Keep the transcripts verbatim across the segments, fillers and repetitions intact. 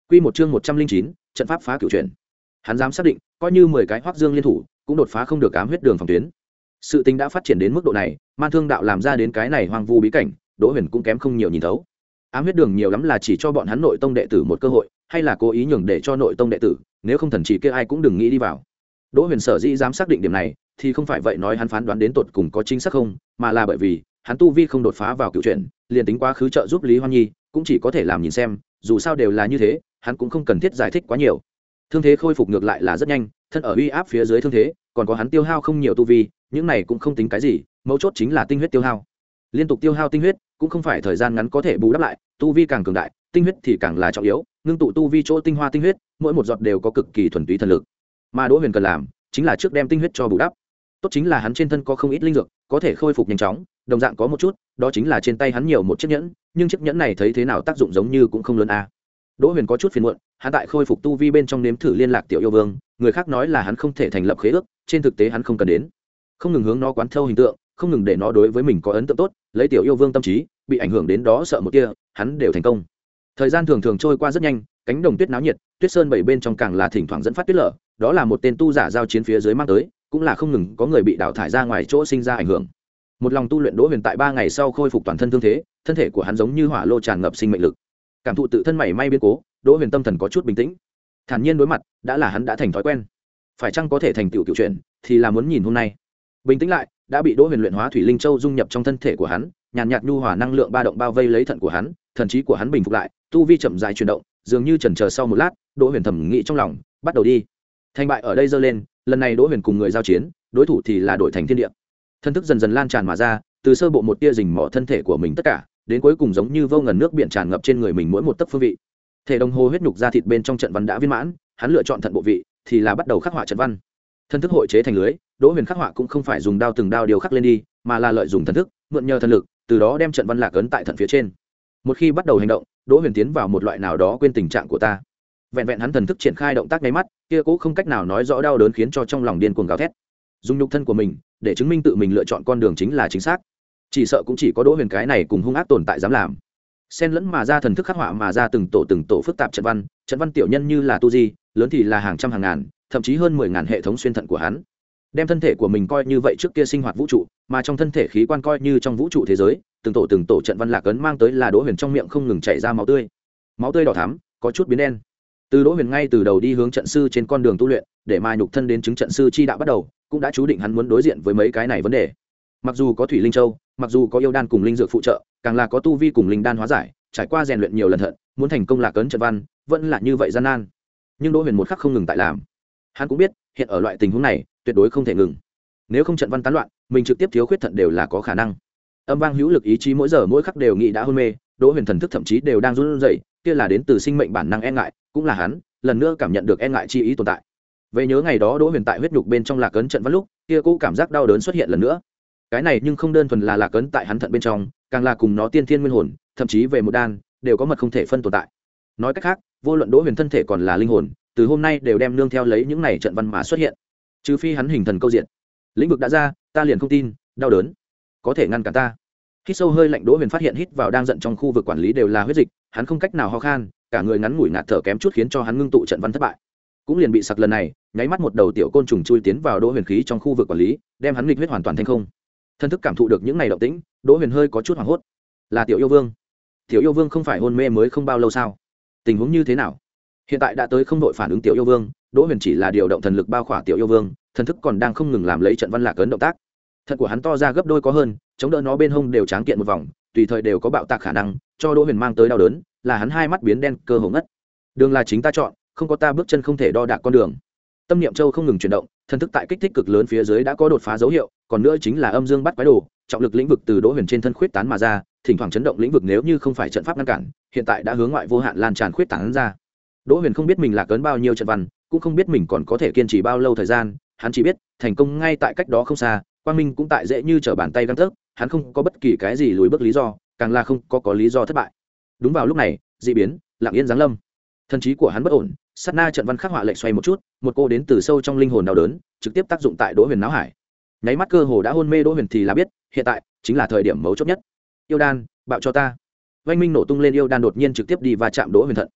Quy một chương một trăm linh chín, trận pháp phá cửu chuyển. Hắn dám xác định, coi như mười cái Hoắc Dương liên thủ, cũng đột phá không được ám huyết đường phòng tuyến. Sự tình đã phát triển đến mức độ này, Man Thương đạo làm ra đến cái này hoang vu bí cảnh, Đỗ Huyền cũng kém không nhiều nhìn thấu. Ám huyết đường nhiều lắm là chỉ cho bọn hắn nội tông đệ tử một cơ hội, hay là cố ý nhường để cho nội tông đệ tử, nếu không thần chỉ kia ai cũng đừng nghĩ đi vào. Đỗ Huyền sở dĩ dám xác định điểm này, thì không phải vậy nói hắn phán đoán đến tột cùng có chính xác không, mà là bởi vì hắn tu vi không đột phá vào cửu chuyển, liền tính quá khứ trợ giúp Lý Hoan Nhi, cũng chỉ có thể làm nhìn xem, dù sao đều là như thế, hắn cũng không cần thiết giải thích quá nhiều. Thương thế khôi phục ngược lại là rất nhanh, thân ở uy áp phía dưới thương thế, còn có hắn tiêu hao không nhiều tu vi, những này cũng không tính cái gì, mấu chốt chính là tinh huyết tiêu hao. Liên tục tiêu hao tinh huyết, cũng không phải thời gian ngắn có thể bù đắp lại, tu vi càng cường đại, tinh huyết thì càng là trọng yếu, ngưng tụ tu vi chỗ tinh hoa tinh huyết, mỗi một giọt đều có cực kỳ thuần túy thần lực. Mà Đỗ Huyền cần làm, chính là trước đem tinh huyết cho bù đắp. Tốt chính là hắn trên thân có không ít linh dược, có thể khôi phục nhanh chóng, đồng dạng có một chút, đó chính là trên tay hắn nhiều một chiếc nhẫn, nhưng chiếc nhẫn này thấy thế nào tác dụng giống như cũng không lớn a. À. Đỗ Huyền có chút phiền muộn, hắn tại khôi phục tu vi bên trong nếm thử liên lạc Tiểu Yêu Vương, người khác nói là hắn không thể thành lập khế ước, trên thực tế hắn không cần đến. Không ngừng hướng nó quán thâu hình tượng, không ngừng để nó đối với mình có ấn tượng tốt, lấy Tiểu Yêu Vương tâm trí, bị ảnh hưởng đến đó sợ một kia, hắn đều thành công. Thời gian thường thường trôi qua rất nhanh, cánh đồng tuyết náo nhiệt, Tuyết Sơn bảy bên trong càng là thỉnh thoảng dẫn phát tuyết lở, đó là một tên tu giả giao chiến phía dưới mang tới, cũng là không ngừng có người bị đào thải ra ngoài chỗ sinh ra ảnh hưởng. Một lòng tu luyện Đỗ Huyền tại ba ngày sau khôi phục toàn thân thương thế, thân thể của hắn giống như hỏa lô tràn ngập sinh mệnh lực. Cảm thụ tự thân mảy may biến cố, Đỗ Huyền tâm thần có chút bình tĩnh, thản nhiên đối mặt, đã là hắn đã thành thói quen. Phải chăng có thể thành tựu cựu chuyện, thì là muốn nhìn hôm nay. Bình tĩnh lại, đã bị Đỗ Huyền luyện hóa thủy linh châu dung nhập trong thân thể của hắn, nhàn nhạt nhu hòa năng lượng ba động bao vây lấy thận của hắn, thần trí của hắn bình phục lại, tu vi chậm rãi chuyển động, dường như chần chờ sau một lát, Đỗ Huyền thầm nghĩ trong lòng, bắt đầu đi. Thành bại ở đây giơ lên, lần này Đỗ Huyền cùng người giao chiến, đối thủ thì là đổi thành thiên địa. Thân thức dần dần lan tràn mà ra, từ sơ bộ một tia rình mỏ thân thể của mình tất cả, đến cuối cùng giống như vô ngần nước biển tràn ngập trên người mình mỗi một tấc phương vị. Thể đồng hồ huyết nhục ra thịt bên trong trận văn đã viên mãn, hắn lựa chọn thận bộ vị, thì là bắt đầu khắc họa trận văn. Thân thức hội chế thành lưới, Đỗ Huyền khắc họa cũng không phải dùng đao từng đao điều khắc lên đi, mà là lợi dụng thần thức, mượn nhờ thần lực, từ đó đem trận văn lạc ấn tại thận phía trên. Một khi bắt đầu hành động, Đỗ Huyền tiến vào một loại nào đó quên tình trạng của ta. Vẹn vẹn hắn thần thức triển khai động tác ngay mắt, kia cũng không cách nào nói rõ đau đớn khiến cho trong lòng điên cuồng gào thét. Dùng nhục thân của mình để chứng minh tự mình lựa chọn con đường chính là chính xác, chỉ sợ cũng chỉ có Đỗ Huyền cái này cùng hung ác tồn tại dám làm. Xen lẫn mà ra thần thức khắc họa mà ra từng tổ từng tổ phức tạp trận văn, trận văn tiểu nhân như là tu di, lớn thì là hàng trăm hàng ngàn, thậm chí hơn mười ngàn hệ thống xuyên thận của hắn. Đem thân thể của mình coi như vậy trước kia sinh hoạt vũ trụ, mà trong thân thể khí quan coi như trong vũ trụ thế giới, từng tổ từng tổ trận văn lạc ấn mang tới là Đỗ Huyền trong miệng không ngừng chảy ra máu tươi. Máu tươi đỏ thắm, có chút biến đen. Từ Đỗ Huyền ngay từ đầu đi hướng trận sư trên con đường tu luyện, để mà nhục thân đến chứng trận sư chi đạo bắt đầu, cũng đã chú định hắn muốn đối diện với mấy cái này vấn đề. Mặc dù có thủy linh châu, mặc dù có yêu đan cùng linh dược phụ trợ, càng là có tu vi cùng linh đan hóa giải, trải qua rèn luyện nhiều lần thận, muốn thành công lạc ấn trận văn, vẫn là như vậy gian nan. Nhưng Đỗ Huyền một khắc không ngừng tại làm. Hắn cũng biết, hiện ở loại tình huống này, tuyệt đối không thể ngừng. Nếu không trận văn tán loạn, mình trực tiếp thiếu khuyết thận đều là có khả năng. Âm vang hữu lực ý chí mỗi giờ mỗi khắc đều nghĩ đã hôn mê, Đỗ Huyền thần thức thậm chí đều đang run rẩy, kia là đến từ sinh mệnh bản năng e ngại, cũng là hắn lần nữa cảm nhận được e ngại chi ý tồn tại. Về nhớ ngày đó Đỗ Huyền tại huyết nhục bên trong lạc ấn trận văn lúc, kia cũ cảm giác đau đớn xuất hiện lần nữa. Cái này nhưng không đơn thuần là lạc ấn tại hắn thận bên trong, càng là cùng nó tiên thiên nguyên hồn, thậm chí về một đan, đều có mật không thể phân tồn tại. Nói cách khác, vô luận Đỗ Huyền thân thể còn là linh hồn, từ hôm nay đều đem nương theo lấy những này trận văn mà xuất hiện. Trừ phi hắn hình thần câu diện. Lĩnh vực đã ra, ta liền không tin, đau đớn có thể ngăn cản ta. Hít sâu hơi lạnh, Đỗ Huyền phát hiện hít vào đang giận trong khu vực quản lý đều là huyết dịch, hắn không cách nào ho khan, cả người ngắn ngủi ngạt thở kém chút khiến cho hắn ngưng tụ trận văn thất bại. Cũng liền bị sặc lần này, nháy mắt một đầu tiểu côn trùng chui tiến vào Đỗ Huyền khí trong khu vực quản lý, đem hắn nghịch huyết hoàn toàn thành không. Thân thức cảm thụ được những này động tĩnh, Đỗ Huyền hơi có chút hoảng hốt. Là Tiểu Yêu Vương. Tiểu Yêu Vương không phải hôn mê mới không bao lâu sao? Tình huống như thế nào? Hiện tại đã tới không đội phản ứng Tiểu Yêu Vương, Đỗ Huyền chỉ là điều động thần lực bao khỏa Tiểu Yêu Vương, thần thức còn đang không ngừng làm lấy trận văn lạc ấn động tác. Thận của hắn to ra gấp đôi có hơn, chống đỡ nó bên hông đều tráng kiện một vòng, tùy thời đều có bạo tạc khả năng, cho Đỗ Huyền mang tới đau đớn, là hắn hai mắt biến đen, cơ hồ ngất. Đường là chính ta chọn, không có ta bước chân không thể đo đạc con đường. Tâm niệm châu không ngừng chuyển động, thần thức tại kích thích cực lớn phía dưới đã có đột phá dấu hiệu, còn nữa chính là âm dương bắt quái đồ, trọng lực lĩnh vực từ Đỗ Huyền trên thân khuyết tán mà ra, thỉnh thoảng chấn động lĩnh vực nếu như không phải trận pháp ngăn cản, hiện tại đã hướng ngoại vô hạn lan tràn khuyết tán ra. Đỗ Huyền không biết mình lạc ấn bao nhiêu trận văn, cũng không biết mình còn có thể kiên trì bao lâu thời gian, hắn chỉ biết thành công ngay tại cách đó không xa, quang minh cũng tại dễ như trở bàn tay găng tấc, hắn không có bất kỳ cái gì lùi bước lý do, càng là không có có lý do thất bại. Đúng vào lúc này, dị biến lặng yên giáng lâm. Thần trí của hắn bất ổn, sát na trận văn khắc họa lệnh xoay một chút, một cô đến từ sâu trong linh hồn đau đớn, trực tiếp tác dụng tại Đỗ Huyền não hải. Nháy mắt cơ hồ đã hôn mê Đỗ Huyền thì là biết, hiện tại chính là thời điểm mấu chốt nhất. Yêu đan, bạo cho ta. Oanh minh nổ tung lên, yêu đan đột nhiên trực tiếp đi va chạm Đỗ Huyền thận.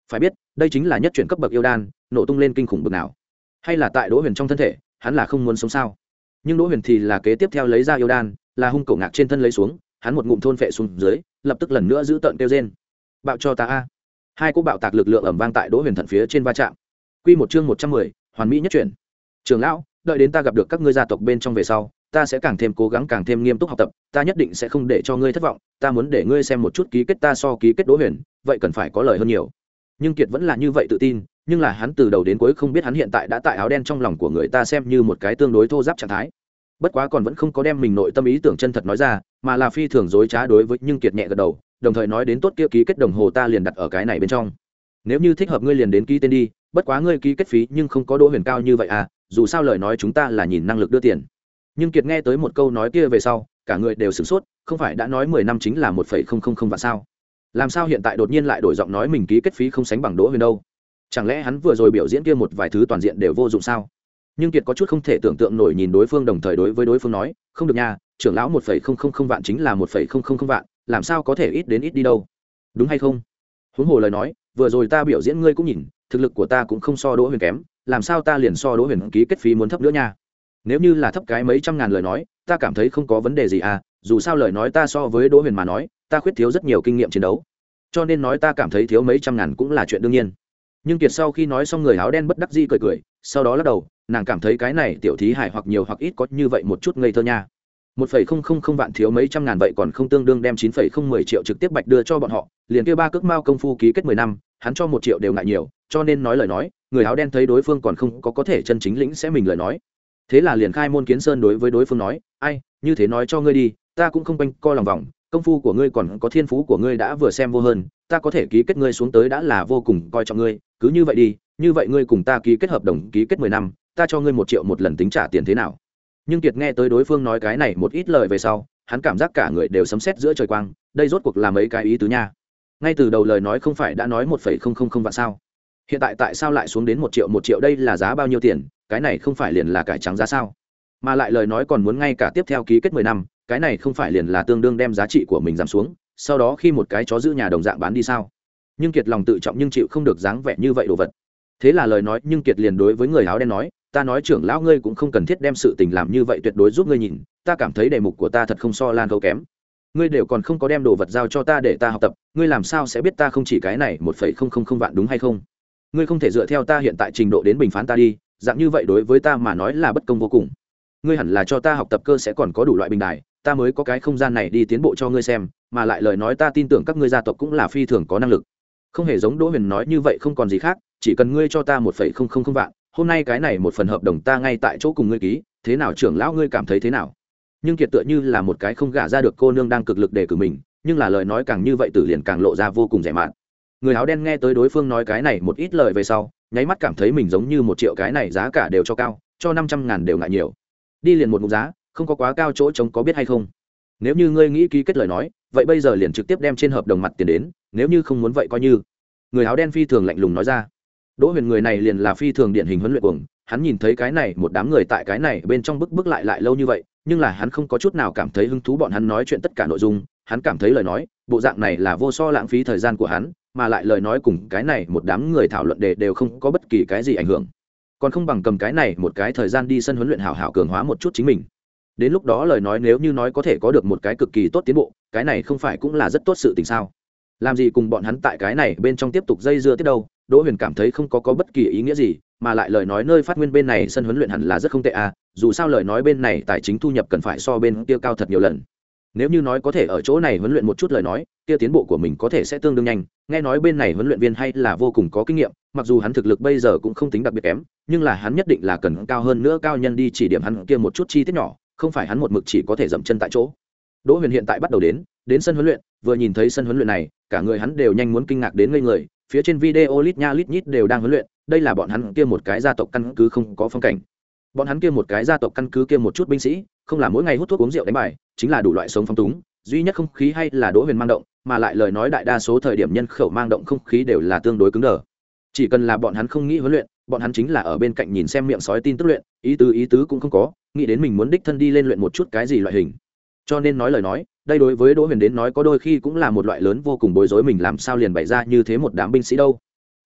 phải biết đây chính là nhất chuyển cấp bậc yêu đan, nổ tung lên kinh khủng bậc nào. Hay là tại Đỗ Huyền trong thân thể hắn là không muốn sống sao? Nhưng Đỗ Huyền thì là kế tiếp theo lấy ra yêu đan, là hung cổ ngạc trên thân lấy xuống, hắn một ngụm thôn phệ xuống dưới, lập tức lần nữa giữ tợn kêu rên. Bạo cho ta a. Hai cú bạo tạc lực lượng ầm vang tại Đỗ Huyền thận phía trên va chạm. Quy một chương một trăm mười, hoàn mỹ nhất chuyển. Trường lão, đợi đến ta gặp được các ngươi gia tộc bên trong về sau, ta sẽ càng thêm cố gắng càng thêm nghiêm túc học tập, ta nhất định sẽ không để cho ngươi thất vọng, ta muốn để ngươi xem một chút ký kết ta so ký kết Đỗ Huyền, vậy cần phải có lời hơn nhiều. Nhưng Kiệt vẫn là như vậy tự tin, nhưng là hắn từ đầu đến cuối không biết hắn hiện tại đã tại áo đen trong lòng của người ta xem như một cái tương đối thô ráp trạng thái. Bất quá còn vẫn không có đem mình nội tâm ý tưởng chân thật nói ra, mà là phi thường dối trá đối với, nhưng Kiệt nhẹ gật đầu, đồng thời nói đến tốt kia ký kết đồng hồ ta liền đặt ở cái này bên trong. Nếu như thích hợp ngươi liền đến ký tên đi, bất quá ngươi ký kết phí nhưng không có Đỗ Huyền cao như vậy à, dù sao lời nói chúng ta là nhìn năng lực đưa tiền. Nhưng Kiệt nghe tới một câu nói kia về sau, cả người đều sửng sốt, không phải đã nói mười năm chính là một phẩy không không không vạn sao? Làm sao hiện tại đột nhiên lại đổi giọng nói mình ký kết phí không sánh bằng Đỗ Huyền đâu? Chẳng lẽ hắn vừa rồi biểu diễn kia một vài thứ toàn diện đều vô dụng sao? Nhưng Kiệt có chút không thể tưởng tượng nổi nhìn đối phương, đồng thời đối với đối phương nói, không được nha, trưởng lão một phẩy không không không vạn chính là một phẩy không không không vạn, làm sao có thể ít đến ít đi đâu? Đúng hay không? Huống hồ lời nói, vừa rồi ta biểu diễn ngươi cũng nhìn, thực lực của ta cũng không so Đỗ Huyền kém, làm sao ta liền so Đỗ Huyền ký kết phí muốn thấp nữa nha? Nếu như là thấp cái mấy trăm ngàn lời nói, ta cảm thấy không có vấn đề gì à, dù sao lời nói ta so với Đỗ Huyền mà nói, ta khuyết thiếu rất nhiều kinh nghiệm chiến đấu, cho nên nói ta cảm thấy thiếu mấy trăm ngàn cũng là chuyện đương nhiên. Nhưng Kiệt sau khi nói xong, người áo đen bất đắc dĩ cười cười, sau đó lắc đầu, nàng cảm thấy cái này tiểu thí hài hoặc nhiều hoặc ít có như vậy một chút ngây thơ nha. một phẩy không không không vạn thiếu mấy trăm ngàn vậy còn không tương đương đem chín phẩy không mười triệu trực tiếp bạch đưa cho bọn họ, liền kia ba cước mao công phu ký kết mười năm, hắn cho một triệu đều ngại nhiều, cho nên nói lời nói, người áo đen thấy đối phương còn không có có thể chân chính lĩnh sẽ mình lời nói. Thế là liền khai môn kiến sơn đối với đối phương nói, ai, như thế nói cho ngươi đi, ta cũng không quanh co lòng vòng, công phu của ngươi còn có thiên phú của ngươi đã vừa xem vô hơn, ta có thể ký kết ngươi xuống tới đã là vô cùng coi trọng ngươi, cứ như vậy đi, như vậy ngươi cùng ta ký kết hợp đồng ký kết mười năm, ta cho ngươi một triệu một lần tính trả tiền thế nào? Nhưng Kiệt nghe tới đối phương nói cái này một ít lời về sau, hắn cảm giác cả người đều sấm sét giữa trời quang, đây rốt cuộc là mấy cái ý tứ nha. Ngay từ đầu lời nói không phải đã nói một phẩy không không không vạn sao? Hiện tại tại sao lại xuống đến một triệu? Một triệu đây là giá bao nhiêu tiền? Cái này không phải liền là cải trắng giá sao? Mà lại lời nói còn muốn ngay cả tiếp theo ký kết mười năm, cái này không phải liền là tương đương đem giá trị của mình giảm xuống, sau đó khi một cái chó giữ nhà đồng dạng bán đi sao? Nhưng Kiệt lòng tự trọng nhưng chịu không được dáng vẻ như vậy đồ vật. Thế là lời nói, nhưng Kiệt liền đối với người áo đen nói, ta nói trưởng lão ngươi cũng không cần thiết đem sự tình làm như vậy, tuyệt đối giúp ngươi nhìn, ta cảm thấy đề mục của ta thật không so Lan Câu kém. Ngươi đều còn không có đem đồ vật giao cho ta để ta học tập, ngươi làm sao sẽ biết ta không chỉ cái này một phẩy không không không vạn đúng hay không? Ngươi không thể dựa theo ta hiện tại trình độ đến bình phán ta đi, dạng như vậy đối với ta mà nói là bất công vô cùng. Ngươi hẳn là cho ta học tập cơ sẽ còn có đủ loại bình đài, ta mới có cái không gian này đi tiến bộ cho ngươi xem, mà lại lời nói ta tin tưởng các ngươi gia tộc cũng là phi thường có năng lực. Không hề giống Đỗ Huyền nói như vậy không còn gì khác, chỉ cần ngươi cho ta một phẩy không không không vạn, hôm nay cái này một phần hợp đồng ta ngay tại chỗ cùng ngươi ký, thế nào trưởng lão ngươi cảm thấy thế nào? Nhưng Kiệt tựa như là một cái không gả ra được cô nương đang cực lực đề cử mình, nhưng là lời nói càng như vậy tử liền càng lộ ra vô cùng rẻ mạt. Người áo đen nghe tới đối phương nói cái này một ít lời về sau, nháy mắt cảm thấy mình giống như một triệu cái này giá cả đều cho cao, cho năm trăm ngàn đều ngại nhiều. Đi liền một ngụm giá, không có quá cao chỗ trống có biết hay không? Nếu như ngươi nghĩ ký kết lời nói, vậy bây giờ liền trực tiếp đem trên hợp đồng mặt tiền đến, nếu như không muốn vậy coi như. Người áo đen phi thường lạnh lùng nói ra. Đỗ Huyền người này liền là phi thường điển hình huấn luyện cuồng, hắn nhìn thấy cái này một đám người tại cái này bên trong bức bức lại lại lâu như vậy, nhưng là hắn không có chút nào cảm thấy hứng thú bọn hắn nói chuyện tất cả nội dung, hắn cảm thấy lời nói, bộ dạng này là vô so lãng phí thời gian của hắn, mà lại lời nói cùng cái này một đám người thảo luận đề đều không có bất kỳ cái gì ảnh hưởng. Còn không bằng cầm cái này một cái thời gian đi sân huấn luyện hảo hảo cường hóa một chút chính mình. Đến lúc đó lời nói nếu như nói có thể có được một cái cực kỳ tốt tiến bộ, cái này không phải cũng là rất tốt sự tình sao? Làm gì cùng bọn hắn tại cái này bên trong tiếp tục dây dưa tiếp đâu? Đỗ Huyền cảm thấy không có có bất kỳ ý nghĩa gì, mà lại lời nói nơi phát nguyên bên này sân huấn luyện hẳn là rất không tệ à, dù sao lời nói bên này tài chính thu nhập cần phải so bên kia cao thật nhiều lần. Nếu như nói có thể ở chỗ này huấn luyện một chút lời nói, kia tiến bộ của mình có thể sẽ tương đương nhanh. Nghe nói bên này huấn luyện viên hay là vô cùng có kinh nghiệm, mặc dù hắn thực lực bây giờ cũng không tính đặc biệt kém, nhưng là hắn nhất định là cần cao hơn nữa cao nhân đi chỉ điểm hắn kia một chút chi tiết nhỏ, không phải hắn một mực chỉ có thể dậm chân tại chỗ. Đỗ Huyền hiện tại bắt đầu đến, đến sân huấn luyện, vừa nhìn thấy sân huấn luyện này, cả người hắn đều nhanh muốn kinh ngạc đến ngây người, phía trên video lít nha lít nhít đều đang huấn luyện, đây là bọn hắn kia một cái gia tộc căn cứ không có phong cảnh. Bọn hắn kia một cái gia tộc căn cứ kia một chút binh sĩ, không là mỗi ngày hút thuốc uống rượu đánh bài, chính là đủ loại sống phóng túng, duy nhất không khí hay là Đỗ Huyền mang động, mà lại lời nói đại đa số thời điểm nhân khẩu mang động không khí đều là tương đối cứng đờ. Chỉ cần là bọn hắn không nghĩ huấn luyện, bọn hắn chính là ở bên cạnh nhìn xem miệng sói tin tức luyện, ý tứ ý tứ cũng không có, nghĩ đến mình muốn đích thân đi lên luyện một chút cái gì loại hình. Cho nên nói lời nói, đây đối với Đỗ Huyền đến nói có đôi khi cũng là một loại lớn vô cùng bối rối, mình làm sao liền bày ra như thế một đám binh sĩ đâu.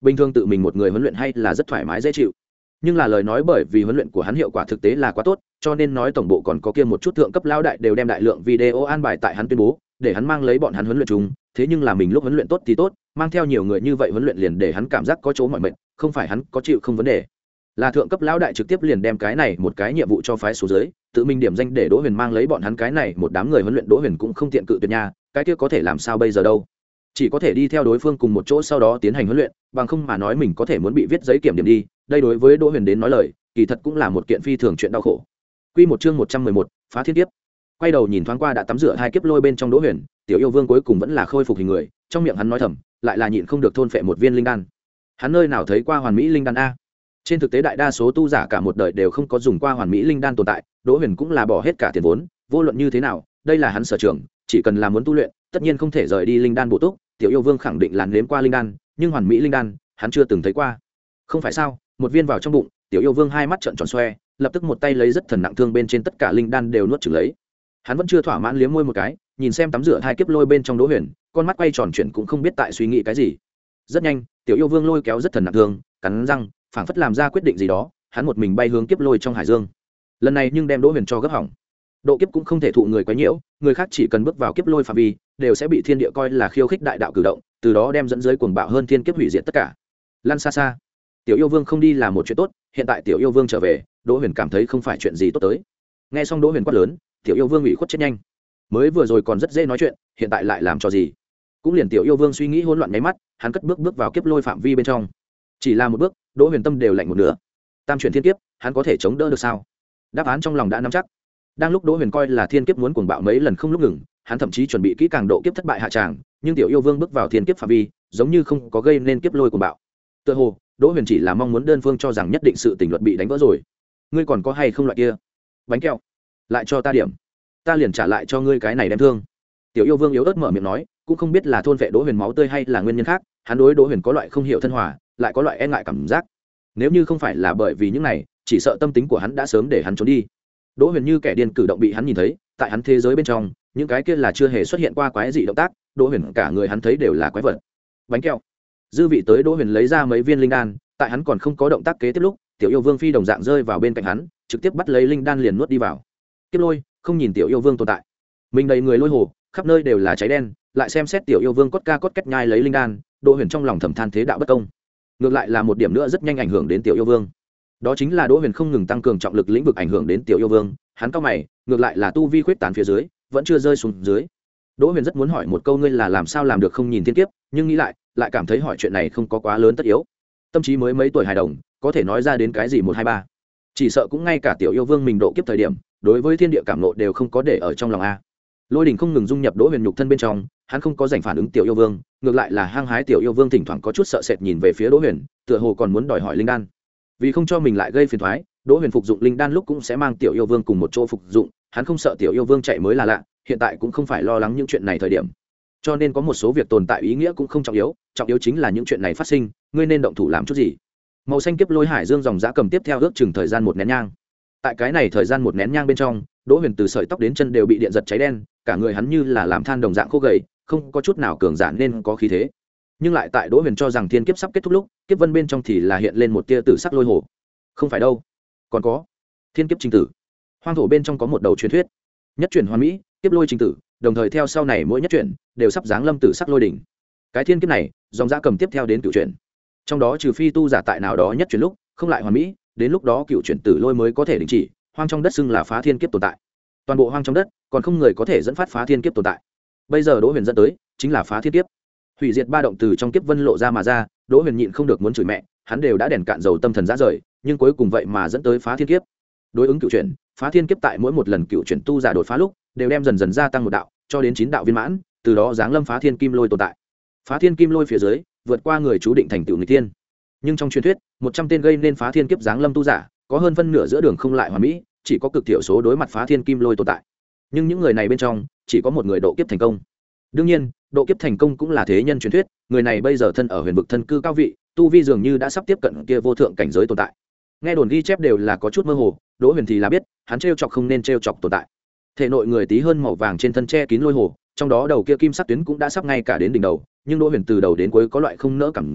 bình thường tự mình một người huấn luyện hay là rất thoải mái dễ chịu, nhưng là lời nói bởi vì huấn luyện của hắn hiệu quả thực tế là quá tốt, cho nên nói tổng bộ còn có kia một chút thượng cấp lão đại đều đem đại lượng video an bài tại hắn tuyên bố để hắn mang lấy bọn hắn huấn luyện chung. Thế nhưng là mình lúc huấn luyện tốt thì tốt, mang theo nhiều người như vậy huấn luyện liền để hắn cảm giác có chỗ mỏi mệt, không phải hắn có chịu không vấn đề, là thượng cấp lão đại trực tiếp liền đem cái này một cái nhiệm vụ cho phái số dưới, tự mình điểm danh để Đỗ Huyền mang lấy bọn hắn cái này một đám người huấn luyện. Đỗ Huyền cũng không tiện cự tuyệt nha, cái kia có thể làm sao bây giờ đâu, chỉ có thể đi theo đối phương cùng một chỗ sau đó tiến hành huấn luyện, bằng không mà nói mình có thể muốn bị viết giấy kiểm điểm đi. Đây đối với Đỗ Huyền đến nói lời, kỳ thật cũng là một kiện phi thường chuyện đau khổ. Quy một chương một trăm mười một, phá thiên kiếp. Quay đầu nhìn thoáng qua đã tắm rửa hai kiếp lôi bên trong Đỗ Huyền, Tiểu Yêu Vương cuối cùng vẫn là khôi phục hình người, trong miệng hắn nói thầm, lại là nhịn không được thôn phệ một viên linh đan. Hắn nơi nào thấy qua hoàn mỹ linh đan a? Trên thực tế đại đa số tu giả cả một đời đều không có dùng qua hoàn mỹ linh đan tồn tại, Đỗ Huyền cũng là bỏ hết cả tiền vốn, vô luận như thế nào, đây là hắn sở trường, chỉ cần là muốn tu luyện, tất nhiên không thể rời đi linh đan bổ túc. Tiểu Yêu Vương khẳng định là nếm qua linh đan, nhưng hoàn mỹ linh đan, hắn chưa từng thấy qua. Không phải sao? Một viên vào trong bụng, Tiểu Yêu Vương hai mắt trợn tròn xoe, lập tức một tay lấy rất thần nặng thương bên trên tất cả linh đan đều nuốt chửng lấy. Hắn vẫn chưa thỏa mãn liếm môi một cái, nhìn xem tắm rửa hai kiếp lôi bên trong Đỗ Huyền, con mắt quay tròn chuyển cũng không biết tại suy nghĩ cái gì. Rất nhanh, Tiểu Yêu Vương lôi kéo rất thần nặng thương, cắn răng, phảng phất làm ra quyết định gì đó, hắn một mình bay hướng kiếp lôi trong hải dương. Lần này nhưng đem Đỗ Huyền cho gấp hỏng. Độ kiếp cũng không thể thụ người quấy nhiễu, người khác chỉ cần bước vào kiếp lôi phạm vi, đều sẽ bị thiên địa coi là khiêu khích đại đạo cử động, từ đó đem dẫn dưới cuồng bạo hơn thiên kiếp hủy diệt tất cả. Lăn xa xa. Tiểu Yêu Vương không đi là một chuyện tốt, hiện tại Tiểu Yêu Vương trở về, Đỗ Huyền cảm thấy không phải chuyện gì tốt tới. Nghe xong Đỗ Huyền quát lớn, Tiểu Yêu Vương ủy khuất chết nhanh. Mới vừa rồi còn rất dễ nói chuyện, hiện tại lại làm cho gì? Cũng liền Tiểu Yêu Vương suy nghĩ hỗn loạn mấy mắt, hắn cất bước bước vào kiếp lôi phạm vi bên trong. Chỉ là một bước, Đỗ Huyền tâm đều lạnh một nửa. Tam chuyển thiên kiếp, hắn có thể chống đỡ được sao? Đáp án trong lòng đã nắm chắc. Đang lúc Đỗ Huyền coi là thiên kiếp muốn cuồng bạo mấy lần không lúc ngừng, hắn thậm chí chuẩn bị kỹ càng độ kiếp thất bại hạ tràng, nhưng Tiểu Yêu Vương bước vào thiên kiếp phạm vi, giống như không có gây nên kiếp lôi cuồng bạo. Tựa hồ, Đỗ Huyền chỉ là mong muốn đơn phương cho rằng nhất định sự tình luật bị đánh vỡ rồi. Ngươi còn có hay không loại kia? Bánh kẹo, lại cho ta điểm, ta liền trả lại cho ngươi cái này đem thương. Tiểu Yêu Vương yếu ớt mở miệng nói, cũng không biết là thôn vệ Đỗ Huyền máu tươi hay là nguyên nhân khác, hắn đối Đỗ Huyền có loại không hiểu thân hòa, lại có loại e ngại cảm giác. Nếu như không phải là bởi vì những này, chỉ sợ tâm tính của hắn đã sớm để hắn trốn đi. Đỗ Huyền như kẻ điên cử động bị hắn nhìn thấy, tại hắn thế giới bên trong, những cái kia là chưa hề xuất hiện qua quái dị động tác, Đỗ Huyền cả người hắn thấy đều là quái vật. Bánh kẹo. Dư vị tới Đỗ Huyền lấy ra mấy viên linh đan, tại hắn còn không có động tác kế tiếp lúc, Tiểu Yêu Vương phi đồng dạng rơi vào bên cạnh hắn, trực tiếp bắt lấy linh đan liền nuốt đi vào. Kiếp lôi, không nhìn Tiểu Yêu Vương tồn tại. Mình đầy người lôi hồ, khắp nơi đều là cháy đen, lại xem xét Tiểu Yêu Vương cốt ca cốt cách nhai lấy linh đan, Đỗ Huyền trong lòng thầm than thế đạo bất công. Ngược lại là một điểm nữa rất nhanh ảnh hưởng đến Tiểu Yêu Vương. Đó chính là Đỗ Huyền không ngừng tăng cường trọng lực lĩnh vực ảnh hưởng đến Tiểu Yêu Vương, hắn cao mày, ngược lại là tu vi khuyết tán phía dưới, vẫn chưa rơi xuống dưới. Đỗ Huyền rất muốn hỏi một câu ngươi là làm sao làm được không nhìn thiên kiếp, nhưng nghĩ lại, lại cảm thấy hỏi chuyện này không có quá lớn tất yếu. Tâm trí mới mấy tuổi hài đồng, có thể nói ra đến cái gì một hai ba. Chỉ sợ cũng ngay cả Tiểu Yêu Vương mình độ kiếp thời điểm, đối với thiên địa cảm nộ đều không có để ở trong lòng a. Lôi đỉnh không ngừng dung nhập Đỗ Huyền nhục thân bên trong, hắn không có giành phản ứng Tiểu Yêu Vương, ngược lại là hăng hái Tiểu Yêu Vương thỉnh thoảng có chút sợ sệt nhìn về phía Đỗ Huyền, tựa hồ còn muốn đòi hỏi linh đan. Vì không cho mình lại gây phiền toái, Đỗ Huyền phục dụng linh đan lúc cũng sẽ mang Tiểu Yêu Vương cùng một chỗ phục dụng, hắn không sợ Tiểu Yêu Vương chạy mới là lạ, hiện tại cũng không phải lo lắng những chuyện này thời điểm. Cho nên có một số việc tồn tại ý nghĩa cũng không trọng yếu, trọng yếu chính là những chuyện này phát sinh, ngươi nên động thủ làm chút gì. Màu xanh kiếp lôi hải dương dòng dã cầm tiếp theo ước chừng thời gian một nén nhang. Tại cái này thời gian một nén nhang bên trong, Đỗ Huyền từ sợi tóc đến chân đều bị điện giật cháy đen, cả người hắn như là làm than đồng dạng khô gầy, không có chút nào cường giả nên có khí thế. Nhưng lại tại Đỗ Huyền cho rằng thiên kiếp sắp kết thúc lúc, kiếp vân bên trong thì là hiện lên một tia tử sắc lôi hồ. Không phải đâu, còn có thiên kiếp trình tử. Hoang thổ bên trong có một đầu truyền thuyết, nhất truyền hoàn mỹ, kiếp lôi trình tử, đồng thời theo sau này mỗi nhất truyền đều sắp giáng lâm tử sắc lôi đỉnh. Cái thiên kiếp này, dòng dã cầm tiếp theo đến cửu truyền. Trong đó trừ phi tu giả tại nào đó nhất truyền lúc, không lại hoàn mỹ, đến lúc đó cửu truyền tử lôi mới có thể đình chỉ, hoang trong đất xưng là phá thiên kiếp tồn tại. Toàn bộ hoang trong đất, còn không người có thể dẫn phát phá thiên kiếp tồn tại. Bây giờ Đỗ Huyền dẫn tới, chính là phá thiên kiếp. Hủy diệt ba động từ trong kiếp vân lộ ra mà ra, Đỗ Huyền nhịn không được muốn chửi mẹ, hắn đều đã đèn cạn dầu tâm thần rã rời, nhưng cuối cùng vậy mà dẫn tới phá thiên kiếp. Đối ứng cửu chuyển, phá thiên kiếp tại mỗi một lần cửu chuyển tu giả đột phá lúc, đều đem dần dần gia tăng một đạo, cho đến chín đạo viên mãn, từ đó giáng lâm phá thiên kim lôi tồn tại. Phá thiên kim lôi phía dưới, vượt qua người chú định thành tựu nghịch thiên. Nhưng trong truyền thuyết, một trăm tên gây nên phá thiên kiếp giáng lâm tu giả, có hơn phân nửa giữa đường không lại hoàn mỹ, chỉ có cực thiểu số đối mặt phá thiên kim lôi tồn tại. Nhưng những người này bên trong, chỉ có một người độ kiếp thành công. Đương nhiên, độ kiếp thành công cũng là thế nhân truyền thuyết, người này bây giờ thân ở huyền vực thân cư cao vị, tu vi dường như đã sắp tiếp cận kia vô thượng cảnh giới tồn tại. Nghe đồn ghi chép đều là có chút mơ hồ, Đỗ Huyền thì là biết, hắn trêu chọc không nên trêu chọc tồn tại. Thể nội người tí hơn màu vàng trên thân che kín lôi hồ, trong đó đầu kia kim sắc tuyến cũng đã sắp ngay cả đến đỉnh đầu, nhưng Đỗ Huyền từ đầu đến cuối có loại không nỡ cảm giác,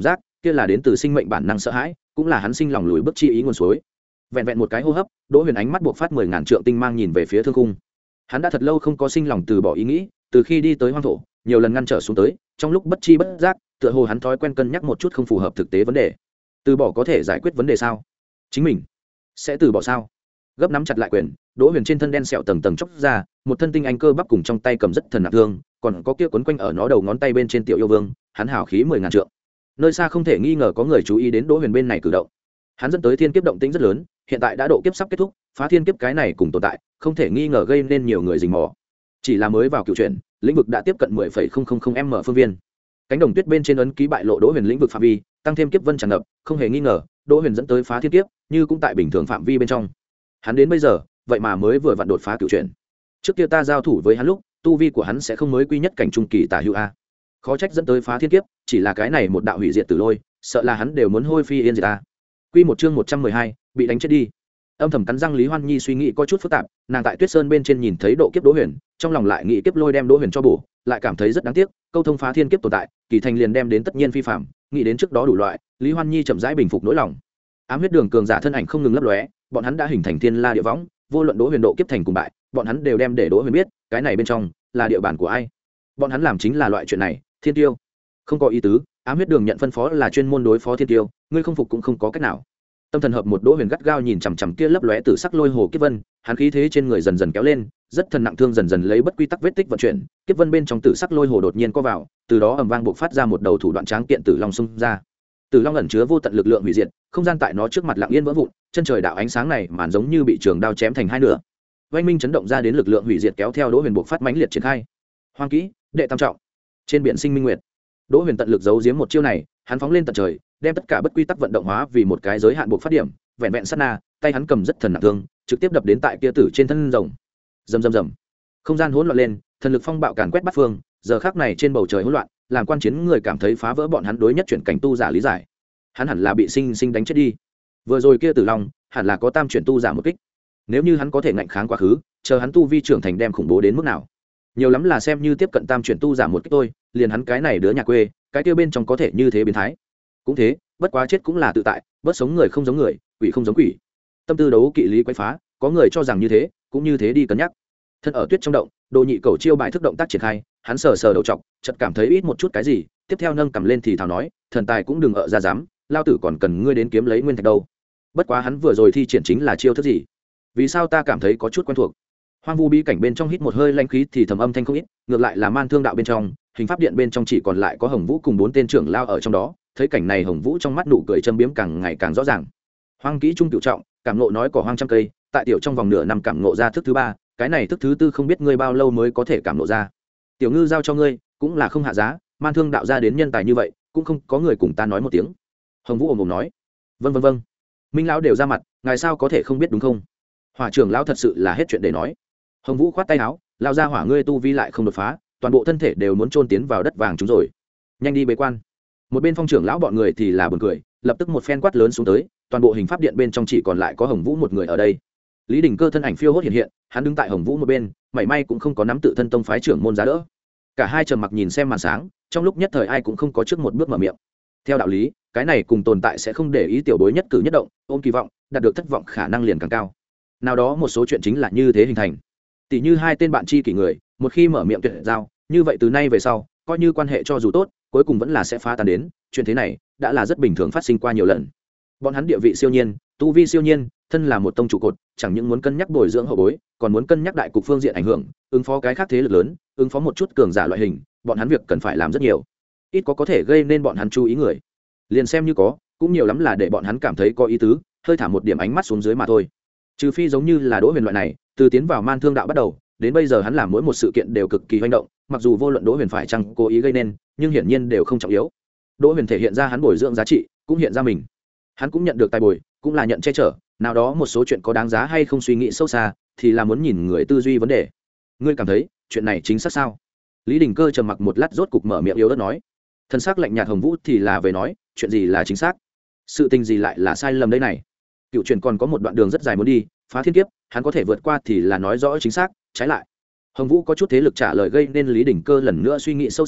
kia là đến từ sinh mệnh bản năng sợ hãi, cũng là hắn sinh lòng lùi bước chi ý nguồn suối. Vẹn vẹn một cái hô hấp, Đỗ Huyền ánh mắt buộc phát mười ngàn trượng tinh mang nhìn về phía thương khung. Hắn đã thật lâu không có sinh lòng từ bỏ ý nghĩ, từ khi đi tới hoang thổ, nhiều lần ngăn trở xuống tới, trong lúc bất chi bất giác, tựa hồ hắn thói quen cân nhắc một chút không phù hợp thực tế vấn đề. Từ bỏ có thể giải quyết vấn đề sao? Chính mình sẽ từ bỏ sao? Gấp nắm chặt lại quyền, Đỗ Huyền trên thân đen sẹo tầng tầng chốc ra, một thân tinh anh cơ bắp cùng trong tay cầm rất thần nặng thương, còn có kia quấn quanh ở nó đầu ngón tay bên trên tiểu yêu vương, hắn hào khí mười ngàn trượng. Nơi xa không thể nghi ngờ có người chú ý đến Đỗ Huyền bên này cử động. Hắn dẫn tới thiên kiếp động tĩnh rất lớn, hiện tại đã độ kiếp sắp kết thúc, phá thiên kiếp cái này cùng tồn tại, không thể nghi ngờ gây nên nhiều người rình mò. Chỉ là mới vào cựu chuyển, lĩnh vực đã tiếp cận mười phẩy không không không m phương viên. Cánh đồng tuyết bên trên ấn ký bại lộ Đỗ Huyền lĩnh vực phạm vi, tăng thêm kiếp vân tràn ngập, không hề nghi ngờ, Đỗ Huyền dẫn tới phá thiên kiếp, như cũng tại bình thường phạm vi bên trong. Hắn đến bây giờ, vậy mà mới vừa vặn đột phá cựu chuyển. Trước kia ta giao thủ với hắn lúc, tu vi của hắn sẽ không mới quy nhất cảnh trung kỳ tả hữu a. Khó trách dẫn tới phá thiên kiếp, chỉ là cái này một đạo hủy diệt tử lôi, sợ là hắn đều muốn hôi phi yên diệt ta. Quy một chương một trăm mười hai, bị đánh chết đi. Âm thầm cắn răng Lý Hoan Nhi suy nghĩ có chút phức tạp, nàng tại Tuyết Sơn bên trên nhìn thấy độ kiếp Đỗ Huyền, trong lòng lại nghĩ kiếp lôi đem Đỗ Huyền cho bổ, lại cảm thấy rất đáng tiếc, câu thông phá thiên kiếp tồn tại, kỳ thành liền đem đến tất nhiên phi phạm, nghĩ đến trước đó đủ loại, Lý Hoan Nhi chậm rãi bình phục nỗi lòng. Ám huyết đường cường giả thân ảnh không ngừng lấp lóe, bọn hắn đã hình thành thiên la địa võng, vô luận Đỗ Huyền độ kiếp thành cùng bại, bọn hắn đều đem để Đỗ Huyền biết, cái này bên trong là địa bàn của ai. Bọn hắn làm chính là loại chuyện này, thiên tiêu. Không có ý tứ, ám huyết đường nhận phân phó là chuyên môn đối phó thiên tiêu, ngươi không phục cũng không có cách nào. Tâm thần hợp một, Đỗ Huyền gắt gao nhìn chằm chằm kia lấp lóe tử sắc lôi hồ kiếp vân, hắn khí thế trên người dần dần kéo lên, rất thần nặng thương dần dần lấy bất quy tắc vết tích vận chuyển, kiếp vân bên trong tử sắc lôi hồ đột nhiên co vào, từ đó ầm vang bộc phát ra một đầu thủ đoạn tráng kiện tử long xung ra. Tử long ẩn chứa vô tận lực lượng hủy diệt, không gian tại nó trước mặt lặng yên vỡ vụn, chân trời đạo ánh sáng này màn giống như bị trường đao chém thành hai nửa. Oanh minh chấn động ra đến lực lượng hủy diệt kéo theo Đỗ Huyền bộc phát mãnh liệt triển khai. Hoang kỹ, đệ tam trọng. Trên biển sinh minh nguyệt, Đỗ Huyền tận lực giấu giếm một chiêu này, hắn phóng lên tận trời, đem tất cả bất quy tắc vận động hóa vì một cái giới hạn buộc phát điểm, vẹn vẹn sát na, tay hắn cầm rất thần nặng thương, trực tiếp đập đến tại kia tử trên thân rồng. Rầm rầm rầm. Không gian hỗn loạn lên, thần lực phong bạo càn quét bát phương, giờ khắc này trên bầu trời hỗn loạn, làm quan chiến người cảm thấy phá vỡ bọn hắn đối nhất chuyển cảnh tu giả lý giải. Hắn hẳn là bị sinh sinh đánh chết đi. Vừa rồi kia Tử Long, hẳn là có tam chuyển tu giả một kích. Nếu như hắn có thể ngạnh kháng quá khứ, chờ hắn tu vi trưởng thành đem khủng bố đến mức nào. Nhiều lắm là xem như tiếp cận tam chuyển tu giả một kích thôi, liền hắn cái này đứa nhà quê, cái kia bên trong có thể như thế biến thái. Cũng thế, bất quá chết cũng là tự tại, bất sống người không giống người, quỷ không giống quỷ. Tâm tư đấu kỵ lý quấy phá, có người cho rằng như thế, cũng như thế đi cân nhắc. Thân ở tuyết trong động, Đồ Nhị Cẩu chiêu bài thức động tác triển khai, hắn sờ sờ đầu trọc, chợt cảm thấy ít một chút cái gì, tiếp theo nâng cầm lên thì thào nói, thần tài cũng đừng ở ra dám, lao tử còn cần ngươi đến kiếm lấy nguyên thạch đâu. Bất quá hắn vừa rồi thi triển chính là chiêu thức gì? Vì sao ta cảm thấy có chút quen thuộc? Hoang vu bí cảnh bên trong hít một hơi lanh khí thì thầm âm thanh không ít, ngược lại là man thương đạo bên trong, hình pháp điện bên trong chỉ còn lại có Hồng Vũ cùng bốn tên trưởng lao ở trong đó, thấy cảnh này Hồng Vũ trong mắt nụ cười châm biếm càng ngày càng rõ ràng. Hoang kỹ trung cựu trọng, cảm ngộ nói cỏ hoang trăm cây, tại tiểu trong vòng nửa năm cảm ngộ ra thức thứ ba, cái này thức thứ tư không biết ngươi bao lâu mới có thể cảm ngộ ra. Tiểu ngư giao cho ngươi, cũng là không hạ giá, man thương đạo ra đến nhân tài như vậy, cũng không có người cùng ta nói một tiếng. Hồng Vũ ồm ồm nói, vâng vâng vâng, minh lão đều ra mặt, ngài sao có thể không biết đúng không? Hỏa trưởng lão thật sự là hết chuyện để nói. Hồng Vũ khoát tay áo, lao ra hỏa ngươi tu vi lại không đột phá, toàn bộ thân thể đều muốn chôn tiến vào đất vàng chúng rồi, nhanh đi bế quan. Một bên phong trưởng lão bọn người thì là buồn cười, lập tức một phen quát lớn xuống tới, toàn bộ hình pháp điện bên trong chỉ còn lại có Hồng Vũ một người ở đây. Lý Đình Cơ thân ảnh phiêu hốt hiện hiện, hắn đứng tại Hồng Vũ một bên, mảy may cũng không có nắm tự thân tông phái trưởng môn giá đỡ. Cả hai trầm mặc nhìn xem màn sáng, trong lúc nhất thời ai cũng không có trước một bước mở miệng. Theo đạo lý, cái này cùng tồn tại sẽ không để ý tiểu bối nhất cử nhất động, ôm kỳ vọng, đạt được thất vọng khả năng liền càng cao. Nào đó một số chuyện chính là như thế hình thành. Tỷ như hai tên bạn tri kỷ người, một khi mở miệng tuyệt giao, như vậy từ nay về sau, coi như quan hệ cho dù tốt, cuối cùng vẫn là sẽ phá tan đến, chuyện thế này đã là rất bình thường phát sinh qua nhiều lần. Bọn hắn địa vị siêu nhiên, tu vi siêu nhiên, thân là một tông trụ cột, chẳng những muốn cân nhắc bồi dưỡng hậu bối, còn muốn cân nhắc đại cục phương diện ảnh hưởng, ứng phó cái khác thế lực lớn, ứng phó một chút cường giả loại hình, bọn hắn việc cần phải làm rất nhiều. Ít có có thể gây nên bọn hắn chú ý người, liền xem như có, cũng nhiều lắm là để bọn hắn cảm thấy có ý tứ, hơi thả một điểm ánh mắt xuống dưới mà thôi. Trừ phi giống như là Đỗ Huyền loại này, từ tiến vào man thương đạo bắt đầu, đến bây giờ hắn làm mỗi một sự kiện đều cực kỳ hoành động, mặc dù vô luận Đỗ Huyền phải chăng cố ý gây nên, nhưng hiển nhiên đều không trọng yếu. Đỗ Huyền thể hiện ra hắn bồi dưỡng giá trị, cũng hiện ra mình. Hắn cũng nhận được tài bồi, cũng là nhận che chở, nào đó một số chuyện có đáng giá hay không suy nghĩ sâu xa, thì là muốn nhìn người tư duy vấn đề. Ngươi cảm thấy, chuyện này chính xác sao? Lý Đình Cơ trầm mặc một lát rốt cục mở miệng yếu ớt nói. Thân xác lạnh nhạt Hồng Vũ thì là về nói, chuyện gì là chính xác? Sự tình gì lại là sai lầm đây này? Cựu truyền còn có một đoạn đường rất dài muốn đi, phá thiên kiếp, hắn có thể vượt qua thì là nói rõ chính xác, trái lại. Hồng Vũ có chút thế lực trả lời gây nên Lý Đình Cơ lần nữa suy nghĩ sâu xa,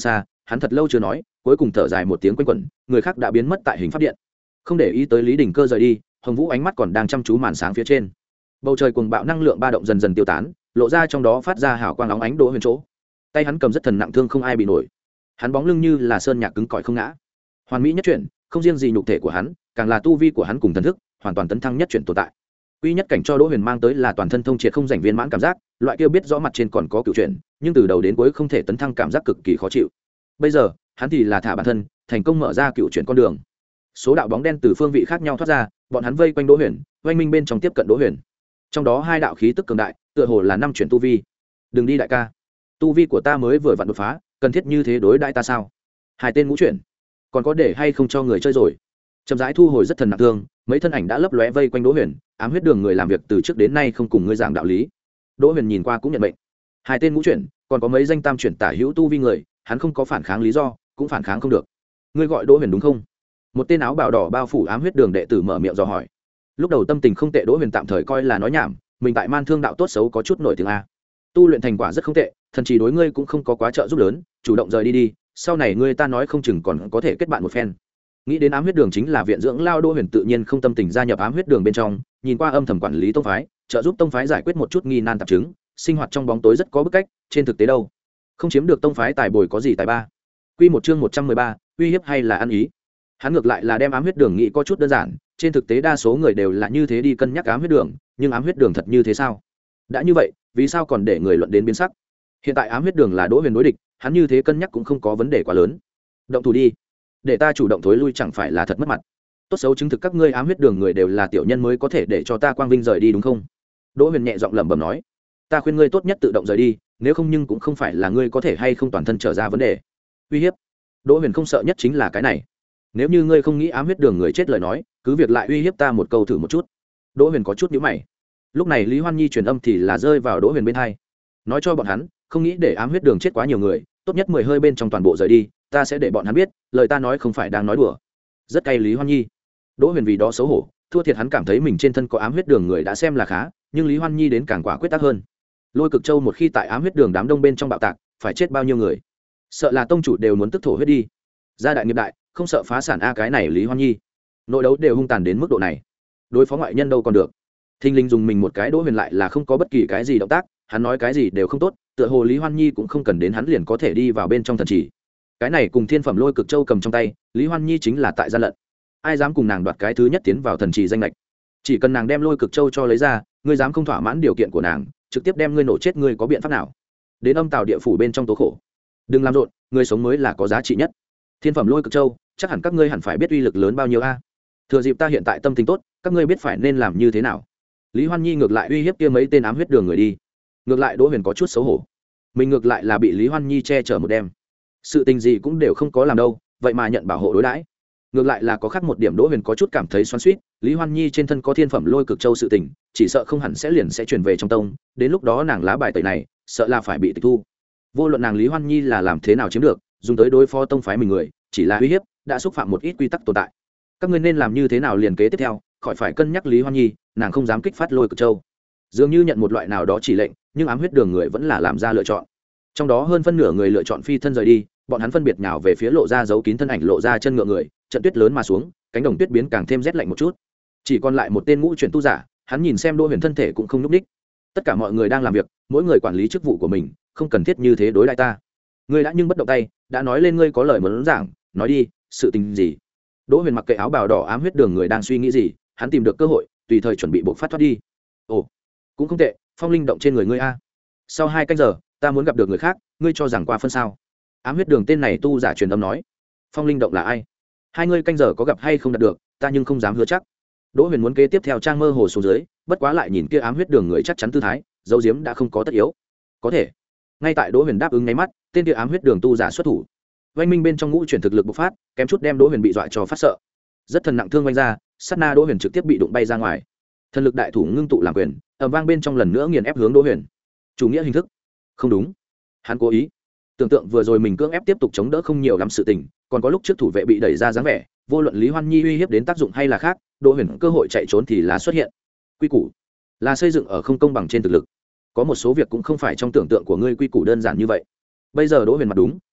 hắn thật lâu chưa nói, cuối cùng thở dài một tiếng quanh quẩn, người khác đã biến mất tại hình pháp điện. Không để ý tới Lý Đình Cơ rời đi, Hồng Vũ ánh mắt còn đang chăm chú màn sáng phía trên. Bầu trời cuồng bạo năng lượng ba động dần dần tiêu tán, lộ ra trong đó phát ra hào quang óng ánh Đỗ Huyền chỗ. Tay hắn cầm rất thần nặng thương không ai bị nổi. Hắn bóng lưng như là sơn nhạc cứng cỏi không ngã. Hoàn mỹ nhất chuyển, không riêng gì nhục thể của hắn, càng là tu vi của hắn cùng thần thức, hoàn toàn tấn thăng nhất chuyển tồn tại. Quy nhất cảnh cho Đỗ Huyền mang tới là toàn thân thông triệt không rảnh viên mãn cảm giác, loại kia biết rõ mặt trên còn có cựu chuyển, nhưng từ đầu đến cuối không thể tấn thăng cảm giác cực kỳ khó chịu. Bây giờ, hắn thì là thả bản thân, thành công mở ra cựu chuyển con đường. Số đạo bóng đen từ phương vị khác nhau thoát ra, bọn hắn vây quanh Đỗ Huyền, oanh minh bên trong tiếp cận Đỗ Huyền. Trong đó hai đạo khí tức cường đại, tựa hồ là năm chuyển tu vi. Đừng đi đại ca, tu vi của ta mới vừa vặn đột phá, cần thiết như thế đối đãi ta sao? Hai tên ngũ chuyển, còn có để hay không cho người chơi rồi? Chậm rãi thu hồi rất thần nặng thương, mấy thân ảnh đã lấp lóe vây quanh Đỗ Huyền, ám huyết đường người làm việc từ trước đến nay không cùng ngươi giảng đạo lý. Đỗ Huyền nhìn qua cũng nhận mệnh. Hai tên ngũ chuyển, còn có mấy danh tam chuyển tả hữu tu vi người, hắn không có phản kháng lý do, cũng phản kháng không được. Ngươi gọi Đỗ Huyền đúng không? Một tên áo bào đỏ bao phủ ám huyết đường đệ tử mở miệng dò hỏi. Lúc đầu tâm tình không tệ Đỗ Huyền tạm thời coi là nói nhảm, mình tại Man Thương đạo tốt xấu có chút nổi tiếng a. Tu luyện thành quả rất không tệ, thần chỉ đối ngươi cũng không có quá trợ giúp lớn, chủ động rời đi đi, sau này ngươi ta nói không chừng còn có thể kết bạn một phen. Nghĩ đến ám huyết đường chính là viện dưỡng lao, Đỗ Huyền tự nhiên không tâm tình gia nhập ám huyết đường bên trong, nhìn qua âm thầm quản lý tông phái, trợ giúp tông phái giải quyết một chút nghi nan tạp chứng, sinh hoạt trong bóng tối rất có bức cách, trên thực tế đâu, không chiếm được tông phái tài bồi có gì tài ba. Quy một chương một trăm mười ba, uy hiếp hay là ăn ý. Hắn ngược lại là đem ám huyết đường nghĩ có chút đơn giản, trên thực tế đa số người đều là như thế đi cân nhắc ám huyết đường, nhưng ám huyết đường thật như thế sao? Đã như vậy, vì sao còn để người luận đến biến sắc? Hiện tại ám huyết đường là Đỗ Huyền đối địch, hắn như thế cân nhắc cũng không có vấn đề quá lớn. Động thủ đi, để ta chủ động thối lui chẳng phải là thật mất mặt? Tốt xấu chứng thực các ngươi ám huyết đường người đều là tiểu nhân mới có thể để cho ta quang vinh rời đi đúng không? Đỗ Huyền nhẹ giọng lẩm bẩm nói, ta khuyên ngươi tốt nhất tự động rời đi, nếu không nhưng cũng không phải là ngươi có thể hay không toàn thân trở ra vấn đề. Uy hiếp. Đỗ Huyền không sợ nhất chính là cái này. Nếu như ngươi không nghĩ ám huyết đường người chết lời nói, cứ việc lại uy hiếp ta một câu thử một chút. Đỗ Huyền có chút nhíu mày. Lúc này Lý Hoan Nhi truyền âm thì là rơi vào Đỗ Huyền bên tai, nói cho bọn hắn không nghĩ để ám huyết đường chết quá nhiều người, tốt nhất mười hơi bên trong toàn bộ rời đi, ta sẽ để bọn hắn biết lời ta nói không phải đang nói đùa. Rất cay Lý Hoan Nhi. Đỗ Huyền vì đó xấu hổ, thua thiệt hắn cảm thấy mình trên thân có ám huyết đường người đã xem là khá, nhưng Lý Hoan Nhi đến càng quả quyết tác hơn. Lôi Cực Châu một khi tại ám huyết đường đám đông bên trong bạo tạc, phải chết bao nhiêu người? Sợ là tông chủ đều muốn tức thổ huyết đi. Gia đại nghiệp đại, không sợ phá sản a, cái này Lý Hoan Nhi. Nội đấu đều hung tàn đến mức độ này, đối phó ngoại nhân đâu còn được. Thinh linh dùng mình một cái, Đỗ Huyền lại là không có bất kỳ cái gì động tác, hắn nói cái gì đều không tốt, tựa hồ Lý Hoan Nhi cũng không cần đến hắn liền có thể đi vào bên trong thần chỉ. Cái này cùng thiên phẩm Lôi Cực Châu cầm trong tay, Lý Hoan Nhi chính là tại gian lận. Ai dám cùng nàng đoạt cái thứ nhất tiến vào thần chỉ danh lệch? Chỉ cần nàng đem Lôi Cực Châu cho lấy ra, ngươi dám không thỏa mãn điều kiện của nàng, trực tiếp đem ngươi nổ chết, ngươi có biện pháp nào? Đến âm tào địa phủ bên trong tố khổ. Đừng làm rộn, người sống mới là có giá trị nhất. Thiên phẩm Lôi Cực Châu, chắc hẳn các ngươi hẳn phải biết uy lực lớn bao nhiêu a. Thừa dịp ta hiện tại tâm tình tốt, các ngươi biết phải nên làm như thế nào. Lý Hoan Nhi ngược lại uy hiếp kia mấy tên ám huyết đường người đi. Ngược lại Đỗ Huyền có chút xấu hổ, mình ngược lại là bị Lý Hoan Nhi che chở một đêm, sự tình gì cũng đều không có làm đâu, vậy mà nhận bảo hộ đối đãi. Ngược lại là có khác một điểm Đỗ Huyền có chút cảm thấy xoắn xuýt, Lý Hoan Nhi trên thân có thiên phẩm Lôi Cực Châu sự tình, chỉ sợ không hẳn sẽ liền sẽ truyền về trong tông, đến lúc đó nàng lá bài tẩy này, sợ là phải bị tịch thu. Vô luận nàng Lý Hoan Nhi là làm thế nào chiếm được, dùng tới đối phó tông phái mình người, chỉ là uy hiếp, đã xúc phạm một ít quy tắc tồn tại. Các ngươi nên làm như thế nào liền kế tiếp theo, khỏi phải cân nhắc Lý Hoan Nhi, nàng không dám kích phát Lôi Cực Châu. Dường như nhận một loại nào đó chỉ lệnh, nhưng ám huyết đường người vẫn là làm ra lựa chọn. Trong đó hơn phân nửa người lựa chọn phi thân rời đi, bọn hắn phân biệt nhào về phía lộ ra giấu kín thân ảnh lộ ra chân ngựa người, trận tuyết lớn mà xuống, cánh đồng tuyết biến càng thêm rét lạnh một chút. Chỉ còn lại một tên ngũ chuyển tu giả, hắn nhìn xem Đỗ Huyền thân thể cũng không nhúc nhích. Tất cả mọi người đang làm việc, mỗi người quản lý chức vụ của mình, không cần thiết như thế đối đãi ta. Ngươi đã nhưng bất động tay, đã nói lên ngươi có lời muốn giảng, nói đi, sự tình gì? Đỗ Huyền mặc kệ áo bào đỏ ám huyết đường người đang suy nghĩ gì, hắn tìm được cơ hội, tùy thời chuẩn bị buộc phát thoát đi. Ồ, cũng không tệ, phong linh động trên người ngươi a. Sau hai canh giờ, ta muốn gặp được người khác, ngươi cho rằng qua phân sao? Ám huyết đường tên này tu giả truyền âm nói. Phong linh động là ai? Hai ngươi canh giờ có gặp hay không đạt được, ta nhưng không dám hứa chắc. Đỗ Huyền muốn kế tiếp theo trang mơ hồ xuống dưới, bất quá lại nhìn kia ám huyết đường người chắc chắn tư thái, dấu diếm đã không có tất yếu. Có thể. Ngay tại Đỗ Huyền đáp ứng nháy mắt, tên kia ám huyết đường tu giả xuất thủ. Vành minh bên trong ngũ chuyển thực lực bộc phát, kém chút đem Đỗ Huyền bị dọa cho phát sợ. Rất thần nặng thương vanh ra, sát na Đỗ Huyền trực tiếp bị đụng bay ra ngoài. Thần lực đại thủ ngưng tụ làm quyền, ầm vang bên trong lần nữa nghiền ép hướng Đỗ Huyền. Chủ nghĩa hình thức. Không đúng. Hắn cố ý. Tưởng tượng vừa rồi mình cưỡng ép tiếp tục chống đỡ không nhiều lắm sự tình, còn có lúc trước thủ vệ bị đẩy ra dáng vẻ, vô luận Lý Hoan Nhi uy hiếp đến tác dụng hay là khác, Đỗ Huyền cơ hội chạy trốn thì là xuất hiện. Quy củ là xây dựng ở không công bằng trên thực lực. Có một số việc cũng không phải trong tưởng tượng của ngươi quy củ đơn giản như vậy. Bây giờ Đỗ Huyền mặt đúng,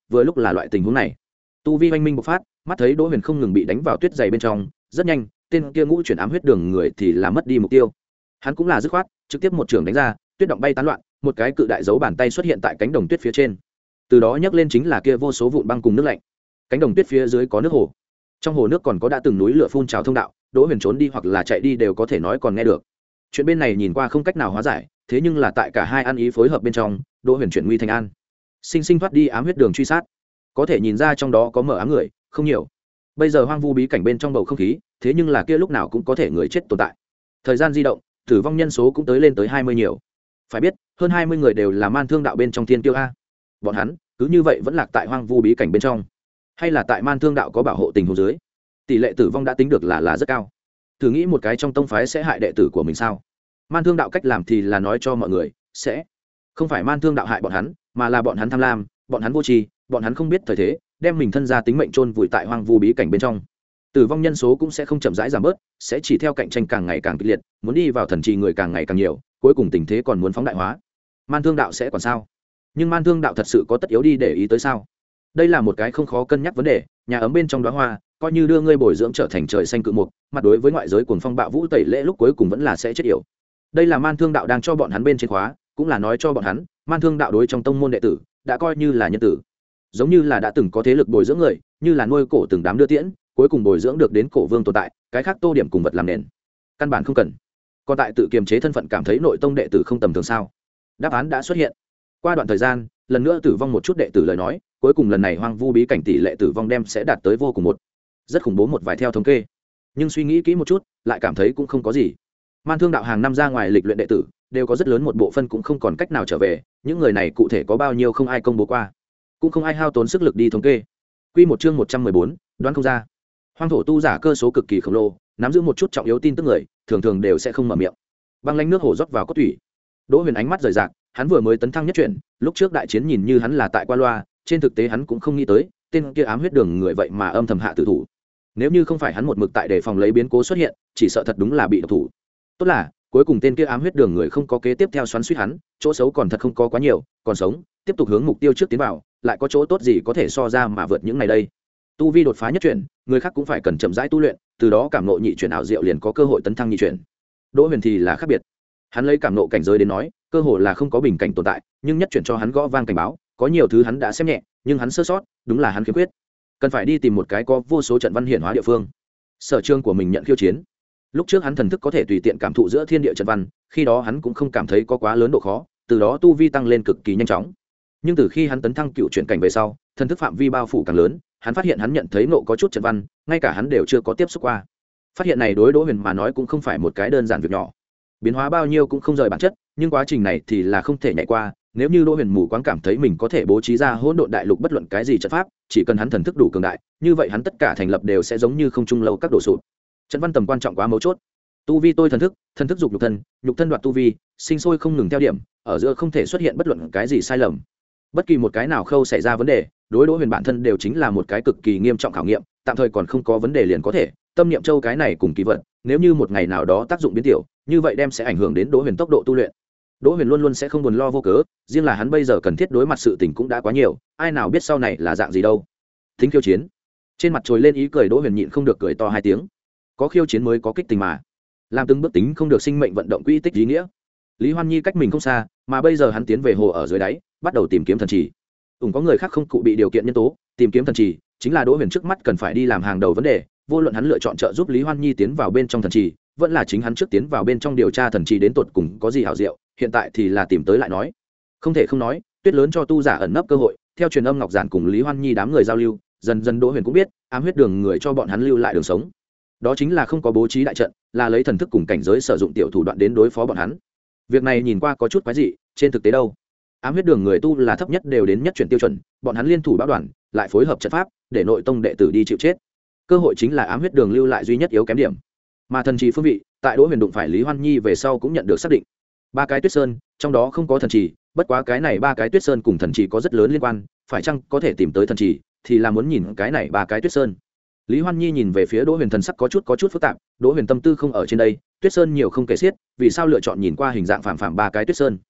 vừa lúc là loại tình huống này. Tu vi oanh minh bộc phát, mắt thấy Đỗ Huyền không ngừng bị đánh vào tuyết dày bên trong, rất nhanh tên kia ngũ chuyển ám huyết đường người thì là mất đi mục tiêu. Hắn cũng là dứt khoát trực tiếp một trường đánh ra, tuyết động bay tán loạn, một cái cự đại dấu bàn tay xuất hiện tại cánh đồng tuyết phía trên. Từ đó nhấc lên chính là kia vô số vụn băng cùng nước lạnh. Cánh đồng tuyết phía dưới có nước hồ, trong hồ nước còn có đã từng núi lửa phun trào thông đạo, Đỗ Huyền trốn đi hoặc là chạy đi đều có thể nói còn nghe được. Chuyện bên này nhìn qua không cách nào hóa giải, thế nhưng là tại cả hai ăn ý phối hợp bên trong, Đỗ Huyền chuyển nguy thành an, sinh sinh thoát đi ám huyết đường truy sát. Có thể nhìn ra trong đó có mở ám người không nhiều. Bây giờ hoang vu bí cảnh bên trong bầu không khí, thế nhưng là kia lúc nào cũng có thể người chết tồn tại. Thời gian di động, tử vong nhân số cũng tới lên tới hai mươi nhiều. Phải biết, hơn hai mươi người đều là man thương đạo bên trong thiên tiêu a. Bọn hắn cứ như vậy vẫn lạc tại hoang vu bí cảnh bên trong, hay là tại man thương đạo có bảo hộ tình huống dưới, tỷ lệ tử vong đã tính được là là rất cao. Thử nghĩ một cái trong tông phái sẽ hại đệ tử của mình sao? Man thương đạo cách làm thì là nói cho mọi người sẽ không phải man thương đạo hại bọn hắn, mà là bọn hắn tham lam, bọn hắn vô tri, bọn hắn không biết thời thế, đem mình thân ra tính mệnh chôn vùi tại hoang vu bí cảnh bên trong. Tử vong nhân số cũng sẽ không chậm rãi giảm bớt, sẽ chỉ theo cạnh tranh càng ngày càng kịch liệt, muốn đi vào thần trì người càng ngày càng nhiều, cuối cùng tình thế còn muốn phóng đại hóa. Man thương đạo sẽ còn sao? Nhưng man thương đạo thật sự có tất yếu đi để ý tới sao? Đây là một cái không khó cân nhắc vấn đề. Nhà ấm bên trong đóa hoa, coi như đưa ngươi bồi dưỡng trở thành trời xanh cự mục, mặt đối với ngoại giới cuồng phong bạo vũ tẩy lễ lúc cuối cùng vẫn là sẽ chết yểu. Đây là man thương đạo đang cho bọn hắn bên trên khóa, cũng là nói cho bọn hắn, man thương đạo đối trong tông môn đệ tử đã coi như là nhân tử, giống như là đã từng có thế lực bồi dưỡng người, như là nuôi cổ từng đám đưa tiễn, cuối cùng bồi dưỡng được đến cổ vương tồn tại, cái khác tô điểm cùng vật làm nền, căn bản không cần. Còn tại tự kiềm chế thân phận cảm thấy nội tông đệ tử không tầm thường sao? Đáp án đã xuất hiện. Qua đoạn thời gian, lần nữa tử vong một chút đệ tử lời nói, cuối cùng lần này hoang vu bí cảnh tỷ lệ tử vong đem sẽ đạt tới vô cùng một, rất khủng bố một vài theo thống kê. Nhưng suy nghĩ kỹ một chút, lại cảm thấy cũng không có gì. Man thương đạo hàng năm ra ngoài lịch luyện đệ tử, đều có rất lớn một bộ phân cũng không còn cách nào trở về, những người này cụ thể có bao nhiêu không ai công bố qua, cũng không ai hao tốn sức lực đi thống kê. Quy một chương một trăm mười bốn, đoán không ra. Hoang thổ tu giả cơ số cực kỳ khổng lồ, nắm giữ một chút trọng yếu tin tức người, thường thường đều sẽ không mở miệng. Băng lanh nước hồ rót vào cốt thủy. Đỗ Huyền ánh mắt rời rạc, hắn vừa mới tấn thăng nhất chuyển, lúc trước đại chiến nhìn như hắn là tại qua loa, trên thực tế hắn cũng không nghĩ tới, tên kia ám huyết đường người vậy mà âm thầm hạ tử thủ. Nếu như không phải hắn một mực tại đề phòng lấy biến cố xuất hiện, chỉ sợ thật đúng là bị độc thủ. Tốt là, cuối cùng tên kia ám huyết đường người không có kế tiếp theo xoắn suýt hắn, chỗ xấu còn thật không có quá nhiều, còn sống, tiếp tục hướng mục tiêu trước tiến vào, lại có chỗ tốt gì có thể so ra mà vượt những ngày đây. Tu vi đột phá nhất chuyển, người khác cũng phải cần chậm rãi tu luyện, từ đó cảm ngộ nhị chuyển ảo diệu liền có cơ hội tấn thăng nhị chuyển. Đỗ Huyền thì là khác biệt. Hắn lấy cảm ngộ cảnh giới đến nói, cơ hội là không có bình cảnh tồn tại, nhưng nhất chuyển cho hắn gõ vang cảnh báo, có nhiều thứ hắn đã xem nhẹ, nhưng hắn sơ sót, đúng là hắn khiếm khuyết. Cần phải đi tìm một cái có vô số trận văn hiển hóa địa phương. Sở trường của mình nhận khiêu chiến. Lúc trước hắn thần thức có thể tùy tiện cảm thụ giữa thiên địa trận văn, khi đó hắn cũng không cảm thấy có quá lớn độ khó, từ đó tu vi tăng lên cực kỳ nhanh chóng. Nhưng từ khi hắn tấn thăng cựu chuyển cảnh về sau, thần thức phạm vi bao phủ càng lớn, hắn phát hiện hắn nhận thấy nộ có chút trận văn, ngay cả hắn đều chưa có tiếp xúc qua. Phát hiện này đối Đỗ Huyền mà nói cũng không phải một cái đơn giản việc nhỏ. Biến hóa bao nhiêu cũng không rời bản chất, nhưng quá trình này thì là không thể nhảy qua. Nếu như Đỗ Huyền mù quáng cảm thấy mình có thể bố trí ra hỗn độn đại lục bất luận cái gì trận pháp, chỉ cần hắn thần thức đủ cường đại, như vậy hắn tất cả thành lập đều sẽ giống như không trung lâu các đổ sụp. Trận văn tầm quan trọng quá mấu chốt. Tu vi tôi thần thức, thần thức dục nhục thân, nhục thân đoạt tu vi, sinh sôi không ngừng theo điểm, ở giữa không thể xuất hiện bất luận cái gì sai lầm. Bất kỳ một cái nào khâu xảy ra vấn đề, đối Đỗ Huyền bản thân đều chính là một cái cực kỳ nghiêm trọng khảo nghiệm, tạm thời còn không có vấn đề liền có thể, tâm niệm châu cái này cùng kỳ vật, nếu như một ngày nào đó tác dụng biến tiểu, như vậy đem sẽ ảnh hưởng đến Đỗ Huyền tốc độ tu luyện. Đỗ Huyền luôn luôn sẽ không buồn lo vô cớ, riêng là hắn bây giờ cần thiết đối mặt sự tình cũng đã quá nhiều, ai nào biết sau này là dạng gì đâu. Thính khiêu chiến. Trên mặt trồi lên ý cười, Đỗ Huyền nhịn không được cười to hai tiếng. Có khiêu chiến mới có kích tình mà. Làm từng bước tính không được sinh mệnh vận động quỹ tích ý nghĩa. Lý Hoan Nhi cách mình không xa, mà bây giờ hắn tiến về hồ ở dưới đáy, bắt đầu tìm kiếm thần trì. Ủng có người khác không cụ bị điều kiện nhân tố, tìm kiếm thần trì chính là Đỗ Huyền trước mắt cần phải đi làm hàng đầu vấn đề, vô luận hắn lựa chọn trợ giúp Lý Hoan Nhi tiến vào bên trong thần trì, vẫn là chính hắn trước tiến vào bên trong điều tra thần trì đến tột cùng có gì hảo diệu, hiện tại thì là tìm tới lại nói. Không thể không nói, tuyết lớn cho tu giả ẩn nấp cơ hội, theo truyền âm Ngọc Giản cùng Lý Hoan Nhi đám người giao lưu, dần dần Đỗ Huyền cũng biết, ám huyết đường người cho bọn hắn lưu lại đường sống. Đó chính là không có bố trí đại trận, là lấy thần thức cùng cảnh giới sử dụng tiểu thủ đoạn đến đối phó bọn hắn. Việc này nhìn qua có chút quái dị, trên thực tế đâu? Ám huyết đường người tu là thấp nhất đều đến nhất chuyển tiêu chuẩn, bọn hắn liên thủ báo đoàn, lại phối hợp trận pháp, để nội tông đệ tử đi chịu chết. Cơ hội chính là ám huyết đường lưu lại duy nhất yếu kém điểm. Mà thần trì phương vị, tại Đỗ Huyền đụng phải Lý Hoan Nhi về sau cũng nhận được xác định. Ba cái tuyết sơn, trong đó không có thần trì, bất quá cái này ba cái tuyết sơn cùng thần trì có rất lớn liên quan, phải chăng có thể tìm tới thần trì, thì là muốn nhìn cái này ba cái tuyết sơn. Lý Hoan Nhi nhìn về phía Đỗ Huyền, thần sắc có chút có chút phức tạp, Đỗ Huyền tâm tư không ở trên đây, tuyết sơn nhiều không kể xiết, vì sao lựa chọn nhìn qua hình dạng phàm phàm ba cái tuyết sơn?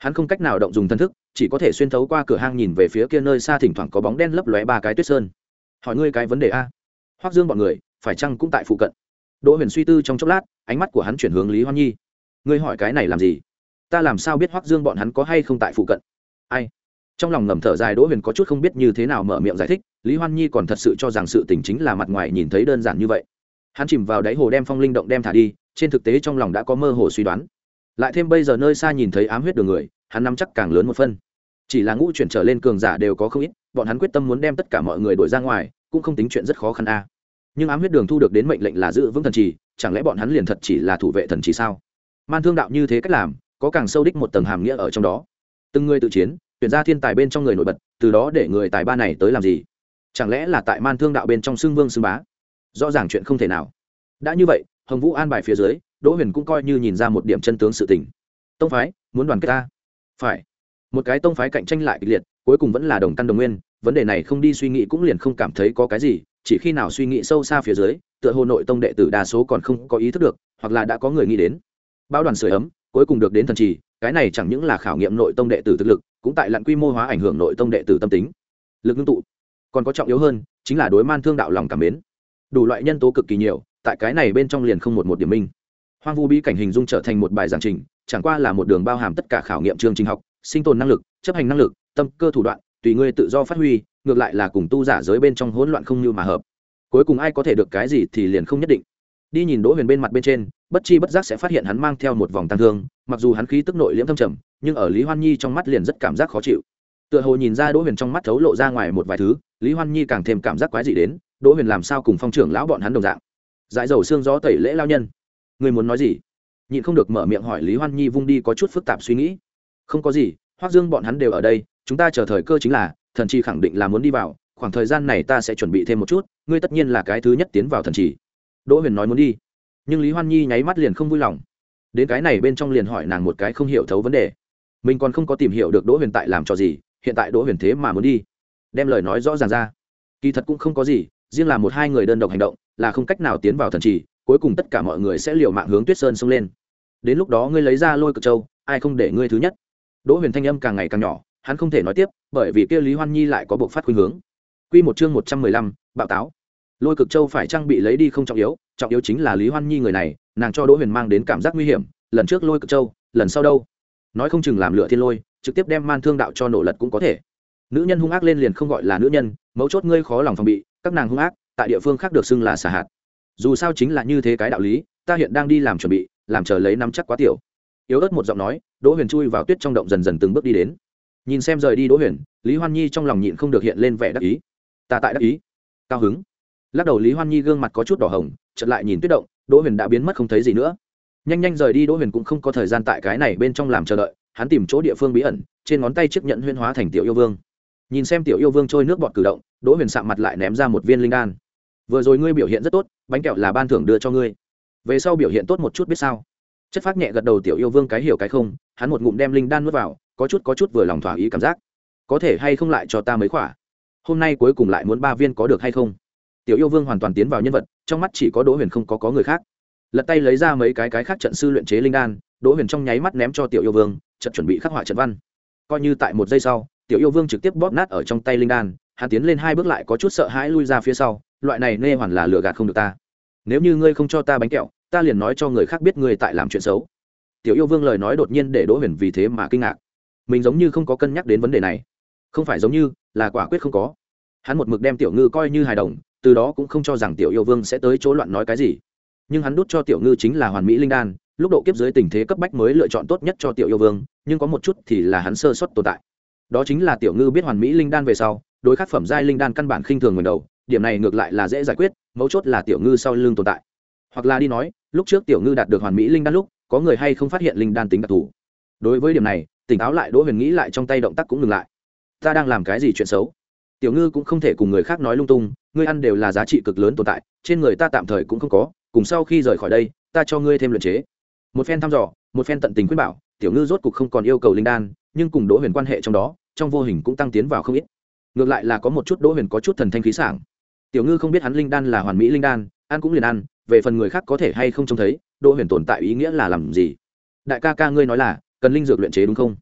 hắn không cách nào động dùng thần thức, chỉ có thể xuyên thấu qua cửa hang nhìn về phía kia nơi xa thỉnh thoảng có bóng đen lấp lóe ba cái tuyết sơn. Hỏi ngươi cái vấn đề a? Hoắc Dương bọn người phải chăng cũng tại phụ cận? Đỗ Huyền suy tư trong chốc lát, ánh mắt của hắn chuyển hướng Lý Hoan Nhi. Ngươi hỏi cái này làm gì? Ta làm sao biết Hoắc Dương bọn hắn có hay không tại phụ cận? Ai? Trong lòng ngầm thở dài, Đỗ Huyền có chút không biết như thế nào mở miệng giải thích. Lý Hoan Nhi còn thật sự cho rằng sự tình chính là mặt ngoài nhìn thấy đơn giản như vậy. Hắn chìm vào đáy hồ đem phong linh động đem thả đi, trên thực tế trong lòng đã có mơ hồ suy đoán. Lại thêm bây giờ nơi xa nhìn thấy ám huyết đường người, hắn nắm chắc càng lớn một phân. Chỉ là ngũ chuyển trở lên cường giả đều có không ít, bọn hắn quyết tâm muốn đem tất cả mọi người đuổi ra ngoài, cũng không tính chuyện rất khó khăn a. Nhưng ám huyết đường thu được đến mệnh lệnh là giữ vững thần trì, chẳng lẽ bọn hắn liền thật chỉ là thủ vệ thần trì sao? Man Thương đạo như thế cách làm, có càng sâu đích một tầng hàm nghĩa ở trong đó. Từng người tự chiến, tuyển ra thiên tài bên trong người nổi bật, từ đó để người tài ba này tới làm gì? Chẳng lẽ là tại Man Thương đạo bên trong xưng vương xưng bá? Rõ ràng chuyện không thể nào. Đã như vậy, Hồng Vũ an bài phía dưới, Đỗ Huyền cũng coi như nhìn ra một điểm chân tướng sự tình. Tông phái muốn đoàn kết ta, phải. Một cái tông phái cạnh tranh lại kịch liệt, cuối cùng vẫn là đồng căn đồng nguyên, vấn đề này không đi suy nghĩ cũng liền không cảm thấy có cái gì, chỉ khi nào suy nghĩ sâu xa phía dưới, tựa hồ nội tông đệ tử đa số còn không có ý thức được, hoặc là đã có người nghĩ đến. Bao đoàn sưởi ấm, cuối cùng được đến thần trì, cái này chẳng những là khảo nghiệm nội tông đệ tử thực lực, cũng tại lặn quy mô hóa ảnh hưởng nội tông đệ tử tâm tính, lực ngưng tụ. Còn có trọng yếu hơn, chính là đối Man Thương đạo lòng cảm mến. Đủ loại nhân tố cực kỳ nhiều, tại cái này bên trong liền không một một điểm minh. Hoang vu bí cảnh hình dung trở thành một bài giảng trình, chẳng qua là một đường bao hàm tất cả khảo nghiệm chương trình học, sinh tồn năng lực, chấp hành năng lực, tâm cơ thủ đoạn, tùy ngươi tự do phát huy, ngược lại là cùng tu giả giới bên trong hỗn loạn không như mà hợp. Cuối cùng ai có thể được cái gì thì liền không nhất định. Đi nhìn Đỗ Huyền bên mặt bên trên, bất chi bất giác sẽ phát hiện hắn mang theo một vòng tăng thương, mặc dù hắn khí tức nội liễm thâm trầm, nhưng ở Lý Hoan Nhi trong mắt liền rất cảm giác khó chịu. Tựa hồ nhìn ra Đỗ Huyền trong mắt thấu lộ ra ngoài một vài thứ, Lý Hoan Nhi càng thêm cảm giác quái dị đến, Đỗ Huyền làm sao cùng Phong trưởng lão bọn hắn đồng dạng. Dãi dầu xương gió tẩy lễ lao nhân, ngươi muốn nói gì? Nhịn không được mở miệng hỏi Lý Hoan Nhi, vung đi có chút phức tạp suy nghĩ. Không có gì, Hoắc Dương bọn hắn đều ở đây, chúng ta chờ thời cơ chính là, thần trì khẳng định là muốn đi vào, khoảng thời gian này ta sẽ chuẩn bị thêm một chút, ngươi tất nhiên là cái thứ nhất tiến vào thần trì. Đỗ Huyền nói muốn đi, nhưng Lý Hoan Nhi nháy mắt liền không vui lòng. Đến cái này bên trong liền hỏi nàng một cái không hiểu thấu vấn đề. Mình còn không có tìm hiểu được Đỗ Huyền tại làm trò gì, hiện tại Đỗ Huyền thế mà muốn đi. Đem lời nói rõ ràng ra. Kỳ thật cũng không có gì, riêng là một hai người đơn độc hành động, là không cách nào tiến vào thần trì, cuối cùng tất cả mọi người sẽ liều mạng hướng Tuyết Sơn xông lên. Đến lúc đó ngươi lấy ra Lôi Cực Châu, ai không để ngươi thứ nhất. Đỗ Huyền thanh âm càng ngày càng nhỏ, hắn không thể nói tiếp, bởi vì kia Lý Hoan Nhi lại có buộc phát khuynh hướng. Quy một chương một trăm mười lăm, bạo táo. Lôi Cực Châu phải trang bị lấy đi không trọng yếu, trọng yếu chính là Lý Hoan Nhi người này, nàng cho Đỗ Huyền mang đến cảm giác nguy hiểm, lần trước Lôi Cực Châu, lần sau đâu? Nói không chừng làm lửa thiên lôi, trực tiếp đem Man Thương đạo cho nổ lật cũng có thể. Nữ nhân hung ác lên liền không gọi là nữ nhân, mấu chốt ngươi khó lòng phòng bị, các nàng hung ác, tại địa phương khác được xưng là xà hạt. Dù sao chính là như thế cái đạo lý, ta hiện đang đi làm chuẩn bị, làm chờ lấy năm chắc quá tiểu. Yếu ớt một giọng nói, Đỗ Huyền chui vào tuyết trong động dần dần từng bước đi đến. Nhìn xem rời đi Đỗ Huyền, Lý Hoan Nhi trong lòng nhịn không được hiện lên vẻ đắc ý. Ta tại đắc ý, cao hứng. Lắc đầu, Lý Hoan Nhi gương mặt có chút đỏ hồng, chợt lại nhìn tuyết động, Đỗ Huyền đã biến mất không thấy gì nữa. Nhanh nhanh rời đi, Đỗ Huyền cũng không có thời gian tại cái này bên trong làm chờ đợi, hắn tìm chỗ địa phương bí ẩn, trên ngón tay chiếc nhẫn huyễn hóa thành Tiểu Yêu Vương. Nhìn xem Tiểu Yêu Vương trôi nước bọt cử động, Đỗ Huyền sạm mặt lại ném ra một viên linh đan. Vừa rồi ngươi biểu hiện rất tốt, bánh kẹo là ban thưởng đưa cho ngươi, về sau biểu hiện tốt một chút biết sao? Chất phác nhẹ gật đầu, Tiểu Yêu Vương cái hiểu cái không, hắn một ngụm đem linh đan nuốt vào, có chút có chút vừa lòng thỏa ý cảm giác. Có thể hay không lại cho ta mấy quả? Hôm nay cuối cùng lại muốn ba viên có được hay không? Tiểu Yêu Vương hoàn toàn tiến vào nhân vật, trong mắt chỉ có Đỗ Huyền không có có người khác. Lật tay lấy ra mấy cái cái khác trận sư luyện chế linh đan, Đỗ Huyền trong nháy mắt ném cho Tiểu Yêu Vương, chợt chuẩn bị khắc họa trận văn. Coi như tại một giây sau, Tiểu Yêu Vương trực tiếp bóp nát ở trong tay linh đan, hắn tiến lên hai bước lại có chút sợ hãi lui ra phía sau, loại này nê hoàn là lừa gạt không được ta. Nếu như ngươi không cho ta bánh kẹo, ta liền nói cho người khác biết ngươi tại làm chuyện xấu. Tiểu Yêu Vương lời nói đột nhiên để Đỗ Huyền vì thế mà kinh ngạc. Mình giống như không có cân nhắc đến vấn đề này. Không phải giống như, là quả quyết không có. Hắn một mực đem Tiểu Ngư coi như hài đồng, từ đó cũng không cho rằng Tiểu Yêu Vương sẽ tới chỗ loạn nói cái gì. Nhưng hắn đút cho Tiểu Ngư chính là hoàn mỹ linh đan, lúc độ kiếp dưới tình thế cấp bách mới lựa chọn tốt nhất cho Tiểu Yêu Vương, nhưng có một chút thì là hắn sơ suất tồn tại. Đó chính là Tiểu Ngư biết hoàn mỹ linh đan về sau, đối khắc phẩm giai linh đan căn bản khinh thường người đầu, điểm này ngược lại là dễ giải quyết, mấu chốt là Tiểu Ngư sau lưng tồn tại. Hoặc là đi nói, lúc trước Tiểu Ngư đạt được hoàn mỹ linh đan lúc, có người hay không phát hiện linh đan tính đặc thù. Đối với điểm này, tỉnh táo lại Đỗ Huyền nghĩ lại trong tay động tác cũng ngừng lại. Ta đang làm cái gì chuyện xấu? Tiểu Ngư cũng không thể cùng người khác nói lung tung, ngươi ăn đều là giá trị cực lớn tồn tại, trên người ta tạm thời cũng không có, cùng sau khi rời khỏi đây, ta cho ngươi thêm luyện chế. Một phen thăm dò, một phen tận tình khuyên bảo, Tiểu Ngư rốt cục không còn yêu cầu linh đan, nhưng cùng Đỗ Huyền quan hệ trong đó, trong vô hình cũng tăng tiến vào không ít. Ngược lại là có một chút Đỗ Huyền có chút thần thanh khí sảng. Tiểu Ngư không biết hắn linh đan là hoàn mỹ linh đan, ăn cũng liền ăn, về phần người khác có thể hay không trông thấy, Đỗ Huyền tồn tại ý nghĩa là làm gì? Đại ca ca ngươi nói là cần linh dược luyện chế đúng không?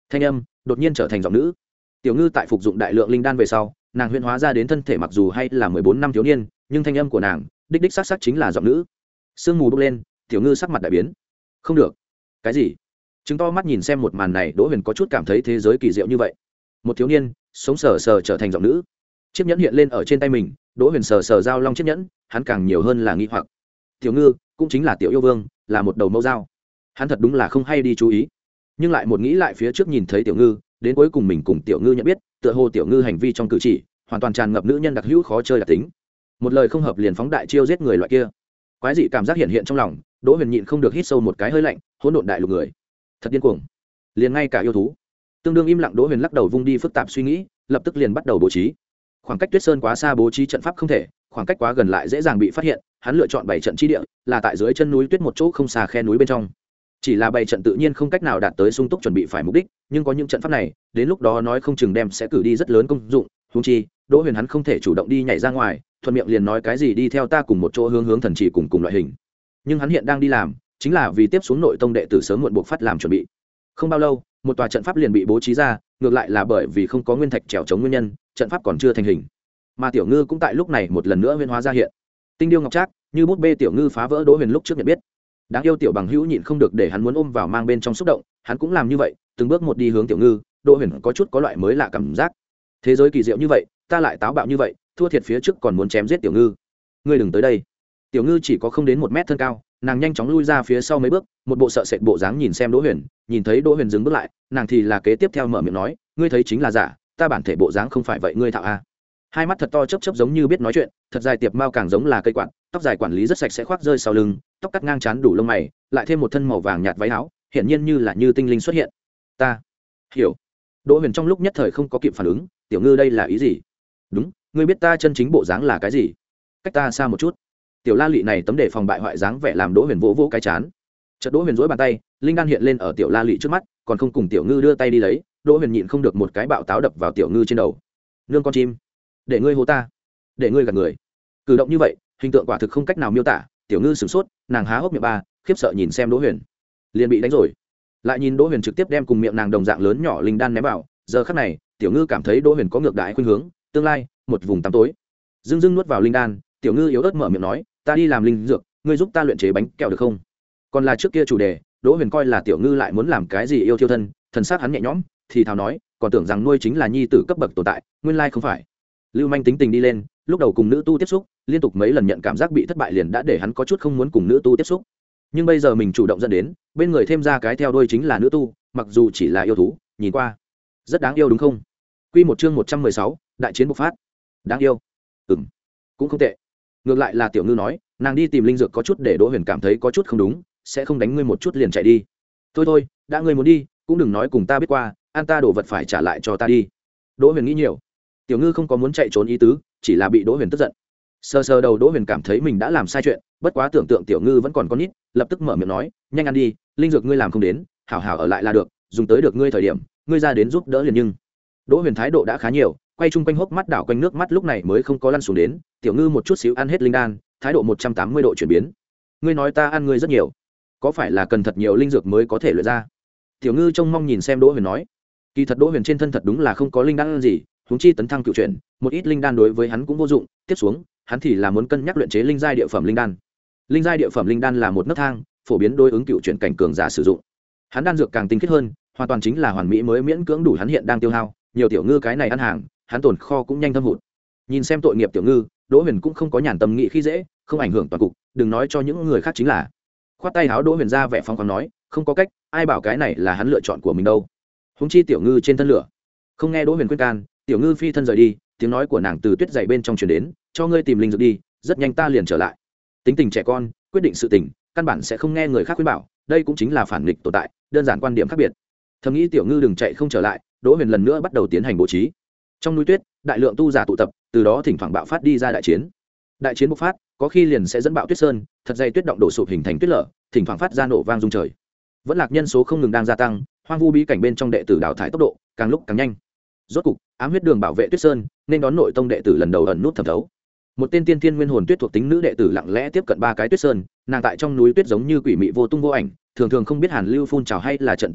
thanh âm đột nhiên trở thành giọng nữ. Tiểu Ngư tại phục dụng đại lượng linh đan về sau, nàng huyễn hóa ra đến thân thể mặc dù hay là mười bốn năm thiếu niên, nhưng thanh âm của nàng đích đích xác xác chính là giọng nữ. Sương mù bốc lên, Tiểu Ngư sắc mặt đại biến. Không được. Cái gì? Chứng to mắt nhìn xem một màn này, Đỗ Huyền có chút cảm thấy thế giới kỳ diệu như vậy. Một thiếu niên sống sờ sờ trở thành giọng nữ. Chiếc nhẫn hiện lên ở trên tay mình, Đỗ Huyền sờ sờ dao long chiếc nhẫn, hắn càng nhiều hơn là nghi hoặc. Tiểu Ngư cũng chính là Tiểu Yêu Vương, là một đầu mâu dao. Hắn thật đúng là không hay đi chú ý, nhưng lại một nghĩ lại phía trước nhìn thấy Tiểu Ngư, đến cuối cùng mình cùng Tiểu Ngư nhận biết, tựa hồ Tiểu Ngư hành vi trong cử chỉ hoàn toàn tràn ngập nữ nhân đặc hữu khó chơi đặc tính. Một lời không hợp liền phóng đại chiêu giết người loại kia. Quái dị cảm giác hiện hiện trong lòng, Đỗ Huyền nhịn không được hít sâu một cái hơi lạnh, hỗn độn đại lục người, thật điên cuồng. Liền ngay cả yêu thú tương đương im lặng. Đỗ Huyền lắc đầu vung đi phức tạp suy nghĩ, lập tức liền bắt đầu bố trí. Khoảng cách Tuyết Sơn quá xa bố trí trận pháp không thể, khoảng cách quá gần lại dễ dàng bị phát hiện. Hắn lựa chọn bảy trận chi địa, là tại dưới chân núi tuyết một chỗ không xa khe núi bên trong. Chỉ là bảy trận tự nhiên không cách nào đạt tới sung túc chuẩn bị phải mục đích, nhưng có những trận pháp này, đến lúc đó nói không chừng đem sẽ cử đi rất lớn công dụng. Huống chi, Đỗ Huyền hắn không thể chủ động đi nhảy ra ngoài, thuận miệng liền nói cái gì đi theo ta cùng một chỗ hướng hướng thần chỉ cùng cùng loại hình. Nhưng hắn hiện đang đi làm, chính là vì tiếp xuống nội tông đệ tử sớm muộn buộc phát làm chuẩn bị. Không bao lâu, một tòa trận pháp liền bị bố trí ra, ngược lại là bởi vì không có nguyên thạch trèo chống nguyên nhân, trận pháp còn chưa thành hình. Mà Tiểu Ngư cũng tại lúc này một lần nữa huyễn hóa ra hiện. Tinh điêu ngọc trác, như bút bê Tiểu Ngư phá vỡ Đỗ Huyền lúc trước nhận biết. Đáng yêu tiểu bằng hữu nhịn không được để hắn muốn ôm vào mang bên trong xúc động, hắn cũng làm như vậy, từng bước một đi hướng Tiểu Ngư. Đỗ Huyền có chút có loại mới lạ cảm giác. Thế giới kỳ diệu như vậy, ta lại táo bạo như vậy, thua thiệt phía trước còn muốn chém giết Tiểu Ngư. Ngươi đừng tới đây. Tiểu Ngư chỉ có không đến một mét thân cao, nàng nhanh chóng lui ra phía sau mấy bước, một bộ sợ sệt bộ dáng nhìn xem Đỗ Huyền. Nhìn thấy Đỗ Huyền dừng bước lại, nàng thì là kế tiếp theo mở miệng nói, ngươi thấy chính là giả, ta bản thể bộ dáng không phải vậy ngươi thạo a. Hai mắt thật to chớp chớp giống như biết nói chuyện, thật dài tiệp mao càng giống là cây quạt, tóc dài quản lý rất sạch sẽ khoác rơi sau lưng, tóc cắt ngang trán đủ lông mày, lại thêm một thân màu vàng nhạt váy áo, hiển nhiên như là như tinh linh xuất hiện. Ta hiểu. Đỗ Huyền trong lúc nhất thời không có kịp phản ứng, Tiểu Ngư đây là ý gì? Đúng, ngươi biết ta chân chính bộ dáng là cái gì? Cách ta xa một chút. Tiểu La Lị này tấm để phòng bại hoại dáng vẻ làm Đỗ Huyền vỗ vỗ cái chán. Chợt Đỗ Huyền duỗi bàn tay, linh đan hiện lên ở Tiểu La Lị trước mắt, còn không cùng Tiểu Ngư đưa tay đi lấy, Đỗ Huyền nhịn không được một cái bạo táo đập vào Tiểu Ngư trên đầu. Nương con chim, để ngươi hô ta, để ngươi gạt người. Cử động như vậy, hình tượng quả thực không cách nào miêu tả. Tiểu Ngư sửng sốt, nàng há hốc miệng ba, khiếp sợ nhìn xem Đỗ Huyền, liền bị đánh rồi. Lại nhìn Đỗ Huyền trực tiếp đem cùng miệng nàng đồng dạng lớn nhỏ linh đan ném vào. Giờ khắc này, Tiểu Ngư cảm thấy Đỗ Huyền có ngược đại khuynh hướng, tương lai một vùng tăm tối. Dưng dưng nuốt vào linh đan, Tiểu Ngư yếu ớt mở miệng nói, ta đi làm linh dược, ngươi giúp ta luyện chế bánh kẹo được không? Còn là trước kia chủ đề, Đỗ Huyền coi là Tiểu Ngư lại muốn làm cái gì yêu thiêu thân, thần sắc hắn nhẹ nhõm, thì thào nói, còn tưởng rằng nuôi chính là nhi tử cấp bậc tồn tại, nguyên lai không phải. Lưu manh tính tình đi lên, lúc đầu cùng nữ tu tiếp xúc, liên tục mấy lần nhận cảm giác bị thất bại liền đã để hắn có chút không muốn cùng nữ tu tiếp xúc. Nhưng bây giờ mình chủ động dẫn đến, bên người thêm ra cái theo đuôi chính là nữ tu, mặc dù chỉ là yêu thú, nhìn qua rất đáng yêu đúng không? Quy một chương một trăm mười sáu, đại chiến bộc phát. Đáng yêu. Ừm, cũng không tệ. Ngược lại là Tiểu Ngư nói, nàng đi tìm linh dược có chút để Đỗ Huyền cảm thấy có chút không đúng, sẽ không đánh ngươi một chút liền chạy đi. Thôi thôi, đã ngươi muốn đi, cũng đừng nói cùng ta biết qua, an ta đồ vật phải trả lại cho ta đi. Đỗ Huyền nghĩ nhiều. Tiểu Ngư không có muốn chạy trốn ý tứ, chỉ là bị Đỗ Huyền tức giận. Sờ sờ đầu Đỗ Huyền cảm thấy mình đã làm sai chuyện, bất quá tưởng tượng Tiểu Ngư vẫn còn con nít, lập tức mở miệng nói, nhanh ăn đi, linh dược ngươi làm không đến, hảo hảo ở lại là được, dùng tới được ngươi thời điểm, ngươi ra đến giúp đỡ liền nhưng. Đỗ Huyền thái độ đã khá nhiều, quay chung quanh hốc mắt đảo quanh nước mắt lúc này mới không có lăn xuống đến. Tiểu Ngư một chút xíu ăn hết linh đan, thái độ một trăm tám mươi độ chuyển biến. Ngươi nói ta ăn ngươi rất nhiều, có phải là cần thật nhiều linh dược mới có thể luyện ra? Tiểu Ngư trông mong nhìn xem Đỗ Huyền nói. Kỳ thật Đỗ Huyền trên thân thật đúng là không có linh đan gì, huống chi tấn thăng cựu chuyển, một ít linh đan đối với hắn cũng vô dụng. Tiếp xuống, hắn thì là muốn cân nhắc luyện chế linh giai địa phẩm linh đan. Linh giai địa phẩm linh đan là một nấc thang, phổ biến đối ứng cựu chuyển cảnh cường giả sử dụng. Hắn đan dược càng tinh khiết hơn, hoàn toàn chính là hoàn mỹ mới miễn cưỡng đủ hắn hiện đang tiêu hao. Nhiều Tiểu Ngư cái này ăn hàng, hắn tồn kho cũng nhanh thâm hụt. Nhìn xem tội nghiệp Tiểu Ngư, Đỗ Huyền cũng không có nhàn tâm nghĩ khi dễ, không ảnh hưởng toàn cục, đừng nói cho những người khác chính là. Khoát tay áo Đỗ Huyền ra vẻ phong khoáng nói, không có cách, ai bảo cái này là hắn lựa chọn của mình đâu. Huống chi Tiểu Ngư trên thân lửa. Không nghe Đỗ Huyền khuyên can, Tiểu Ngư phi thân rời đi, tiếng nói của nàng từ tuyết dày bên trong truyền đến, cho ngươi tìm linh dược đi, rất nhanh ta liền trở lại. Tính tình trẻ con, quyết định sự tình, căn bản sẽ không nghe người khác khuyên bảo, đây cũng chính là phản nghịch tồn tại, đơn giản quan điểm khác biệt. Thầm nghĩ Tiểu Ngư đừng chạy không trở lại, Đỗ Huyền lần nữa bắt đầu tiến hành bố trí. Trong núi tuyết, đại lượng tu giả tụ tập, từ đó thỉnh thoảng bạo phát đi ra đại chiến. Đại chiến bộc phát, có khi liền sẽ dẫn bạo tuyết sơn, thật dày tuyết động đổ sụp hình thành tuyết lở, thỉnh thoảng phát ra nổ vang rung trời. Vẫn lạc nhân số không ngừng đang gia tăng, hoang vu bí cảnh bên trong đệ tử đào thải tốc độ càng lúc càng nhanh. Rốt cục, ám huyết đường bảo vệ tuyết sơn, nên đón nội tông đệ tử lần đầu ẩn nút thẩm thấu. Một tên tiên thiên nguyên hồn tuyết thuộc tính nữ đệ tử lặng lẽ tiếp cận ba cái tuyết sơn, nàng tại trong núi tuyết giống như quỷ mị vô tung vô ảnh, thường thường không biết hàn lưu phun trào hay là trận tuyết lớn,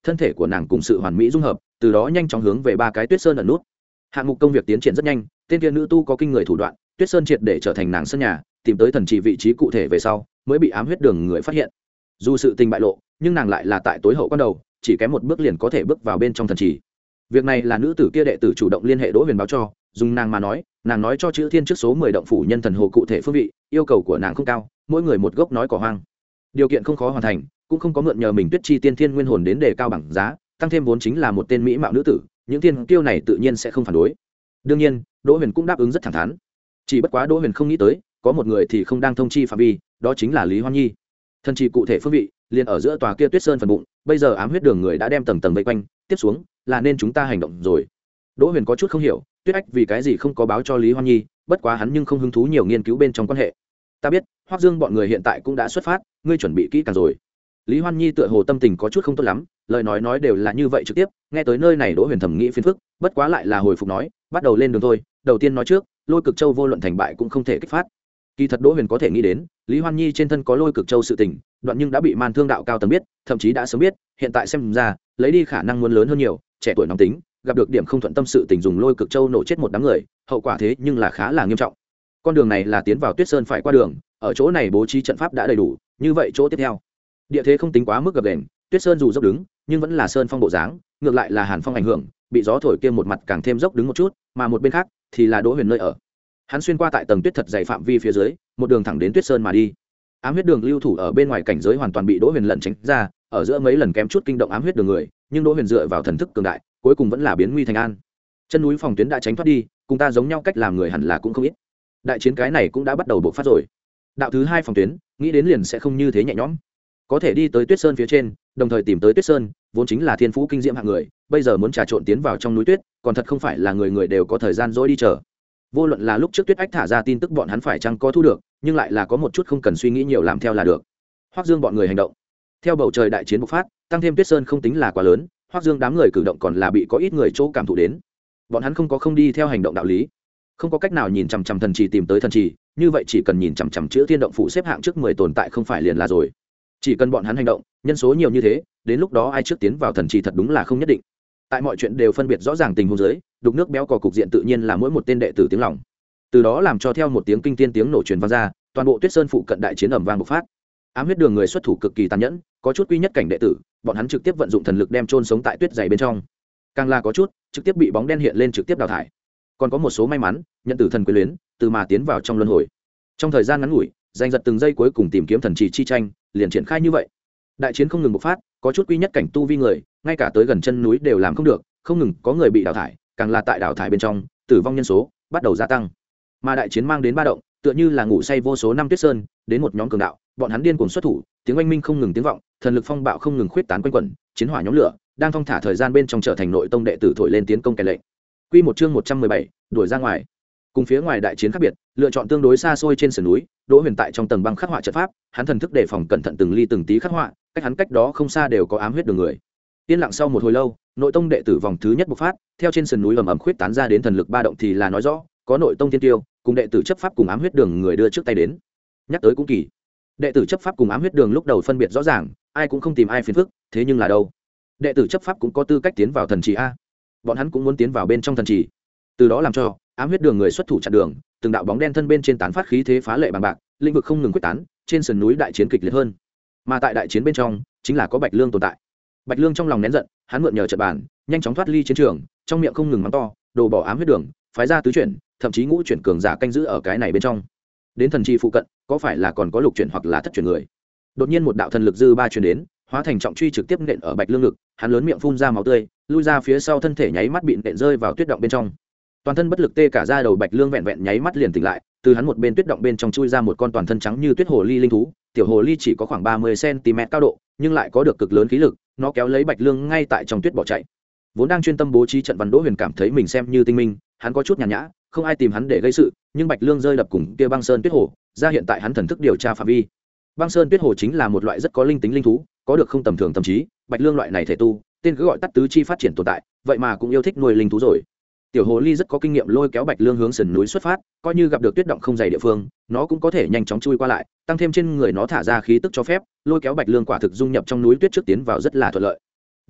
thân thể của nàng cùng sự hoàn mỹ dung hợp, từ đó nhanh chóng hướng về ba cái tuyết sơn ẩn nút. Hạng mục công việc tiến triển rất nhanh, tên kia nữ tu có kinh người thủ đoạn, tuyết sơn triệt để trở thành nàng sân nhà, tìm tới thần chỉ vị trí cụ thể về sau mới bị ám huyết đường người phát hiện. Dù sự tình bại lộ, nhưng nàng lại là tại tối hậu quan đầu, chỉ kém một bước liền có thể bước vào bên trong thần chỉ. Việc này là nữ tử kia đệ tử chủ động liên hệ Đỗ Huyền báo cho, dùng nàng mà nói, nàng nói cho chữ thiên trước số mười động phủ nhân thần hồ cụ thể phương vị, yêu cầu của nàng không cao, mỗi người một gốc nói cỏ hoang. Điều kiện không khó hoàn thành, cũng không có mượn nhờ mình Tuyết Chi Tiên Thiên Nguyên hồn đến đề cao bằng giá, tăng thêm vốn chính là một tên mỹ mạo nữ tử, những tiên kiêu này tự nhiên sẽ không phản đối. Đương nhiên, Đỗ Huyền cũng đáp ứng rất thẳng thắn. Chỉ bất quá Đỗ Huyền không nghĩ tới, có một người thì không đang thông chi phạm vi, đó chính là Lý Hoan Nhi. Thần chỉ cụ thể phương vị, liền ở giữa tòa kia Tuyết Sơn phần bụng, bây giờ ám huyết đường người đã đem tầng tầng vây quanh, tiếp xuống là nên chúng ta hành động rồi. Đỗ Huyền có chút không hiểu, Tuyết Ách vì cái gì không có báo cho Lý Hoan Nhi, bất quá hắn nhưng không hứng thú nhiều nghiên cứu bên trong quan hệ. Ta biết, Hoắc Dương bọn người hiện tại cũng đã xuất phát, ngươi chuẩn bị kỹ càng rồi. Lý Hoan Nhi tựa hồ tâm tình có chút không tốt lắm, lời nói nói đều là như vậy trực tiếp, nghe tới nơi này Đỗ Huyền thầm nghĩ phiền phức, bất quá lại là hồi phục nói, bắt đầu lên đường thôi, đầu tiên nói trước, Lôi Cực Châu vô luận thành bại cũng không thể kích phát. Kỳ thật Đỗ Huyền có thể nghĩ đến, Lý Hoan Nhi trên thân có Lôi Cực Châu sự tình, đoạn nhưng đã bị Man Thương đạo cao tầng biết, thậm chí đã sớm biết, hiện tại xem ra, lấy đi khả năng muốn lớn hơn nhiều, trẻ tuổi nóng tính, gặp được điểm không thuận tâm sự tình dùng Lôi Cực Châu nổ chết một đám người, hậu quả thế nhưng là khá là nghiêm trọng. Con đường này là tiến vào Tuyết Sơn phải qua đường, ở chỗ này bố trí trận pháp đã đầy đủ, như vậy chỗ tiếp theo, địa thế không tính quá mức gập ghềnh, Tuyết Sơn dù dốc đứng, nhưng vẫn là sơn phong bộ dáng, ngược lại là hàn phong ảnh hưởng, bị gió thổi kia một mặt càng thêm dốc đứng một chút, mà một bên khác thì là Đỗ Huyền nơi ở. Hắn xuyên qua tại tầng tuyết thật dày phạm vi phía dưới, một đường thẳng đến Tuyết Sơn mà đi. Ám huyết đường lưu thủ ở bên ngoài cảnh giới hoàn toàn bị Đỗ Huyền lẩn tránh ra, ở giữa mấy lần kém chút kinh động ám huyết đường người, nhưng Đỗ Huyền dựa vào thần thức cường đại, cuối cùng vẫn là biến nguy thành an. Chân núi phòng tuyến đã tránh thoát đi, cùng ta giống nhau cách làm người hẳn là cũng không ít. Đại chiến cái này cũng đã bắt đầu bộc phát rồi. Đạo thứ hai phòng tuyến, nghĩ đến liền sẽ không như thế nhẹ nhõm. Có thể đi tới Tuyết Sơn phía trên, đồng thời tìm tới Tuyết Sơn, vốn chính là thiên phú kinh diễm hạng người, bây giờ muốn trà trộn tiến vào trong núi tuyết, còn thật không phải là người người đều có thời gian dỗi đi chờ. Vô luận là lúc trước Tuyết Ách thả ra tin tức bọn hắn phải chăng có thu được, nhưng lại là có một chút không cần suy nghĩ nhiều làm theo là được. Hoắc Dương bọn người hành động. Theo bầu trời đại chiến bộc phát, tăng thêm Tuyết Sơn không tính là quá lớn, Hoắc Dương đám người cử động còn là bị có ít người chỗ cảm thụ đến. Bọn hắn không có không đi theo hành động đạo lý, không có cách nào nhìn chằm chằm thần trì tìm tới thần trì, như vậy chỉ cần nhìn chằm chằm chữ thiên động phủ xếp hạng trước mười tồn tại không phải liền là rồi. Chỉ cần bọn hắn hành động, nhân số nhiều như thế, đến lúc đó ai trước tiến vào thần trì thật đúng là không nhất định. Tại mọi chuyện đều phân biệt rõ ràng tình huống dưới, đục nước béo cò cục diện tự nhiên là mỗi một tên đệ tử tiếng lòng. Từ đó làm cho theo một tiếng kinh tiên tiếng nổ truyền vang ra, toàn bộ Tuyết Sơn phụ cận đại chiến ầm vang bộc phát. Ám huyết đường người xuất thủ cực kỳ tàn nhẫn, có chút quy nhất cảnh đệ tử, bọn hắn trực tiếp vận dụng thần lực đem chôn sống tại tuyết dày bên trong. Càng là có chút, trực tiếp bị bóng đen hiện lên trực tiếp đào thải. Còn có một số may mắn, nhận tử thần quyền luyến, từ mà tiến vào trong luân hồi. Trong thời gian ngắn ngủi, giành giật từng giây cuối cùng tìm kiếm thần trì chi tranh, liền triển khai như vậy. Đại chiến không ngừng bộc phát, có chút quy nhất cảnh tu vi người, ngay cả tới gần chân núi đều làm không được, không ngừng có người bị đào thải, càng là tại đào thải bên trong, tử vong nhân số bắt đầu gia tăng. Mà đại chiến mang đến ba động, tựa như là ngủ say vô số năm Tuyết Sơn, đến một nhóm cường đạo, bọn hắn điên cuồng xuất thủ, tiếng oanh minh không ngừng tiếng vọng, thần lực phong bạo không ngừng khuyết tán quanh quẩn, chiến hỏa nhóm lửa, đang thong thả thời gian bên trong trở thành nội tông đệ tử thổi lên tiến công kèn lệnh. Quy một chương một trăm mười bảy, đuổi ra ngoài. Cùng phía ngoài đại chiến khác biệt, lựa chọn tương đối xa xôi trên sườn núi, Đỗ Huyền tại trong tầng băng khắc họa trận pháp, hắn thần thức đề phòng cẩn thận từng ly từng tí khắc họa, cách hắn cách đó không xa đều có ám huyết đường người. Yên lặng sau một hồi lâu, nội tông đệ tử vòng thứ nhất bộc phát, theo trên sườn núi ầm ầm khuyết tán ra đến thần lực ba động thì là nói rõ, có nội tông thiên tiêu, cùng đệ tử chấp pháp cùng ám huyết đường người đưa trước tay đến. Nhắc tới cũng kỳ, đệ tử chấp pháp cùng ám huyết đường lúc đầu phân biệt rõ ràng, ai cũng không tìm ai phiền phức, thế nhưng là đâu? Đệ tử chấp pháp cũng có tư cách tiến vào thần trì a. Bọn hắn cũng muốn tiến vào bên trong thần trì. Từ đó làm cho ám huyết đường người xuất thủ chặn đường, từng đạo bóng đen thân bên trên tán phát khí thế phá lệ bằng bạc, lĩnh vực không ngừng quyết tán, trên sườn núi đại chiến kịch liệt hơn. Mà tại đại chiến bên trong, chính là có Bạch Lương tồn tại. Bạch Lương trong lòng nén giận, hắn mượn nhờ trận bàn, nhanh chóng thoát ly chiến trường, trong miệng không ngừng mắng to, đồ bỏ ám huyết đường, phái ra tứ chuyển, thậm chí ngũ chuyển cường giả canh giữ ở cái này bên trong. Đến thần trì phụ cận, có phải là còn có lục chuyển hoặc là thất chuyển người? Đột nhiên một đạo thần lực dư ba truyền đến, hóa thành trọng truy trực tiếp nện ở Bạch Lương ngực, hắn lớn miệng phun ra máu tươi, lui ra phía sau thân thể nháy mắt bị nện rơi vào tuyết động bên trong. Toàn thân bất lực tê cả da đầu Bạch Lương vẹn vẹn nháy mắt liền tỉnh lại, từ hắn một bên tuyết động bên trong chui ra một con toàn thân trắng như tuyết hồ ly linh thú, tiểu hồ ly chỉ có khoảng ba mươi xăng-ti-mét cao độ, nhưng lại có được cực lớn khí lực, nó kéo lấy Bạch Lương ngay tại trong tuyết bỏ chạy. Vốn đang chuyên tâm bố trí trận văn Đỗ Huyền cảm thấy mình xem như tinh minh, hắn có chút nhàn nhã, không ai tìm hắn để gây sự, nhưng Bạch Lương rơi đập cùng kia băng sơn tuyết hồ, ra hiện tại hắn thần thức điều tra phạm vi. Băng sơn tuyết hồ chính là một loại rất có linh tính linh thú, có được không tầm thường tâm trí, Bạch Lương loại này thể tu, tên cứ gọi tắt tứ chi phát triển tồn tại, vậy mà cũng yêu thích nuôi linh thú rồi. Tiểu hồ ly rất có kinh nghiệm lôi kéo Bạch Lương hướng sườn núi xuất phát, coi như gặp được tuyết động không dày địa phương, nó cũng có thể nhanh chóng chui qua lại, tăng thêm trên người nó thả ra khí tức cho phép, lôi kéo Bạch Lương quả thực dung nhập trong núi tuyết trước tiến vào rất là thuận lợi.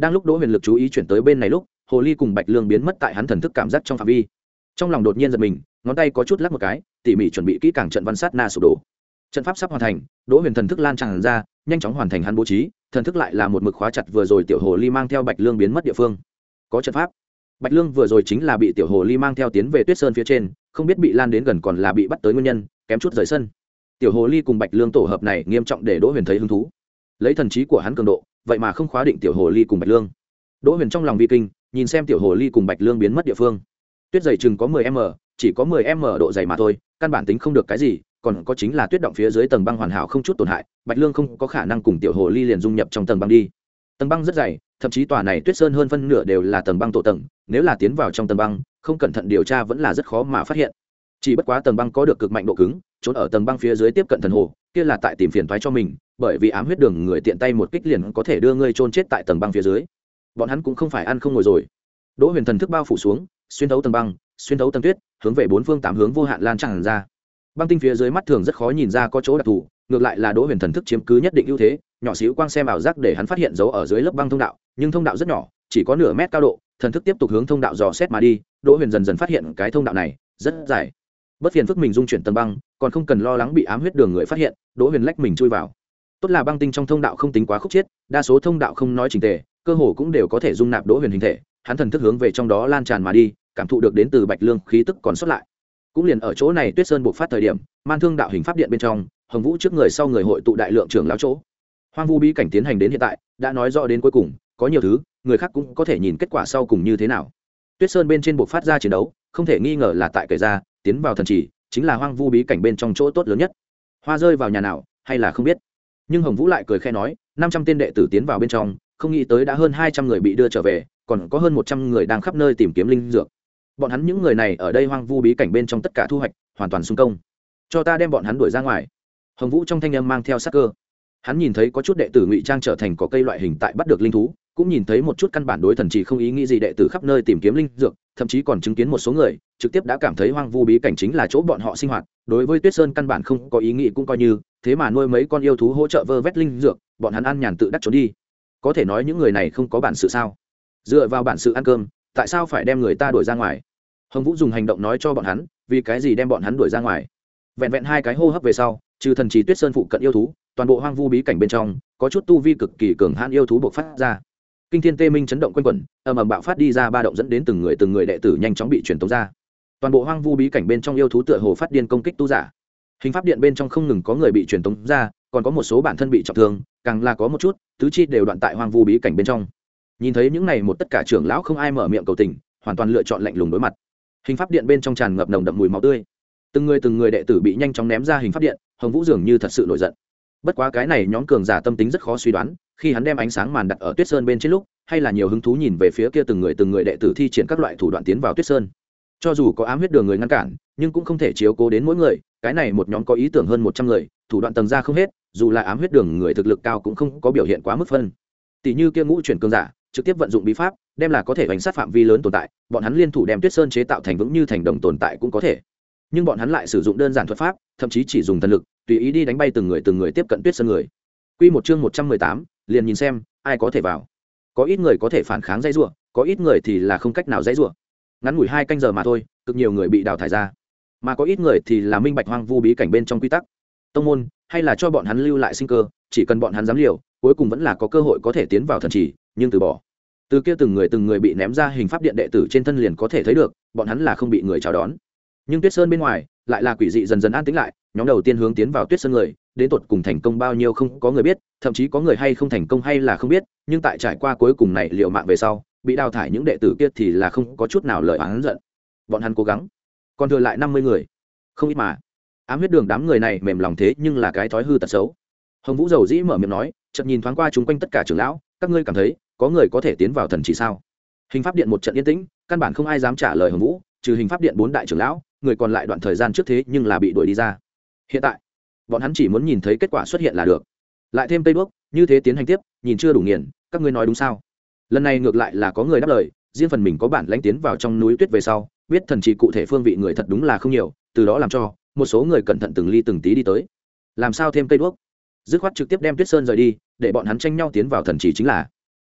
Đang lúc Đỗ Huyền lực chú ý chuyển tới bên này lúc, hồ ly cùng Bạch Lương biến mất tại hắn thần thức cảm giác trong phạm vi. Trong lòng đột nhiên giật mình, ngón tay có chút lắc một cái, tỉ mỉ chuẩn bị kỹ càng trận văn sát na sụp đổ. Trận pháp sắp hoàn thành, Đỗ Huyền thần thức lan tràn ra, nhanh chóng hoàn thành hắn bố trí, thần thức lại là một mực khóa chặt vừa rồi tiểu hồ ly mang theo Bạch Lương biến mất địa phương. Có trận pháp. Bạch Lương vừa rồi chính là bị tiểu hồ ly mang theo tiến về Tuyết Sơn phía trên, không biết bị lan đến gần còn là bị bắt tới nguyên nhân, kém chút rời sân. Tiểu hồ ly cùng Bạch Lương tổ hợp này nghiêm trọng để Đỗ Huyền thấy hứng thú. Lấy thần trí của hắn cường độ, vậy mà không khóa định tiểu hồ ly cùng Bạch Lương. Đỗ Huyền trong lòng vi kinh, nhìn xem tiểu hồ ly cùng Bạch Lương biến mất địa phương. Tuyết dày chừng có mười m, chỉ có mười m độ dày mà thôi, căn bản tính không được cái gì, còn có chính là tuyết động phía dưới tầng băng hoàn hảo không chút tổn hại, Bạch Lương không có khả năng cùng tiểu hồ ly liền dung nhập trong tầng băng đi. Tầng băng rất dày, thậm chí tòa này Tuyết Sơn hơn phân nửa đều là tầng băng tổ tầng, nếu là tiến vào trong tầng băng, không cẩn thận điều tra vẫn là rất khó mà phát hiện. Chỉ bất quá tầng băng có được cực mạnh độ cứng, trốn ở tầng băng phía dưới tiếp cận thần hồ, kia là tại tìm phiền toái cho mình, bởi vì ám huyết đường người tiện tay một kích liền có thể đưa ngươi chôn chết tại tầng băng phía dưới. Bọn hắn cũng không phải ăn không ngồi rồi. Đỗ Huyền thần thức bao phủ xuống, xuyên thấu tầng băng, xuyên thấu tầng tuyết, hướng về bốn phương tám hướng vô hạn lan tràn ra. Băng tinh phía dưới mắt thường rất khó nhìn ra có chỗ đặc thù, ngược lại là Đỗ Huyền thần thức chiếm cứ nhất định ưu thế, nhỏ xíu quang xem ảo giác để hắn phát hiện dấu ở dưới lớp băng thông đạo, nhưng thông đạo rất nhỏ, chỉ có nửa mét cao độ, thần thức tiếp tục hướng thông đạo dò xét mà đi, Đỗ Huyền dần dần phát hiện cái thông đạo này rất dài. Bất phiền phức mình dung chuyển tầng băng, còn không cần lo lắng bị ám huyết đường người phát hiện, Đỗ Huyền lách mình chui vào. Tốt là băng tinh trong thông đạo không tính quá khúc chiết, đa số thông đạo không nói chỉnh tề, cơ hồ cũng đều có thể dung nạp Đỗ Huyền hình thể, hắn thần thức hướng về trong đó lan tràn mà đi, cảm thụ được đến từ Bạch Lương khí tức còn sót lại. Cũng liền ở chỗ này Tuyết Sơn buộc phát thời điểm, Man Thương đạo hình pháp điện bên trong, Hồng Vũ trước người sau người hội tụ đại lượng trưởng lão chỗ. Hoang vu bí cảnh tiến hành đến hiện tại, đã nói rõ đến cuối cùng, có nhiều thứ, người khác cũng có thể nhìn kết quả sau cùng như thế nào. Tuyết Sơn bên trên buộc phát ra chiến đấu, không thể nghi ngờ là tại kể ra, tiến vào thần trì, chính là hoang vu bí cảnh bên trong chỗ tốt lớn nhất. Hoa rơi vào nhà nào, hay là không biết. Nhưng Hồng Vũ lại cười khẽ nói, năm trăm tên đệ tử tiến vào bên trong, không nghĩ tới đã hơn hai trăm người bị đưa trở về, còn có hơn một trăm người đang khắp nơi tìm kiếm linh dược. Bọn hắn những người này ở đây hoang vu bí cảnh bên trong tất cả thu hoạch, hoàn toàn xung công. Cho ta đem bọn hắn đuổi ra ngoài. Hồng Vũ trong thanh âm mang theo sát cơ. Hắn nhìn thấy có chút đệ tử ngụy trang trở thành có cây loại hình tại bắt được linh thú, cũng nhìn thấy một chút căn bản đối thần chỉ không ý nghĩ gì đệ tử khắp nơi tìm kiếm linh dược, thậm chí còn chứng kiến một số người trực tiếp đã cảm thấy hoang vu bí cảnh chính là chỗ bọn họ sinh hoạt, đối với Tuyết Sơn căn bản không có ý nghĩ cũng coi như, thế mà nuôi mấy con yêu thú hỗ trợ vơ vét linh dược, bọn hắn ăn nhàn tự đắc trốn đi. Có thể nói những người này không có bản sự sao? Dựa vào bản sự ăn cơm, tại sao phải đem người ta đuổi ra ngoài? Hồng Vũ dùng hành động nói cho bọn hắn, vì cái gì đem bọn hắn đuổi ra ngoài. Vẹn vẹn hai cái hô hấp về sau, trừ thần trì Tuyết Sơn phụ cận yêu thú, toàn bộ hoang vu bí cảnh bên trong có chút tu vi cực kỳ cường hãn yêu thú bộc phát ra. Kinh thiên tê minh chấn động quanh quẩn, ầm ầm bạo phát đi ra ba động dẫn đến từng người từng người đệ tử nhanh chóng bị truyền tống ra. Toàn bộ hoang vu bí cảnh bên trong yêu thú tựa hồ phát điên công kích tu giả. Hình pháp điện bên trong không ngừng có người bị truyền tống ra, còn có một số bản thân bị trọng thương, càng là có một chút tứ chi đều đoạn tại hoang vu bí cảnh bên trong. Nhìn thấy những này một tất cả trưởng lão không ai mở miệng cầu tình, hoàn toàn lựa chọn lạnh lùng đối mặt. Hình pháp điện bên trong tràn ngập nồng đậm mùi máu tươi, từng người từng người đệ tử bị nhanh chóng ném ra hình pháp điện. Hồng Vũ dường như thật sự nổi giận. Bất quá cái này nhóm cường giả tâm tính rất khó suy đoán, khi hắn đem ánh sáng màn đặt ở Tuyết Sơn bên trên lúc, hay là nhiều hứng thú nhìn về phía kia từng người từng người đệ tử thi triển các loại thủ đoạn tiến vào Tuyết Sơn. Cho dù có ám huyết đường người ngăn cản, nhưng cũng không thể chiếu cố đến mỗi người, cái này một nhóm có ý tưởng hơn một trăm người, thủ đoạn tầng ra không hết, dù là ám huyết đường người thực lực cao cũng không có biểu hiện quá mức phân. Tỷ như kia ngũ chuyển cường giả, trực tiếp vận dụng bí pháp, đem là có thể đánh sát phạm vi lớn tồn tại, bọn hắn liên thủ đem Tuyết Sơn chế tạo thành vững như thành đồng tồn tại cũng có thể. Nhưng bọn hắn lại sử dụng đơn giản thuật pháp, thậm chí chỉ dùng thần lực, tùy ý đi đánh bay từng người từng người tiếp cận Tuyết Sơn người. Quy một chương một trăm mười tám, liền nhìn xem ai có thể vào. Có ít người có thể phản kháng dãy rủa, có ít người thì là không cách nào dãy rủa. Ngắn ngủi hai canh giờ mà thôi, cực nhiều người bị đào thải ra. Mà có ít người thì là minh bạch hoang vu bí cảnh bên trong quy tắc. Tông môn hay là cho bọn hắn lưu lại sinh cơ, chỉ cần bọn hắn dám liều, cuối cùng vẫn là có cơ hội có thể tiến vào thần trì, nhưng từ bỏ. Từ kia từng người từng người bị ném ra hình pháp điện đệ tử trên thân liền có thể thấy được, bọn hắn là không bị người chào đón. Nhưng Tuyết Sơn bên ngoài lại là quỷ dị dần dần an tĩnh lại, nhóm đầu tiên hướng tiến vào Tuyết Sơn người, đến tột cùng thành công bao nhiêu không có người biết, thậm chí có người hay không thành công hay là không biết, nhưng tại trải qua cuối cùng này liệu mạng về sau, bị đào thải những đệ tử kia thì là không có chút nào lời oán giận. Bọn hắn cố gắng, còn thừa lại năm mươi người, không ít mà. Ám huyết đường đám người này mềm lòng thế nhưng là cái thói hư tật xấu. Hồng Vũ dầu dĩ mở miệng nói, chợt nhìn thoáng qua chúng quanh tất cả trưởng lão, các ngươi cảm thấy có người có thể tiến vào thần chỉ sao? Hình pháp điện một trận yên tĩnh, căn bản không ai dám trả lời Hồng Vũ, trừ hình pháp điện bốn đại trưởng lão, người còn lại đoạn thời gian trước thế nhưng là bị đuổi đi ra. Hiện tại bọn hắn chỉ muốn nhìn thấy kết quả xuất hiện là được, lại thêm tây bước như thế tiến hành tiếp, nhìn chưa đủ nghiền, các ngươi nói đúng sao? Lần này ngược lại là có người đáp lời, riêng phần mình có bản lãnh tiến vào trong núi tuyết về sau, biết thần chỉ cụ thể phương vị người thật đúng là không nhiều, từ đó làm cho một số người cẩn thận từng ly từng tí đi tới. Làm sao thêm cây đuốc, dứt khoát trực tiếp đem Tuyết Sơn rời đi, để bọn hắn tranh nhau tiến vào thần chỉ chính là.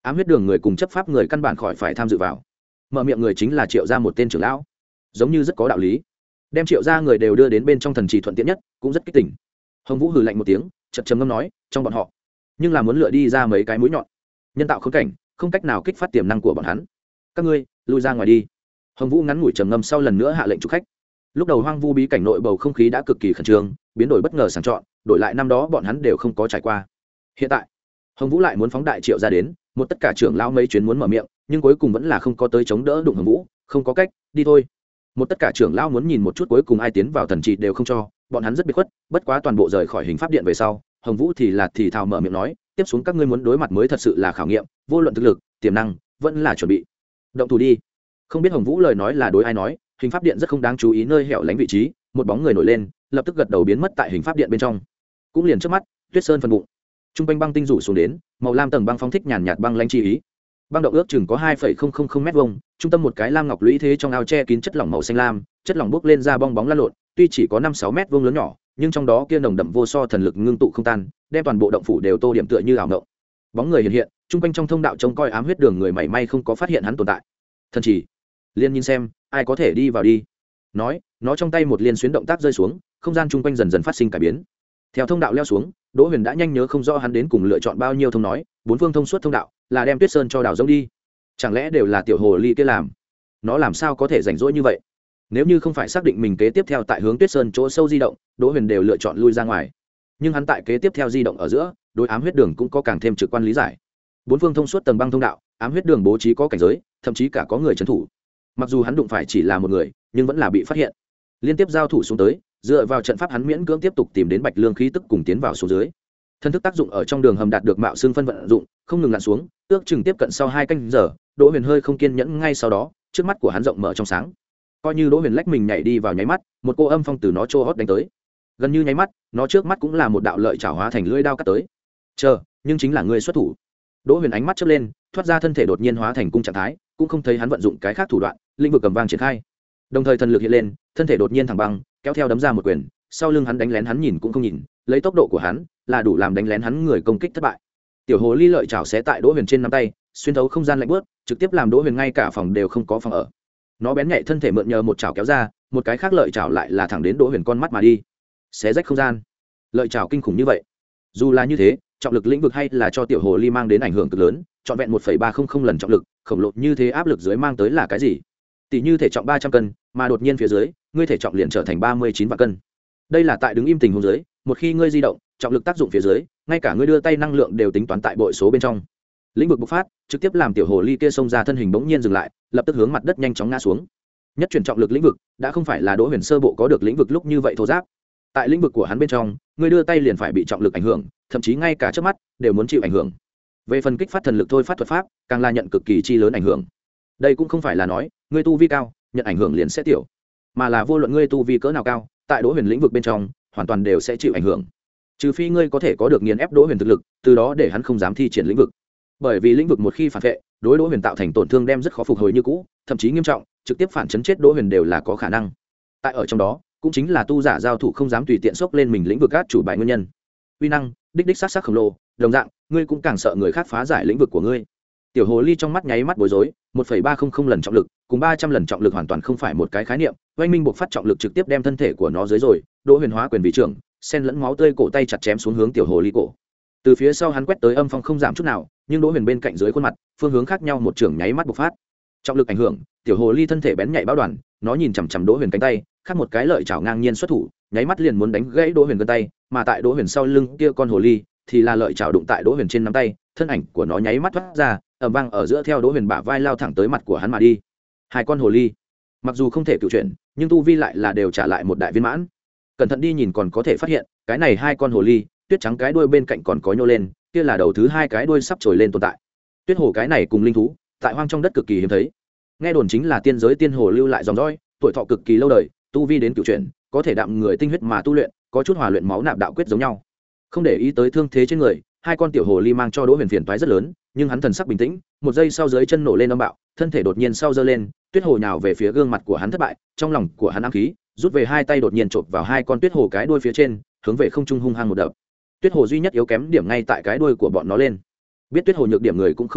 ám huyết đường người cùng chấp pháp người căn bản khỏi phải tham dự vào. Mở miệng người chính là Triệu gia một tên trưởng lão, giống như rất có đạo lý, đem Triệu gia người đều đưa đến bên trong thần trì thuận tiện nhất, cũng rất kích tỉnh. Hồng Vũ hừ lạnh một tiếng, chợt trầm ngâm nói, trong bọn họ, nhưng là muốn lựa đi ra mấy cái mũi nhọn, nhân tạo khốn cảnh, không cách nào kích phát tiềm năng của bọn hắn. Các ngươi lui ra ngoài đi. Hồng Vũ ngắn ngủi trầm ngâm sau lần nữa hạ lệnh chúc khách. Lúc đầu hoang vu bí cảnh nội bầu không khí đã cực kỳ khẩn trương, biến đổi bất ngờ sàng chọn, đổi lại năm đó bọn hắn đều không có trải qua. Hiện tại, Hồng Vũ lại muốn phóng đại Triệu gia đến, một tất cả trưởng lão mấy chuyến muốn mở miệng, nhưng cuối cùng vẫn là không có tới chống đỡ đụng Hồng Vũ, không có cách, đi thôi. Một tất cả trưởng lão muốn nhìn một chút cuối cùng ai tiến vào thần trì đều không cho, bọn hắn rất biệt khuất, bất quá toàn bộ rời khỏi hình pháp điện về sau, Hồng Vũ thì là thì thào mở miệng nói, tiếp xuống các ngươi muốn đối mặt mới thật sự là khảo nghiệm, vô luận thực lực, tiềm năng, vẫn là chuẩn bị. Động thủ đi. Không biết Hồng Vũ lời nói là đối ai nói, hình pháp điện rất không đáng chú ý nơi hẻo lánh vị trí, một bóng người nổi lên, lập tức gật đầu biến mất tại hình pháp điện bên trong. Cũng liền trước mắt, Tuyết Sơn phần bụng, trung quanh băng tinh rủ xuống đến, màu lam tầng băng phóng thích nhàn nhạt băng lãnh chi ý. Băng động ước chừng có hai phẩy không không không mét vuông, trung tâm một cái lam ngọc lũy thế trong ao che kín chất lỏng màu xanh lam, chất lỏng bốc lên ra bong bóng lăn lộn, tuy chỉ có năm sáu mét vuông lớn nhỏ, nhưng trong đó kia nồng đậm vô so thần lực ngưng tụ không tan, đem toàn bộ động phủ đều tô điểm tựa như ảo ngộng. Bóng người hiện hiện, trung quanh trong thông đạo trông coi ám huyết đường người mảy may không có phát hiện hắn tồn tại. Thần chỉ, liên nhìn xem, ai có thể đi vào đi. Nói, nó trong tay một liên xuyến động tác rơi xuống, không gian trung quanh dần dần phát sinh cải biến. Theo thông đạo leo xuống, Đỗ Huyền đã nhanh nhớ không rõ hắn đến cùng lựa chọn bao nhiêu thông nói, bốn phương thông suốt thông đạo, là đem Tuyết Sơn cho đào rông đi. Chẳng lẽ đều là tiểu hồ ly kia làm? Nó làm sao có thể rảnh rỗi như vậy? Nếu như không phải xác định mình kế tiếp theo tại hướng Tuyết Sơn chỗ sâu di động, Đỗ Huyền đều lựa chọn lui ra ngoài. Nhưng hắn tại kế tiếp theo di động ở giữa, đối ám huyết đường cũng có càng thêm trực quan lý giải. Bốn phương thông suốt tầng băng thông đạo, ám huyết đường bố trí có cảnh giới, thậm chí cả có người trấn thủ. Mặc dù hắn đụng phải chỉ là một người, nhưng vẫn là bị phát hiện. Liên tiếp giao thủ xuống tới, dựa vào trận pháp hắn miễn cưỡng tiếp tục tìm đến bạch lương khí tức cùng tiến vào xuống dưới. Thân thức tác dụng ở trong đường hầm đạt được mạo xương phân vận dụng, không ngừng lặn xuống, ước chừng tiếp cận sau hai canh giờ, Đỗ Huyền hơi không kiên nhẫn ngay sau đó, trước mắt của hắn rộng mở trong sáng. Coi như Đỗ Huyền lách mình nhảy đi vào nháy mắt, một cô âm phong từ nó trô hót đánh tới. Gần như nháy mắt, nó trước mắt cũng là một đạo lợi chảo hóa thành lưỡi đao cắt tới. Chờ, nhưng chính là ngươi xuất thủ. Đỗ Huyền ánh mắt chớp lên, thoát ra thân thể đột nhiên hóa thành cung trạng thái, cũng không thấy hắn vận dụng cái khác thủ đoạn, lĩnh vực cầm vang triển khai. Đồng thời thần lực hiện lên, thân thể đột nhiên thẳng băng, kéo theo đấm ra một quyền, sau lưng hắn đánh lén hắn nhìn cũng không nhìn, lấy tốc độ của hắn, là đủ làm đánh lén hắn người công kích thất bại. Tiểu hồ ly lợi chảo xé tại Đỗ Huyền trên nắm tay, xuyên thấu không gian lạnh buốt, trực tiếp làm Đỗ Huyền ngay cả phòng đều không có phòng ở. Nó bén nhạy thân thể mượn nhờ một chảo kéo ra, một cái khác lợi chảo lại là thẳng đến Đỗ Huyền con mắt mà đi, xé rách không gian. Lợi chảo kinh khủng như vậy, dù là như thế, trọng lực lĩnh vực hay là cho tiểu hồ ly mang đến ảnh hưởng cực lớn, trọn vẹn một phẩy ba không không lần trọng lực, khổng lồ như thế áp lực dưới mang tới là cái gì? Tỷ như thể trọng ba trăm cân, mà đột nhiên phía dưới, ngươi thể trọng liền trở thành ba mươi chín vạn cân. Đây là tại đứng im tình huống dưới, một khi ngươi di động, trọng lực tác dụng phía dưới, ngay cả ngươi đưa tay năng lượng đều tính toán tại bội số bên trong. Lĩnh vực bộc phát, trực tiếp làm tiểu hồ ly kia xông ra thân hình bỗng nhiên dừng lại, lập tức hướng mặt đất nhanh chóng ngã xuống. Nhất chuyển trọng lực lĩnh vực, đã không phải là Đỗ Huyền sơ bộ có được lĩnh vực lúc như vậy thô giáp. Tại lĩnh vực của hắn bên trong, ngươi đưa tay liền phải bị trọng lực ảnh hưởng, thậm chí ngay cả trước mắt đều muốn chịu ảnh hưởng. Về phần kích phát thần lực thôi phát thuật pháp, càng là nhận cực kỳ chi lớn ảnh hưởng. Đây cũng không phải là nói, ngươi tu vi cao, nhận ảnh hưởng liền sẽ tiểu, mà là vô luận ngươi tu vi cỡ nào cao, tại Đỗ Huyền lĩnh vực bên trong, hoàn toàn đều sẽ chịu ảnh hưởng. Trừ phi ngươi có thể có được nghiền ép Đỗ Huyền thực lực, từ đó để hắn không dám thi triển lĩnh vực. Bởi vì lĩnh vực một khi phản vệ, đối Đỗ Huyền tạo thành tổn thương đem rất khó phục hồi như cũ, thậm chí nghiêm trọng, trực tiếp phản chấn chết Đỗ Huyền đều là có khả năng. Tại ở trong đó, cũng chính là tu giả giao thủ không dám tùy tiện xốc lên mình lĩnh vực các chủ bài nguyên nhân. Uy năng, đích đích sát sát khổng lồ, đồng dạng, ngươi cũng càng sợ người khác phá giải lĩnh vực của ngươi. Tiểu hồ ly trong mắt nháy mắt bối rối, một phẩy ba không không lần trọng lực, cùng ba trăm lần trọng lực hoàn toàn không phải một cái khái niệm, oanh minh buộc phát trọng lực trực tiếp đem thân thể của nó dưới rồi, Đỗ Huyền hóa quyền vị trưởng, sen lẫn máu tươi cổ tay chặt chém xuống hướng tiểu hồ ly cổ. Từ phía sau hắn quét tới âm phong không giảm chút nào, nhưng Đỗ Huyền bên cạnh dưới khuôn mặt, phương hướng khác nhau một trưởng nháy mắt bộc phát. Trọng lực ảnh hưởng, tiểu hồ ly thân thể bén nhạy báo đoàn, nó nhìn chằm chằm Đỗ Huyền cánh tay, khác một cái lợi chảo ngang nhiên xuất thủ, nháy mắt liền muốn đánh gãy Đỗ Huyền gân tay, mà tại Đỗ Huyền sau lưng kia con hồ ly, thì là lợi chảo đụng tại Đỗ Huyền trên nắm tay, thân ảnh của nó nháy mắt thoát ra, ầm vang ở giữa theo Đỗ Huyền bả vai lao thẳng tới mặt của hắn mà đi. Hai con hồ ly, mặc dù không thể cựu chuyển, nhưng tu vi lại là đều trả lại một đại viên mãn. Cẩn thận đi nhìn còn có thể phát hiện, cái này hai con hồ ly, tuyết trắng cái đuôi bên cạnh còn có nhô lên, kia là đầu thứ hai cái đuôi sắp trồi lên tồn tại. Tuyết hồ cái này cùng linh thú, tại hoang trong đất cực kỳ hiếm thấy. Nghe đồn chính là tiên giới tiên hồ lưu lại dòng dõi, tuổi thọ cực kỳ lâu đời, tu vi đến cựu chuyển, có thể đạm người tinh huyết mà tu luyện, có chút hòa luyện máu nạp đạo quyết giống nhau. Không để ý tới thương thế trên người, hai con tiểu hồ ly mang cho Đỗ Huyền phiền toái rất lớn, nhưng hắn thần sắc bình tĩnh, một giây sau dưới chân nổ lên âm bạo, thân thể đột nhiên sau giơ lên, tuyết hồ nhào về phía gương mặt của hắn thất bại, trong lòng của hắn ám khí, rút về hai tay đột nhiên chộp vào hai con tuyết hồ cái đuôi phía trên, hướng về không trung hung hăng một đập. Tuyết hồ duy nhất yếu kém điểm ngay tại cái đuôi của bọn nó lên. Biết tuyết hồ nhược điểm người cũng không phải ít,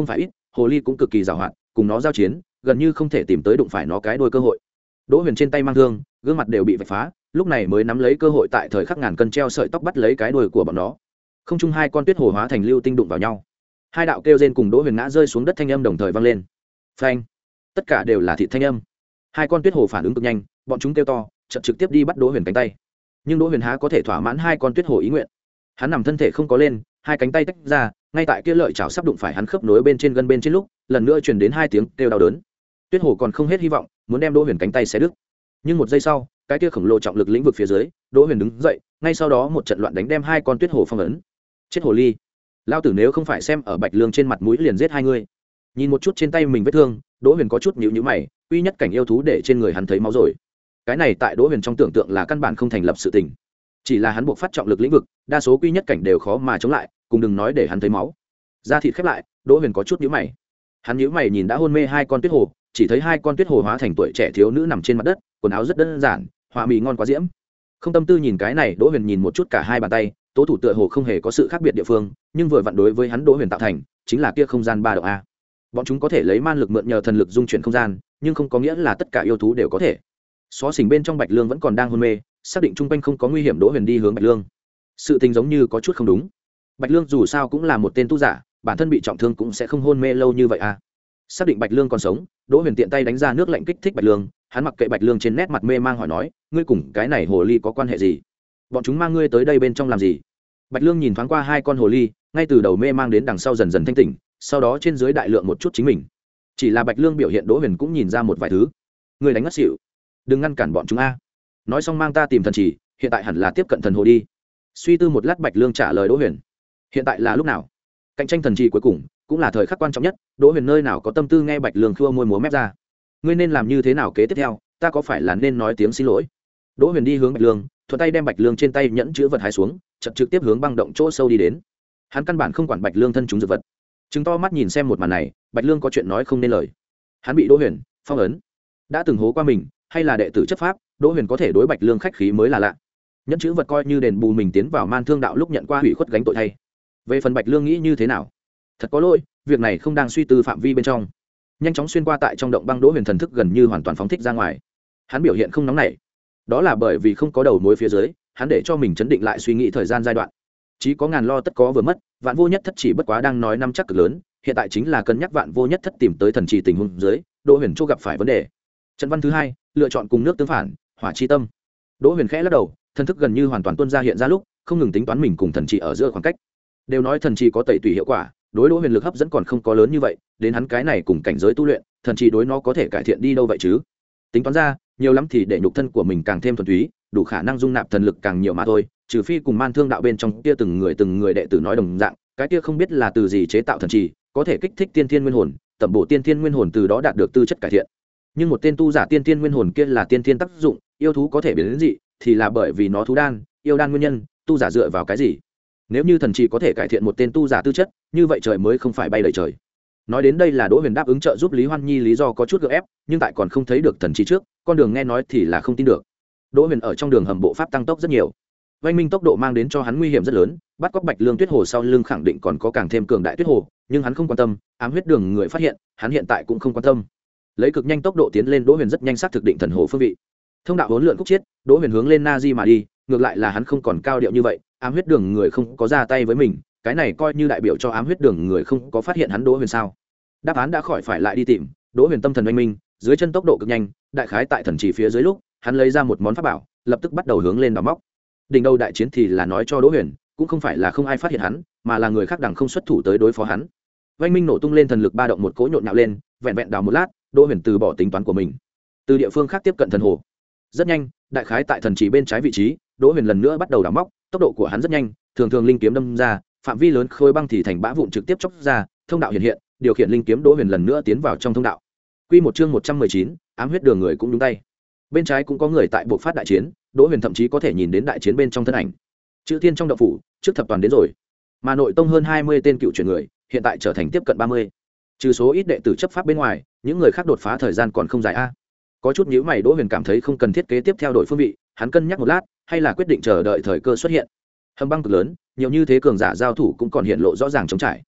hồ ly cũng cực kỳ giàu hoạt, cùng nó giao chiến gần như không thể tìm tới đụng phải nó cái đuôi cơ hội. Đỗ Huyền trên tay mang thương, gương mặt đều bị vạch phá, lúc này mới nắm lấy cơ hội tại thời khắc ngàn cân treo sợi tóc bắt lấy cái đuôi của bọn nó. Không trung hai con tuyết hồ hóa thành lưu tinh đụng vào nhau, hai đạo kêu rên cùng Đỗ Huyền ngã rơi xuống đất thanh âm đồng thời vang lên. Phanh! Tất cả đều là thịt thanh âm. Hai con tuyết hồ phản ứng cực nhanh, bọn chúng kêu to, chợt trực tiếp đi bắt Đỗ Huyền cánh tay. Nhưng Đỗ Huyền há có thể thỏa mãn hai con tuyết hồ ý nguyện. Hắn nằm thân thể không có lên, hai cánh tay tách ra, ngay tại kia lợi chảo sắp đụng phải hắn khớp nối bên trên gân bên trên lúc, lần nữa truyền đến hai tiếng kêu đau đớn. Tuyết hồ còn không hết hy vọng, muốn đem Đỗ Huyền cánh tay xé đứt. Nhưng một giây sau, cái kia khổng lồ trọng lực lĩnh vực phía dưới, Đỗ Huyền đứng dậy, ngay sau đó một trận loạn đánh đem hai con tuyết hồ phong ấn. Chết hồ ly, lao tử nếu không phải xem ở Bạch Lương trên mặt mũi liền giết hai người. Nhìn một chút trên tay mình vết thương, Đỗ Huyền có chút nhíu nhíu mày, uy nhất cảnh yêu thú để trên người hắn thấy máu rồi. Cái này tại Đỗ Huyền trong tưởng tượng là căn bản không thành lập sự tình. Chỉ là hắn buộc phát trọng lực lĩnh vực, đa số quy nhất cảnh đều khó mà chống lại, cùng đừng nói để hắn thấy máu. Da thịt khép lại, Đỗ Huyền có chút nhíu mày. Hắn nhíu mày nhìn đã hôn mê hai con tuyết hồ, chỉ thấy hai con tuyết hồ hóa thành tuổi trẻ thiếu nữ nằm trên mặt đất, quần áo rất đơn giản, họa mì ngon quá diễm. Không tâm tư nhìn cái này, Đỗ Huyền nhìn một chút cả hai bàn tay, tố thủ tựa hồ không hề có sự khác biệt địa phương, nhưng vừa vặn đối với hắn Đỗ Huyền tạo thành, chính là kia không gian ba động a. Bọn chúng có thể lấy man lực mượn nhờ thần lực dung chuyển không gian, nhưng không có nghĩa là tất cả yêu thú đều có thể. Xó xỉnh bên trong Bạch Lương vẫn còn đang hôn mê, xác định trung quanh không có nguy hiểm, Đỗ Huyền đi hướng Bạch Lương. Sự tình giống như có chút không đúng. Bạch Lương dù sao cũng là một tên tu giả, bản thân bị trọng thương cũng sẽ không hôn mê lâu như vậy à. Xác định Bạch Lương còn sống, Đỗ Huyền tiện tay đánh ra nước lạnh kích thích Bạch Lương, hắn mặc kệ Bạch Lương trên nét mặt mê mang hỏi nói, ngươi cùng cái này hồ ly có quan hệ gì? Bọn chúng mang ngươi tới đây bên trong làm gì? Bạch Lương nhìn thoáng qua hai con hồ ly, ngay từ đầu mê mang đến đằng sau dần dần thanh tỉnh, sau đó trên dưới đại lượng một chút chính mình. Chỉ là Bạch Lương biểu hiện Đỗ Huyền cũng nhìn ra một vài thứ. Ngươi đánh ngất xỉu, đừng ngăn cản bọn chúng a. Nói xong mang ta tìm thần chỉ, hiện tại hẳn là tiếp cận thần hồ đi. Suy tư một lát, Bạch Lương trả lời Đỗ Huyền, hiện tại là lúc nào? Cạnh tranh thần trì cuối cùng cũng là thời khắc quan trọng nhất, Đỗ Huyền nơi nào có tâm tư nghe Bạch Lương khua môi múa mép ra. Ngươi nên làm như thế nào kế tiếp theo, ta có phải là nên nói tiếng xin lỗi? Đỗ Huyền đi hướng Bạch Lương, thuận tay đem Bạch Lương trên tay nhẫn chữ vật hái xuống, chậm trực tiếp hướng băng động chỗ sâu đi đến. Hắn căn bản không quản Bạch Lương thân chúng dược vật. Chứng to mắt nhìn xem một màn này, Bạch Lương có chuyện nói không nên lời. Hắn bị Đỗ Huyền phong ấn, đã từng hố qua mình, hay là đệ tử chấp pháp, Đỗ Huyền có thể đối Bạch Lương khách khí mới là lạ. Nhẫn chữ vật coi như đền bù mình tiến vào man thương đạo lúc nhận qua hủy khuất gánh tội thay. Về phần Bạch Lương nghĩ như thế nào, thật có lỗi, việc này không đang suy tư phạm vi bên trong. Nhanh chóng xuyên qua tại trong động băng, Đỗ Huyền thần thức gần như hoàn toàn phóng thích ra ngoài. Hắn biểu hiện không nóng nảy, đó là bởi vì không có đầu mối phía dưới, hắn để cho mình chấn định lại suy nghĩ thời gian giai đoạn. Chí có ngàn lo tất có vừa mất, vạn vô nhất thất chỉ bất quá đang nói năm chắc cực lớn, hiện tại chính là cân nhắc vạn vô nhất thất tìm tới thần trì tình huống dưới, Đỗ Huyền chỗ gặp phải vấn đề. Trận văn thứ hai, lựa chọn cùng nước tương phản, hỏa chi tâm. Đỗ Huyền khẽ lắc đầu, thần thức gần như hoàn toàn tuôn ra hiện ra lúc, không ngừng tính toán mình cùng thần trì ở giữa khoảng cách. Đều nói thần trì có tẩy tùy hiệu quả, đối Đỗ Huyền lực hấp dẫn còn không có lớn như vậy, đến hắn cái này cùng cảnh giới tu luyện, thần trì đối nó có thể cải thiện đi đâu vậy chứ? Tính toán ra, nhiều lắm thì để nhục thân của mình càng thêm thuần túy, đủ khả năng dung nạp thần lực càng nhiều mà thôi, trừ phi cùng man thương đạo bên trong kia từng người từng người đệ tử nói đồng dạng, cái kia không biết là từ gì chế tạo thần trì, có thể kích thích tiên thiên nguyên hồn, tẩm bổ tiên thiên nguyên hồn, từ đó đạt được tư chất cải thiện. Nhưng một tên tu giả tiên thiên nguyên hồn kia là tiên thiên tác dụng, yêu thú có thể biến đến dị, thì là bởi vì nó thú đan, yêu đan nguyên nhân, tu giả dựa vào cái gì? Nếu như thần trì có thể cải thiện một tên tu giả tư chất, như vậy trời mới không phải bay đầy trời. Nói đến đây là Đỗ Huyền đáp ứng trợ giúp Lý Hoan Nhi lý do có chút gượng ép, nhưng tại còn không thấy được thần trì trước, con đường nghe nói thì là không tin được. Đỗ Huyền ở trong đường hầm bộ pháp tăng tốc rất nhiều, oanh minh tốc độ mang đến cho hắn nguy hiểm rất lớn, bắt cóc Bạch Lương Tuyết Hồ sau lưng khẳng định còn có càng thêm cường đại Tuyết Hồ, nhưng hắn không quan tâm, ám huyết đường người phát hiện, hắn hiện tại cũng không quan tâm. Lấy cực nhanh tốc độ tiến lên, Đỗ Huyền rất nhanh xác thực định thần hồ phương vị. Thông đạo hỗn lượn khúc chiết, Đỗ Huyền hướng lên Na Di mà đi, ngược lại là hắn không còn cao điệu như vậy, ám huyết đường người không có ra tay với mình, cái này coi như đại biểu cho ám huyết đường người không có phát hiện hắn Đỗ Huyền sao? Đáp án đã khỏi phải lại đi tìm, Đỗ Huyền tâm thần oanh minh, dưới chân tốc độ cực nhanh, đại khái tại thần chỉ phía dưới lúc, hắn lấy ra một món pháp bảo, lập tức bắt đầu hướng lên đào móc. Đỉnh đầu đại chiến thì là nói cho Đỗ Huyền, cũng không phải là không ai phát hiện hắn, mà là người khác đằng không xuất thủ tới đối phó hắn. Oanh minh nổ tung lên, thần lực ba động một cỗ nhộn nhạo lên, vẹn vẹn đào một lát, Đỗ Huyền từ bỏ tính toán của mình, từ địa phương khác tiếp cận thần hồ. Rất nhanh, đại khái tại thần chỉ bên trái vị trí, Đỗ Huyền lần nữa bắt đầu đào móc, tốc độ của hắn rất nhanh, thường thường linh kiếm đâm ra, phạm vi lớn khối băng thì thành bã vụn trực tiếp chóc ra, thông đạo hiện hiện, điều khiển linh kiếm Đỗ Huyền lần nữa tiến vào trong thông đạo. Quy một chương một trăm mười chín, ám huyết đường người cũng đúng tay. Bên trái cũng có người tại buộc phát đại chiến, Đỗ Huyền thậm chí có thể nhìn đến đại chiến bên trong thân ảnh. Chữ Thiên trong động phủ, trước thập toàn đến rồi. Mà nội tông hơn hai mươi tên cựu truyền người, hiện tại trở thành tiếp cận ba mươi. Trừ số ít đệ tử chấp pháp bên ngoài, những người khác đột phá thời gian còn không dài a. Có chút nhíu mày, Đỗ Huyền cảm thấy không cần thiết kế tiếp theo đổi phương vị, hắn cân nhắc một lát, hay là quyết định chờ đợi thời cơ xuất hiện. Hầm băng cực lớn, nhiều như thế cường giả giao thủ cũng còn hiện lộ rõ ràng chống trải.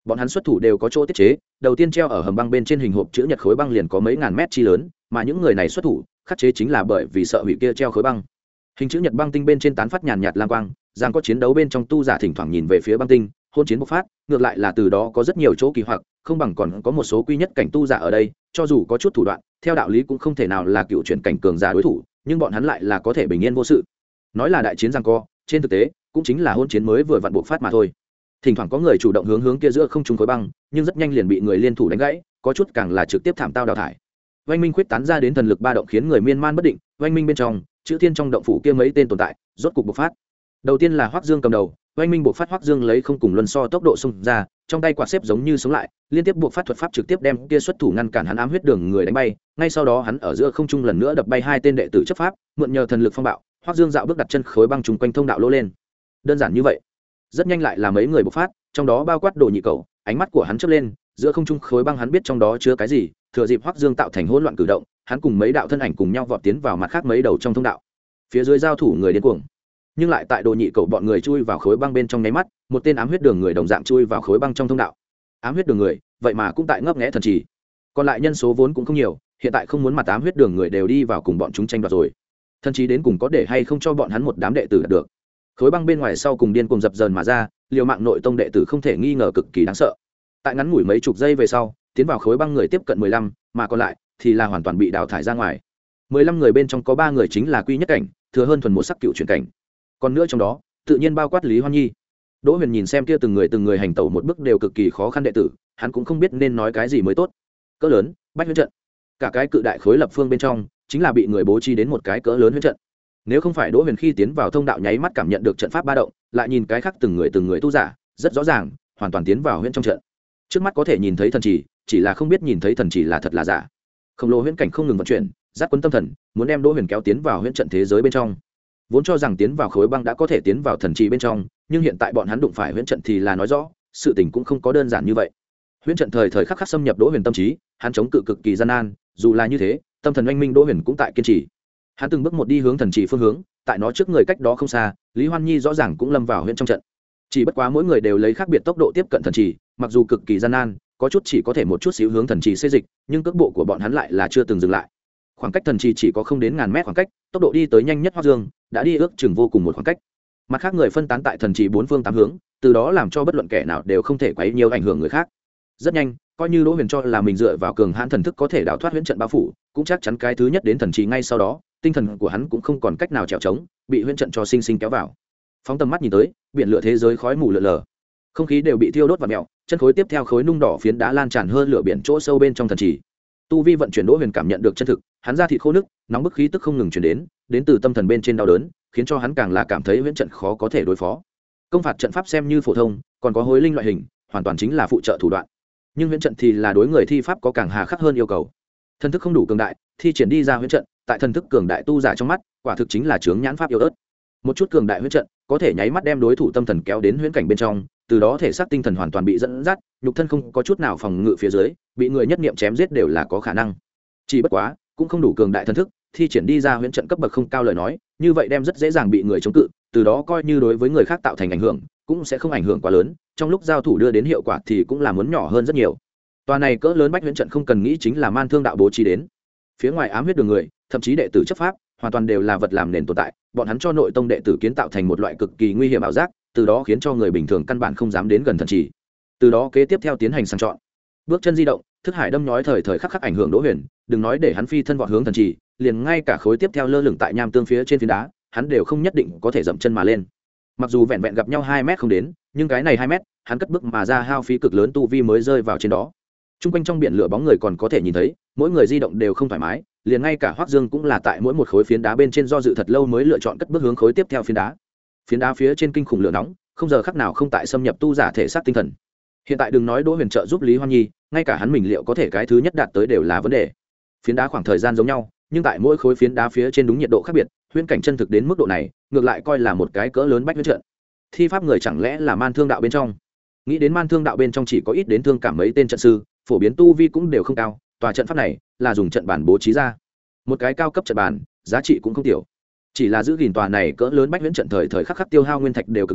bọn hắn xuất thủ đều có chỗ tiết chế, đầu tiên treo ở hầm băng bên trên hình hộp chữ nhật khối băng liền có mấy ngàn mét chi lớn, mà những người này xuất thủ khắc chế chính là bởi vì sợ hủy kia treo khối băng. Hình chữ nhật băng tinh bên trên tán phát nhàn nhạt lam quang, rằng có chiến đấu bên trong tu giả thỉnh thoảng nhìn về phía băng tinh, hôn chiến bộc phát, ngược lại là từ đó có rất nhiều chỗ kỳ hoặc, không bằng còn có một số quy nhất cảnh tu giả ở đây, cho dù có chút thủ đoạn, theo đạo lý cũng không thể nào là cựu chuyển cảnh cường giả đối thủ, nhưng bọn hắn lại là có thể bình yên vô sự. Nói là đại chiến giằng co, trên thực tế cũng chính là hôn chiến mới vừa vặn bộc phát mà thôi. Thỉnh thoảng có người chủ động hướng hướng kia giữa không trung khối băng, nhưng rất nhanh liền bị người liên thủ đánh gãy, có chút càng là trực tiếp thảm tao đào thải. Oanh minh khuyết tán ra đến thần lực ba động khiến người miên man bất định, oanh minh bên trong, chữ thiên trong động phủ kia mấy tên tồn tại, rốt cục bộc phát. Đầu tiên là Hoắc Dương cầm đầu, oanh minh bộc phát Hoắc Dương lấy không cùng luân so tốc độ xung ra, trong tay quạt xếp giống như sống lại, liên tiếp bộc phát thuật pháp trực tiếp đem kia xuất thủ ngăn cản hắn ám huyết đường người đánh bay, ngay sau đó hắn ở giữa không trung lần nữa đập bay hai tên đệ tử chấp pháp, mượn nhờ thần lực phong bạo, Hoắc Dương dạo bước đặt chân khối băng trùng quanh thông đạo lỗ lên. Đơn giản như vậy. Rất nhanh lại là mấy người bộc phát, trong đó bao quát Đồ Nhị Cẩu, ánh mắt của hắn chớp lên, giữa không trung khối băng hắn biết trong đó chứa cái gì, thừa dịp Hoắc Dương tạo thành hỗn loạn cử động, hắn cùng mấy đạo thân ảnh cùng nhau vọt tiến vào mặt khác mấy đầu trong thông đạo. Phía dưới giao thủ người điên cuồng, nhưng lại tại Đồ Nhị Cẩu bọn người chui vào khối băng bên trong nháy mắt, một tên ám huyết đường người đồng dạng chui vào khối băng trong thông đạo. Ám huyết đường người, vậy mà cũng tại ngấp nghé thần trì. Còn lại nhân số vốn cũng không nhiều, hiện tại không muốn mặt ám huyết đường người đều đi vào cùng bọn chúng tranh đoạt rồi. Thần trì đến cùng có để hay không cho bọn hắn một đám đệ tử đạt được. Khối băng bên ngoài sau cùng điên cuồng dập dờn mà ra, liều mạng nội tông đệ tử không thể nghi ngờ cực kỳ đáng sợ. Tại ngắn ngủi mấy chục giây về sau, tiến vào khối băng người tiếp cận mười lăm, mà còn lại thì là hoàn toàn bị đào thải ra ngoài. mười lăm người bên trong có ba người chính là quy nhất cảnh, thừa hơn thuần một sắc cựu chuyển cảnh. Còn nữa trong đó, tự nhiên bao quát Lý Hoan Nhi. Đỗ Huyền nhìn xem kia từng người từng người hành tẩu một bước đều cực kỳ khó khăn đệ tử, hắn cũng không biết nên nói cái gì mới tốt. Cỡ lớn, bách huyễn trận. Cả cái cự đại khối lập phương bên trong, chính là bị người bố trí đến một cái cỡ lớn huyễn trận. Nếu không phải Đỗ Huyền khi tiến vào thông đạo nháy mắt cảm nhận được trận pháp ba động, lại nhìn cái khác từng người từng người tu giả, rất rõ ràng, hoàn toàn tiến vào huyễn trong trận. Trước mắt có thể nhìn thấy thần chỉ, chỉ là không biết nhìn thấy thần chỉ là thật là giả. Khổng lồ huyễn cảnh không ngừng vận chuyển, dắt cuốn tâm thần, muốn đem Đỗ Huyền kéo tiến vào huyễn trận thế giới bên trong. Vốn cho rằng tiến vào khối băng đã có thể tiến vào thần trì bên trong, nhưng hiện tại bọn hắn đụng phải huyễn trận thì là nói rõ, sự tình cũng không có đơn giản như vậy. Huyễn trận thời thời khắc khắc xâm nhập Đỗ Huyền tâm trí, hắn chống cự cực kỳ gian nan, dù là như thế, tâm thần oanh minh Đỗ Huyền cũng tại kiên trì. Hắn từng bước một đi hướng thần trì phương hướng, tại nó trước người cách đó không xa, Lý Hoan Nhi rõ ràng cũng lâm vào huyễn trong trận. Chỉ bất quá mỗi người đều lấy khác biệt tốc độ tiếp cận thần trì, mặc dù cực kỳ gian nan, có chút chỉ có thể một chút xíu hướng thần trì xê dịch, nhưng cước bộ của bọn hắn lại là chưa từng dừng lại. Khoảng cách thần trì chỉ có không đến ngàn mét khoảng cách, tốc độ đi tới nhanh nhất Hoắc Dương đã đi ước chừng vô cùng một khoảng cách. Mặt khác người phân tán tại thần trì bốn phương tám hướng, từ đó làm cho bất luận kẻ nào đều không thể quấy nhiều ảnh hưởng người khác. Rất nhanh, coi như Đỗ Huyền cho là mình dựa vào cường hãn thần thức có thể đào thoát huyễn trận bao phủ, cũng chắc chắn cái thứ nhất đến thần trì ngay sau đó, tinh thần của hắn cũng không còn cách nào trèo trống, bị huyễn trận cho sinh sinh kéo vào. Phóng tầm mắt nhìn tới, biển lửa thế giới khói mù lờ lờ, không khí đều bị thiêu đốt và mèo, chân khối tiếp theo khối nung đỏ phiến đá lan tràn hơn lửa biển chỗ sâu bên trong thần trì. Tu vi vận chuyển Đỗ Huyền cảm nhận được chân thực, hắn ra thịt khô nức, nóng bức khí tức không ngừng truyền đến, đến từ tâm thần bên trên đau đớn, khiến cho hắn càng là cảm thấy huyễn trận khó có thể đối phó. Công phạt trận pháp xem như phổ thông, còn có hối linh loại hình, hoàn toàn chính là phụ trợ thủ đoạn. Nhưng huyễn trận thì là đối người thi pháp có càng hà khắc hơn yêu cầu. Thần thức không đủ cường đại, thi triển đi ra huyễn trận, tại thần thức cường đại tu giả trong mắt, quả thực chính là chướng nhãn pháp yếu ớt. Một chút cường đại huyễn trận, có thể nháy mắt đem đối thủ tâm thần kéo đến huyễn cảnh bên trong, từ đó thể xác tinh thần hoàn toàn bị dẫn dắt, nhục thân không có chút nào phòng ngự phía dưới, bị người nhất niệm chém giết đều là có khả năng. Chỉ bất quá, cũng không đủ cường đại thần thức, thi triển đi ra huyễn trận cấp bậc không cao lời nói, như vậy đem rất dễ dàng bị người chống cự, từ đó coi như đối với người khác tạo thành ảnh hưởng, cũng sẽ không ảnh hưởng quá lớn, trong lúc giao thủ đưa đến hiệu quả thì cũng là muốn nhỏ hơn rất nhiều. Toàn này cỡ lớn bách huyễn trận không cần nghĩ chính là Man Thương đạo bố trí đến. Phía ngoài ám huyết đường người, thậm chí đệ tử chấp pháp, hoàn toàn đều là vật làm nền tồn tại, bọn hắn cho nội tông đệ tử kiến tạo thành một loại cực kỳ nguy hiểm ảo giác, từ đó khiến cho người bình thường căn bản không dám đến gần thần trì. Từ đó kế tiếp theo tiến hành sàng chọn, bước chân di động, thức hải đâm nhói thời thời khắc khắc ảnh hưởng Đỗ Huyền, đừng nói để hắn phi thân vọt hướng thần trì, liền ngay cả khối tiếp theo lơ lửng tại nham tương phía trên phiến đá, hắn đều không nhất định có thể dậm chân mà lên. Mặc dù vẹn vẹn gặp nhau hai mét không đến, nhưng cái này hai mét, hắn cất bước mà ra hao phí cực lớn tu vi mới rơi vào trên đó. Trung quanh trong biển lửa bóng người còn có thể nhìn thấy, mỗi người di động đều không thoải mái, liền ngay cả Hoắc Dương cũng là tại mỗi một khối phiến đá bên trên do dự thật lâu mới lựa chọn cất bước hướng khối tiếp theo phiến đá. Phiến đá phía trên kinh khủng lửa nóng, không giờ khắc nào không tại xâm nhập tu giả thể xác tinh thần. Hiện tại đừng nói Đỗ Huyền trợ giúp Lý Hoan Nhi, ngay cả hắn mình liệu có thể cái thứ nhất đạt tới đều là vấn đề. Phiến đá khoảng thời gian giống nhau, nhưng tại mỗi khối phiến đá phía trên đúng nhiệt độ khác biệt, huyễn cảnh chân thực đến mức độ này, ngược lại coi là một cái cỡ lớn bách huyễn trận. Thi pháp người chẳng lẽ là Man Thương đạo bên trong? Nghĩ đến Man Thương đạo bên trong chỉ có ít đến thương cảm mấy tên trận sư, phổ biến tu vi cũng đều không cao, tòa trận pháp này là dùng trận bản bố trí ra. Một cái cao cấp trận bản, giá trị cũng không tiểu. Chỉ là giữ gìn tòa này cỡ lớn bách huyễn trận thời thời khắc khắc tiêu hao nguyên thạch đều cực lớn,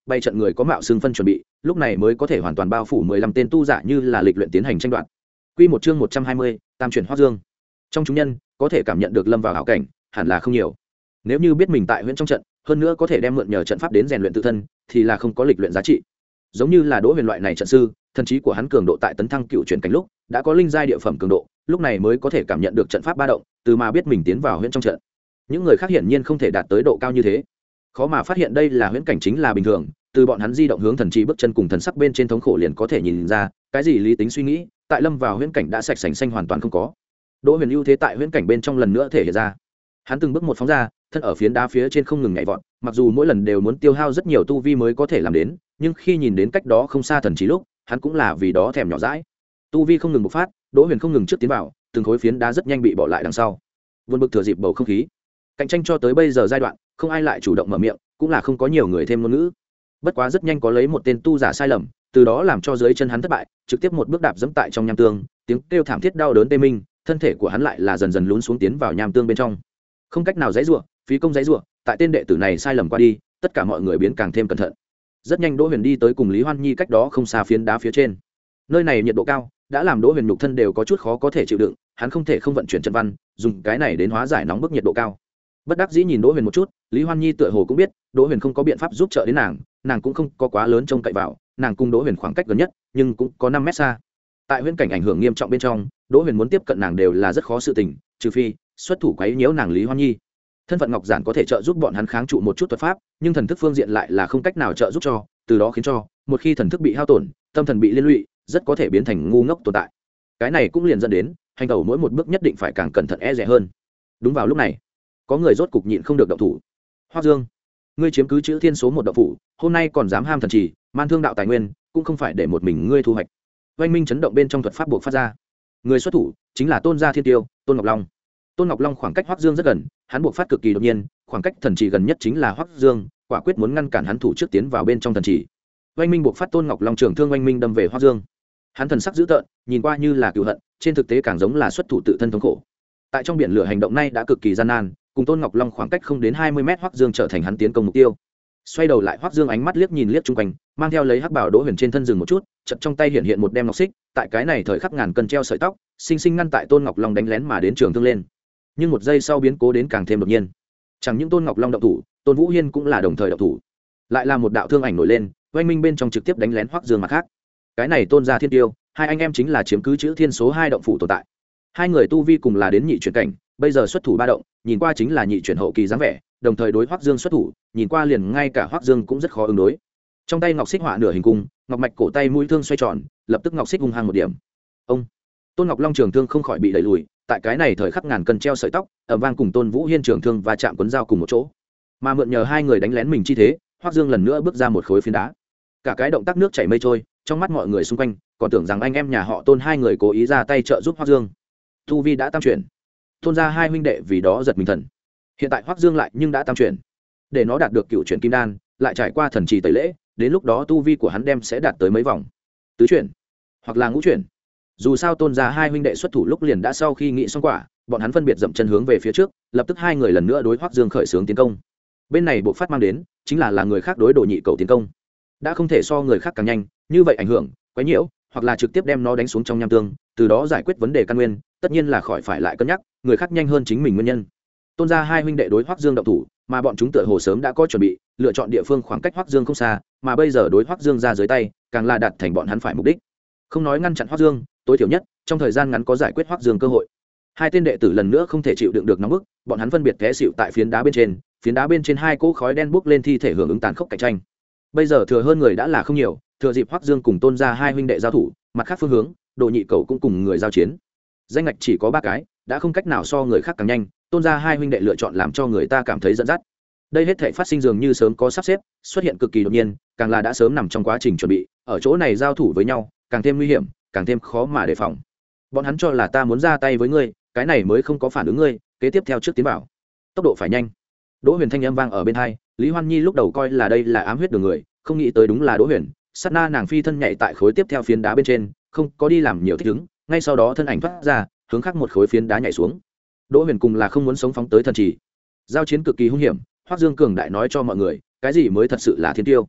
bay trận người có mạo xương phân chuẩn bị lúc này mới có thể hoàn toàn bao phủ mười lăm tên tu giả như là lịch luyện tiến hành tranh đoạt. Quy một chương một trăm hai mươi, tam chuyển Hoắc Dương. Trong chúng nhân có thể cảm nhận được lâm vào hảo cảnh hẳn là không nhiều, nếu như biết mình tại huyện trong trận hơn nữa có thể đem mượn nhờ trận pháp đến rèn luyện tự thân thì là không có lịch luyện giá trị. Giống như là Đỗ Huyền loại này trận sư, thần trí của hắn cường độ tại tấn thăng cựu chuyển cảnh lúc đã có linh giai địa phẩm cường độ, lúc này mới có thể cảm nhận được trận pháp ba động, từ mà biết mình tiến vào huyện trong trận. Những người khác hiển nhiên không thể đạt tới độ cao như thế, khó mà phát hiện đây là huyễn cảnh chính là bình thường, từ bọn hắn di động hướng thần trí bước chân cùng thần sắc bên trên thống khổ liền có thể nhìn ra cái gì lý tính suy nghĩ tại lâm vào huyễn cảnh đã sạch sành xanh hoàn toàn không có. Đỗ Huyền ưu thế tại huyễn cảnh bên trong lần nữa thể hiện ra, hắn từng bước một phóng ra, thân ở phiến đá phía trên không ngừng nhảy vọt, mặc dù mỗi lần đều muốn tiêu hao rất nhiều tu vi mới có thể làm đến, nhưng khi nhìn đến cách đó không xa thần trí lúc hắn cũng là vì đó thèm nhỏ dãi. Tu vi không ngừng bộc phát, Đỗ Huyền không ngừng trước tiến vào, từng khối phiến đá rất nhanh bị bỏ lại đằng sau. Vượt bực thừa dịp bầu không khí cạnh tranh cho tới bây giờ giai đoạn, không ai lại chủ động mở miệng, cũng là không có nhiều người thêm ngôn ngữ. Bất quá rất nhanh có lấy một tên tu giả sai lầm, từ đó làm cho dưới chân hắn thất bại, trực tiếp một bước đạp dẫm tại trong nham tương, tiếng kêu thảm thiết đau đớn tê minh, thân thể của hắn lại là dần dần lún xuống tiến vào nham tương bên trong. Không cách nào giãy giụa, phí công giãy giụa, tại tên đệ tử này sai lầm qua đi, tất cả mọi người biến càng thêm cẩn thận. Rất nhanh Đỗ Huyền đi tới cùng Lý Hoan Nhi cách đó không xa phiến đá phía trên. Nơi này nhiệt độ cao, đã làm Đỗ Huyền nhục thân đều có chút khó có thể chịu đựng, hắn không thể không vận chuyển chân văn, dùng cái này đến hóa giải nóng bức nhiệt độ cao. Bất đắc dĩ nhìn Đỗ Huyền một chút, Lý Hoan Nhi tựa hồ cũng biết Đỗ Huyền không có biện pháp giúp trợ đến nàng, nàng cũng không có quá lớn trông cậy vào, nàng cùng Đỗ Huyền khoảng cách gần nhất, nhưng cũng có năm mét xa. Tại huyễn cảnh ảnh hưởng nghiêm trọng bên trong, Đỗ Huyền muốn tiếp cận nàng đều là rất khó sự tình, trừ phi xuất thủ quấy nhiễu nàng Lý Hoan Nhi. Thân phận ngọc giản có thể trợ giúp bọn hắn kháng trụ một chút thuật pháp, nhưng thần thức phương diện lại là không cách nào trợ giúp cho, từ đó khiến cho một khi thần thức bị hao tổn, tâm thần bị liên lụy, rất có thể biến thành ngu ngốc tồn tại. Cái này cũng liền dẫn đến hành tẩu mỗi một bước nhất định phải càng cẩn thận e dè hơn. Đúng vào lúc này, có người rốt cục nhịn không được động thủ. Hoắc Dương, ngươi chiếm cứ chữ thiên số một động phủ, hôm nay còn dám ham thần trì, man thương đạo tài nguyên, cũng không phải để một mình ngươi thu hoạch. Oanh minh chấn động bên trong thuật pháp buộc phát ra, người xuất thủ chính là Tôn gia Thiên Tiêu, Tôn Ngọc Long. Tôn Ngọc Long khoảng cách Hoắc Dương rất gần, hắn buộc phát cực kỳ đột nhiên, khoảng cách thần trì gần nhất chính là Hoắc Dương, quả quyết muốn ngăn cản hắn thủ trước tiến vào bên trong thần trì. Oanh minh buộc phát, Tôn Ngọc Long trường thương oanh minh đâm về Hoắc Dương. Hắn thần sắc dữ tợn, nhìn qua như là cừu hận, trên thực tế càng giống là xuất thủ tự thân thống khổ. Tại trong biển lửa hành động này đã cực kỳ gian nan, cùng Tôn Ngọc Long khoảng cách không đến hai mươi mét, Hoắc Dương trở thành hắn tiến công mục tiêu. Xoay đầu lại, Hoắc Dương ánh mắt liếc nhìn liếc chung quanh, mang theo lấy hắc bảo Đỗ Huyền trên thân dừng một chút, chợt trong tay hiện hiện một đem ngọc xích, tại cái này thời khắc ngàn cân treo sợi tóc, sinh sinh ngăn tại Tôn Ngọc Long đánh lén mà đến trường thương lên. Nhưng một giây sau biến cố đến càng thêm đột nhiên. Chẳng những Tôn Ngọc Long động thủ, Tôn Vũ Hiên cũng là đồng thời động thủ. Lại là một đạo thương ảnh nổi lên, oanh minh bên trong trực tiếp đánh lén Hoắc Dương mặt khác. Cái này Tôn gia Thiên Tiêu, hai anh em chính là chiếm cứ chữ thiên số hai động phủ tồn tại. Hai người tu vi cùng là đến nhị chuyển cảnh, bây giờ xuất thủ ba động, nhìn qua chính là nhị chuyển hậu kỳ dáng vẻ, đồng thời đối Hoắc Dương xuất thủ, nhìn qua liền ngay cả Hoắc Dương cũng rất khó ứng đối. Trong tay ngọc xích họa nửa hình cung, ngọc mạch cổ tay mũi thương xoay tròn, lập tức ngọc xích hung hăng một điểm. Ông Tôn Ngọc Long trường thương không khỏi bị đẩy lùi, tại cái này thời khắc ngàn cân treo sợi tóc, ầm vang cùng Tôn Vũ Hiên trường thương và chạm cuốn dao cùng một chỗ. Mà mượn nhờ hai người đánh lén mình chi thế, Hoắc Dương lần nữa bước ra một khối phiến đá. Cả cái động tác nước chảy mây trôi, trong mắt mọi người xung quanh, còn tưởng rằng anh em nhà họ Tôn hai người cố ý ra tay trợ giúp Hoắc Dương. Tu vi đã tam chuyển, Tôn gia hai huynh đệ vì đó giật mình thần. Hiện tại Hoắc Dương lại nhưng đã tam chuyển, để nó đạt được cựu chuyển kim đan, lại trải qua thần trì tẩy lễ, đến lúc đó tu vi của hắn đem sẽ đạt tới mấy vòng, tứ chuyển hoặc là ngũ chuyển. Dù sao Tôn gia hai huynh đệ xuất thủ lúc liền đã sau khi nghĩ xong quả, bọn hắn phân biệt dậm chân hướng về phía trước, lập tức hai người lần nữa đối Hoắc Dương khởi xướng tiến công. Bên này bộ phát mang đến chính là là người khác đối đồ nhị cầu tiến công, đã không thể so người khác càng nhanh, như vậy ảnh hưởng quấy nhiễu, hoặc là trực tiếp đem nó đánh xuống trong nham tương, từ đó giải quyết vấn đề căn nguyên, tất nhiên là khỏi phải lại cân nhắc người khác nhanh hơn chính mình nguyên nhân. Tôn gia hai huynh đệ đối Hoắc Dương động thủ, mà bọn chúng tựa hồ sớm đã có chuẩn bị, lựa chọn địa phương khoảng cách Hoắc Dương không xa, mà bây giờ đối Hoắc Dương ra dưới tay, càng là đạt thành bọn hắn phải mục đích. Không nói ngăn chặn Hoắc Dương, tối thiểu nhất trong thời gian ngắn có giải quyết Hoắc Dương cơ hội. Hai tên đệ tử lần nữa không thể chịu đựng được nóng bức, bọn hắn phân biệt té xỉu tại phiến đá bên trên, phiến đá bên trên hai cỗ khói đen bốc lên thi thể hưởng ứng tàn khốc cạnh tranh. Bây giờ thừa hơn người đã là không nhiều, thừa dịp Hoắc Dương cùng Tôn gia hai huynh đệ giao thủ, mặt khác phương hướng, Đồ Nhị Cầu cũng cùng người giao chiến. Danh ngạch chỉ có ba cái, đã không cách nào so người khác càng nhanh, Tôn gia hai huynh đệ lựa chọn làm cho người ta cảm thấy dẫn dắt. Đây hết thảy phát sinh dường như sớm có sắp xếp, xuất hiện cực kỳ đột nhiên, càng là đã sớm nằm trong quá trình chuẩn bị, ở chỗ này giao thủ với nhau, càng thêm nguy hiểm, càng thêm khó mà đề phòng. Bọn hắn cho là ta muốn ra tay với ngươi, cái này mới không có phản ứng ngươi, kế tiếp theo trước tiến vào, tốc độ phải nhanh. Đỗ Huyền thanh âm vang ở bên tai, Lý Hoan Nhi lúc đầu coi là đây là ám huyết đường người, không nghĩ tới đúng là Đỗ Huyền. Sát na nàng phi thân nhảy tại khối tiếp theo phiến đá bên trên, không có đi làm nhiều thích ứng, ngay sau đó thân ảnh thoát ra, hướng khác một khối phiến đá nhảy xuống. Đỗ Huyền cùng là không muốn sống phóng tới thần trì, giao chiến cực kỳ hung hiểm. Hoắc Dương cường đại nói cho mọi người, cái gì mới thật sự là thiên tiêu.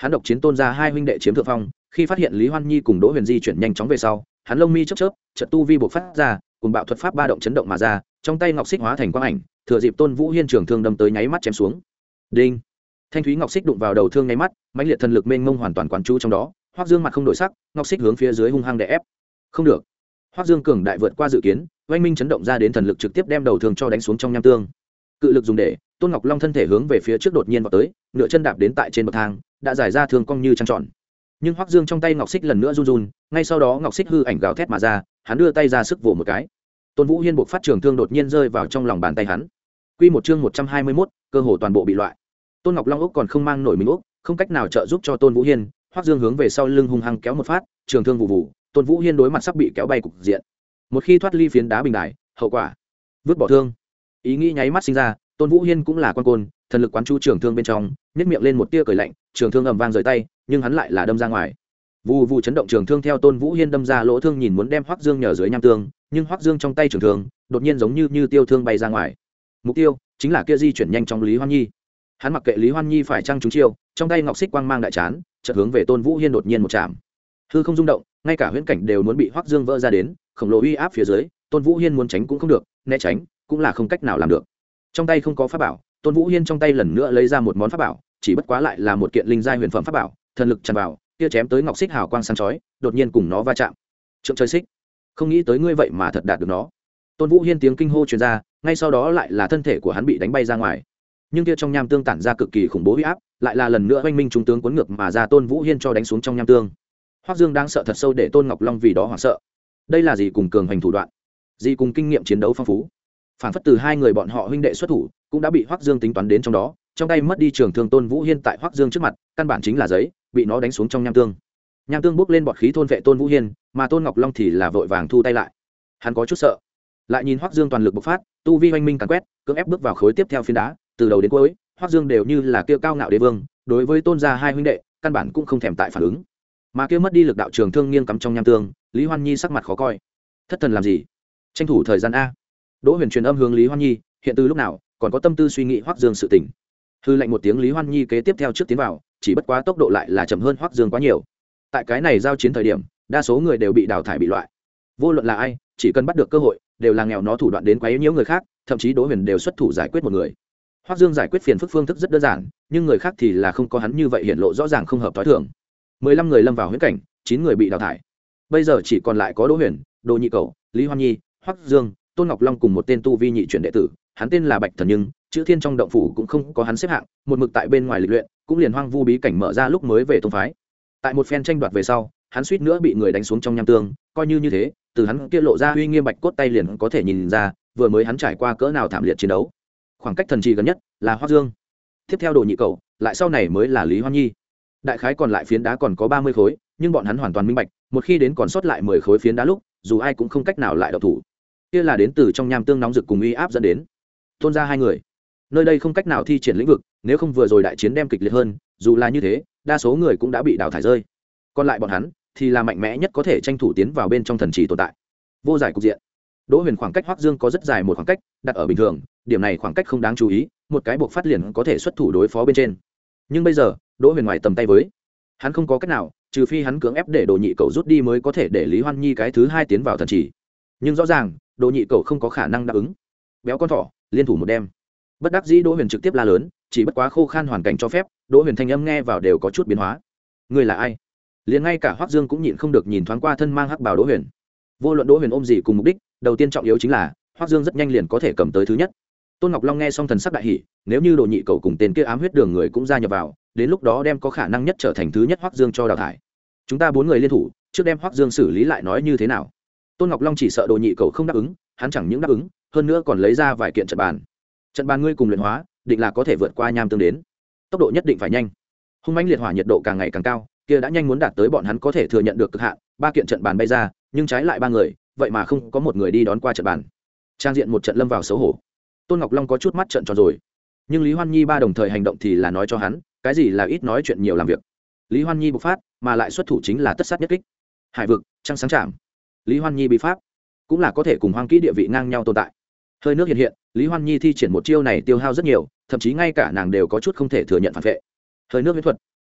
hắn độc chiến tôn ra hai huynh đệ chiếm thượng phong, khi phát hiện lý hoan nhi cùng đỗ huyền di chuyển nhanh chóng về sau, hắn lông mi chớp chớp, chợt tu vi bộc phát ra, cùng bạo thuật pháp ba động chấn động mà ra, trong tay ngọc xích hóa thành quang ảnh, thừa dịp tôn vũ hiên trường thương đâm tới nháy mắt chém xuống. Đinh, thanh thúy ngọc xích đụng vào đầu thương nháy mắt, mãnh liệt thần lực mênh mông hoàn toàn quán chú trong đó. Hoắc Dương mặt không đổi sắc, ngọc xích hướng phía dưới hung hăng đè ép. Không được. Hoắc Dương cường đại vượt qua dự kiến, oanh minh chấn động ra đến thần lực trực tiếp đem đầu thương cho đánh xuống trong nham tương. Cự lực dùng để, Tôn Ngọc Long thân thể hướng về phía trước đột nhiên vọt tới, nửa chân đạp đến tại trên bậc thang, đã giải ra thương cong như trăng tròn. Nhưng Hoắc Dương trong tay ngọc xích lần nữa run run, ngay sau đó ngọc xích hư ảnh gào thét mà ra, hắn đưa tay ra sức vồ một cái. Tôn Vũ Hiên buộc phát trường thương đột nhiên rơi vào trong lòng bàn tay hắn. Quy một chương một trăm hai mươi mốt, cơ hồ toàn bộ bị loại. Tôn Ngọc Long ốc còn không mang nổi mình ốc, không cách nào trợ giúp cho Tôn Vũ Hiên, Hoắc Dương hướng về sau lưng hung hăng kéo một phát, trường thương vụ vụ, Tôn Vũ Hiên đối mặt sắp bị kéo bay cục diện. Một khi thoát ly phiến đá bình đài, hậu quả vứt bỏ thương. Ý nghĩ nháy mắt sinh ra, Tôn Vũ Hiên cũng là quan côn, thần lực quán chú trường thương bên trong, nhếch miệng lên một tia cười lạnh, trường thương ầm vang rời tay, nhưng hắn lại là đâm ra ngoài. Vù vù chấn động trường thương theo Tôn Vũ Hiên đâm ra lỗ thương nhìn muốn đem Hoắc Dương nhờ dưới nham tương, nhưng Hoắc Dương trong tay trường thương, đột nhiên giống như như tiêu thương bay ra ngoài. Mục tiêu chính là kia di chuyển nhanh trong Lý Hoan Nhi. Hắn mặc kệ Lý Hoan Nhi phải trăng trúng chiêu, trong tay ngọc xích quang mang đại chán, chợt hướng về Tôn Vũ Hiên đột nhiên một chạm. Hư không rung động, ngay cả huyễn cảnh đều muốn bị Hoắc Dương vỡ ra đến, khổng lồ uy áp phía dưới, Tôn Vũ Hiên muốn tránh cũng không được, né tránh cũng là không cách nào làm được. Trong tay không có pháp bảo, Tôn Vũ Hiên trong tay lần nữa lấy ra một món pháp bảo, chỉ bất quá lại là một kiện linh giai huyền phẩm pháp bảo, thần lực tràn vào, kia chém tới ngọc xích hào quang sáng chói, đột nhiên cùng nó va chạm. Trượng trời xích, không nghĩ tới ngươi vậy mà thật đạt được nó. Tôn Vũ Hiên tiếng kinh hô truyền ra, ngay sau đó lại là thân thể của hắn bị đánh bay ra ngoài. Nhưng kia trong nham tương tản ra cực kỳ khủng bố uy áp, lại là lần nữa oanh minh trung tướng cuốn ngược mà ra Tôn Vũ Hiên cho đánh xuống trong nham tương. Hoắc Dương đang sợ thật sâu để Tôn Ngọc Long vì đó hoảng sợ. Đây là gì cùng cường hành thủ đoạn, gì cùng kinh nghiệm chiến đấu phong phú. Phản phất từ hai người bọn họ huynh đệ xuất thủ, cũng đã bị Hoắc Dương tính toán đến trong đó, trong tay mất đi trường thương Tôn Vũ Hiên tại Hoắc Dương trước mặt, căn bản chính là giấy, bị nó đánh xuống trong nham tương. Nham tương bốc lên bọt khí thôn vệ Tôn Vũ Hiên, mà Tôn Ngọc Long thì là vội vàng thu tay lại. Hắn có chút sợ, lại nhìn Hoắc Dương toàn lực bộc phát, tu vi oanh minh càn quét, cưỡng ép bước vào khối tiếp theo phiến đá, từ đầu đến cuối, Hoắc Dương đều như là kia cao ngạo đế vương, đối với Tôn gia hai huynh đệ, căn bản cũng không thèm tại phản ứng. Mà kia mất đi lực đạo trường thương nghiêng cắm trong nham tương, Lý Hoan Nhi sắc mặt khó coi. Thất thần làm gì? Tranh thủ thời gian a. Đỗ Huyền truyền âm hướng Lý Hoan Nhi, hiện từ lúc nào còn có tâm tư suy nghĩ Hoắc Dương sự tình. Hư lệnh một tiếng, Lý Hoan Nhi kế tiếp theo trước tiến vào, chỉ bất quá tốc độ lại là chậm hơn Hoắc Dương quá nhiều. Tại cái này giao chiến thời điểm, đa số người đều bị đào thải bị loại. Vô luận là ai, chỉ cần bắt được cơ hội, đều là nghèo nó thủ đoạn đến quấy nhiễu người khác, thậm chí Đỗ Huyền đều xuất thủ giải quyết một người. Hoắc Dương giải quyết phiền phức phương thức rất đơn giản, nhưng người khác thì là không có hắn như vậy hiện lộ rõ ràng không hợp thói thường. mười lăm người lâm vào huyễn cảnh, chín người bị đào thải. Bây giờ chỉ còn lại có Đỗ Huyền, Đồ Nhị Cẩu, Lý Hoan Nhi, Hoắc Dương, Tôn Ngọc Long cùng một tên tu vi nhị chuyển đệ tử, hắn tên là Bạch Thần, nhưng chữ Thiên trong động phủ cũng không có hắn xếp hạng, một mực tại bên ngoài lịch luyện, cũng liền hoang vu bí cảnh mở ra lúc mới về tông phái. Tại một phen tranh đoạt về sau, hắn suýt nữa bị người đánh xuống trong nham tương, coi như như thế, từ hắn kia lộ ra uy nghiêm bạch cốt tay liền có thể nhìn ra, vừa mới hắn trải qua cỡ nào thảm liệt chiến đấu. Khoảng cách thần trì gần nhất là Hoắc Dương, tiếp theo Đồ Nhị Cẩu, lại sau này mới là Lý Hoan Nhi. Đại khái còn lại phiến đá còn có ba mươi khối, nhưng bọn hắn hoàn toàn minh bạch, một khi đến còn sót lại mười khối phiến đá lúc, dù ai cũng không cách nào lại động thủ. Kia là đến từ trong nham tương nóng rực cùng uy áp dẫn đến. Tôn ra hai người, nơi đây không cách nào thi triển lĩnh vực, nếu không vừa rồi đại chiến đem kịch liệt hơn, dù là như thế, đa số người cũng đã bị đào thải rơi. Còn lại bọn hắn thì là mạnh mẽ nhất có thể tranh thủ tiến vào bên trong thần trì tồn tại. Vô giải cục diện. Đỗ Huyền khoảng cách Hoắc Dương có rất dài một khoảng cách, đặt ở bình thường, điểm này khoảng cách không đáng chú ý, một cái buộc phát liền có thể xuất thủ đối phó bên trên. Nhưng bây giờ, Đỗ Huyền ngoài tầm tay với, hắn không có cách nào, trừ phi hắn cưỡng ép để Đồ Nhị Cẩu rút đi mới có thể để Lý Hoan Nhi cái thứ hai tiến vào thần trì. Nhưng rõ ràng, Đồ Nhị Cẩu không có khả năng đáp ứng. Béo con thỏ, liên thủ một đêm. Bất đắc dĩ Đỗ Huyền trực tiếp la lớn, chỉ bất quá khô khan hoàn cảnh cho phép, Đỗ Huyền thanh âm nghe vào đều có chút biến hóa. Ngươi là ai? Liền ngay cả Hoắc Dương cũng nhịn không được nhìn thoáng qua thân mang hắc bào Đỗ Huyền. Vô luận Đỗ Huyền ôm gì cùng mục đích, đầu tiên trọng yếu chính là Hoắc Dương rất nhanh liền có thể cầm tới thứ nhất. Tôn Ngọc Long nghe xong thần sắc đại hỉ, nếu như Đồ Nhị Cẩu cùng tên kia ám huyết đường người cũng gia nhập vào, đến lúc đó đem có khả năng nhất trở thành thứ nhất Hoắc Dương cho đào thải. Chúng ta bốn người liên thủ, trước đem Hoắc Dương xử lý lại nói như thế nào? Tôn Ngọc Long chỉ sợ Đồ Nhị Cẩu không đáp ứng, hắn chẳng những đáp ứng, hơn nữa còn lấy ra vài kiện trận bàn. Trận bàn ngươi cùng luyện hóa, định là có thể vượt qua nham tương đến. Tốc độ nhất định phải nhanh. Hung mãnh liệt hỏa nhiệt độ càng ngày càng cao, kia đã nhanh muốn đạt tới bọn hắn có thể thừa nhận được cực hạn. Ba kiện trận bàn bay ra, nhưng trái lại ba người, vậy mà không có một người đi đón qua trận bàn. Trang diện một trận lâm vào xấu hổ. Tôn Ngọc Long có chút mắt trợn tròn rồi. Nhưng Lý Hoan Nhi ba đồng thời hành động thì là nói cho hắn, cái gì là ít nói chuyện nhiều làm việc. Lý Hoan Nhi bộc phát, mà lại xuất thủ chính là tất sát nhất kích. Hải vực, trăng sáng chạm. Lý Hoan Nhi bị pháp, cũng là có thể cùng hoang kỹ địa vị ngang nhau tồn tại. Hơi nước hiện hiện, Lý Hoan Nhi thi triển một chiêu này tiêu hao rất nhiều, thậm chí ngay cả nàng đều có chút không thể thừa nhận phản vệ. Hơi nước huyễn thuật,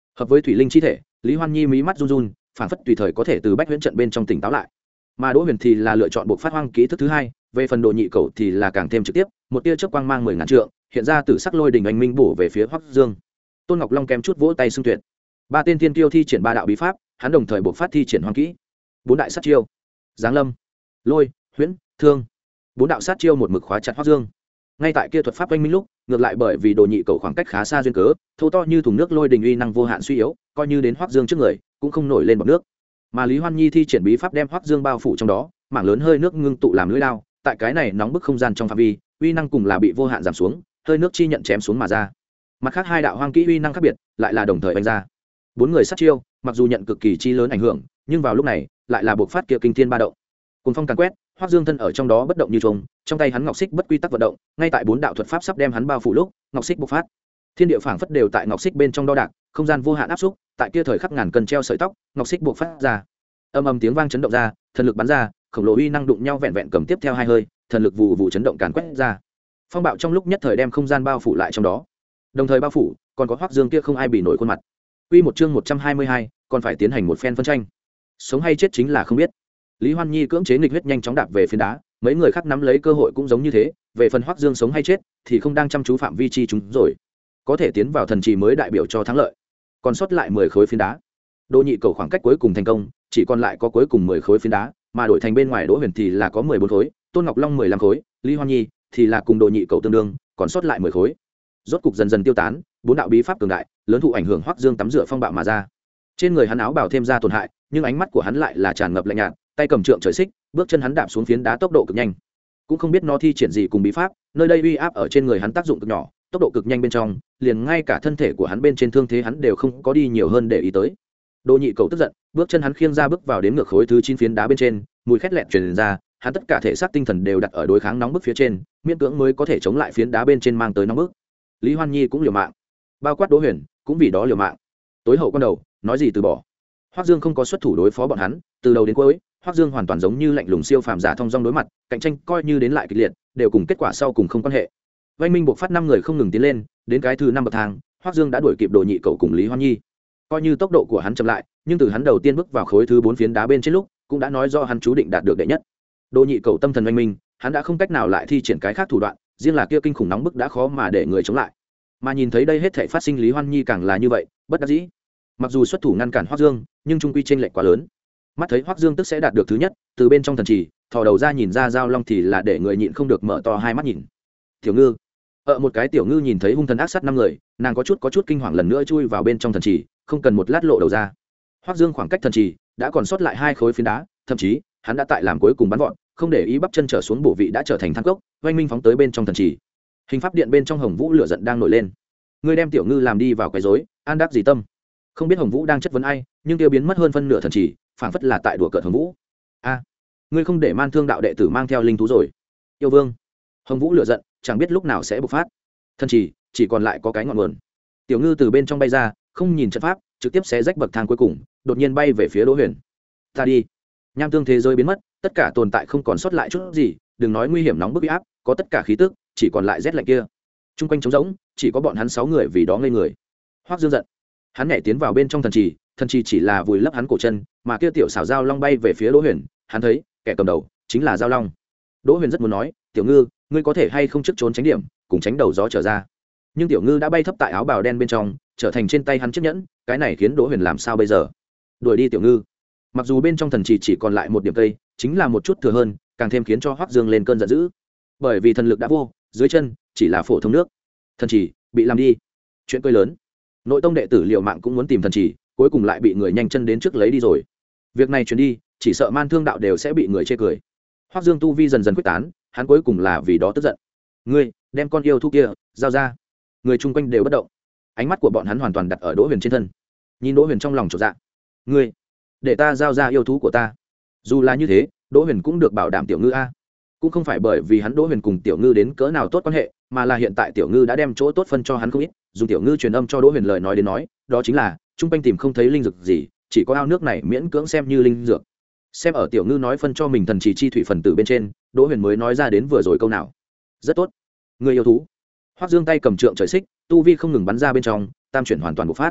hợp với thủy linh chi thể, Lý Hoan Nhi mí mắt run run, phản phất tùy thời có thể từ bách huyễn trận bên trong tỉnh táo lại. Mà Đỗ Huyền thì là lựa chọn buộc phát hoang kỹ thức thứ hai, về phần Đồ Nhị Cẩu thì là càng thêm trực tiếp, một tia chớp quang mang mười ngàn trượng, hiện ra từ sắc lôi đỉnh anh minh bổ về phía Hoắc Dương. Tôn Ngọc Long kém chút vỗ tay xưng tuyệt. Ba tên tiên tiêu thi triển ba đạo bí pháp, hắn đồng thời buộc phát thi triển hoang kỹ. Bốn đại sát chiêu: Giáng Lâm, Lôi, Huyễn, Thương. Bốn đạo sát chiêu một mực khóa chặt Hoắc Dương. Ngay tại kia thuật pháp anh minh lúc, ngược lại bởi vì Đồ Nhị Cẩu khoảng cách khá xa duyên cớ, thô to như thùng nước lôi đình uy năng vô hạn suy yếu, coi như đến Hoắc Dương trước người, cũng không nổi lên bọt nước. Mà Lý Hoan Nhi thi triển bí pháp đem Hoắc Dương bao phủ trong đó, mảng lớn hơi nước ngưng tụ làm lưỡi lao, tại cái này nóng bức không gian trong phạm vi, uy năng cùng là bị vô hạn giảm xuống, hơi nước chi nhận chém xuống mà ra. Mặt khác hai đạo hoang kỹ uy năng khác biệt, lại là đồng thời đánh ra. Bốn người sát chiêu, mặc dù nhận cực kỳ chi lớn ảnh hưởng, nhưng vào lúc này, lại là buộc phát kia kinh thiên ba động. Cùng phong càn quét, Hoắc Dương thân ở trong đó bất động như trùng, trong tay hắn ngọc xích bất quy tắc vận động, ngay tại bốn đạo thuật pháp sắp đem hắn bao phủ lúc, ngọc xích bộc phát. Thiên địa phảng phất đều tại ngọc xích bên trong đo đạc, không gian vô hạn áp xúc, tại kia thời khắc ngàn cân treo sợi tóc, ngọc xích bộc phát ra. Âm âm tiếng vang chấn động ra, thần lực bắn ra, khổng lồ uy năng đụng nhau vẹn vẹn cầm tiếp theo hai hơi, thần lực vụ vụ chấn động càn quét ra. Phong bạo trong lúc nhất thời đem không gian bao phủ lại trong đó. Đồng thời bao phủ, còn có Hoắc Dương kia không ai bị nổi khuôn mặt. Quy một chương một trăm hai mươi hai, còn phải tiến hành một phen phân tranh. Sống hay chết chính là không biết. Lý Hoan Nhi cưỡng chế nghịch huyết nhanh chóng đạp về phiến đá, mấy người khác nắm lấy cơ hội cũng giống như thế, về phần Hoắc Dương sống hay chết thì không đang chăm chú phạm vi chi chúng rồi. Có thể tiến vào thần trì mới đại biểu cho thắng lợi. Còn sót lại mười khối phiến đá. Đồ Nhị Cẩu khoảng cách cuối cùng thành công, chỉ còn lại có cuối cùng mười khối phiến đá, mà đổi thành bên ngoài Đỗ Huyền thì là có mười bốn khối, Tôn Ngọc Long mười lăm khối, Lý Hoan Nhi thì là cùng Đồ Nhị Cẩu tương đương, còn sót lại mười khối. Rốt cục dần dần tiêu tán, bốn đạo bí pháp cường đại, lớn thụ ảnh hưởng Hoắc Dương tắm rửa phong bạo mà ra. Trên người hắn áo bào thêm ra tổn hại, nhưng ánh mắt của hắn lại là tràn ngập lạnh nhạt, tay cầm trượng trời xích, bước chân hắn đạp xuống phiến đá tốc độ cực nhanh. Cũng không biết nó thi triển gì cùng bí pháp, nơi đây uy áp ở trên người hắn tác dụng cực nhỏ, tốc độ cực nhanh bên trong, liền ngay cả thân thể của hắn bên trên thương thế hắn đều không có đi nhiều hơn để ý tới. Đồ Nhị Cẩu tức giận, bước chân hắn khiêng ra bước vào đến ngược khối thứ chín phiến đá bên trên, mùi khét lẹt truyền ra, hắn tất cả thể xác tinh thần đều đặt ở đối kháng nóng bức phía trên, miễn cưỡng mới có thể chống lại phiến đá bên trên mang tới nóng bức. Lý Hoan Nhi cũng liều mạng, bao quát Đỗ Huyền cũng vì đó liều mạng. Tối hậu quan đầu, nói gì từ bỏ. Hoắc Dương không có xuất thủ đối phó bọn hắn, từ đầu đến cuối, Hoắc Dương hoàn toàn giống như lạnh lùng siêu phàm giả thông dong đối mặt, cạnh tranh coi như đến lại kịch liệt, đều cùng kết quả sau cùng không quan hệ. Vành Minh buộc phát năm người không ngừng tiến lên, đến cái thứ năm bậc thang, Hoắc Dương đã đuổi kịp Đồ Nhị Cẩu cùng Lý Hoan Nhi. Coi như tốc độ của hắn chậm lại, nhưng từ hắn đầu tiên bước vào khối thứ bốn phiến đá bên trên lúc, cũng đã nói do hắn chú định đạt được đệ nhất. Đồ Nhị Cẩu tâm thần vành minh, hắn đã không cách nào lại thi triển cái khác thủ đoạn, riêng là kia kinh khủng nóng bức đã khó mà để người chống lại. Mà nhìn thấy đây hết thảy phát sinh, Lý Hoan Nhi càng là như vậy, bất đắc dĩ. Mặc dù xuất thủ ngăn cản Hoắc Dương, nhưng trung quy chênh lệch quá lớn. Mắt thấy Hoắc Dương tức sẽ đạt được thứ nhất, từ bên trong thần trì thò đầu ra nhìn ra Giao Long thì là để người nhịn không được mở to hai mắt nhìn. Tiểu Ngư, ở một cái tiểu ngư nhìn thấy hung thần ác sát năm người, nàng có chút có chút kinh hoàng lần nữa chui vào bên trong thần trì, không cần một lát lộ đầu ra. Hoắc Dương khoảng cách thần trì đã còn sót lại hai khối phiến đá, thậm chí hắn đã tại làm cuối cùng bắn vọt, không để ý bắp chân trở xuống bổ vị đã trở thành than cốc, oanh minh phóng tới bên trong thần trì. Hình pháp điện bên trong Hồng Vũ lửa giận đang nổi lên. Ngươi đem tiểu ngư làm đi vào quấy rối, an đắc gì tâm? Không biết Hồng Vũ đang chất vấn ai, nhưng tiêu biến mất hơn phân nửa thần trì, phảng phất là tại đùa cợt Hồng Vũ. A, ngươi không để Man Thương đạo đệ tử mang theo linh thú rồi? Yêu Vương. Hồng Vũ lửa giận, chẳng biết lúc nào sẽ bộc phát. Thần trì chỉ còn lại có cái ngọn nguồn. Tiểu ngư từ bên trong bay ra, không nhìn trận pháp, trực tiếp xé rách bậc thang cuối cùng, đột nhiên bay về phía Đỗ Huyền. Ta đi. Nham tương thế giới biến mất, tất cả tồn tại không còn sót lại chút gì, đừng nói nguy hiểm nóng bức uy áp, có tất cả khí tức, chỉ còn lại rét lạnh kia. Trung quanh trống rỗng, chỉ có bọn hắn sáu người vì đó ngây người. Hoắc Dương giận, hắn nhảy tiến vào bên trong thần trì, thần trì chỉ là vùi lấp hắn cổ chân, mà kia tiểu xảo Giao Long bay về phía Đỗ Huyền, hắn thấy, kẻ cầm đầu chính là Giao Long. Đỗ Huyền rất muốn nói, tiểu ngư, ngươi có thể hay không trước trốn tránh điểm, cùng tránh đầu gió trở ra. Nhưng tiểu ngư đã bay thấp tại áo bào đen bên trong, trở thành trên tay hắn chiếc nhẫn, cái này khiến Đỗ Huyền làm sao bây giờ? Đuổi đi tiểu ngư. Mặc dù bên trong thần trì chỉ còn lại một điểm cây, chính là một chút thừa hơn, càng thêm khiến cho Hoắc Dương lên cơn giận dữ. Bởi vì thần lực đã vô, dưới chân chỉ là phổ thông nước. Thần trì bị làm đi. Chuyện cười lớn. Nội tông đệ tử liều mạng cũng muốn tìm thần trì, cuối cùng lại bị người nhanh chân đến trước lấy đi rồi. Việc này truyền đi, chỉ sợ Man Thương đạo đều sẽ bị người chê cười. Hoắc Dương tu vi dần dần quyết tán, hắn cuối cùng là vì đó tức giận. Ngươi, đem con yêu thú kia giao ra. Người chung quanh đều bất động. Ánh mắt của bọn hắn hoàn toàn đặt ở Đỗ Huyền trên thân. Nhìn Đỗ Huyền trong lòng chột dạ. Ngươi, để ta giao ra yêu thú của ta. Dù là như thế, Đỗ Huyền cũng được bảo đảm tiểu ngư a. Cũng không phải bởi vì hắn Đỗ Huyền cùng tiểu ngư đến cỡ nào tốt quan hệ, mà là hiện tại tiểu ngư đã đem chỗ tốt phân cho hắn không ít. Dùng tiểu ngư truyền âm cho Đỗ Huyền lời nói đến nói, đó chính là trung quanh tìm không thấy linh dược gì, chỉ có ao nước này miễn cưỡng xem như linh dược. Xem ở tiểu ngư nói phân cho mình thần chỉ chi thủy phần tử bên trên, Đỗ Huyền mới nói ra đến vừa rồi câu nào. Rất tốt, người yêu thú. Hoắc Dương tay cầm trượng trời xích, tu vi không ngừng bắn ra bên trong, tam chuyển hoàn toàn bộc phát.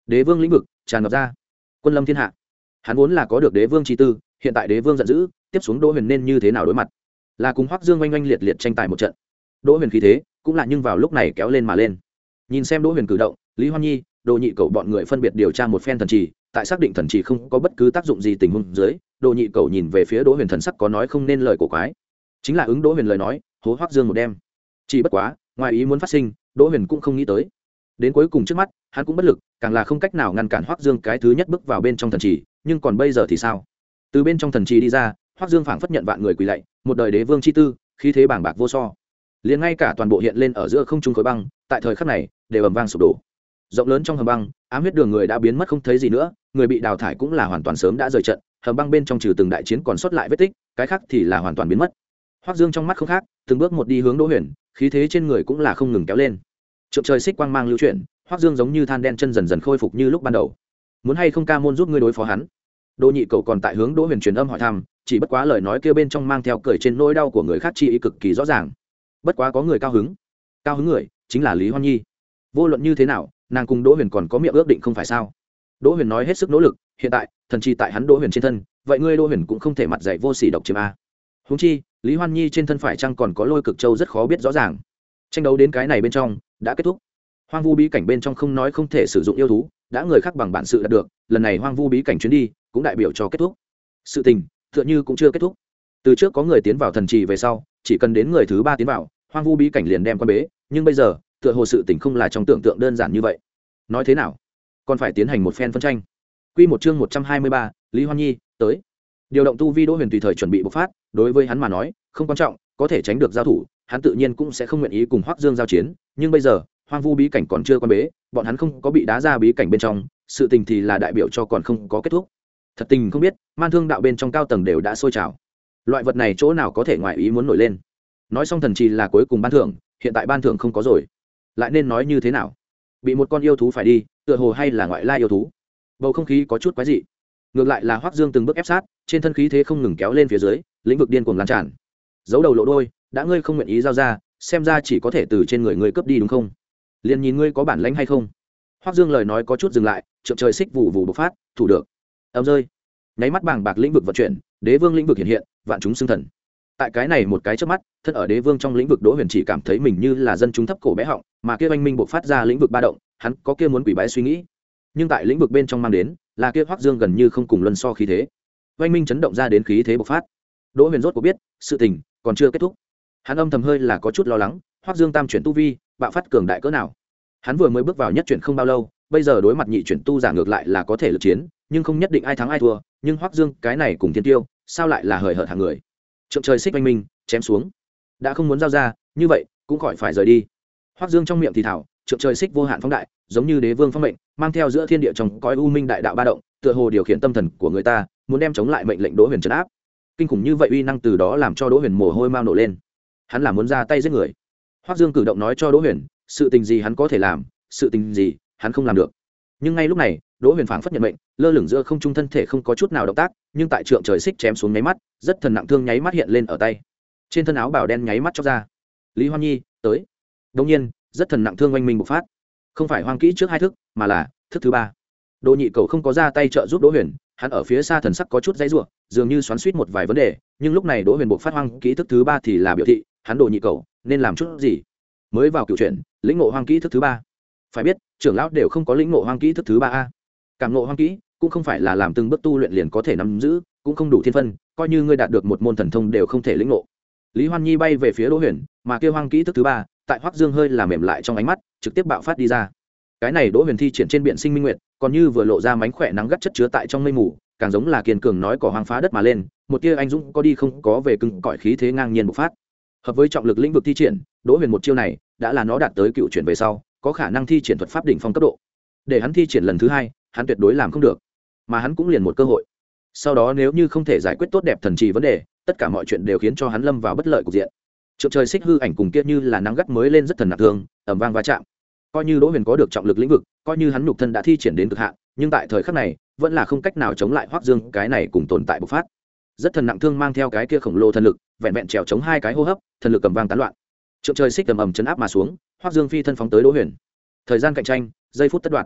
đế vương lĩnh vực tràn ngập ra, quân lâm thiên hạ. Hắn vốn là có được đế vương chi tư, hiện tại đế vương giận dữ, tiếp xuống Đỗ Huyền nên như thế nào đối mặt? Là cùng Hoắc Dương oanh oanh liệt liệt tranh tài một trận. Đỗ Huyền khí thế cũng là nhưng vào lúc này kéo lên mà lên. Nhìn xem Đỗ Huyền cử động, Lý Hoan Nhi, Đồ Nhị Cẩu bọn người phân biệt điều tra một phen thần trì, tại xác định thần trì không có bất cứ tác dụng gì tình huống dưới, Đồ Nhị Cẩu nhìn về phía Đỗ Huyền thần sắc có nói không nên lời cổ quái. Chính là ứng Đỗ Huyền lời nói, hố Hoắc Dương một đêm. Chỉ bất quá, ngoài ý muốn phát sinh, Đỗ Huyền cũng không nghĩ tới. Đến cuối cùng trước mắt, hắn cũng bất lực, càng là không cách nào ngăn cản Hoắc Dương cái thứ nhất bước vào bên trong thần trì, nhưng còn bây giờ thì sao? Từ bên trong thần trì đi ra, Hoắc Dương phảng phất nhận vạn người quỳ lạy, một đời đế vương chi tư, khí thế bàng bạc vô so. Liền ngay cả toàn bộ hiện lên ở giữa không trung khối băng, tại thời khắc này, đều ầm vang sụp đổ. Rộng lớn trong hầm băng, ám huyết đường người đã biến mất không thấy gì nữa, người bị đào thải cũng là hoàn toàn sớm đã rời trận, hầm băng bên trong trừ từng đại chiến còn sót lại vết tích, cái khác thì là hoàn toàn biến mất. Hoắc Dương trong mắt không khác, từng bước một đi hướng Đỗ Huyền, khí thế trên người cũng là không ngừng kéo lên. Trượng trời xích quang mang lưu chuyển, Hoắc Dương giống như than đen chân dần dần khôi phục như lúc ban đầu. Muốn hay không ca môn giúp ngươi đối phó hắn? Đỗ Nhị Cẩu còn tại hướng Đỗ Huyền truyền âm hỏi thăm, chỉ bất quá lời nói kia bên trong mang theo cười trên nỗi đau của người khác chi ý cực kỳ rõ ràng. Bất quá có người cao hứng, cao hứng người chính là Lý Hoan Nhi. Vô luận như thế nào, nàng cùng Đỗ Huyền còn có miệng ước định không phải sao? Đỗ Huyền nói hết sức nỗ lực, hiện tại thần chi tại hắn Đỗ Huyền trên thân, vậy ngươi Đỗ Huyền cũng không thể mặt dày vô sỉ độc chiếm a. Huống chi, Lý Hoan Nhi trên thân phải chăng còn có Lôi Cực Châu rất khó biết rõ ràng. Tranh đấu đến cái này bên trong đã kết thúc. Hoang vu bí cảnh bên trong không nói không thể sử dụng yêu thú, đã người khác bằng bản sự đạt được, lần này hoang vu bí cảnh chuyến đi cũng đại biểu cho kết thúc. Sự tình tựa như cũng chưa kết thúc. Từ trước có người tiến vào thần trì về sau, chỉ cần đến người thứ ba tiến vào, hoang vu bí cảnh liền đem quan bế, nhưng bây giờ, tựa hồ sự tình không là trong tưởng tượng đơn giản như vậy. Nói thế nào, còn phải tiến hành một phen phân tranh. Quy một chương một trăm hai mươi ba, Lý Hoan Nhi tới. Điều động tu vi Đỗ Huyền tùy thời chuẩn bị bộc phát, đối với hắn mà nói, không quan trọng, có thể tránh được giao thủ, hắn tự nhiên cũng sẽ không nguyện ý cùng Hoắc Dương giao chiến, nhưng bây giờ, hoang vu bí cảnh còn chưa quan bế, bọn hắn không có bị đá ra bí cảnh bên trong, sự tình thì là đại biểu cho còn không có kết thúc. Thật tình không biết, man thương đạo bên trong cao tầng đều đã sôi trào. Loại vật này chỗ nào có thể ngoại ý muốn nổi lên. Nói xong thần trì là cuối cùng ban thưởng, hiện tại ban thưởng không có rồi, lại nên nói như thế nào? Bị một con yêu thú phải đi, tựa hồ hay là ngoại lai yêu thú. Bầu không khí có chút quái dị. Ngược lại là Hoắc Dương từng bước ép sát, trên thân khí thế không ngừng kéo lên phía dưới, lĩnh vực điên cuồng lan tràn. Giấu đầu lộ đôi, đã ngươi không nguyện ý giao ra, xem ra chỉ có thể từ trên người ngươi cướp đi đúng không? Liền nhìn ngươi có bản lĩnh hay không. Hoắc Dương lời nói có chút dừng lại, trượng trời xích vụ vụ bộc phát, thủ được. Ầm rơi. Nháy mắt bàng bạc lĩnh vực vận chuyển, đế vương lĩnh vực hiện hiện, vạn chúng xưng thần. Tại cái này một cái chớp mắt, thân ở đế vương trong lĩnh vực Đỗ Huyền chỉ cảm thấy mình như là dân chúng thấp cổ bé họng, mà kia oanh minh bộc phát ra lĩnh vực ba động, hắn có kia muốn quỷ bái suy nghĩ. Nhưng tại lĩnh vực bên trong mang đến, là kia Hoắc Dương gần như không cùng luân so khí thế. Oanh minh chấn động ra đến khí thế bộc phát. Đỗ Huyền rốt cuộc biết, sự tình còn chưa kết thúc. Hắn âm thầm hơi là có chút lo lắng, Hoắc Dương tam chuyển tu vi, bạo phát cường đại cỡ nào. Hắn vừa mới bước vào nhất chuyển không bao lâu, bây giờ đối mặt nhị chuyển tu giả ngược lại là có thể lực chiến, nhưng không nhất định ai thắng ai thua, nhưng Hoắc Dương cái này cùng Thiên Tiêu, sao lại là hời hợt hạng người. Trượng trời xích oanh minh, chém xuống. Đã không muốn giao ra, như vậy, cũng khỏi phải rời đi. Hoắc Dương trong miệng thì thảo, trượng trời xích vô hạn phóng đại, giống như đế vương phong mệnh, mang theo giữa thiên địa trong cõi u minh đại đạo ba động, tựa hồ điều khiển tâm thần của người ta, muốn đem chống lại mệnh lệnh Đỗ Huyền trấn áp. Kinh khủng như vậy uy năng từ đó làm cho Đỗ Huyền mồ hôi mao nổ lên. Hắn là muốn ra tay giết người. Hoắc Dương cử động nói cho Đỗ Huyền, sự tình gì hắn có thể làm, sự tình gì hắn không làm được. Nhưng ngay lúc này, Đỗ Huyền phảng phất nhận mệnh, lơ lửng giữa không trung thân thể không có chút nào động tác, nhưng tại trượng trời xích chém xuống nháy mắt, rất thần nặng thương nháy mắt hiện lên ở tay. Trên thân áo bào đen nháy mắt chóc ra. Lý Hoan Nhi, tới. Đương nhiên, rất thần nặng thương oanh minh bộc phát. Không phải hoang kỹ trước hai thức, mà là thức thứ ba. Đỗ Nhị Cẩu không có ra tay trợ giúp Đỗ Huyền, hắn ở phía xa thần sắc có chút dãy rủa, dường như xoắn xuýt một vài vấn đề, nhưng lúc này Đỗ Huyền bộc phát hoang kỹ thức thứ ba thì là biểu thị, hắn Đỗ Nhị Cẩu nên làm chút gì. Mới vào cựu truyện, lĩnh ngộ hoang kỹ thức thứ ba. Phải biết, trưởng lão đều không có lĩnh ngộ hoang kỹ thức thứ ba a. Cảm ngộ hoang kỹ cũng không phải là làm từng bước tu luyện liền có thể nắm giữ, cũng không đủ thiên phân, coi như ngươi đạt được một môn thần thông đều không thể lĩnh ngộ. Lý Hoan Nhi bay về phía Đỗ Huyền, mà kia hoang kỹ thức thứ ba, tại Hoắc Dương hơi là mềm lại trong ánh mắt, trực tiếp bạo phát đi ra. Cái này Đỗ Huyền thi triển trên biển sinh minh nguyệt, còn như vừa lộ ra mánh khỏe nắng gắt chất chứa tại trong mây mù, càng giống là kiên cường nói cỏ hoang phá đất mà lên, một tia anh dũng có đi không có về cứng cỏi khí thế ngang nhiên bộc phát. Hợp với trọng lực lĩnh vực thi triển, Đỗ Huyền một chiêu này đã là nó đạt tới cựu chuyển về sau, có khả năng thi triển thuật pháp đỉnh phong cấp độ. Để hắn thi triển lần thứ hai, hắn tuyệt đối làm không được, mà hắn cũng liền một cơ hội. Sau đó nếu như không thể giải quyết tốt đẹp thần trì vấn đề, tất cả mọi chuyện đều khiến cho hắn lâm vào bất lợi cục diện. Trượng trời xích hư ảnh cùng kia như là nắng gắt mới lên rất thần nặng thương, ầm vang va chạm. Coi như Đỗ Huyền có được trọng lực lĩnh vực, coi như hắn nhục thân đã thi triển đến cực hạn, nhưng tại thời khắc này, vẫn là không cách nào chống lại Hoắc Dương cái này cùng tồn tại bộc phát. Rất thần nặng thương mang theo cái kia khổng lồ thần lực, vẹn vẹn trèo chống hai cái hô hấp, thần lực cầm vang tán loạn. Trượng trời xích ầm ầm chấn áp mà xuống, Hoắc Dương phi thân phóng tới Đỗ Huyền. Thời gian cạnh tranh, giây phút tất đoạn.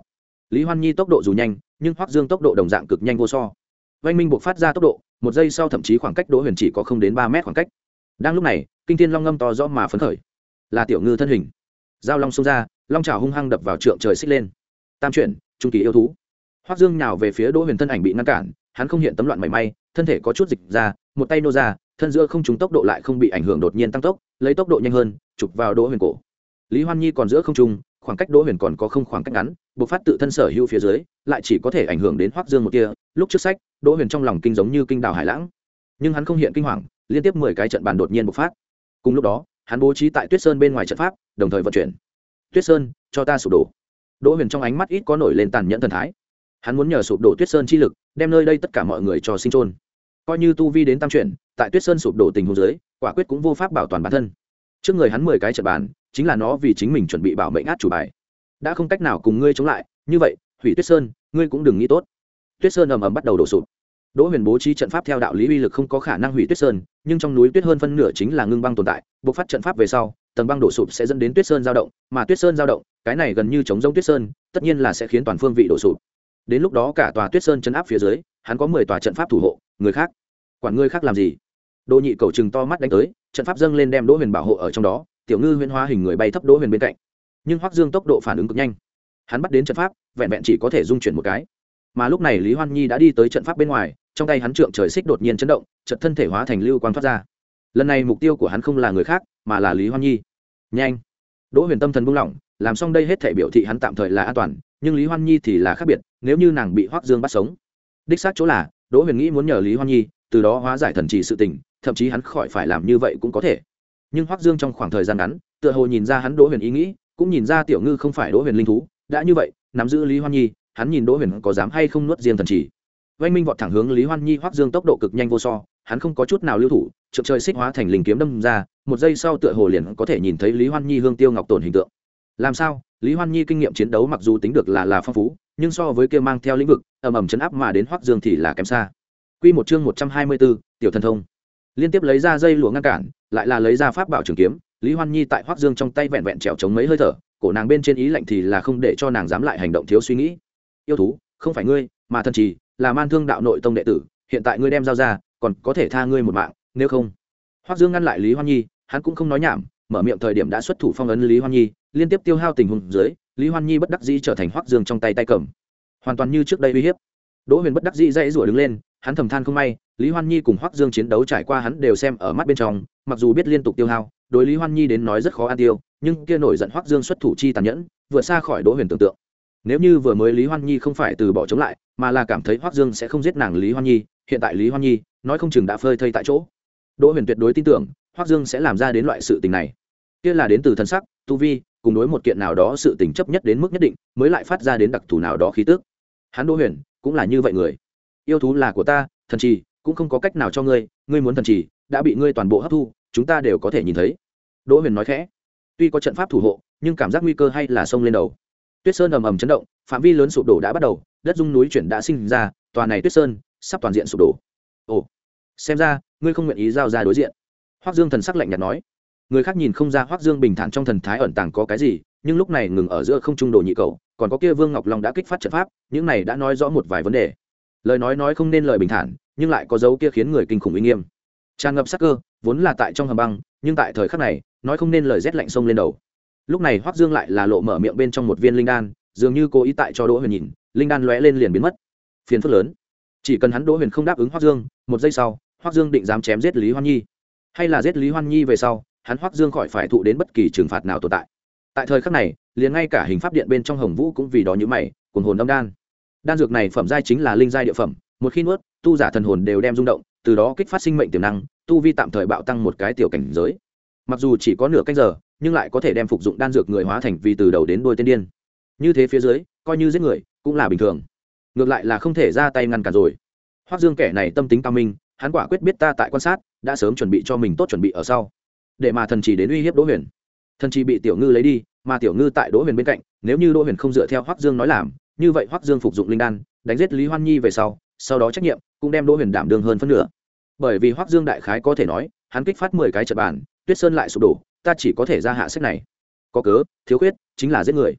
Lý Hoan Nhi tốc độ dù nhanh nhưng Hoắc Dương tốc độ đồng dạng cực nhanh vô so. Oanh minh buộc phát ra tốc độ, một giây sau thậm chí khoảng cách Đỗ Huyền chỉ có không đến ba mét khoảng cách. Đang lúc này, kinh thiên long ngâm to rõ mà phấn khởi, là tiểu ngư thân hình. Giao long xông ra, long trào hung hăng đập vào trượng trời xích lên. Tam chuyển, trung kỳ yêu thú. Hoắc Dương nhào về phía Đỗ Huyền, thân ảnh bị ngăn cản, hắn không hiện tấm loạn mảy may, thân thể có chút dịch ra, một tay nô ra, thân giữa không trung tốc độ lại không bị ảnh hưởng, đột nhiên tăng tốc, lấy tốc độ nhanh hơn, chụp vào Đỗ Huyền cổ. Lý Hoan Nhi còn giữa không trung, khoảng cách Đỗ Huyền còn có không khoảng cách ngắn, bộc phát tự thân sở hữu phía dưới, lại chỉ có thể ảnh hưởng đến Hoắc Dương một tia. Lúc trước sách, Đỗ Huyền trong lòng kinh giống như kinh đảo hải lãng, nhưng hắn không hiện kinh hoàng, liên tiếp mười cái trận bàn đột nhiên bộc phát. Cùng lúc đó, hắn bố trí tại Tuyết Sơn bên ngoài trận pháp, đồng thời vận chuyển. Tuyết Sơn, cho ta sụp đổ. Đỗ Huyền trong ánh mắt ít có nổi lên tàn nhẫn thần thái. Hắn muốn nhờ sụp đổ Tuyết Sơn chi lực, đem nơi đây tất cả mọi người cho sinh trôn. Coi như tu vi đến tam chuyển, tại Tuyết Sơn sụp đổ tình huống dưới, quả quyết cũng vô pháp bảo toàn bản thân. Trước người hắn mười cái trận bàn, chính là nó vì chính mình chuẩn bị bảo mệnh át chủ bài. Đã không cách nào cùng ngươi chống lại, như vậy, hủy Tuyết Sơn, ngươi cũng đừng nghĩ tốt. Tuyết Sơn ầm ầm bắt đầu đổ sụp. Đỗ Huyền bố trí trận pháp theo đạo lý uy lực không có khả năng hủy Tuyết Sơn, nhưng trong núi tuyết hơn phân nửa chính là ngưng băng tồn tại, bộc phát trận pháp về sau, tầng băng đổ sụp sẽ dẫn đến Tuyết Sơn dao động, mà Tuyết Sơn dao động, cái này gần như chống rông Tuyết Sơn, tất nhiên là sẽ khiến toàn phương vị đổ sụp. Đến lúc đó cả tòa Tuyết Sơn chấn áp phía dưới, hắn có mười tòa trận pháp thủ hộ, người khác, quản ngươi khác làm gì? Đỗ Nhị cầu trừng to mắt đánh tới, trận pháp dâng lên đem Đỗ Huyền bảo hộ ở trong đó, tiểu ngư huyễn hóa hình người bay thấp Đỗ Huyền bên cạnh. Nhưng Hoắc Dương tốc độ phản ứng cực nhanh, hắn bắt đến trận pháp, vẹn vẹn chỉ có thể dung chuyển một cái. Mà lúc này Lý Hoan Nhi đã đi tới trận pháp bên ngoài, trong tay hắn trượng trời xích đột nhiên chấn động, trận thân thể hóa thành lưu quang thoát ra. Lần này mục tiêu của hắn không là người khác, mà là Lý Hoan Nhi. Nhanh! Đỗ Huyền tâm thần buông lỏng, làm xong đây hết thảy biểu thị hắn tạm thời là an toàn, nhưng Lý Hoan Nhi thì là khác biệt, nếu như nàng bị Hoắc Dương bắt sống. Đích xác chỗ là, Đỗ Huyền nghĩ muốn nhờ Lý Hoan Nhi, từ đó hóa giải thần trì sự tình, thậm chí hắn khỏi phải làm như vậy cũng có thể. Nhưng Hoắc Dương trong khoảng thời gian ngắn, tựa hồ nhìn ra hắn Đỗ Huyền ý nghĩ, cũng nhìn ra tiểu ngư không phải Đỗ Huyền linh thú, đã như vậy, nắm giữ Lý Hoan Nhi, hắn nhìn Đỗ Huyền có dám hay không nuốt riêng thần trì. Oanh minh vọt thẳng hướng Lý Hoan Nhi, Hoắc Dương tốc độ cực nhanh vô so, hắn không có chút nào lưu thủ, trượng trời xích hóa thành linh kiếm đâm ra, một giây sau tựa hồ liền có thể nhìn thấy Lý Hoan Nhi hương tiêu ngọc tổn hình tượng. Làm sao? Lý Hoan Nhi kinh nghiệm chiến đấu mặc dù tính được là là phong phú, nhưng so với kia mang theo lĩnh vực, ầm ầm chấn áp mà đến Hoắc Dương thì là kém xa. Quy một chương một trăm hai mươi tư, tiểu thần thông. Liên tiếp lấy ra dây lụa ngăn cản, lại là lấy ra pháp bảo trường kiếm, Lý Hoan Nhi tại Hoắc Dương trong tay vẹn vẹn trèo chống mấy hơi thở, cổ nàng bên trên ý lạnh thì là không để cho nàng dám lại hành động thiếu suy nghĩ. Yêu thú, không phải ngươi, mà thần trì, là Man Thương đạo nội tông đệ tử, hiện tại ngươi đem giao ra, còn có thể tha ngươi một mạng, nếu không. Hoắc Dương ngăn lại Lý Hoan Nhi, hắn cũng không nói nhảm, mở miệng thời điểm đã xuất thủ phong ấn Lý Hoan Nhi, liên tiếp tiêu hao tình huống dưới, Lý Hoan Nhi bất đắc dĩ trở thành Hoắc Dương trong tay tay cầm, hoàn toàn như trước đây uy hiếp. Đỗ Huyền bất đắc dĩ dãy rủa đứng lên, hắn thầm than không may, Lý Hoan Nhi cùng Hoắc Dương chiến đấu trải qua hắn đều xem ở mắt bên trong, mặc dù biết liên tục tiêu hao, đối Lý Hoan Nhi đến nói rất khó an tiêu, nhưng kia nổi giận Hoắc Dương xuất thủ chi tàn nhẫn, vượt xa khỏi Đỗ Huyền tưởng tượng. Nếu như vừa mới Lý Hoan Nhi không phải từ bỏ chống lại, mà là cảm thấy Hoắc Dương sẽ không giết nàng Lý Hoan Nhi, hiện tại Lý Hoan Nhi nói không chừng đã phơi thây tại chỗ. Đỗ Huyền tuyệt đối tin tưởng Hoắc Dương sẽ làm ra đến loại sự tình này. Kia là đến từ thần sắc, tu vi, cùng đối một kiện nào đó sự tình chấp nhất đến mức nhất định, mới lại phát ra đến đặc thù nào đó khí tức. Hắn Đỗ Huyền cũng là như vậy người. Yêu thú là của ta, thần trì cũng không có cách nào cho ngươi, ngươi muốn thần trì đã bị ngươi toàn bộ hấp thu, chúng ta đều có thể nhìn thấy. Đỗ Huyền nói khẽ. Tuy có trận pháp thủ hộ, nhưng cảm giác nguy cơ hay là xông lên đầu. Tuyết Sơn ầm ầm chấn động, phạm vi lớn sụp đổ đã bắt đầu, đất rung núi chuyển đã sinh ra, tòa này Tuyết Sơn sắp toàn diện sụp đổ. Ồ, xem ra ngươi không nguyện ý giao ra đối diện. Hoắc Dương thần sắc lạnh nhạt nói. Người khác nhìn không ra Hoắc Dương bình thản trong thần thái ẩn tàng có cái gì, nhưng lúc này ngừng ở giữa không trung Đồ Nhị Cầu, còn có kia Vương Ngọc Long đã kích phát trận pháp, những này đã nói rõ một vài vấn đề. Lời nói nói không nên lời bình thản, nhưng lại có dấu kia khiến người kinh khủng uy nghiêm. Tràn ngập sát cơ, vốn là tại trong hầm băng, nhưng tại thời khắc này, nói không nên lời rét lạnh xông lên đầu. Lúc này Hoắc Dương lại là lộ mở miệng bên trong một viên linh đan, dường như cố ý tại cho Đỗ Huyền nhìn, linh đan lóe lên liền biến mất. Phiền phức lớn. Chỉ cần hắn Đỗ Huyền không đáp ứng Hoắc Dương, một giây sau, Hoắc Dương định dám chém giết Lý Hoan Nhi, hay là giết Lý Hoan Nhi về sau, hắn Hoắc Dương khỏi phải thụ đến bất kỳ trừng phạt nào tồn tại. Tại thời khắc này, liền ngay cả hình pháp điện bên trong Hồng Vũ cũng vì đó nhíu mày, cuồng hồn âm đan. Đan dược này phẩm giai chính là linh giai địa phẩm, một khi nuốt, tu giả thần hồn đều đem rung động, từ đó kích phát sinh mệnh tiềm năng, tu vi tạm thời bạo tăng một cái tiểu cảnh giới. Mặc dù chỉ có nửa canh giờ, nhưng lại có thể đem phục dụng đan dược người hóa thành vì từ đầu đến đuôi tiên điên. Như thế phía dưới, coi như giết người, cũng là bình thường. Ngược lại là không thể ra tay ngăn cản rồi. Hoắc Dương kẻ này tâm tính cao minh, hắn quả quyết biết ta tại quan sát, đã sớm chuẩn bị cho mình tốt chuẩn bị ở sau. Để mà thần chỉ đến uy hiếp Đỗ Huyền. Thần chỉ bị tiểu ngư lấy đi, mà tiểu ngư tại Đỗ Huyền bên cạnh, nếu như Đỗ Huyền không dựa theo Hoắc Dương nói làm, như vậy Hoắc Dương phục dụng linh đan, đánh giết Lý Hoan Nhi về sau, sau đó trách nhiệm cũng đem Đỗ Huyền đảm đương hơn phân nửa. Bởi vì Hoắc Dương đại khái có thể nói, hắn kích phát mười cái trận bàn, Tuyết Sơn lại sụp đổ, ta chỉ có thể ra hạ sách này. Có cớ, thiếu khuyết chính là giết người.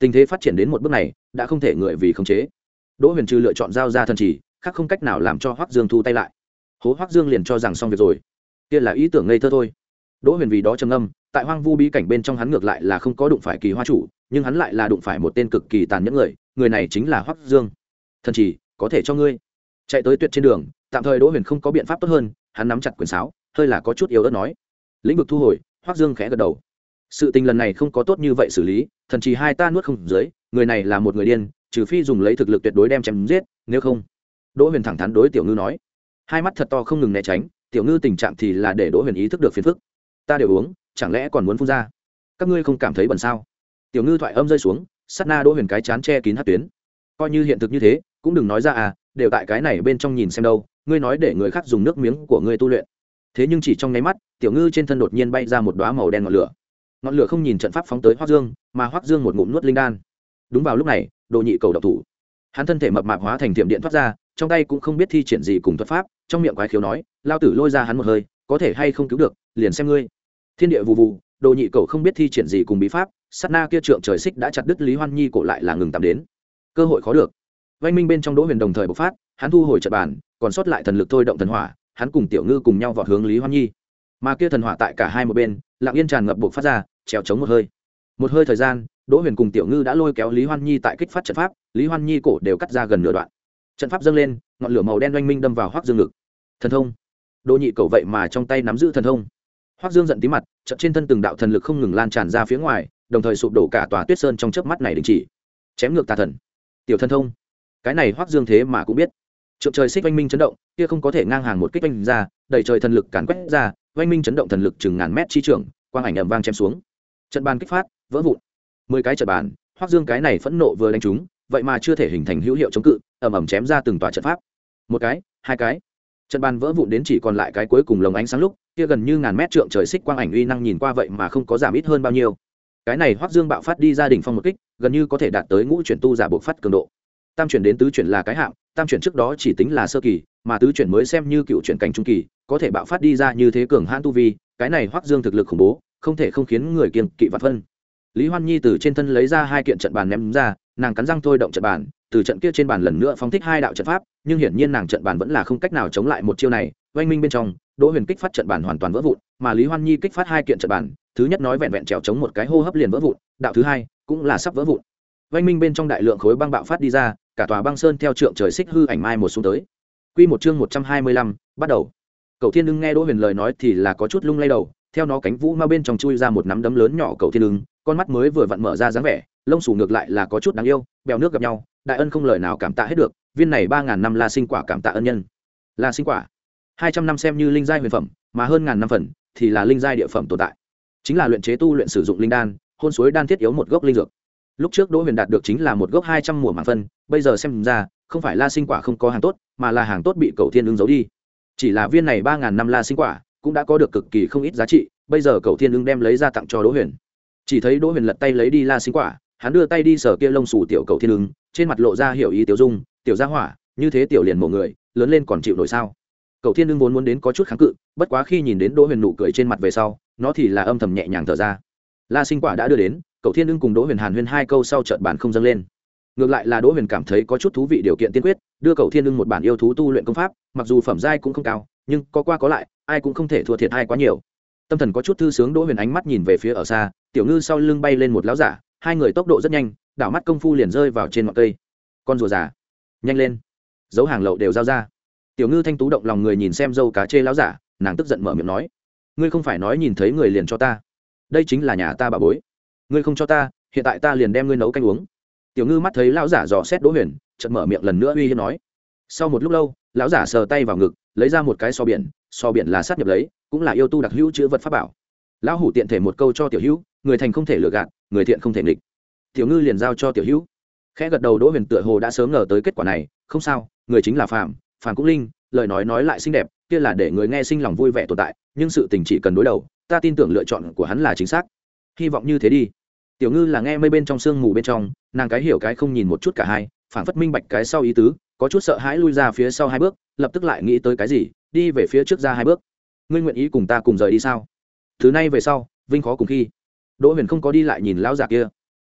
tình thế phát triển đến một bước này đã không thể người vì khống chế. Đỗ Huyền trừ lựa chọn giao ra thần chỉ, khác không cách nào làm cho Hoắc Dương thu tay lại. Hố Hoắc Dương liền cho rằng xong việc rồi, kia là ý tưởng ngây thơ thôi. Đỗ Huyền vì đó trầm ngâm, tại hoang vu bí cảnh bên trong hắn ngược lại là không có đụng phải kỳ hoa chủ, nhưng hắn lại là đụng phải một tên cực kỳ tàn nhẫn người, người này chính là Hoắc Dương. Thần chỉ có thể cho ngươi. Chạy tới tuyệt trên đường, tạm thời Đỗ Huyền không có biện pháp tốt hơn, hắn nắm chặt quyền sáo, hơi là có chút yếu ớt nói. Lĩnh vực thu hồi, Hoắc Dương khẽ gật đầu. Sự tình lần này không có tốt như vậy xử lý, thần chỉ hai ta nuốt không dưới, người này là một người điên, trừ phi dùng lấy thực lực tuyệt đối đem chém giết, nếu không. Đỗ Huyền thẳng thắn đối Tiểu Ngư nói, hai mắt thật to không ngừng né tránh, Tiểu Ngư tình trạng thì là để Đỗ Huyền ý thức được phiền phức. Ta đều uống, chẳng lẽ còn muốn phun ra? Các ngươi không cảm thấy bẩn sao? Tiểu Ngư thoại âm rơi xuống, sát na Đỗ Huyền cái chán che kín hắc tuyến. Coi như hiện thực như thế, cũng đừng nói ra à, đều tại cái này bên trong nhìn xem đâu, ngươi nói để người khác dùng nước miếng của ngươi tu luyện. Thế nhưng chỉ trong nháy mắt, Tiểu Ngư trên thân đột nhiên bay ra một đóa màu đen ngọn lửa. Ngọn lửa không nhìn trận pháp phóng tới Hoắc Dương, mà Hoắc Dương một ngụm nuốt linh đan. Đúng vào lúc này, Đồ Nhị Cầu độc thủ. Hắn thân thể mập mạp hóa thành thiểm điện thoát ra, trong tay cũng không biết thi triển gì cùng thuật pháp, trong miệng quái khiếu nói, lao tử lôi ra hắn một hơi, có thể hay không cứu được, liền xem ngươi. Thiên địa vù vù, Đồ Nhị Cầu không biết thi triển gì cùng bí pháp, sát na kia trượng trời xích đã chặt đứt Lý Hoan Nhi cổ lại là ngừng tạm đến. Cơ hội khó được. Vành minh bên trong Đỗ Huyền đồng thời bộc phát, hắn thu hồi trận bàn, còn sót lại thần lực thôi động thần hỏa, hắn cùng Tiểu Ngư cùng nhau vọt hướng Lý Hoan Nhi. Mà kia thần hỏa tại cả hai một bên, lặng yên tràn ngập bộc phát ra, trèo chống một hơi. Một hơi thời gian, Đỗ Huyền cùng Tiểu Ngư đã lôi kéo Lý Hoan Nhi tại kích phát trận pháp, Lý Hoan Nhi cổ đều cắt ra gần nửa đoạn. Trận pháp dâng lên, ngọn lửa màu đen oanh minh đâm vào Hoắc Dương ngực. Thần thông. Đỗ Nhị Cầu vậy mà trong tay nắm giữ thần thông. Hoắc Dương giận tím mặt, trận trên thân từng đạo thần lực không ngừng lan tràn ra phía ngoài, đồng thời sụp đổ cả tòa Tuyết Sơn trong chớp mắt này đình chỉ. Chém ngược tà thần. Tiểu thần thông. Cái này Hoắc Dương thế mà cũng biết. Trượng trời xích oanh minh chấn động, kia không có thể ngang hàng một kích oanh ra, đẩy trời thần lực càn quét ra, oanh minh chấn động thần lực chừng ngàn mét chi trường, quang ảnh ầm vang chém xuống. Trận bàn kích phát, vỡ vụn. Mười cái trận bàn, Hoắc Dương cái này phẫn nộ vừa đánh trúng, vậy mà chưa thể hình thành hữu hiệu chống cự, ầm ầm chém ra từng tòa trận pháp. Một cái, hai cái. Trận bàn vỡ vụn đến chỉ còn lại cái cuối cùng lồng ánh sáng lúc, kia gần như ngàn mét trượng trời xích quang ảnh uy năng nhìn qua vậy mà không có giảm ít hơn bao nhiêu. Cái này Hoắc Dương bạo phát đi ra đỉnh phong một kích, gần như có thể đạt tới ngũ chuyển tu giả bộc phát cường độ. Tam chuyển đến tứ chuyển là cái hạng, tam chuyển trước đó chỉ tính là sơ kỳ, mà tứ chuyển mới xem như cựu chuyển cảnh trung kỳ, có thể bạo phát đi ra như thế cường hãn tu vi, cái này Hoắc Dương thực lực khủng bố, không thể không khiến người kiêng kỵ vạn phân. Lý Hoan Nhi từ trên thân lấy ra hai kiện trận bàn ném ra, nàng cắn răng thôi động trận bàn, từ trận kia trên bàn lần nữa phóng thích hai đạo trận pháp, nhưng hiển nhiên nàng trận bàn vẫn là không cách nào chống lại một chiêu này. Oanh minh bên trong, Đỗ Huyền kích phát trận bàn hoàn toàn vỡ vụn, mà Lý Hoan Nhi kích phát hai kiện trận bàn, thứ nhất nói vẹn vẹn trèo chống một cái hô hấp liền vỡ vụn, đạo thứ hai cũng là sắp vỡ vụn. Oanh minh bên trong đại lượng khối băng bạo phát đi ra, cả tòa băng sơn theo trượng trời xích hư ảnh mai một xuống tới. Quy một chương một trăm hai mươi lăm, bắt đầu. Cậu Thiên Ưng nghe Đỗ Huyền lời nói thì là có chút lung lay đầu, theo nó cánh vũ ma bên trong chui ra một nắm đấm lớn nhỏ Cậu Thiên Ưng, con mắt mới vừa vặn mở ra dáng vẻ, lông xù ngược lại là có chút đáng yêu, bèo nước gặp nhau, đại ân không lời nào cảm tạ hết được, viên này ba ngàn năm La Sinh quả cảm tạ ân nhân. La Sinh quả, hai trăm năm xem như linh giai huyền phẩm, mà hơn ngàn năm phần thì là linh giai địa phẩm tồn tại. Chính là luyện chế tu luyện sử dụng linh đan, hôn suối đan thiết yếu một gốc linh dược. Lúc trước Đỗ Huyền đạt được chính là một gốc hai trăm mùa mảng phân, bây giờ xem ra, không phải La Sinh quả không có hàng tốt, mà là hàng tốt bị Cậu Thiên Ưng giấu đi. Chỉ là viên này ba ngàn năm La Sinh quả, cũng đã có được cực kỳ không ít giá trị, bây giờ Cậu Thiên Ưng đem lấy ra tặng cho Đỗ Huyền. Chỉ thấy Đỗ Huyền lật tay lấy đi La Sinh quả, hắn đưa tay đi sờ kia lông xù tiểu Cậu Thiên Ưng, trên mặt lộ ra hiểu ý tiểu dung, tiểu gia hỏa, như thế tiểu liền mộ người, lớn lên còn chịu nổi sao? Cậu Thiên Ưng vốn muốn đến có chút kháng cự, bất quá khi nhìn đến Đỗ Huyền nụ cười trên mặt về sau, nó thì là âm thầm nhẹ nhàng thở ra. La Sinh quả đã đưa đến, Cậu Thiên Ưng cùng Đỗ Huyền hàn huyên hai câu sau chợt bản không dâng lên. Ngược lại là Đỗ Huyền cảm thấy có chút thú vị điều kiện tiên quyết, đưa Cậu Thiên Ưng một bản yêu thú tu luyện công pháp, mặc dù phẩm giai cũng không cao, nhưng có qua có lại, ai cũng không thể thua thiệt ai quá nhiều. Tâm thần có chút thư sướng, Đỗ Huyền ánh mắt nhìn về phía ở xa, Tiểu Ngư sau lưng bay lên một lão giả, hai người tốc độ rất nhanh, đảo mắt công phu liền rơi vào trên ngọn cây. Con rùa già, nhanh lên, dấu hàng lậu đều giao ra. Tiểu Ngư thanh tú động lòng người nhìn xem dâu cá chê lão giả, nàng tức giận mở miệng nói: ngươi không phải nói nhìn thấy người liền cho ta? Đây chính là nhà ta bà bối, ngươi không cho ta, hiện tại ta liền đem ngươi nấu canh uống. Tiểu Ngư mắt thấy lão giả dò xét Đỗ Huyền, chợt mở miệng lần nữa uy hiếp nói. Sau một lúc lâu, lão giả sờ tay vào ngực, lấy ra một cái so biển, so biển là sát nhập lấy, cũng là yêu tu đặc hữu chứa vật pháp bảo. Lão hủ tiện thể một câu cho Tiểu Hữu, người thành không thể lừa gạt, người thiện không thể nghịch. Tiểu Ngư liền giao cho Tiểu Hữu. Khẽ gật đầu, Đỗ Huyền tựa hồ đã sớm ngờ tới kết quả này, không sao, người chính là phàm, phàm cũng linh, lời nói nói lại xinh đẹp, kia là để người nghe sinh lòng vui vẻ tồn tại, nhưng sự tình chỉ cần đối đầu, ta tin tưởng lựa chọn của hắn là chính xác. Hy vọng như thế đi. Tiểu Ngư là nghe mây bên trong sương mù bên trong, nàng cái hiểu cái không nhìn một chút cả hai, phảng phất minh bạch cái sau ý tứ, có chút sợ hãi lui ra phía sau hai bước, lập tức lại nghĩ tới cái gì, đi về phía trước ra hai bước. Ngươi nguyện ý cùng ta cùng rời đi sao? Thứ nay về sau, vinh khó cùng khi. Đỗ Huyền không có đi lại nhìn lão giả kia.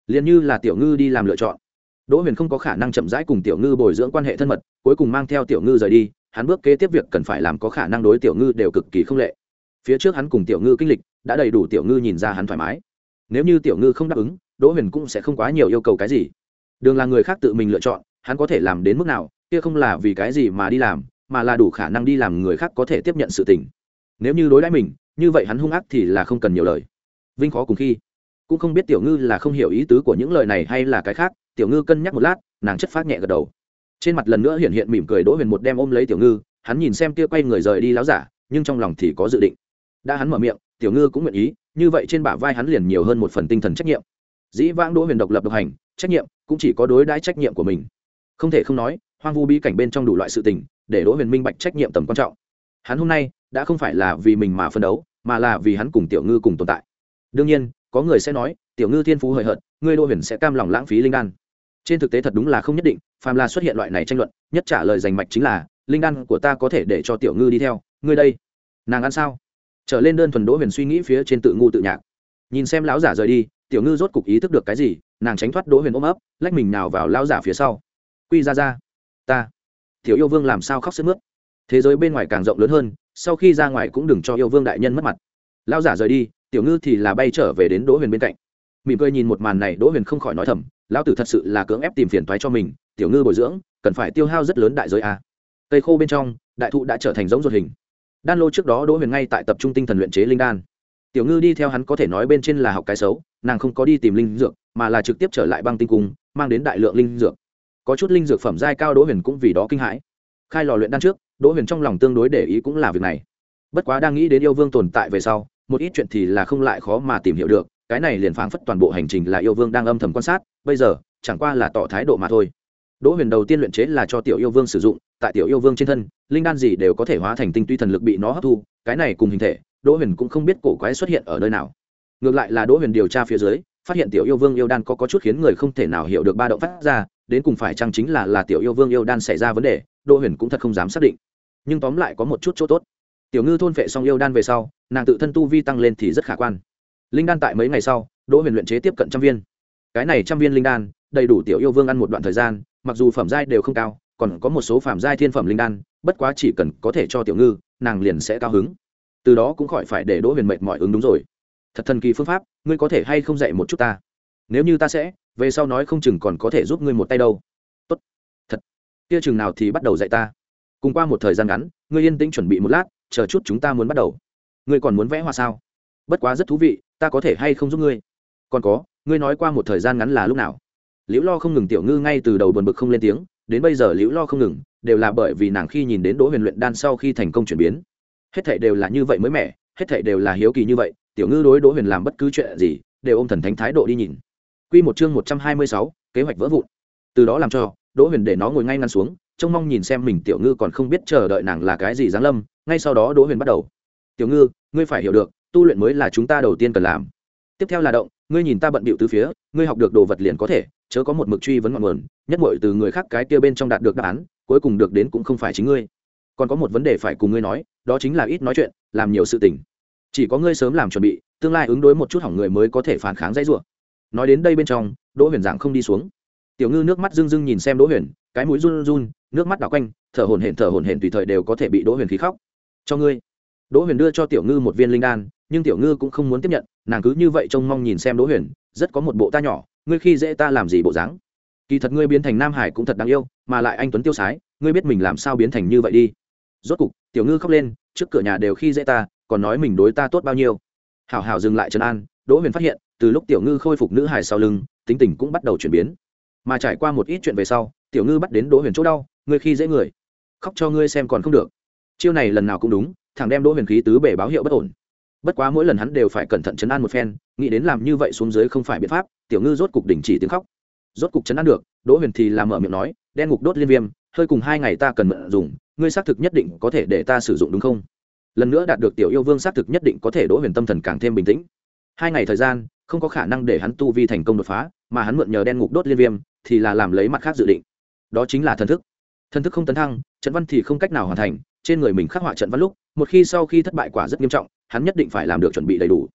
liền như là tiểu ngư đi làm lựa chọn. Đỗ Huyền không có khả năng chậm rãi cùng tiểu ngư bồi dưỡng quan hệ thân mật, cuối cùng mang theo tiểu ngư rời đi. Hắn bước kế tiếp việc cần phải làm có khả năng đối tiểu ngư đều cực kỳ không lệ. Phía trước hắn cùng tiểu ngư kinh lịch đã đầy đủ tiểu ngư nhìn ra hắn thoải mái. Nếu như tiểu ngư không đáp ứng, Đỗ Huyền cũng sẽ không quá nhiều yêu cầu cái gì. Đường là người khác tự mình lựa chọn, hắn có thể làm đến mức nào, kia không là vì cái gì mà đi làm, mà là đủ khả năng đi làm người khác có thể tiếp nhận sự tình. Nếu như đối đãi mình, như vậy hắn hung ác thì là không cần nhiều lời. Vinh khó cùng khi, cũng không biết tiểu ngư là không hiểu ý tứ của những lời này hay là cái khác. Tiểu ngư cân nhắc một lát, nàng chất phát nhẹ gật đầu, trên mặt lần nữa hiện hiện mỉm cười. Đỗ Huyền một đem ôm lấy tiểu ngư, hắn nhìn xem kia quay người rời đi láo giả, nhưng trong lòng thì có dự định. Đã hắn mở miệng, tiểu ngư cũng nguyện ý, như vậy trên bả vai hắn liền nhiều hơn một phần tinh thần trách nhiệm. Dĩ vãng Đỗ Huyền độc lập độc hành, trách nhiệm cũng chỉ có đối đãi trách nhiệm của mình. Không thể không nói, hoang vu bí cảnh bên trong đủ loại sự tình, để Đỗ Huyền minh bạch trách nhiệm tầm quan trọng. Hắn hôm nay đã không phải là vì mình mà phân đấu, mà là vì hắn cùng tiểu ngư cùng tồn tại. Đương nhiên, có người sẽ nói, tiểu ngư thiên phú hời hợt, ngươi Đỗ Huyền sẽ cam lòng lãng phí linh đan. Trên thực tế thật đúng là không nhất định, phàm là xuất hiện loại này tranh luận, nhất trả lời rành mạch chính là, linh đan của ta có thể để cho tiểu ngư đi theo, ngươi đây, nàng ăn sao? Trở lên đơn thuần. Đỗ Huyền suy nghĩ phía trên tự ngu tự nhạc. Nhìn xem lão giả rời đi, tiểu ngư rốt cục ý thức được cái gì, nàng tránh thoát Đỗ Huyền ôm ấp, lách mình nào vào lão giả phía sau. Quy ra ra, ta, tiểu yêu vương làm sao khóc sướt mướt. Thế giới bên ngoài càng rộng lớn hơn, sau khi ra ngoài cũng đừng cho yêu vương đại nhân mất mặt. Lão giả rời đi, tiểu ngư thì là bay trở về đến Đỗ Huyền bên cạnh, mỉm cười nhìn một màn này. Đỗ Huyền không khỏi nói thầm, lão tử thật sự là cưỡng ép tìm phiền toái cho mình. Tiểu ngư bồi dưỡng cần phải tiêu hao rất lớn đại giới a. Cây khô bên trong, đại thụ đã trở thành giống ruột hình. Đan lô trước đó Đỗ Huyền ngay tại tập trung tinh thần luyện chế linh đan. Tiểu ngư đi theo hắn có thể nói bên trên là học cái xấu, nàng không có đi tìm linh dược, mà là trực tiếp trở lại băng tinh cung, mang đến đại lượng linh dược. Có chút linh dược phẩm giai cao, Đỗ Huyền cũng vì đó kinh hãi. Khai lò luyện đan trước, Đỗ Huyền trong lòng tương đối để ý cũng là việc này. Bất quá đang nghĩ đến yêu vương tồn tại về sau, một ít chuyện thì là không lại khó mà tìm hiểu được. Cái này liền phảng phất toàn bộ hành trình là yêu vương đang âm thầm quan sát, bây giờ chẳng qua là tỏ thái độ mà thôi. Đỗ Huyền đầu tiên luyện chế là cho tiểu yêu vương sử dụng, tại tiểu yêu vương trên thân, linh đan gì đều có thể hóa thành tinh túy thần lực bị nó hấp thu, cái này cùng hình thể, Đỗ Huyền cũng không biết cổ quái xuất hiện ở nơi nào. Ngược lại là Đỗ Huyền điều tra phía dưới, phát hiện tiểu yêu vương yêu đan có có chút khiến người không thể nào hiểu được ba động phát ra, đến cùng phải chăng chính là là tiểu yêu vương yêu đan xảy ra vấn đề, Đỗ Huyền cũng thật không dám xác định. Nhưng tóm lại có một chút chỗ tốt. Tiểu ngư thôn phệ xong yêu đan về sau, nàng tự thân tu vi tăng lên thì rất khả quan. Linh đan tại mấy ngày sau, Đỗ Huyền luyện chế tiếp cận trăm viên. Cái này trăm viên linh đan, đầy đủ tiểu yêu vương ăn một đoạn thời gian, mặc dù phẩm giai đều không cao, còn có một số phẩm giai thiên phẩm linh đan, bất quá chỉ cần có thể cho tiểu ngư, nàng liền sẽ cao hứng. Từ đó cũng khỏi phải để Đỗ Huyền mệt mỏi ứng đúng rồi. Thật thần kỳ phương pháp, ngươi có thể hay không dạy một chút ta? Nếu như ta sẽ, về sau nói không chừng còn có thể giúp ngươi một tay đâu. Tốt, thật. Kia chừng nào thì bắt đầu dạy ta. Cùng qua một thời gian ngắn, ngươi yên tĩnh chuẩn bị một lát, chờ chút chúng ta muốn bắt đầu. Ngươi còn muốn vẽ hoa sao? Bất quá rất thú vị, ta có thể hay không giúp ngươi? Còn có, ngươi nói qua một thời gian ngắn là lúc nào? Liễu Lo không ngừng, tiểu ngư ngay từ đầu buồn bực không lên tiếng, đến bây giờ Liễu Lo không ngừng, đều là bởi vì nàng khi nhìn đến Đỗ Huyền luyện đan sau khi thành công chuyển biến, hết thảy đều là như vậy mới mẻ, hết thảy đều là hiếu kỳ như vậy. Tiểu ngư đối Đỗ Huyền làm bất cứ chuyện gì, đều ôm thần thánh thái độ đi nhìn. Quy một chương một trăm hai mươi sáu, kế hoạch vỡ vụn. Từ đó làm cho Đỗ Huyền để nó ngồi ngay ngắn xuống, trông mong nhìn xem mình. Tiểu ngư còn không biết chờ đợi nàng là cái gì giáng lâm. Ngay sau đó Đỗ Huyền bắt đầu. Tiểu ngư, ngươi phải hiểu được, tu luyện mới là chúng ta đầu tiên cần làm. Tiếp theo là động, ngươi nhìn ta bận bịu tứ phía, ngươi học được đồ vật liền có thể, chớ có một mực truy vấn ngọn nguồn, nhất muội từ người khác cái kia bên trong đạt được đáp án, cuối cùng được đến cũng không phải chính ngươi. Còn có một vấn đề phải cùng ngươi nói, đó chính là ít nói chuyện, làm nhiều sự tình. Chỉ có ngươi sớm làm chuẩn bị, tương lai ứng đối một chút hỏng người mới có thể phản kháng dãy rủa. Nói đến đây bên trong, Đỗ Huyền dạng không đi xuống. Tiểu ngư nước mắt rưng rưng nhìn xem Đỗ Huyền, cái mũi run run, nước mắt đảo quanh, thở hổn hển thở hổn hển tùy thời đều có thể bị Đỗ Huyền khí khóc. Cho ngươi. Đỗ Huyền đưa cho tiểu ngư một viên linh đan, nhưng tiểu ngư cũng không muốn tiếp nhận, nàng cứ như vậy trông mong nhìn xem Đỗ Huyền, rất có một bộ ta nhỏ, ngươi khi dễ ta làm gì bộ dáng. Kỳ thật ngươi biến thành Nam Hải cũng thật đáng yêu, mà lại anh tuấn tiêu sái, ngươi biết mình làm sao biến thành như vậy đi. Rốt cục, tiểu ngư khóc lên, trước cửa nhà đều khi dễ ta, còn nói mình đối ta tốt bao nhiêu. Hảo hảo dừng lại trấn an, Đỗ Huyền phát hiện, từ lúc tiểu ngư khôi phục nữ hải sau lưng, tính tình cũng bắt đầu chuyển biến. Mà trải qua một ít chuyện về sau, tiểu ngư bắt đến Đỗ Huyền chỗ đau, ngươi khi dễ người, khóc cho ngươi xem còn không được. Chiêu này lần nào cũng đúng, thằng đem Đỗ Huyền khí tứ bể báo hiệu bất ổn. Bất quá mỗi lần hắn đều phải cẩn thận trấn an một phen, nghĩ đến làm như vậy xuống dưới không phải biện pháp, tiểu ngư rốt cục đình chỉ tiếng khóc. Rốt cục trấn an được, Đỗ Huyền thì làm mở miệng nói, đen ngục đốt liên viêm, hơi cùng hai ngày ta cần mượn dùng, ngươi xác thực nhất định có thể để ta sử dụng đúng không? Lần nữa đạt được tiểu yêu vương xác thực nhất định có thể. Đỗ Huyền tâm thần càng thêm bình tĩnh. Hai ngày thời gian không có khả năng để hắn tu vi thành công đột phá, mà hắn mượn nhờ đen ngục đốt liên viêm thì là làm lấy mặt khác dự định, đó chính là thần thức. Thần thức không tấn thăng, trận văn thì không cách nào hoàn thành. Trên người mình khắc họa trận văn lúc, một khi sau khi thất bại quả rất nghiêm trọng, hắn nhất định phải làm được chuẩn bị đầy đủ.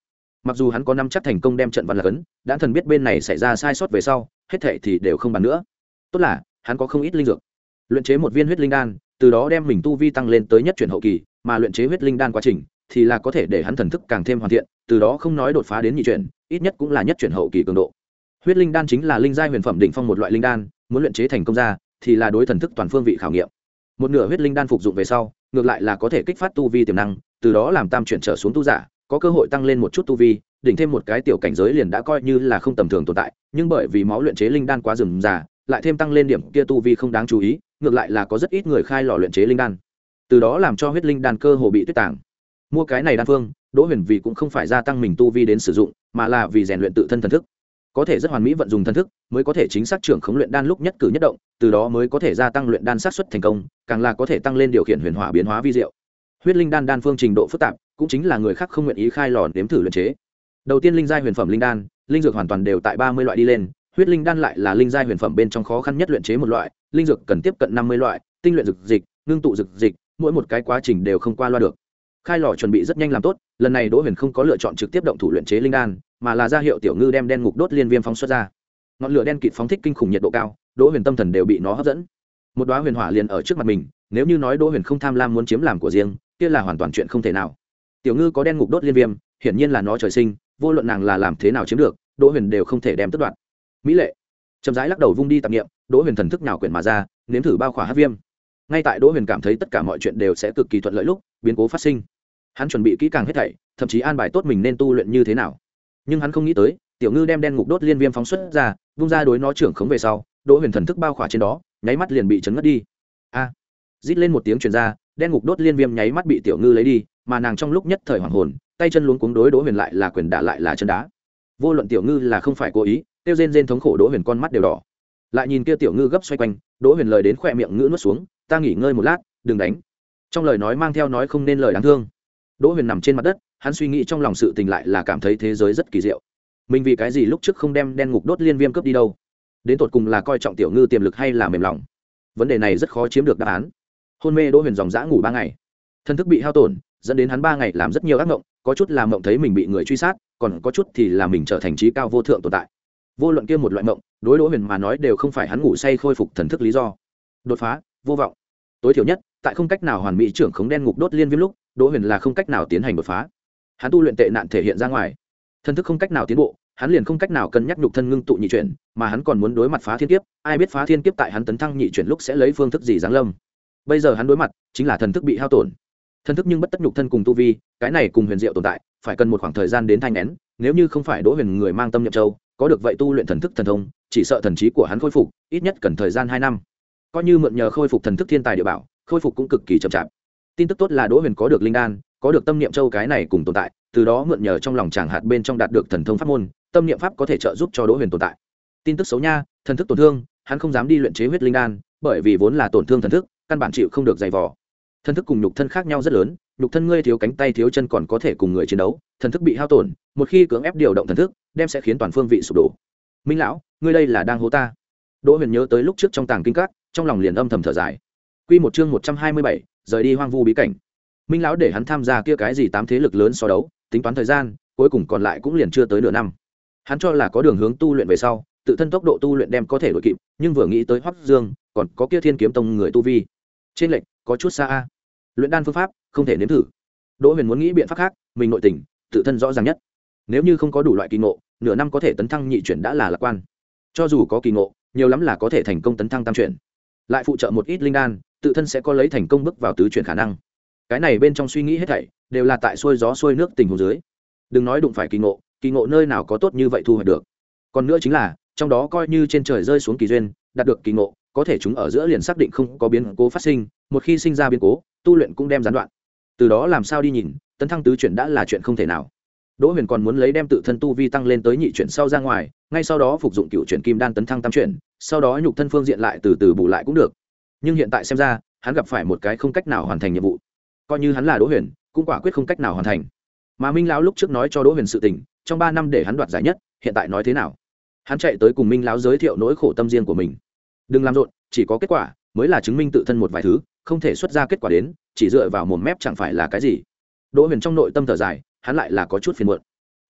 mặc dù hắn có năm chắc thành công đem trận văn lạc ấn, đã thần biết bên này xảy ra sai sót về sau hết thệ thì đều không bàn nữa. Tốt là hắn có không ít linh dược, luyện chế một viên huyết linh đan, từ đó đem mình tu vi tăng lên tới nhất chuyển hậu kỳ, mà luyện chế huyết linh đan quá trình thì là có thể để hắn thần thức càng thêm hoàn thiện, từ đó không nói đột phá đến nhị chuyển, ít nhất cũng là nhất chuyển hậu kỳ cường độ. Huyết linh đan chính là linh giai huyền phẩm đỉnh phong một loại linh đan, muốn luyện chế thành công ra thì là đối thần thức toàn phương vị khảo nghiệm. Một nửa huyết linh đan phục dụng về sau, ngược lại là có thể kích phát tu vi tiềm năng, từ đó làm tam chuyển trở xuống tu giả có cơ hội tăng lên một chút tu vi, đỉnh thêm một cái tiểu cảnh giới liền đã coi như là không tầm thường tồn tại. Nhưng bởi vì máu luyện chế linh đan quá rườm rà, lại thêm tăng lên điểm kia tu vi không đáng chú ý, ngược lại là có rất ít người khai lò luyện chế linh đan, từ đó làm cho huyết linh đan cơ hồ bị tuyết tàng. Mua cái này đan phương, Đỗ Huyền vì cũng không phải gia tăng mình tu vi đến sử dụng, mà là vì rèn luyện tự thân thần thức, có thể rất hoàn mỹ vận dụng thần thức, mới có thể chính xác trưởng khống luyện đan lúc nhất cử nhất động, từ đó mới có thể gia tăng luyện đan xác suất thành công, càng là có thể tăng lên điều khiển huyền hỏa biến hóa vi diệu. Huyết linh đan đan phương trình độ phức tạp, cũng chính là người khác không nguyện ý khai lò nếm thử luyện chế. Đầu tiên linh giai huyền phẩm linh đan, linh dược hoàn toàn đều tại ba mươi loại đi lên, huyết linh đan lại là linh giai huyền phẩm bên trong khó khăn nhất luyện chế một loại, linh dược cần tiếp cận năm mươi loại, tinh luyện dược dịch, ngưng tụ dược dịch, mỗi một cái quá trình đều không qua loa được. Khai lò chuẩn bị rất nhanh làm tốt, lần này Đỗ Huyền không có lựa chọn trực tiếp động thủ luyện chế linh đan, mà là ra hiệu Tiểu Ngư đem đen ngục đốt liên viêm phóng xuất ra. Ngọn lửa đen kịt phóng thích kinh khủng nhiệt độ cao, Đỗ Huyền tâm thần đều bị nó hấp dẫn. Một đóa huyền hỏa liền ở trước mặt mình, nếu như nói Đỗ Huyền không tham lam muốn chiếm làm của riêng, kia là hoàn toàn chuyện không thể nào. Tiểu Ngư có đen ngục đốt liên viêm, hiển nhiên là nó trời sinh, vô luận nàng là làm thế nào chiếm được, Đỗ Huyền đều không thể đem tất đoạn. Mỹ lệ, chậm rãi lắc đầu vung đi tạp niệm, Đỗ Huyền thần thức nào quyển mà ra, nếm thử bao khỏa hắc viêm. Ngay tại Đỗ Huyền cảm thấy tất cả mọi chuyện đều sẽ cực kỳ thuận lợi lúc, biến cố phát sinh. Hắn chuẩn bị kỹ càng hết thảy, thậm chí an bài tốt mình nên tu luyện như thế nào. Nhưng hắn không nghĩ tới, Tiểu Ngư đem đen ngục đốt liên viêm phóng xuất ra, vung ra đối nó trưởng khống về sau, Đỗ Huyền thần thức bao khỏa trên đó, nháy mắt liền bị chấn ngất đi. A! Rít lên một tiếng truyền ra, đen ngục đốt liên viêm nháy mắt bị Tiểu Ngư lấy đi, mà nàng trong lúc nhất thời hoảng hồn, tay chân luống cuống đối Đỗ Huyền lại là quyền đả lại là chân đá. Vô luận Tiểu Ngư là không phải cố ý, tiêu rên rên thống khổ Đỗ Huyền con mắt đều đỏ. Lại nhìn kia Tiểu Ngư gấp xoay quanh, Đỗ Huyền lời đến khỏe miệng ngữ nuốt xuống, ta nghỉ ngơi một lát, đừng đánh. Trong lời nói mang theo nói không nên lời đáng thương. Đỗ Huyền nằm trên mặt đất, hắn suy nghĩ trong lòng sự tình lại là cảm thấy thế giới rất kỳ diệu. Mình vì cái gì lúc trước không đem đen ngục đốt liên viêm cướp đi đâu? Đến tột cùng là coi trọng Tiểu Ngư tiềm lực hay là mềm lòng? Vấn đề này rất khó chiếm được đáp án. Hôn mê Đỗ Huyền dòng dã ngủ ba ngày, thân thức bị hao tổn, dẫn đến hắn ba ngày làm rất nhiều ác mộng, có chút là mộng thấy mình bị người truy sát, còn có chút thì là mình trở thành trí cao vô thượng tồn tại. Vô luận kia một loại mộng, đối Đỗ Huyền mà nói đều không phải hắn ngủ say khôi phục thần thức lý do. Đột phá, vô vọng. Tối thiểu nhất, tại không cách nào hoàn mỹ trưởng khống đen ngục đốt liên viêm lúc, Đỗ Huyền là không cách nào tiến hành đột phá. Hắn tu luyện tệ nạn thể hiện ra ngoài, thân thức không cách nào tiến bộ, hắn liền không cách nào cân nhắc nhục thân ngưng tụ nhị chuyển, mà hắn còn muốn đối mặt phá thiên kiếp, ai biết phá thiên kiếp tại hắn tấn thăng nhị chuyển lúc sẽ lấy phương thức gì giáng lâm. Bây giờ hắn đối mặt chính là thần thức bị hao tổn. Thân thức nhưng bất tất nhục thân cùng tu vi, cái này cùng huyền diệu tồn tại, phải cần một khoảng thời gian đến thanh nén, nếu như không phải Đỗ Huyền người mang tâm niệm châu, có được vậy tu luyện thần thức thần thông, chỉ sợ thần trí của hắn khôi phục, ít nhất cần thời gian hai năm. Coi như mượn nhờ khôi phục thần thức thiên tài địa bảo, khôi phục cũng cực kỳ chậm chạp. Tin tức tốt là Đỗ Huyền có được linh đan, có được tâm niệm châu cái này cùng tồn tại, từ đó mượn nhờ trong lòng chàng hạt bên trong đạt được thần thông pháp môn, tâm niệm pháp có thể trợ giúp cho Đỗ Huyền tồn tại. Tin tức xấu nha, thần thức tổn thương, hắn không dám đi luyện chế huyết linh đan, bởi vì vốn là tổn thương thần thức, căn bản chịu không được dày vò. Thần thức cùng nhục thân khác nhau rất lớn, nhục thân ngươi thiếu cánh tay thiếu chân còn có thể cùng người chiến đấu, thần thức bị hao tổn, một khi cưỡng ép điều động thần thức, đem sẽ khiến toàn phương vị sụp đổ. Minh lão, ngươi đây là đang hố ta. Đỗ Huyền nhớ tới lúc trước trong tàng kinh các, trong lòng liền âm thầm thở dài. Quy một chương một trăm hai mươi bảy, rời đi hoang vu bí cảnh. Minh lão để hắn tham gia kia cái gì tám thế lực lớn so đấu, tính toán thời gian, cuối cùng còn lại cũng liền chưa tới nửa năm. Hắn cho là có đường hướng tu luyện về sau, tự thân tốc độ tu luyện đem có thể đuổi kịp, nhưng vừa nghĩ tới Hoắc Dương, còn có kia Thiên Kiếm Tông người tu vi, trên lệnh có chút xa a. Luyện đan phương pháp không thể nếm thử. Đỗ Huyền muốn nghĩ biện pháp khác, mình nội tình, tự thân rõ ràng nhất. Nếu như không có đủ loại kỳ ngộ, nửa năm có thể tấn thăng nhị chuyển đã là lạc quan. Cho dù có kỳ ngộ, nhiều lắm là có thể thành công tấn thăng tam chuyển. Lại phụ trợ một ít linh đan, tự thân sẽ có lấy thành công bước vào tứ chuyển khả năng. Cái này bên trong suy nghĩ hết thảy đều là tại xuôi gió xuôi nước tình huống dưới. Đừng nói đụng phải kỳ ngộ, kỳ ngộ nơi nào có tốt như vậy thu hoạch được. Còn nữa chính là, trong đó coi như trên trời rơi xuống kỳ duyên, đạt được kỳ ngộ, có thể chúng ở giữa liền xác định không có biến cố phát sinh, một khi sinh ra biến cố, tu luyện cũng đem gián đoạn. Từ đó làm sao đi nhìn, tấn thăng tứ chuyển đã là chuyện không thể nào. Đỗ Huyền còn muốn lấy đem tự thân tu vi tăng lên tới nhị chuyển sau ra ngoài, ngay sau đó phục dụng cựu chuyển kim đan tấn thăng tam chuyển, sau đó nhục thân phương diện lại từ từ bù lại cũng được. Nhưng hiện tại xem ra, hắn gặp phải một cái không cách nào hoàn thành nhiệm vụ. Coi như hắn là Đỗ Huyền, cũng quả quyết không cách nào hoàn thành. Mà Minh lão lúc trước nói cho Đỗ Huyền sự tình, trong ba năm để hắn đoạt giải nhất, hiện tại nói thế nào? Hắn chạy tới cùng Minh lão giới thiệu nỗi khổ tâm riêng của mình. Đừng làm rộn, chỉ có kết quả mới là chứng minh tự thân một vài thứ, không thể xuất ra kết quả đến, chỉ dựa vào mồm mép chẳng phải là cái gì. Đỗ Huyền trong nội tâm thở dài, hắn lại là có chút phiền muộn.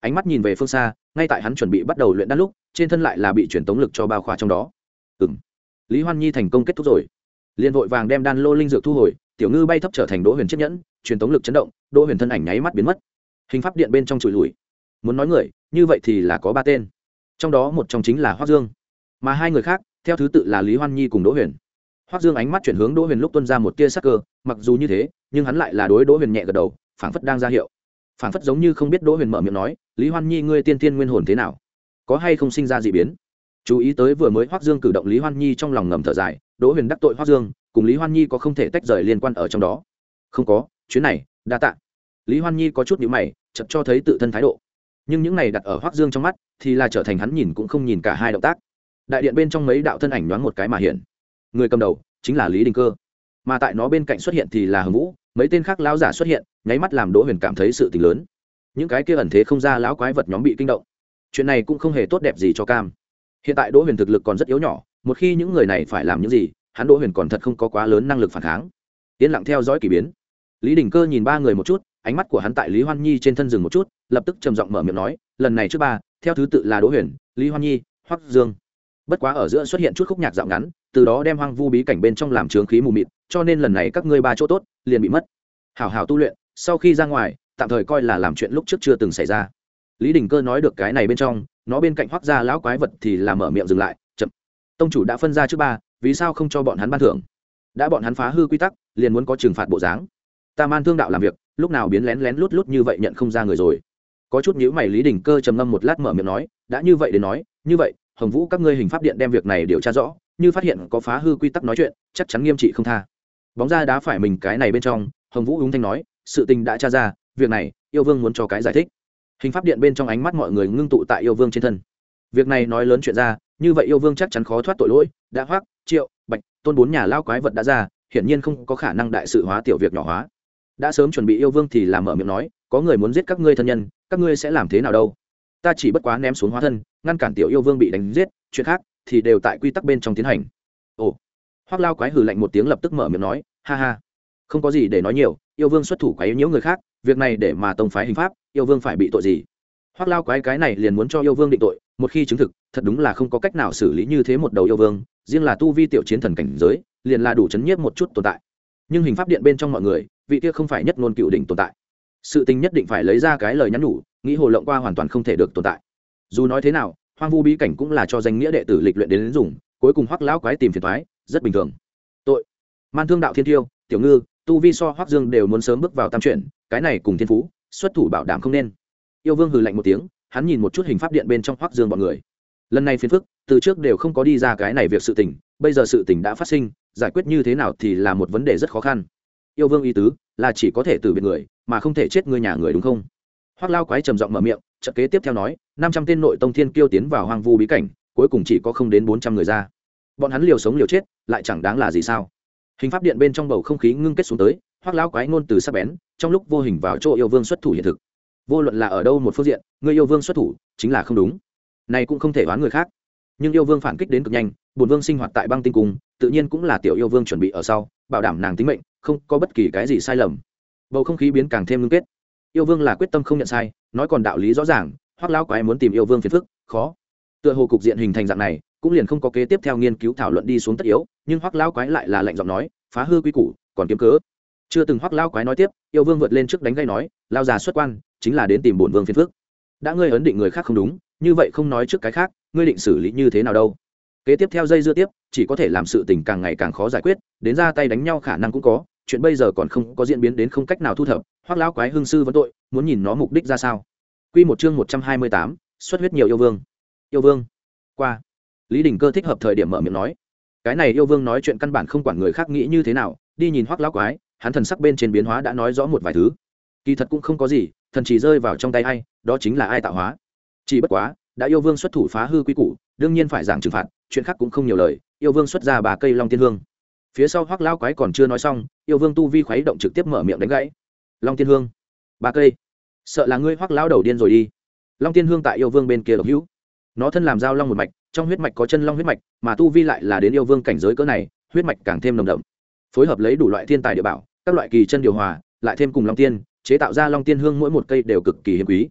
ánh mắt nhìn về phương xa, ngay tại hắn chuẩn bị bắt đầu luyện đan lúc trên thân lại là bị truyền tống lực cho bao khỏa trong đó. Ừ, Lý Hoan Nhi thành công kết thúc rồi, liền vội vàng đem đan lô linh dược thu hồi. Tiểu ngư bay thấp trở thành Đỗ Huyền chiếc nhẫn, truyền tống lực chấn động, Đỗ Huyền thân ảnh nháy mắt biến mất. Hình pháp điện bên trong trụi lùi. Muốn nói người, như vậy thì là có ba tên, trong đó một trong chính là Hoắc Dương, mà hai người khác theo thứ tự là Lý Hoan Nhi cùng Đỗ Huyền. Hoắc Dương ánh mắt chuyển hướng Đỗ Huyền lúc tuôn ra một tia sắc cơ, mặc dù như thế, nhưng hắn lại là đối Đỗ Huyền nhẹ gật đầu, phảng phất đang ra hiệu. Phảng phất giống như không biết Đỗ Huyền mở miệng nói, "Lý Hoan Nhi, ngươi tiên tiên nguyên hồn thế nào? Có hay không sinh ra dị biến?" Chú ý tới vừa mới Hoắc Dương cử động, Lý Hoan Nhi trong lòng ngầm thở dài, Đỗ Huyền đắc tội Hoắc Dương, cùng Lý Hoan Nhi có không thể tách rời liên quan ở trong đó. Không có, chuyến này, đa tạ. Lý Hoan Nhi có chút nhíu mày, chợt cho thấy tự thân thái độ. Nhưng những này đặt ở Hoắc Dương trong mắt, thì là trở thành hắn nhìn cũng không nhìn cả hai động tác. Đại điện bên trong mấy đạo thân ảnh nhoáng một cái mà hiện. Người cầm đầu chính là Lý Đình Cơ, mà tại nó bên cạnh xuất hiện thì là Hồng Vũ, mấy tên khác lão giả xuất hiện, nháy mắt làm Đỗ Huyền cảm thấy sự tình lớn. Những cái kia ẩn thế không ra lão quái vật nhóm bị kinh động. Chuyện này cũng không hề tốt đẹp gì cho Cam. Hiện tại Đỗ Huyền thực lực còn rất yếu nhỏ, một khi những người này phải làm những gì, hắn Đỗ Huyền còn thật không có quá lớn năng lực phản kháng. Yên lặng theo dõi kỳ biến. Lý Đình Cơ nhìn ba người một chút, ánh mắt của hắn tại Lý Hoan Nhi trên thân dừng một chút, lập tức trầm giọng mở miệng nói, lần này trước ba theo thứ tự là Đỗ Huyền, Lý Hoan Nhi, Hoắc Dương. Bất quá ở giữa xuất hiện chút khúc nhạc dạo ngắn, từ đó đem hoang vu bí cảnh bên trong làm chướng khí mù mịt, cho nên lần này các ngươi ba chỗ tốt liền bị mất. Hảo hảo tu luyện, sau khi ra ngoài tạm thời coi là làm chuyện lúc trước chưa từng xảy ra. Lý Đình Cơ nói được cái này bên trong, nó bên cạnh Hoắc gia lão quái vật thì là mở miệng dừng lại, chậm. Tông chủ đã phân ra trước ba, vì sao không cho bọn hắn ban thưởng? Đã bọn hắn phá hư quy tắc, liền muốn có trừng phạt bộ dáng. Ta Man Thương đạo làm việc, lúc nào biến lén lén lút lút như vậy nhận không ra người rồi. Có chút nhíu mày Lý Đình Cơ trầm ngâm một lát mở miệng nói, đã như vậy đến nói, như vậy, Hồng Vũ các ngươi hình pháp điện đem việc này điều tra rõ, như phát hiện có phá hư quy tắc nói chuyện, chắc chắn nghiêm trị không tha. Bóng ra đá phải mình cái này bên trong, Hồng Vũ ung thanh nói, sự tình đã tra ra, việc này, yêu vương muốn cho cái giải thích. Hình pháp điện bên trong ánh mắt mọi người ngưng tụ tại yêu vương trên thân. Việc này nói lớn chuyện ra, như vậy yêu vương chắc chắn khó thoát tội lỗi, đã Hoắc, Triệu, Bạch, Tôn bốn nhà lao quái vật đã ra, hiển nhiên không có khả năng đại sự hóa tiểu việc nhỏ hóa. Đã sớm chuẩn bị yêu vương thì làm mở miệng nói, có người muốn giết các ngươi thân nhân, các ngươi sẽ làm thế nào đâu? Ta chỉ bất quá ném xuống hóa thân, ngăn cản tiểu yêu vương bị đánh giết, chuyện khác thì đều tại quy tắc bên trong tiến hành. Ồ. Hoắc lao quái hừ lạnh một tiếng lập tức mở miệng nói, ha ha, không có gì để nói nhiều, yêu vương xuất thủ quấy nhiễu người khác, việc này để mà tông phái hình pháp, yêu vương phải bị tội gì? Hoắc lao quái cái này liền muốn cho yêu vương định tội, một khi chứng thực, thật đúng là không có cách nào xử lý như thế một đầu yêu vương, riêng là tu vi tiểu chiến thần cảnh giới, liền là đủ chấn nhiếp một chút tồn tại. Nhưng hình pháp điện bên trong mọi người, vị kia không phải nhất ngôn cựu đỉnh tồn tại, sự tình nhất định phải lấy ra cái lời nhắn nhủ, nghĩ hồ lộng qua hoàn toàn không thể được tồn tại. Dù nói thế nào, hoang vu bí cảnh cũng là cho danh nghĩa đệ tử lịch luyện đến, đến dùng, cuối cùng Hoắc lão quái tìm phiền toái, rất bình thường. Tội, Man Thương đạo thiên tiêu, tiểu ngư, tu vi so Hoắc Dương đều muốn sớm bước vào tam chuyển, cái này cùng thiên phú, xuất thủ bảo đảm không nên. Yêu vương hừ lạnh một tiếng, hắn nhìn một chút hình pháp điện bên trong Hoắc Dương bọn người. Lần này phiền phức, từ trước đều không có đi ra cái này việc sự tình, bây giờ sự tình đã phát sinh, giải quyết như thế nào thì là một vấn đề rất khó khăn. Yêu vương ý tứ là chỉ có thể từ biệt người, mà không thể chết người nhà người đúng không? Hoắc lao quái trầm giọng mở miệng, trận kế tiếp theo nói, năm trăm tên nội tông thiên kiêu tiến vào hoang vu bí cảnh, cuối cùng chỉ có không đến bốn trăm người ra. Bọn hắn liều sống liều chết, lại chẳng đáng là gì sao? Hình pháp điện bên trong bầu không khí ngưng kết xuống tới, Hoắc lao quái ngôn từ sắc bén, trong lúc vô hình vào chỗ yêu vương xuất thủ hiện thực. Vô luận là ở đâu một phương diện, người yêu vương xuất thủ chính là không đúng. Này cũng không thể oán người khác. Nhưng yêu vương phản kích đến cực nhanh, bổn vương sinh hoạt tại băng tinh cung, tự nhiên cũng là tiểu yêu vương chuẩn bị ở sau, bảo đảm nàng tính mệnh, không có bất kỳ cái gì sai lầm. Bầu không khí biến càng thêm ngưng kết. Yêu vương là quyết tâm không nhận sai, nói còn đạo lý rõ ràng, Hoắc lão quái muốn tìm yêu vương phiền phức, khó. Tựa hồ cục diện hình thành dạng này, cũng liền không có kế tiếp theo nghiên cứu thảo luận đi xuống tất yếu, nhưng Hoắc lão quái lại là lạnh giọng nói, phá hư quy củ, còn kiếm cớ. Chưa từng Hoắc lão quái nói tiếp, yêu vương vượt lên trước đánh gây nói, lao già xuất quan, chính là đến tìm bổn vương phiền phức. Đã ngươi ấn định người khác không đúng, như vậy không nói trước cái khác, ngươi định xử lý như thế nào đâu? Kế tiếp theo dây dưa tiếp, chỉ có thể làm sự tình càng ngày càng khó giải quyết, đến ra tay đánh nhau khả năng cũng có, chuyện bây giờ còn không có diễn biến đến không cách nào thu thập. Hoắc lão quái hưng sư vấn tội, muốn nhìn nó mục đích ra sao. Quy một chương một trăm hai mươi tám, xuất huyết nhiều yêu vương. Yêu vương. Qua. Lý Đình Cơ thích hợp thời điểm mở miệng nói. Cái này yêu vương nói chuyện căn bản không quản người khác nghĩ như thế nào, đi nhìn Hoắc lão quái, hắn thần sắc bên trên biến hóa đã nói rõ một vài thứ. Kỳ thật cũng không có gì, thần chỉ rơi vào trong tay ai, đó chính là ai tạo hóa. Chỉ bất quá, đã yêu vương xuất thủ phá hư quy củ, đương nhiên phải giảng trừng phạt, chuyện khác cũng không nhiều lời. Yêu vương xuất ra bà cây long tiên hương. Phía sau Hoắc lão quái còn chưa nói xong, yêu vương tu vi khuấy động trực tiếp mở miệng đánh gãy. Long tiên hương, ba cây, sợ là ngươi Hoắc lão đầu điên rồi đi. Long tiên hương tại yêu vương bên kia độc hữu, nó thân làm giao long một mạch, trong huyết mạch có chân long huyết mạch, mà tu vi lại là đến yêu vương cảnh giới cỡ này, huyết mạch càng thêm nồng đậm. Phối hợp lấy đủ loại thiên tài địa bảo, các loại kỳ chân điều hòa, lại thêm cùng long tiên, chế tạo ra long tiên hương mỗi một cây đều cực kỳ hiếm quý.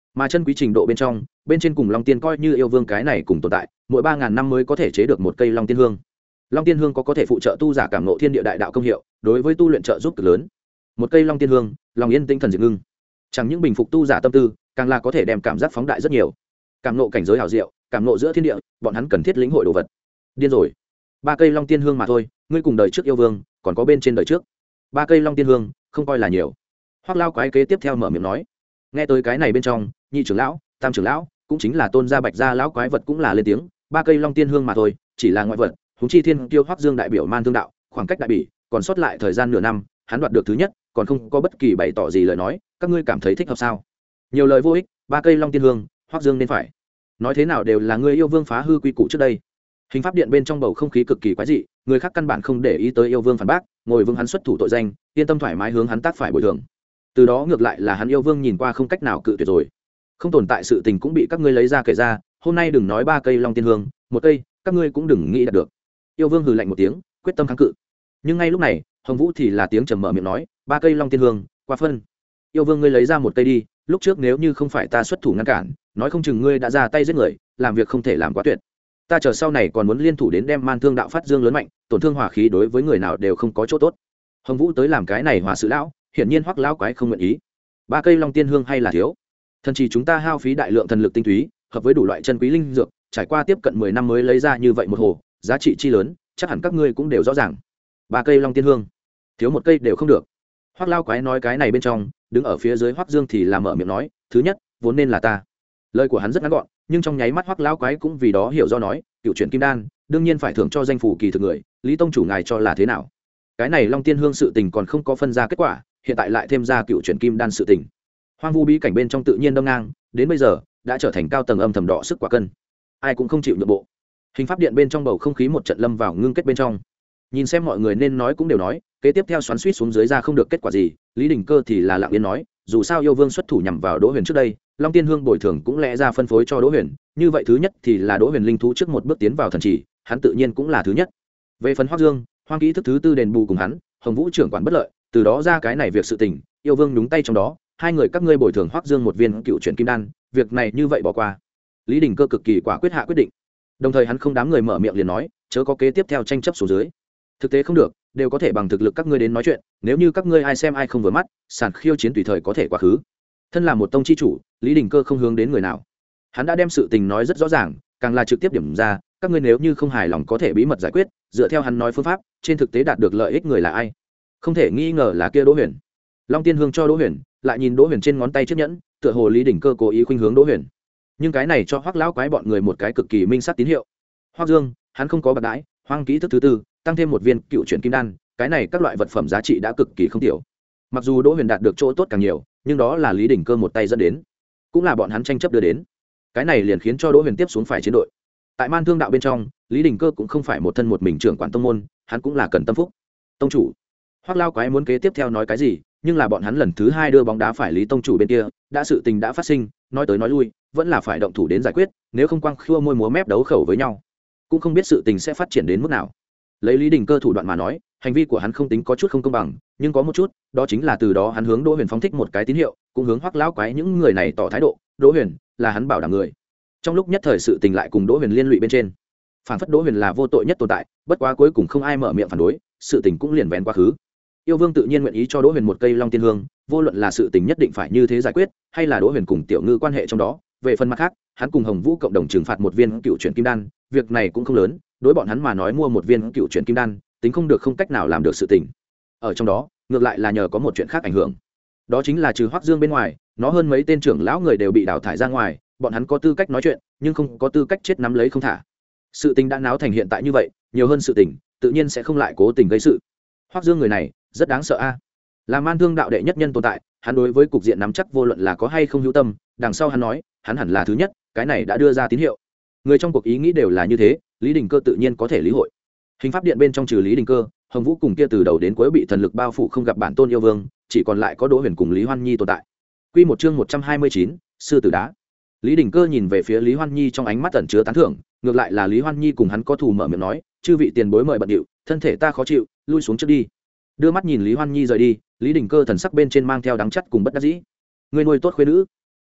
mà chân quý trình độ bên trong bên trên cùng long tiên coi như yêu vương cái này cùng tồn tại mỗi ba ngàn năm mới có thể chế được một cây long tiên hương. Long tiên hương có có thể phụ trợ tu giả cảm ngộ thiên địa đại đạo công hiệu, đối với tu luyện trợ giúp cực lớn. Một cây long tiên hương, lòng yên tinh thần diệt ngưng, chẳng những bình phục tu giả tâm tư, càng là có thể đem cảm giác phóng đại rất nhiều. Cảm ngộ cảnh giới hảo diệu, cảm ngộ giữa thiên địa, bọn hắn cần thiết lĩnh hội đồ vật. Điên rồi, ba cây long tiên hương mà thôi, ngươi cùng đời trước yêu vương, còn có bên trên đời trước. Ba cây long tiên hương, không coi là nhiều. Hoắc lao quái kế tiếp theo mở miệng nói. Nghe tới cái này bên trong, nhị trưởng lão, tam trưởng lão, cũng chính là tôn gia bạch gia lão quái vật cũng là lên tiếng, ba cây long tiên hương mà thôi, chỉ là ngoại vật. Húng chi thiên kiêu Hoắc Dương đại biểu man thương đạo, khoảng cách đại bỉ, còn sót lại thời gian nửa năm, hắn đoạt được thứ nhất, còn không có bất kỳ bày tỏ gì lời nói, các ngươi cảm thấy thích hợp sao? Nhiều lời vô ích, ba cây long tiên hương, Hoắc Dương nên phải. Nói thế nào đều là người yêu vương phá hư quy củ trước đây. Hình pháp điện bên trong bầu không khí cực kỳ quái dị, người khác căn bản không để ý tới yêu vương phản bác, ngồi vương hắn xuất thủ tội danh, yên tâm thoải mái hướng hắn tác phải bồi thường. Từ đó ngược lại là hắn yêu vương nhìn qua không cách nào cự tuyệt rồi. Không tồn tại sự tình cũng bị các ngươi lấy ra kể ra, hôm nay đừng nói ba cây long tiên hương, một cây, các ngươi cũng đừng nghĩ đạt được. Yêu vương hừ lạnh một tiếng, quyết tâm kháng cự. Nhưng ngay lúc này, Hồng Vũ thì là tiếng trầm mở miệng nói, ba cây long tiên hương, qua phân. Yêu vương ngươi lấy ra một cây đi, lúc trước nếu như không phải ta xuất thủ ngăn cản, nói không chừng ngươi đã ra tay giết người, làm việc không thể làm quá tuyệt. Ta chờ sau này còn muốn liên thủ đến đem man thương đạo phát dương lớn mạnh, tổn thương hỏa khí đối với người nào đều không có chỗ tốt. Hồng Vũ tới làm cái này hòa sự lão, hiển nhiên Hoắc lão quái không nguyện ý. Ba cây long tiên hương hay là thiếu? Thần chỉ chúng ta hao phí đại lượng thần lực tinh túy, hợp với đủ loại chân quý linh dược, trải qua tiếp cận mười năm mới lấy ra như vậy một hồ, giá trị chi lớn, chắc hẳn các ngươi cũng đều rõ ràng. Ba cây long tiên hương, thiếu một cây đều không được. Hoắc lao quái nói cái này bên trong, đứng ở phía dưới Hoắc Dương thì làm mở miệng nói, thứ nhất, vốn nên là ta. Lời của hắn rất ngắn gọn, nhưng trong nháy mắt Hoắc lao quái cũng vì đó hiểu do nói, cựu chuyển kim đan, đương nhiên phải thưởng cho danh phủ kỳ thực người, Lý tông chủ ngài cho là thế nào? Cái này long tiên hương sự tình còn không có phân ra kết quả, hiện tại lại thêm ra cựu chuyển kim đan sự tình. Hoang vu bí cảnh bên trong tự nhiên đâm ngang, đến bây giờ đã trở thành cao tầng âm thầm đỏ sức quả cân, ai cũng không chịu nhượng bộ. Hình pháp điện bên trong bầu không khí một trận lâm vào ngưng kết bên trong, nhìn xem mọi người nên nói cũng đều nói, kế tiếp theo xoắn suýt xuống dưới ra không được kết quả gì. Lý Đình Cơ thì là lặng yên nói, dù sao yêu vương xuất thủ nhằm vào Đỗ Huyền trước đây, long tiên hương bồi thường cũng lẽ ra phân phối cho Đỗ Huyền, như vậy thứ nhất thì là Đỗ Huyền linh thú trước một bước tiến vào thần trì, hắn tự nhiên cũng là thứ nhất. Về phần Hoắc Dương, Hoang kỹ thức thứ tư đền bù cùng hắn, Hồng Vũ trưởng quản bất lợi, từ đó ra cái này việc sự tình, yêu vương nhúng tay trong đó, hai người các ngươi bồi thường Hoắc Dương một viên cựu chuyển kim đan, việc này như vậy bỏ qua. Lý Đình Cơ cực kỳ quả quyết hạ quyết định, đồng thời hắn không đám người mở miệng liền nói, chớ có kế tiếp theo tranh chấp số dưới. Thực tế không được, đều có thể bằng thực lực các ngươi đến nói chuyện, nếu như các ngươi ai xem ai không vừa mắt, sàn khiêu chiến tùy thời có thể quá khứ. Thân là một tông chi chủ, Lý Đình Cơ không hướng đến người nào, hắn đã đem sự tình nói rất rõ ràng, càng là trực tiếp điểm ra, các ngươi nếu như không hài lòng có thể bí mật giải quyết, dựa theo hắn nói phương pháp, trên thực tế đạt được lợi ích người là ai? Không thể nghi ngờ là kia Đỗ Huyền. Long tiên hương cho Đỗ Huyền, lại nhìn Đỗ Huyền trên ngón tay chiếc nhẫn, tựa hồ Lý Đình Cơ cố ý khuynh hướng Đỗ Huyền. Nhưng cái này cho Hoắc lão quái bọn người một cái cực kỳ minh sát tín hiệu. Hoắc Dương, hắn không có bạc đãi, Hoang kỹ thức thứ tư, tăng thêm một viên cựu chuyển kim đan, cái này các loại vật phẩm giá trị đã cực kỳ không tiểu. Mặc dù Đỗ Huyền đạt được chỗ tốt càng nhiều, nhưng đó là Lý Đình Cơ một tay dẫn đến, cũng là bọn hắn tranh chấp đưa đến. Cái này liền khiến cho Đỗ Huyền tiếp xuống phải chiến đội. Tại Man Thương đạo bên trong, Lý Đình Cơ cũng không phải một thân một mình trưởng quản tông môn, hắn cũng là cần tâm phúc. Tông chủ, Hoắc lao quái muốn kế tiếp theo nói cái gì, nhưng là bọn hắn lần thứ hai đưa bóng đá phải Lý tông chủ bên kia, đã sự tình đã phát sinh, nói tới nói lui, vẫn là phải động thủ đến giải quyết, nếu không quăng khua môi múa mép đấu khẩu với nhau, cũng không biết sự tình sẽ phát triển đến mức nào. Lấy Lý Đình Cơ thủ đoạn mà nói, hành vi của hắn không tính có chút không công bằng, nhưng có một chút, đó chính là từ đó hắn hướng Đỗ Huyền phóng thích một cái tín hiệu, cũng hướng Hoắc lão quái những người này tỏ thái độ, Đỗ Huyền là hắn bảo đảm người. Trong lúc nhất thời sự tình lại cùng Đỗ Huyền liên lụy bên trên, phản phất Đỗ Huyền là vô tội nhất tồn tại, bất quá cuối cùng không ai mở miệng phản đối, sự tình cũng liền vén quá khứ. Yêu Vương tự nhiên nguyện ý cho Đỗ Huyền một cây long tiên hương, vô luận là sự tình nhất định phải như thế giải quyết, hay là Đỗ Huyền cùng Tiểu Ngư quan hệ trong đó, về phần mặt khác, hắn cùng Hồng Vũ cộng đồng trừng phạt một viên cựu chuyển kim đan, việc này cũng không lớn, đối bọn hắn mà nói mua một viên cựu chuyển kim đan, tính không được không cách nào làm được sự tình. Ở trong đó, ngược lại là nhờ có một chuyện khác ảnh hưởng. Đó chính là trừ Hoắc Dương bên ngoài, nó hơn mấy tên trưởng lão người đều bị đào thải ra ngoài, bọn hắn có tư cách nói chuyện, nhưng không có tư cách chết nắm lấy không thả. Sự tình đã náo thành hiện tại như vậy, nhiều hơn sự tình, tự nhiên sẽ không lại cố tình gây sự. Hoắc Dương người này, rất đáng sợ a. À. Là Man Thương đạo đệ nhất nhân tồn tại, hắn đối với cục diện nắm chắc vô luận là có hay không hữu tâm, đằng sau hắn nói, hắn hẳn là thứ nhất, cái này đã đưa ra tín hiệu. Người trong cuộc ý nghĩ đều là như thế, Lý Đình Cơ tự nhiên có thể lý hội. Hình pháp điện bên trong trừ Lý Đình Cơ, Hồng Vũ cùng kia từ đầu đến cuối bị thần lực bao phủ không gặp bản tôn yêu vương, chỉ còn lại có Đỗ Huyền cùng Lý Hoan Nhi tồn tại. Quy một chương một trăm hai mươi chín, sư tử đá. Lý Đình Cơ nhìn về phía Lý Hoan Nhi trong ánh mắt ẩn chứa tán thưởng, ngược lại là Lý Hoan Nhi cùng hắn có thù mở miệng nói, chư vị tiền bối mời bận điệu, thân thể ta khó chịu, lui xuống trước đi. Đưa mắt nhìn Lý Hoan Nhi rời đi, Lý Đình Cơ thần sắc bên trên mang theo đắng chắt cùng bất đắc dĩ. Người nuôi tốt khuê nữ,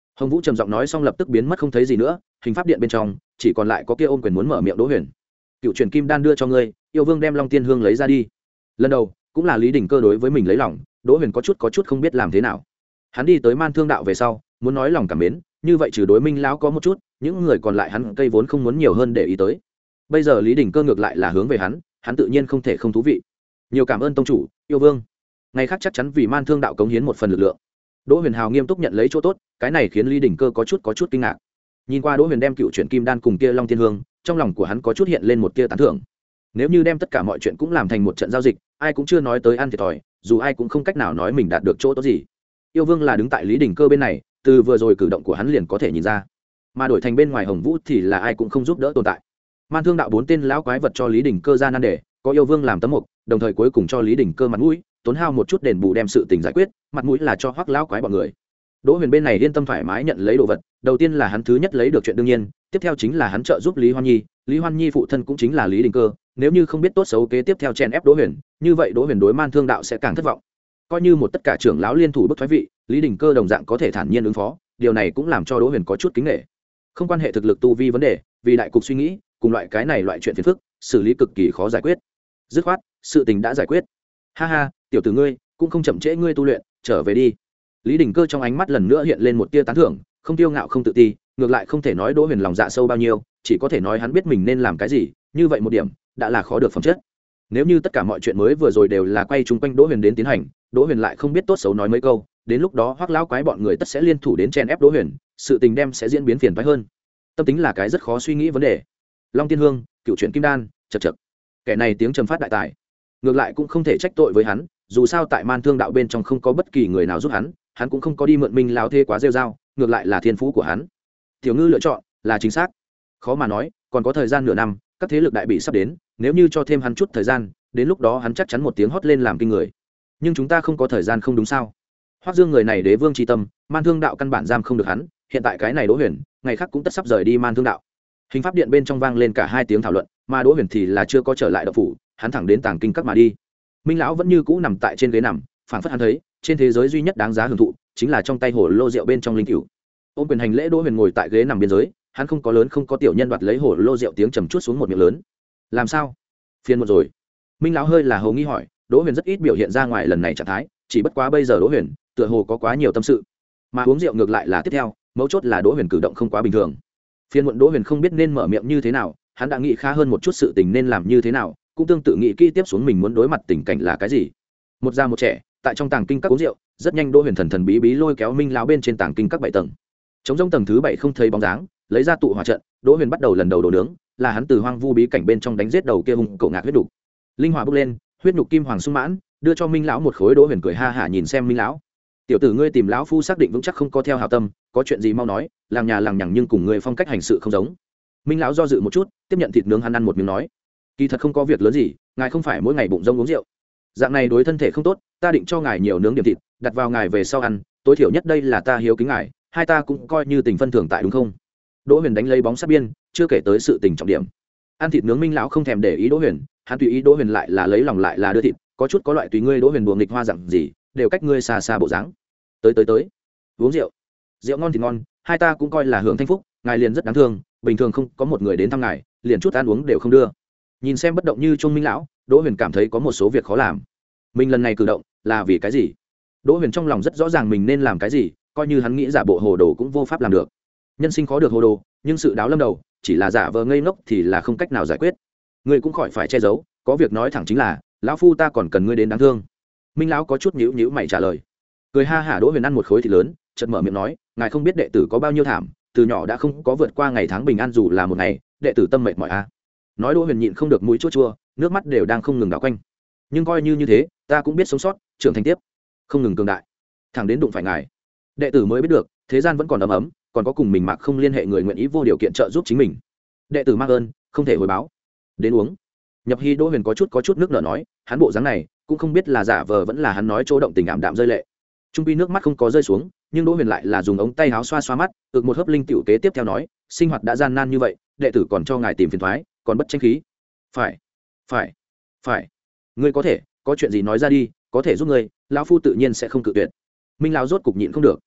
Hồng Vũ trầm giọng nói xong lập tức biến mất không thấy gì nữa, hình pháp điện bên trong chỉ còn lại có kia ôm quyền muốn mở miệng Đỗ Huyền. Cựu truyền kim đan đưa cho ngươi, yêu vương đem Long Tiên Hương lấy ra đi. Lần đầu cũng là Lý Đình Cơ đối với mình lấy lòng, Đỗ Huyền có chút có chút không biết làm thế nào. Hắn đi tới Man Thương đạo về sau, muốn nói lòng cảm mến, như vậy trừ đối Minh lão có một chút, những người còn lại hắn cây vốn không muốn nhiều hơn để ý tới. Bây giờ Lý Đình Cơ ngược lại là hướng về hắn, hắn tự nhiên không thể không thú vị. Nhiều cảm ơn tông chủ, yêu vương. Ngày khác chắc chắn vì Man Thương đạo cống hiến một phần lực lượng. Đỗ Huyền hào nghiêm túc nhận lấy chỗ tốt, cái này khiến Lý Đình Cơ có chút có chút kinh ngạc. Nhìn qua Đỗ Huyền đem cựu chuyển kim đan cùng kia Long Tiên Hương, trong lòng của hắn có chút hiện lên một tia tán thưởng. Nếu như đem tất cả mọi chuyện cũng làm thành một trận giao dịch, ai cũng chưa nói tới ăn thiệt thòi, dù ai cũng không cách nào nói mình đạt được chỗ tốt gì. Yêu vương là đứng tại Lý Đình Cơ bên này, từ vừa rồi cử động của hắn liền có thể nhìn ra. Mà đổi thành bên ngoài Hồng Vũ thì là ai cũng không giúp đỡ tồn tại. Man Thương đạo bốn tên lão quái vật cho Lý Đình Cơ ra nan đề, có yêu vương làm tấm mục, đồng thời cuối cùng cho Lý Đình Cơ mặt mũi, tốn hao một chút đền bù đem sự tình giải quyết, mặt mũi là cho Hoắc lão quái bọn người. Đỗ Huyền bên này yên tâm thoải mái nhận lấy đồ vật, đầu tiên là hắn thứ nhất lấy được chuyện đương nhiên, tiếp theo chính là hắn trợ giúp Lý Hoan Nhi, Lý Hoan Nhi phụ thân cũng chính là Lý Đình Cơ, nếu như không biết tốt xấu kế tiếp theo chen ép Đỗ Huyền, như vậy Đỗ Huyền đối Man Thương đạo sẽ càng thất vọng. Coi như một tất cả trưởng lão liên thủ bức thoái vị, Lý Đình Cơ đồng dạng có thể thản nhiên ứng phó, điều này cũng làm cho Đỗ Huyền có chút kính nể. Không quan hệ thực lực tu vi vấn đề, vì đại cục suy nghĩ, cùng loại cái này loại chuyện phiền phức, xử lý cực kỳ khó giải quyết. Dứt khoát, sự tình đã giải quyết. Ha ha, tiểu tử ngươi, cũng không chậm trễ ngươi tu luyện, trở về đi. Lý Đình Cơ trong ánh mắt lần nữa hiện lên một tia tán thưởng, không tiêu ngạo không tự ti, ngược lại không thể nói Đỗ Huyền lòng dạ sâu bao nhiêu, chỉ có thể nói hắn biết mình nên làm cái gì, như vậy một điểm đã là khó được phẩm chất. Nếu như tất cả mọi chuyện mới vừa rồi đều là quay chung quanh Đỗ Huyền đến tiến hành, Đỗ Huyền lại không biết tốt xấu nói mấy câu, đến lúc đó Hoắc lão quái bọn người tất sẽ liên thủ đến chen ép Đỗ Huyền, sự tình đem sẽ diễn biến phiền toái hơn. Tâm tính là cái rất khó suy nghĩ vấn đề. Long Tiên Hương, cựu chuyển kim đan, chậc chậc. Kẻ này tiếng trầm phát đại tài, ngược lại cũng không thể trách tội với hắn, dù sao tại Man Thương đạo bên trong không có bất kỳ người nào giúp hắn, hắn cũng không có đi mượn Minh lão thê quá rêu rao, ngược lại là thiên phú của hắn. Tiểu Ngư lựa chọn là chính xác. Khó mà nói, còn có thời gian nửa năm, các thế lực đại bị sắp đến, nếu như cho thêm hắn chút thời gian, đến lúc đó hắn chắc chắn một tiếng hót lên làm kinh người. Nhưng chúng ta không có thời gian không đúng sao? Hoắc Dương người này đế vương chi tâm, Man Thương đạo căn bản giam không được hắn, hiện tại cái này Đỗ Huyền, ngày khác cũng tất sắp rời đi Man Thương đạo. Hình pháp điện bên trong vang lên cả hai tiếng thảo luận, mà Đỗ Huyền thì là chưa có trở lại động phủ, hắn thẳng đến tàng kinh các mà đi. Minh lão vẫn như cũ nằm tại trên ghế nằm, phảng phất hắn thấy, trên thế giới duy nhất đáng giá hưởng thụ, chính là trong tay hồ lô rượu bên trong linh cửu. Ôm quyền hành lễ Đỗ Huyền ngồi tại ghế nằm biên giới, hắn không có lớn không có tiểu nhân đoạt lấy hồ lô rượu tiếng trầm chuốt xuống một miệng lớn. Làm sao? Phiền một rồi. Minh lão hơi là hầu nghi hỏi, Đỗ Huyền rất ít biểu hiện ra ngoài lần này trạng thái, chỉ bất quá bây giờ Đỗ Huyền, tựa hồ có quá nhiều tâm sự. Mà uống rượu ngược lại là tiếp theo, mấu chốt là Đỗ Huyền cử động không quá bình thường. Phiền muộn Đỗ Huyền không biết nên mở miệng như thế nào, hắn đã nghĩ khá hơn một chút sự tình nên làm như thế nào, cũng tương tự nghĩ kỹ tiếp xuống mình muốn đối mặt tình cảnh là cái gì. Một già một trẻ, tại trong tàng kinh các uống rượu, rất nhanh Đỗ Huyền thần thần bí bí lôi kéo Minh lão bên trên tàng kinh các bảy tầng. Trống rỗng tầng thứ bảy không thấy bóng dáng, lấy ra tụ hỏa trận, Đỗ Huyền bắt đầu lần đầu đồ nướng, là hắn từ hoang vu bí cảnh bên trong đánh giết đầu kia hung cổ ngạc huyết đục. Linh hỏa bốc lên, huyết nhục kim hoàng sung mãn, đưa cho Minh lão một khối. Đỗ Huyền cười ha hả nhìn xem Minh lão, tiểu tử ngươi tìm lão phu xác định vững chắc không có theo hảo tâm, có chuyện gì mau nói, làng nhà làng nhằng nhưng cùng ngươi phong cách hành sự không giống. Minh lão do dự một chút, tiếp nhận thịt nướng hắn ăn một miếng nói, kỳ thật không có việc lớn gì, ngài không phải mỗi ngày bụng rông uống rượu, dạng này đối thân thể không tốt, ta định cho ngài nhiều nướng điểm thịt, đặt vào ngài về sau ăn, tối thiểu nhất đây là ta hiếu kính ngài, hai ta cũng coi như tình phân thưởng tại đúng không? Đỗ Huyền đánh lấy bóng sát biên, chưa kể tới sự tình trọng điểm. Ăn thịt nướng Minh lão không thèm để ý Đỗ Huyền, hắn tùy ý Đỗ Huyền lại là lấy lòng lại là đưa thịt, có chút có loại tùy ngươi Đỗ Huyền buồng nghịch hoa dặn gì, đều cách ngươi xa xa bộ dáng. Tới tới tới, uống rượu, rượu ngon thì ngon, hai ta cũng coi là hưởng thanh phúc, ngài liền rất đáng thương, bình thường không có một người đến thăm ngài, liền chút ăn uống đều không đưa. Nhìn xem bất động như trung Minh lão, Đỗ Huyền cảm thấy có một số việc khó làm. Mình lần này cử động là vì cái gì? Đỗ Huyền trong lòng rất rõ ràng mình nên làm cái gì, coi như hắn nghĩ giả bộ hồ đồ cũng vô pháp làm được. Nhân sinh khó được hồ đồ, nhưng sự đáo lâm đầu, chỉ là giả vờ ngây ngốc thì là không cách nào giải quyết. Ngươi cũng khỏi phải che giấu, có việc nói thẳng chính là, lão phu ta còn cần ngươi đến đáng thương. Minh lão có chút nhíu nhíu mày trả lời. Cười ha hả Đỗ Huyền ăn một khối thịt lớn, chợt mở miệng nói, ngài không biết đệ tử có bao nhiêu thảm, từ nhỏ đã không có vượt qua ngày tháng bình an dù là một ngày, đệ tử tâm mệt mỏi a. À. Nói Đỗ Huyền nhịn không được mũi chua chua, nước mắt đều đang không ngừng đảo quanh. Nhưng coi như như thế, ta cũng biết sống sót, trưởng thành tiếp, không ngừng cường đại, thẳng đến đụng phải ngài, đệ tử mới biết được, thế gian vẫn còn ấm ấm, còn có cùng mình mạc không liên hệ người nguyện ý vô điều kiện trợ giúp chính mình. Đệ tử mang ơn, không thể hồi báo. Đến uống. Nhập Hi Đỗ Huyền có chút có chút nước nở nói, hắn bộ dáng này, cũng không biết là giả vờ vẫn là hắn nói chỗ động tình ảm đạm rơi lệ. Trung quy nước mắt không có rơi xuống, nhưng Đỗ Huyền lại là dùng ống tay áo xoa xoa mắt, ực một hớp linh tiểu kế tiếp theo nói, sinh hoạt đã gian nan như vậy, đệ tử còn cho ngài tìm phiền toái, còn bất tranh khí. Phải, phải, phải. Ngươi có thể, có chuyện gì nói ra đi, có thể giúp ngươi, lão phu tự nhiên sẽ không cự tuyệt. Minh lão rốt cục nhịn không được.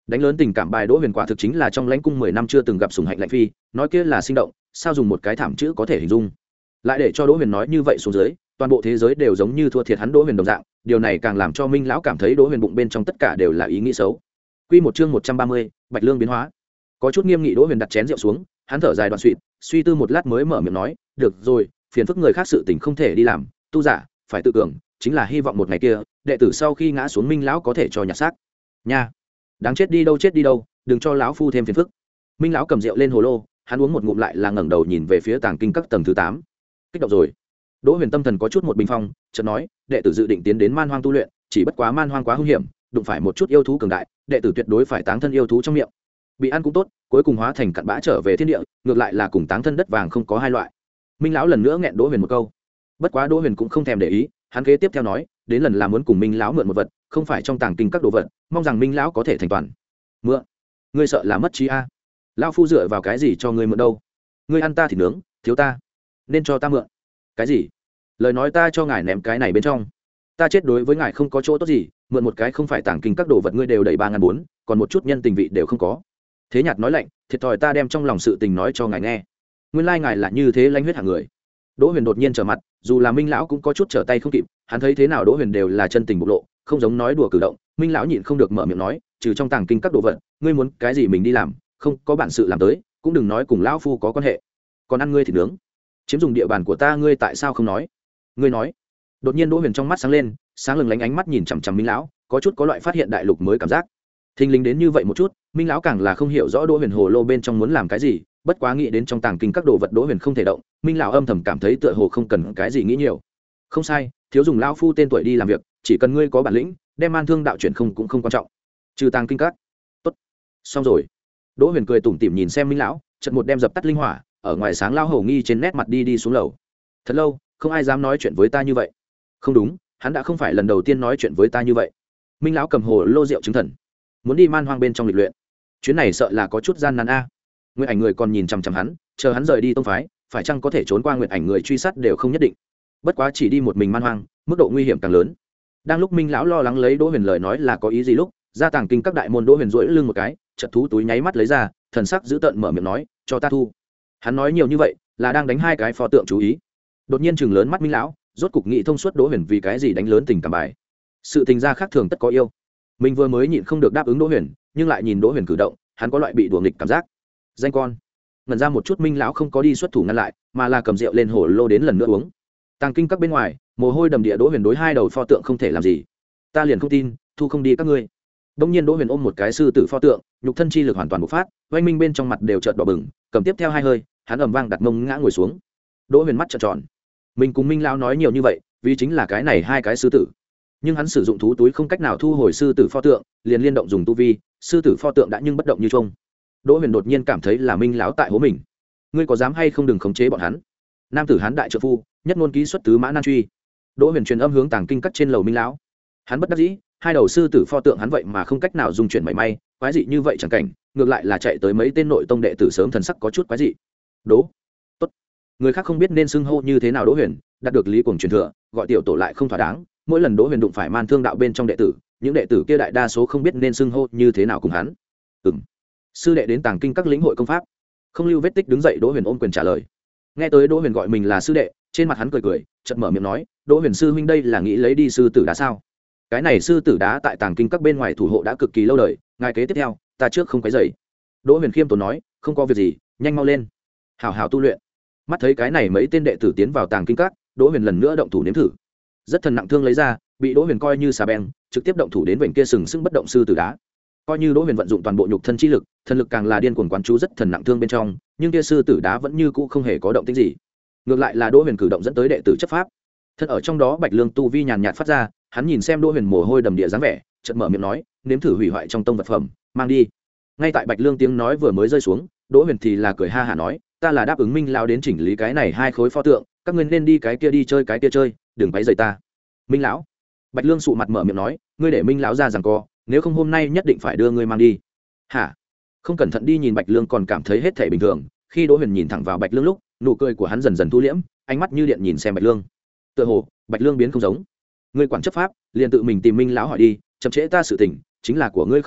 đánh lớn tình cảm bài đỗ huyền quả thực chính là trong lãnh cung mười năm chưa từng gặp sùng hạnh lạnh phi, nói kia là sinh động, sao dùng một cái thảm chữ có thể hình dung. Lại để cho đỗ huyền nói như vậy xuống dưới, toàn bộ thế giới đều giống như thua thiệt hắn đỗ huyền đồng dạng, điều này càng làm cho minh lão cảm thấy đỗ huyền bụng bên trong tất cả đều là ý nghĩ xấu. Quy một chương một trăm ba mươi, Bạch Lương biến hóa. Có chút nghiêm nghị đỗ huyền đặt chén rượu xuống, hắn thở dài đoạn suy, suy tư một lát mới mở miệng nói, được rồi, phiền phức người khác sự tình không thể đi làm, tu giả phải tự cường, chính là hy vọng một ngày kia đệ tử sau khi ngã xuống minh lão có thể cho nhặt xác nha. Đáng chết đi đâu chết đi đâu, đừng cho lão phu thêm phiền phức. Minh lão cầm rượu lên hồ lô, hắn uống một ngụm lại là ngẩng đầu nhìn về phía tàng kinh các tầng thứ tám. Kích động rồi. Đỗ huyền tâm thần có chút một bình phong, chợt nói, đệ tử dự định tiến đến man hoang tu luyện, chỉ bất quá man hoang quá hung hiểm, đụng phải một chút yêu thú cường đại, đệ tử tuyệt đối phải táng thân yêu thú trong miệng. Bị ăn cũng tốt, cuối cùng hóa thành cặn bã trở về thiên địa, ngược lại là cùng táng thân đất vàng không có hai loại. Minh lão lần nữa nghẹn Đỗ huyền một câu. Bất quá Đỗ huyền cũng không thèm để ý, hắn kế tiếp theo nói, đến lần là muốn cùng Minh lão mượn một vật, không phải trong tàng kinh các đồ vật, mong rằng Minh lão có thể thành toàn. Mượn? Ngươi sợ là mất trí a? Lão phu dựa vào cái gì cho ngươi mượn đâu? Ngươi ăn ta thì nướng, thiếu ta, nên cho ta mượn. Cái gì? Lời nói ta cho ngài ném cái này bên trong. Ta chết đối với ngài không có chỗ tốt gì, mượn một cái không phải tàng kinh các đồ vật ngươi đều đầy ba ngàn bốn, còn một chút nhân tình vị đều không có. Thế nhạt nói lạnh, thiệt thòi ta đem trong lòng sự tình nói cho ngài nghe. Nguyên lai ngài là như thế lãnh huyết hạng người. Đỗ huyền đột nhiên trở mặt, dù là minh lão cũng có chút trở tay không kịp, hắn thấy thế nào đỗ huyền đều là chân tình bộc lộ, không giống nói đùa cử động. Minh lão nhịn không được mở miệng nói, trừ trong tàng kinh các đồ vật, ngươi muốn cái gì mình đi làm, không có bản sự làm tới, cũng đừng nói cùng lão phu có quan hệ. Còn ăn ngươi thì nướng, chiếm dùng địa bàn của ta ngươi tại sao không nói? Ngươi nói. Đột nhiên đỗ huyền trong mắt sáng lên, sáng lừng lánh ánh mắt nhìn chằm chằm minh lão, có chút có loại phát hiện đại lục mới cảm giác. Thình lình đến như vậy một chút, minh lão càng là không hiểu rõ đỗ huyền hồ lô bên trong muốn làm cái gì, bất quá nghĩ đến trong tàng kinh các đồ vật đỗ huyền không thể động, minh lão âm thầm cảm thấy tựa hồ không cần cái gì nghĩ nhiều. Không sai, thiếu dùng lão phu tên tuổi đi làm việc, chỉ cần ngươi có bản lĩnh, đem man thương đạo chuyển không cũng không quan trọng. Trừ tàng kinh các. Tốt. Xong rồi. Đỗ huyền cười tủm tỉm nhìn xem minh lão, chợt một đem dập tắt linh hỏa, ở ngoài sáng lão hầu nghi trên nét mặt đi đi xuống lầu. Thật lâu, không ai dám nói chuyện với ta như vậy. Không đúng, hắn đã không phải lần đầu tiên nói chuyện với ta như vậy. Minh lão cầm hồ lô rượu chứng thần, muốn đi man hoang bên trong lịch luyện, chuyến này sợ là có chút gian nan a. À. Nguyệt ảnh người còn nhìn chằm chằm hắn, chờ hắn rời đi tông phái, phải chăng có thể trốn qua Nguyệt ảnh người truy sát đều không nhất định. Bất quá chỉ đi một mình man hoang, mức độ nguy hiểm càng lớn. Đang lúc Minh lão lo lắng lấy Đỗ Huyền lời nói là có ý gì lúc, ra tàng kinh các đại môn Đỗ Huyền duỗi lưng một cái, chợt thú túi nháy mắt lấy ra, thần sắc dữ tợn mở miệng nói, cho ta thu. Hắn nói nhiều như vậy, là đang đánh hai cái pho tượng chú ý. Đột nhiên chừng lớn mắt Minh lão, rốt cục nghĩ thông suốt Đỗ Huyền vì cái gì đánh lớn tình cảm bài. Sự tình gia khác thường tất có yêu. Mình vừa mới nhịn không được đáp ứng Đỗ Huyền, nhưng lại nhìn Đỗ Huyền cử động, hắn có loại bị đùa nghịch cảm giác. Danh con. Ngẩn ra một chút Minh lão không có đi xuất thủ ngăn lại, mà là cầm rượu lên hồ lô đến lần nữa uống. Tàng kinh các bên ngoài, mồ hôi đầm địa Đỗ Huyền đối hai đầu pho tượng không thể làm gì. Ta liền không tin, thu không đi các ngươi. Đông nhiên Đỗ Huyền ôm một cái sư tử pho tượng, nhục thân chi lực hoàn toàn bộc phát, oanh minh bên trong mặt đều trợn đỏ bừng, cầm tiếp theo hai hơi, hắn ầm vang đặt mông ngã ngồi xuống. Đỗ Huyền mắt trợn tròn. Mình cùng Minh lão nói nhiều như vậy, vì chính là cái này hai cái sư tử. Nhưng hắn sử dụng thú túi không cách nào thu hồi sư tử pho tượng, liền liên động dùng tu vi, sư tử pho tượng đã nhưng bất động như trông. Đỗ Huyền đột nhiên cảm thấy là Minh lão tại hố mình. Ngươi có dám hay không đừng khống chế bọn hắn. Nam tử hán đại trợ phu, nhất ngôn ký xuất tứ mã nan truy. Đỗ Huyền truyền âm hướng tàng kinh cắt trên lầu Minh lão. Hắn bất đắc dĩ, hai đầu sư tử pho tượng hắn vậy mà không cách nào dung chuyển mảy may, quái dị như vậy chẳng cảnh, ngược lại là chạy tới mấy tên nội tông đệ tử sớm thần sắc có chút quái dị. Đỗ, tốt. Người khác không biết nên xưng hô như thế nào Đỗ Huyền, đạt được lý cuồng truyền thừa, gọi tiểu tổ lại không thỏa đáng. Mỗi lần Đỗ Huyền đụng phải man thương đạo bên trong đệ tử, những đệ tử kia đại đa số không biết nên xưng hô như thế nào cùng hắn. Ừm. Sư đệ đến tàng kinh các lĩnh hội công pháp. Không lưu vết tích đứng dậy Đỗ Huyền ôm quyền trả lời. Nghe tới Đỗ Huyền gọi mình là sư đệ, trên mặt hắn cười cười, chợt mở miệng nói, Đỗ Huyền sư huynh đây là nghĩ lấy đi sư tử đá sao? Cái này sư tử đá tại tàng kinh các bên ngoài thủ hộ đã cực kỳ lâu đời, ngài kế tiếp theo, ta trước không quấy rầy. Đỗ Huyền khiêm tốn nói, không có việc gì, nhanh mau lên, hảo hảo tu luyện. Mắt thấy cái này mấy tên đệ tử tiến vào tàng kinh các, Đỗ Huyền lần nữa động thủ nếm thử. Rất thần nặng thương lấy ra, bị Đỗ Huyền coi như xà beng, trực tiếp động thủ đến vành kia sừng sững bất động sư tử đá. Coi như Đỗ Huyền vận dụng toàn bộ nhục thân chi lực, thần lực càng là điên cuồng quán chú rất thần nặng thương bên trong, nhưng kia sư tử đá vẫn như cũ không hề có động tĩnh gì. Ngược lại là Đỗ Huyền cử động dẫn tới đệ tử chấp pháp. Thân ở trong đó Bạch Lương tu vi nhàn nhạt phát ra, hắn nhìn xem Đỗ Huyền mồ hôi đầm địa dáng vẻ, chợt mở miệng nói, nếm thử hủy hoại trong tông vật phẩm, mang đi. Ngay tại Bạch Lương tiếng nói vừa mới rơi xuống, Đỗ Huyền thì là cười ha hả nói, ta là đáp ứng Minh lão đến chỉnh lý cái này hai khối pho tượng, các ngươi nên đi cái kia đi chơi cái kia chơi, đừng quấy rầy ta. Minh lão. Bạch Lương sụ mặt mở miệng nói, ngươi để Minh lão ra giằng co, nếu không hôm nay nhất định phải đưa ngươi mang đi. Hả? Không cẩn thận đi nhìn Bạch Lương còn cảm thấy hết thảy bình thường, khi Đỗ Huyền nhìn thẳng vào Bạch Lương lúc, nụ cười của hắn dần dần thu liễm, ánh mắt như điện nhìn xem Bạch Lương. Tựa hồ, Bạch Lương biến không giống. Ngươi quản chấp pháp, liền tự mình tìm Minh lão hỏi đi, chậm trễ ta sự tình, chính là của ngươi không phải,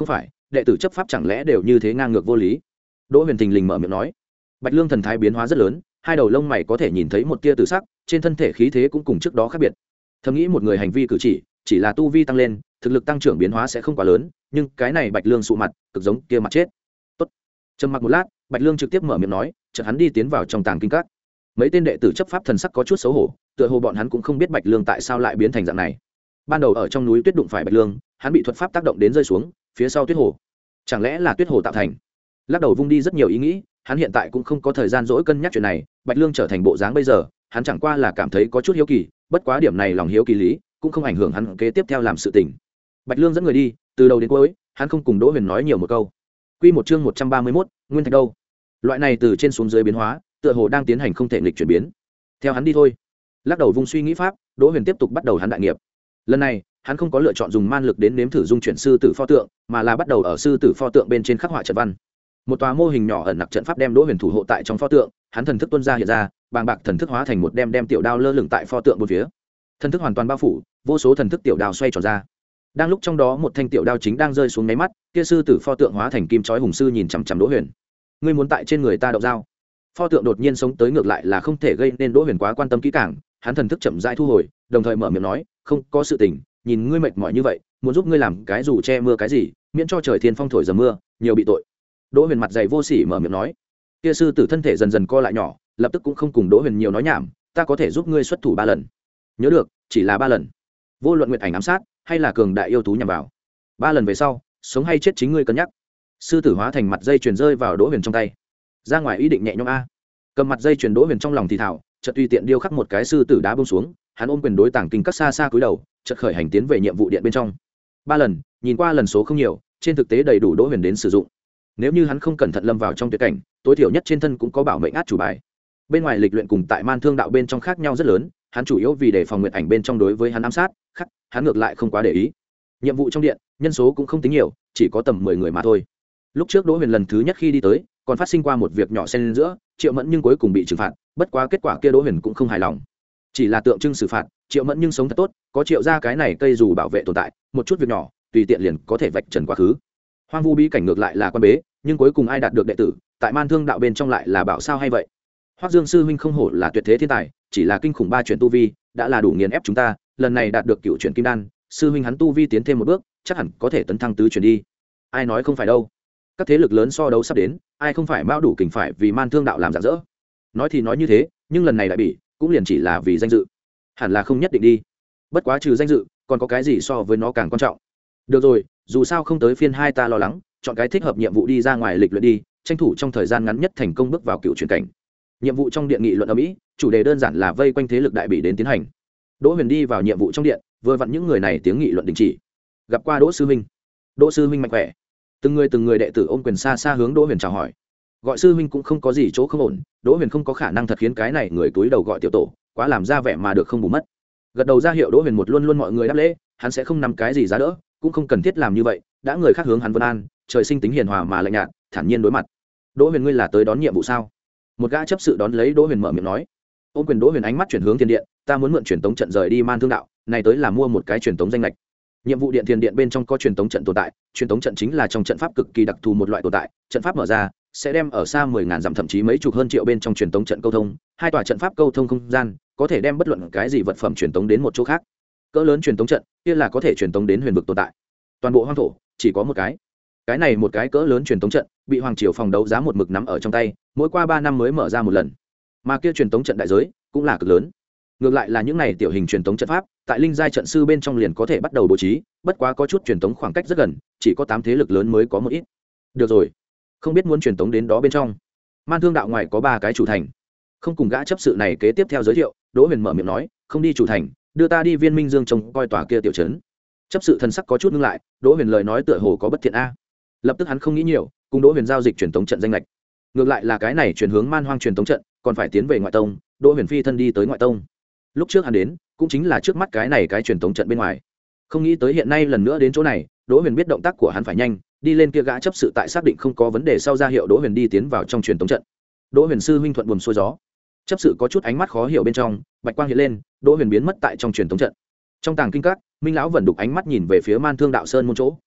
đệ tử chấp pháp chẳng lẽ đều như thế ngang ngược vô lý? Đỗ Huyền thình lình mở miệng nói. Bạch Lương thần thái biến hóa rất lớn, hai đầu lông mày có thể nhìn thấy một tia tử sắc, trên thân thể khí thế cũng cùng trước đó khác biệt. Thầm nghĩ một người hành vi cử chỉ, chỉ là tu vi tăng lên, thực lực tăng trưởng biến hóa sẽ không quá lớn, nhưng cái này Bạch Lương sụ mặt, cực giống kia mặt chết. Tốt. Trầm mặc một lát, Bạch Lương trực tiếp mở miệng nói, chợt hắn đi tiến vào trong tàng kinh các. Mấy tên đệ tử chấp pháp thần sắc có chút xấu hổ, tựa hồ bọn hắn cũng không biết Bạch Lương tại sao lại biến thành dạng này. Ban đầu ở trong núi tuyết đụng phải Bạch Lương, hắn bị thuật pháp tác động đến rơi xuống, phía sau tuyết hồ. Chẳng lẽ là tuyết hồ tạo thành? Lắc đầu vung đi rất nhiều ý nghĩ, hắn hiện tại cũng không có thời gian dỗi cân nhắc chuyện này. Bạch Lương trở thành bộ dáng bây giờ, hắn chẳng qua là cảm thấy có chút hiếu kỳ, bất quá điểm này lòng hiếu kỳ lý cũng không ảnh hưởng hắn kế tiếp theo làm sự tình. Bạch Lương dẫn người đi, từ đầu đến cuối, hắn không cùng Đỗ Huyền nói nhiều một câu. Quy một chương một trăm ba mươi mốt, nguyên thạch đâu? Loại này từ trên xuống dưới biến hóa, tựa hồ đang tiến hành không thể nghịch chuyển biến. Theo hắn đi thôi. Lắc đầu vung suy nghĩ pháp, Đỗ Huyền tiếp tục bắt đầu hắn đại nghiệp. Lần này, hắn không có lựa chọn dùng man lực đến nếm thử dung chuyển sư tử pho tượng, mà là bắt đầu ở sư tử pho tượng bên trên khắc họa trận văn. Một tòa mô hình nhỏ ẩn nặc trận pháp đem Đỗ Huyền thủ hộ tại trong pho tượng, hắn thần thức tuôn ra hiện ra, bàng bạc thần thức hóa thành một đem đem tiểu đao lơ lửng tại pho tượng bốn phía. Thần thức hoàn toàn bao phủ, vô số thần thức tiểu đao xoay tròn ra. Đang lúc trong đó một thanh tiểu đao chính đang rơi xuống mấy mắt, kia sư tử pho tượng hóa thành kim chói hùng sư nhìn chằm chằm Đỗ Huyền. Ngươi muốn tại trên người ta động dao? Pho tượng đột nhiên sống tới ngược lại là không thể gây nên Đỗ Huyền quá quan tâm kỹ càng, hắn thần thức chậm rãi thu hồi, đồng thời mở miệng nói, không có sự tình, nhìn ngươi mệt mỏi như vậy, muốn giúp ngươi làm cái dù che mưa cái gì, miễn cho trời thiên phong thổi dầm mưa, nhiều bị tội. Đỗ Huyền mặt dày vô sỉ mở miệng nói. Kia sư tử thân thể dần dần co lại nhỏ, lập tức cũng không cùng Đỗ Huyền nhiều nói nhảm, ta có thể giúp ngươi xuất thủ ba lần. Nhớ được, chỉ là ba lần. Vô luận nguyệt ảnh ám sát hay là cường đại yêu thú nhằm vào, ba lần về sau, sống hay chết chính ngươi cân nhắc. Sư tử hóa thành mặt dây chuyền rơi vào Đỗ Huyền trong tay. Ra ngoài ý định nhẹ nhõm a. Cầm mặt dây chuyền Đỗ Huyền trong lòng thì thào, chợt tùy tiện điêu khắc một cái sư tử đá buông xuống, hắn ôm quyền đối tảng kinh các xa xa cúi đầu, chợt khởi hành tiến về nhiệm vụ điện bên trong. Ba lần, nhìn qua lần số không nhiều, trên thực tế đầy đủ Đỗ Huyền đến sử dụng. Nếu như hắn không cẩn thận lâm vào trong tuyệt cảnh, tối thiểu nhất trên thân cũng có bảo mệnh át chủ bài. Bên ngoài lịch luyện cùng tại man thương đạo bên trong khác nhau rất lớn, hắn chủ yếu vì để phòng nguyệt ảnh bên trong đối với hắn ám sát, khắc, hắn ngược lại không quá để ý. Nhiệm vụ trong điện, nhân số cũng không tính nhiều, chỉ có tầm mười người mà thôi. Lúc trước Đỗ Huyền lần thứ nhất khi đi tới, còn phát sinh qua một việc nhỏ xen giữa, Triệu Mẫn nhưng cuối cùng bị trừng phạt, bất quá kết quả kia Đỗ Huyền cũng không hài lòng. Chỉ là tượng trưng xử phạt, Triệu Mẫn nhưng sống thật tốt, có Triệu gia cái này cây dù bảo vệ tồn tại, một chút việc nhỏ, tùy tiện liền có thể vạch trần quá khứ. Hoang vu bí cảnh ngược lại là quan bế, nhưng cuối cùng ai đạt được đệ tử, tại man thương đạo bên trong lại là bảo sao hay vậy? Hoắc Dương sư huynh không hổ là tuyệt thế thiên tài, chỉ là kinh khủng ba chuyển tu vi, đã là đủ nghiền ép chúng ta, lần này đạt được cựu chuyển kim đan, sư huynh hắn tu vi tiến thêm một bước, chắc hẳn có thể tấn thăng tứ chuyển đi. Ai nói không phải đâu? Các thế lực lớn so đấu sắp đến, ai không phải mao đủ kình phải vì man thương đạo làm rạng rỡ. Nói thì nói như thế, nhưng lần này lại bị, cũng liền chỉ là vì danh dự. Hẳn là không nhất định đi. Bất quá trừ danh dự, còn có cái gì so với nó càng quan trọng? Được rồi, dù sao không tới phiên hai ta lo lắng, chọn cái thích hợp nhiệm vụ đi ra ngoài lịch luyện đi, tranh thủ trong thời gian ngắn nhất thành công bước vào cựu chuyển cảnh. Nhiệm vụ trong điện nghị luận ở mỹ, chủ đề đơn giản là vây quanh thế lực đại bị đến tiến hành. Đỗ Huyền đi vào nhiệm vụ trong điện, vừa vặn những người này tiếng nghị luận đình chỉ. Gặp qua Đỗ sư huynh. Đỗ sư huynh mạnh khỏe. Từng người từng người đệ tử ôm quyền xa xa hướng Đỗ Huyền chào hỏi. Gọi sư huynh cũng không có gì chỗ không ổn, Đỗ Huyền không có khả năng thật khiến cái này người túi đầu gọi tiểu tổ, quá làm ra vẻ mà được không bù mất. Gật đầu ra hiệu Đỗ Huyền một luôn luôn mọi người đáp lễ, hắn sẽ không nắm cái gì giá đỡ, cũng không cần thiết làm như vậy, đã người khác hướng hắn vân an, trời sinh tính hiền hòa mà lạnh nhạt, thản nhiên đối mặt. Đỗ Huyền ngươi là tới đón nhiệm vụ sao? Một gã chấp sự đón lấy Đỗ Huyền mở miệng nói. Ôm quyền Đỗ Huyền ánh mắt chuyển hướng thiên điện, ta muốn mượn truyền tống trận rời đi man thương đạo, này tới là mua một cái truyền tống danh lệch. Nhiệm vụ điện thiên điện bên trong có truyền tống trận tồn tại, truyền tống trận chính là trong trận pháp cực kỳ đặc thù một loại tồn tại, trận pháp mở ra sẽ đem ở xa mười ngàn dặm thậm chí mấy chục hơn triệu bên trong truyền tống trận câu thông, hai tòa trận pháp câu thông không gian, có thể đem bất luận cái gì vật phẩm truyền tống đến một chỗ khác. Cỡ lớn truyền tống trận, kia là có thể truyền tống đến huyền vực tồn tại. Toàn bộ hoang thổ chỉ có một cái. Cái này một cái cỡ lớn truyền tống trận, bị hoàng triều phòng đấu giá một mực nắm ở trong tay, mỗi qua ba năm mới mở ra một lần. Mà kia truyền tống trận đại giới cũng là cực lớn. Ngược lại là những này tiểu hình truyền tống trận pháp, tại linh giai trận sư bên trong liền có thể bắt đầu bố trí, bất quá có chút truyền tống khoảng cách rất gần, chỉ có tám thế lực lớn mới có một ít. Được rồi, không biết muốn truyền tống đến đó bên trong. Man thương đạo ngoài có ba cái chủ thành. Không cùng gã chấp sự này kế tiếp theo giới thiệu, Đỗ Huyền mở miệng nói, không đi chủ thành, đưa ta đi Viên Minh Dương trông coi tòa kia tiểu trấn. Chấp sự thần sắc có chút ngưng lại, Đỗ Huyền lời nói tựa hồ có bất thiện a. Lập tức hắn không nghĩ nhiều, cùng Đỗ Huyền giao dịch truyền tống trận danh lệch. Ngược lại là cái này chuyển hướng man hoang truyền tống trận, còn phải tiến về ngoại tông, Đỗ Huyền phi thân đi tới ngoại tông. Lúc trước hắn đến, cũng chính là trước mắt cái này cái truyền tống trận bên ngoài. Không nghĩ tới hiện nay lần nữa đến chỗ này, Đỗ Huyền biết động tác của hắn phải nhanh, đi lên kia gã chấp sự tại xác định không có vấn đề sau ra hiệu Đỗ Huyền đi tiến vào trong truyền tống trận. Đỗ Huyền sư huynh thuận buồm xuôi gió. Chấp sự có chút ánh mắt khó hiểu bên trong, bạch quang hiện lên, Đỗ Huyền biến mất tại trong truyền tống trận. Trong tàng kinh các, Minh lão vẫn đục ánh mắt nhìn về phía Man Thương đạo sơn môn chỗ.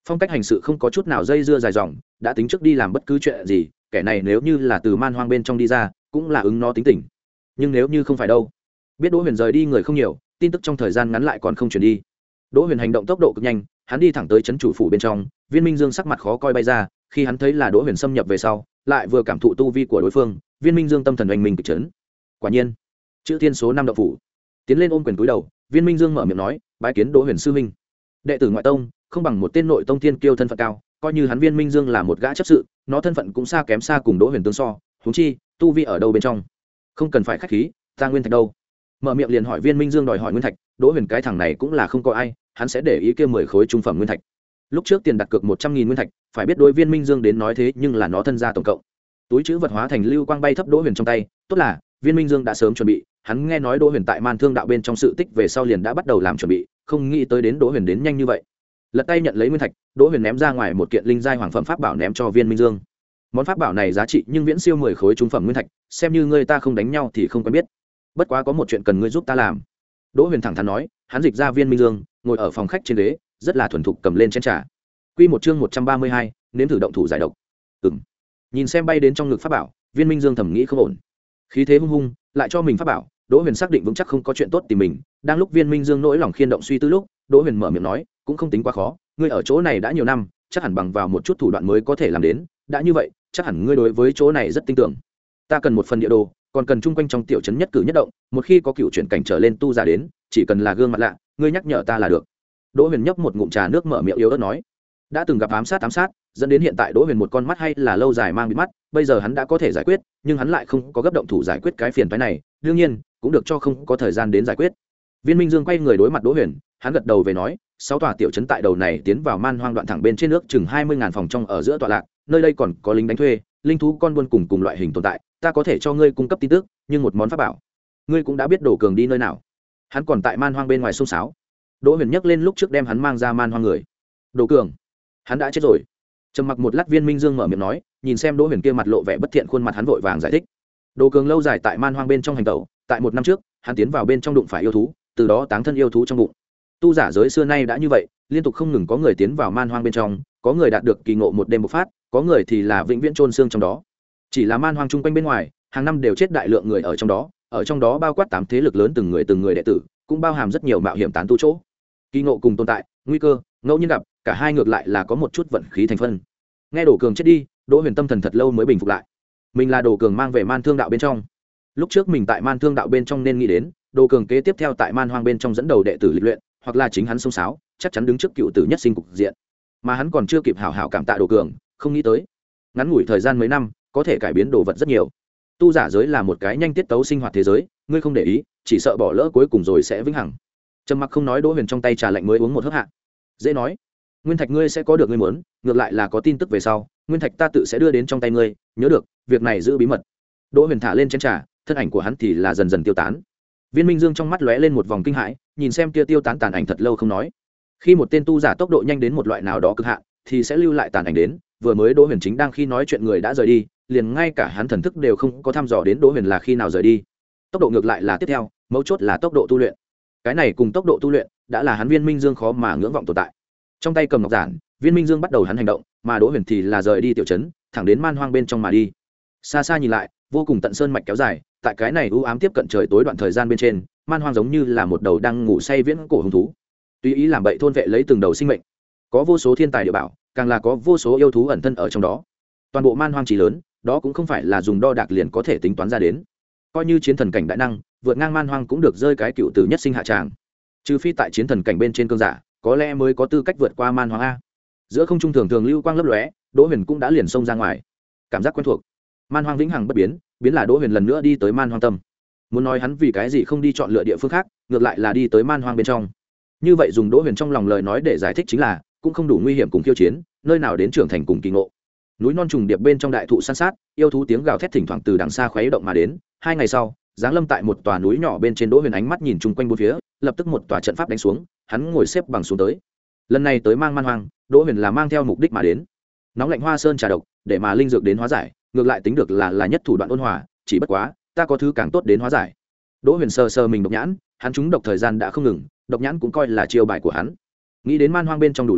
phong cách hành sự không có chút nào dây dưa dài dòng, đã tính trước đi làm bất cứ chuyện gì, kẻ này nếu như là từ man hoang bên trong đi ra cũng là ứng nó tính tình. Nhưng nếu như không phải đâu. Biết Đỗ Huyền rời đi người không nhiều, tin tức trong thời gian ngắn lại còn không truyền đi. Đỗ Huyền hành động tốc độ cực nhanh, hắn đi thẳng tới trấn chủ phủ bên trong. Viên Minh Dương sắc mặt khó coi bay ra, khi hắn thấy là Đỗ Huyền xâm nhập về sau, lại vừa cảm thụ tu vi của đối phương, Viên Minh Dương tâm thần oanh minh kịch chấn. Quả nhiên, chữ thiên số năm động phủ. Tiến lên ôm quyền cúi đầu, Viên Minh Dương mở miệng nói, bái kiến Đỗ Huyền sư huynh. Đệ tử ngoại tông, không bằng một tên nội tông thiên kiêu thân phận cao, coi như hắn Viên Minh Dương là một gã chấp sự, nó thân phận cũng xa kém xa cùng Đỗ Huyền tương so, huống chi, tu vi ở đâu bên trong. Không cần phải khách khí, ta nguyên thạch đâu? Mở miệng liền hỏi Viên Minh Dương đòi hỏi nguyên thạch. Đỗ Huyền cái thằng này cũng là không có ai, hắn sẽ để ý kia mười khối trung phẩm nguyên thạch. Lúc trước tiền đặt cược một trăm nghìn nguyên thạch, phải biết đối Viên Minh Dương đến nói thế nhưng là nó thân gia tổng cộng. Túi chữ vật hóa thành lưu quang bay thấp Đỗ Huyền trong tay, tốt là Viên Minh Dương đã sớm chuẩn bị, hắn nghe nói Đỗ Huyền tại Man Thương đạo bên trong sự tích về sau liền đã bắt đầu làm chuẩn bị, không nghĩ tới đến Đỗ Huyền đến nhanh như vậy. Lật tay nhận lấy nguyên thạch, Đỗ Huyền ném ra ngoài một kiện linh giai hoàng phẩm pháp bảo ném cho Viên Minh Dương. Món pháp bảo này giá trị nhưng viễn siêu mười khối trung phẩm nguyên thạch, xem như ngươi ta không đánh nhau thì không quen biết. Bất quá có một chuyện cần ngươi giúp ta làm. Đỗ Huyền thẳng thắn nói, hắn dịch ra Viên Minh Dương, ngồi ở phòng khách trên ghế, rất là thuần thục cầm lên chén trà. Quy một chương một trăm ba mươi hai, nếm thử động thủ giải độc. Ừm. Nhìn xem bay đến trong ngực pháp bảo, Viên Minh Dương thầm nghĩ không ổn. Khí thế hung hung, lại cho mình pháp bảo, Đỗ Huyền xác định vững chắc không có chuyện tốt tìm mình. Đang lúc Viên Minh Dương nỗi lòng khiên động suy tư lúc, Đỗ Huyền mở miệng nói, cũng không tính quá khó, ngươi ở chỗ này đã nhiều năm, chắc hẳn bằng vào một chút thủ đoạn mới có thể làm đến, đã như vậy, chắc hẳn ngươi đối với chỗ này rất tin tưởng. Ta cần một phần địa đồ, còn cần chung quanh trong tiểu trấn nhất cử nhất động, một khi có cựu chuyển cảnh trở lên tu giả đến, chỉ cần là gương mặt lạ, ngươi nhắc nhở ta là được. Đỗ Huyền nhấp một ngụm trà nước mở miệng yếu ớt nói, đã từng gặp ám sát ám sát, dẫn đến hiện tại Đỗ Huyền một con mắt hay là lâu dài mang bị mắt, bây giờ hắn đã có thể giải quyết, nhưng hắn lại không có gấp động thủ giải quyết cái phiền phức này, đương nhiên, cũng được cho không có thời gian đến giải quyết. Viên Minh Dương quay người đối mặt Đỗ Huyền, hắn gật đầu về nói, sáu tòa tiểu trấn tại đầu này tiến vào man hoang đoạn thẳng bên trên nước chừng hai mươi ngàn phòng trong ở giữa tọa lạc, nơi đây còn có lính đánh thuê, linh thú con buôn cùng cùng loại hình tồn tại, ta có thể cho ngươi cung cấp tin tức, nhưng một món pháp bảo, ngươi cũng đã biết Đỗ Cường đi nơi nào. Hắn còn tại man hoang bên ngoài sông sáo. Đỗ Huyền nhắc lên lúc trước đem hắn mang ra man hoang người. Đỗ Cường, hắn đã chết rồi. Trầm mặc một lát, Viên Minh Dương mở miệng nói, nhìn xem Đỗ Huyền kia mặt lộ vẻ bất thiện khuôn mặt, hắn vội vàng giải thích. Đỗ Cường lâu dài tại man hoang bên trong hành tẩu, tại một năm trước, hắn tiến vào bên trong đụng phải yêu thú, từ đó táng thân yêu thú trong bụng. Tu giả giới xưa nay đã như vậy, liên tục không ngừng có người tiến vào man hoang bên trong, có người đạt được kỳ ngộ một đêm bộc phát, có người thì là vĩnh viễn chôn xương trong đó. Chỉ là man hoang chung quanh bên ngoài, hàng năm đều chết đại lượng người ở trong đó, ở trong đó bao quát tám thế lực lớn từng người từng người đệ tử, cũng bao hàm rất nhiều mạo hiểm tán tu chỗ. Kỳ ngộ cùng tồn tại, nguy cơ, ngẫu nhiên gặp, cả hai ngược lại là có một chút vận khí thành phân. Nghe Đỗ Cường chết đi, Đỗ Huyền tâm thần thật lâu mới bình phục lại. Mình là Đỗ Cường mang về Man Thương đạo bên trong. Lúc trước mình tại Man Thương đạo bên trong nên nghĩ đến, Đỗ Cường kế tiếp theo tại man hoang bên trong dẫn đầu đệ tử lịch luyện, hoặc là chính hắn xông xáo, chắc chắn đứng trước cựu tử nhất sinh cục diện. Mà hắn còn chưa kịp hảo hảo cảm tạ Đỗ Cường, không nghĩ tới, ngắn ngủi thời gian mấy năm, có thể cải biến đồ vật rất nhiều. Tu giả giới là một cái nhanh tiết tấu sinh hoạt thế giới, ngươi không để ý, chỉ sợ bỏ lỡ cuối cùng rồi sẽ vĩnh hằng. Trầm mặc không nói, Đỗ Huyền trong tay trà lạnh mới uống một hớp hạ. Dễ nói, nguyên thạch ngươi sẽ có được ngươi muốn, ngược lại là có tin tức về sau, nguyên thạch ta tự sẽ đưa đến trong tay ngươi, nhớ được, việc này giữ bí mật. Đỗ Huyền thả lên chén trà, thân ảnh của hắn thì là dần dần tiêu tán. Viên Minh Dương trong mắt lóe lên một vòng kinh hãi, nhìn xem kia tiêu tán tàn ảnh thật lâu không nói. Khi một tên tu giả tốc độ nhanh đến một loại nào đó cực hạn, thì sẽ lưu lại tàn ảnh đến, vừa mới Đỗ Huyền chính đang khi nói chuyện người đã rời đi, liền ngay cả hắn thần thức đều không có thăm dò đến Đỗ Huyền là khi nào rời đi. Tốc độ ngược lại là tiếp theo, mấu chốt là tốc độ tu luyện. Cái này cùng tốc độ tu luyện đã là hắn Viên Minh Dương khó mà ngưỡng vọng tồn tại. Trong tay cầm ngọc giản, Viên Minh Dương bắt đầu hắn hành động, mà Đỗ Huyền thì là rời đi tiểu trấn, thẳng đến man hoang bên trong mà đi. Xa xa nhìn lại, vô cùng tận sơn mạch kéo dài, tại cái này u ám tiếp cận trời tối đoạn thời gian bên trên, man hoang giống như là một đầu đang ngủ say viễn cổ hung thú, tùy ý làm bậy thôn vệ lấy từng đầu sinh mệnh. Có vô số thiên tài địa bảo, càng là có vô số yêu thú ẩn thân ở trong đó. Toàn bộ man hoang chỉ lớn, đó cũng không phải là dùng đo đạc liền có thể tính toán ra đến. Coi như chiến thần cảnh đại năng, vượt ngang man hoang cũng được rơi cái cựu tử nhất sinh hạ tràng. Trừ phi tại chiến thần cảnh bên trên cương giả, có lẽ mới có tư cách vượt qua man hoang a. Giữa không trung thường thường lưu quang lấp lóe, Đỗ Huyền cũng đã liền xông ra ngoài. Cảm giác quen thuộc. Man hoang vĩnh hằng bất biến, biến là Đỗ Huyền lần nữa đi tới man hoang tâm. Muốn nói hắn vì cái gì không đi chọn lựa địa phương khác, ngược lại là đi tới man hoang bên trong. Như vậy dùng Đỗ Huyền trong lòng lời nói để giải thích chính là, cũng không đủ nguy hiểm cùng khiêu chiến, nơi nào đến trưởng thành cùng kỳ ngộ. Núi non trùng điệp bên trong đại thụ san sát, yêu thú tiếng gào thét thỉnh thoảng từ đằng xa khuấy động mà đến. Hai ngày sau, giáng lâm tại một tòa núi nhỏ bên trên, Đỗ Huyền ánh mắt nhìn chung quanh bốn phía, lập tức một tòa trận pháp đánh xuống, hắn ngồi xếp bằng xuống tới. Lần này tới mang man hoang, Đỗ Huyền là mang theo mục đích mà đến. Nóng lạnh hoa sơn trà độc, để mà linh dược đến hóa giải, ngược lại tính được là là nhất thủ đoạn ôn hòa, chỉ bất quá, ta có thứ càng tốt đến hóa giải. Đỗ Huyền sờ sờ mình độc nhãn, hắn trúng độc thời gian đã không ngừng, độc nhãn cũng coi là chiêu bài của hắn. Nghĩ đến man hoang bên trong đủ loại,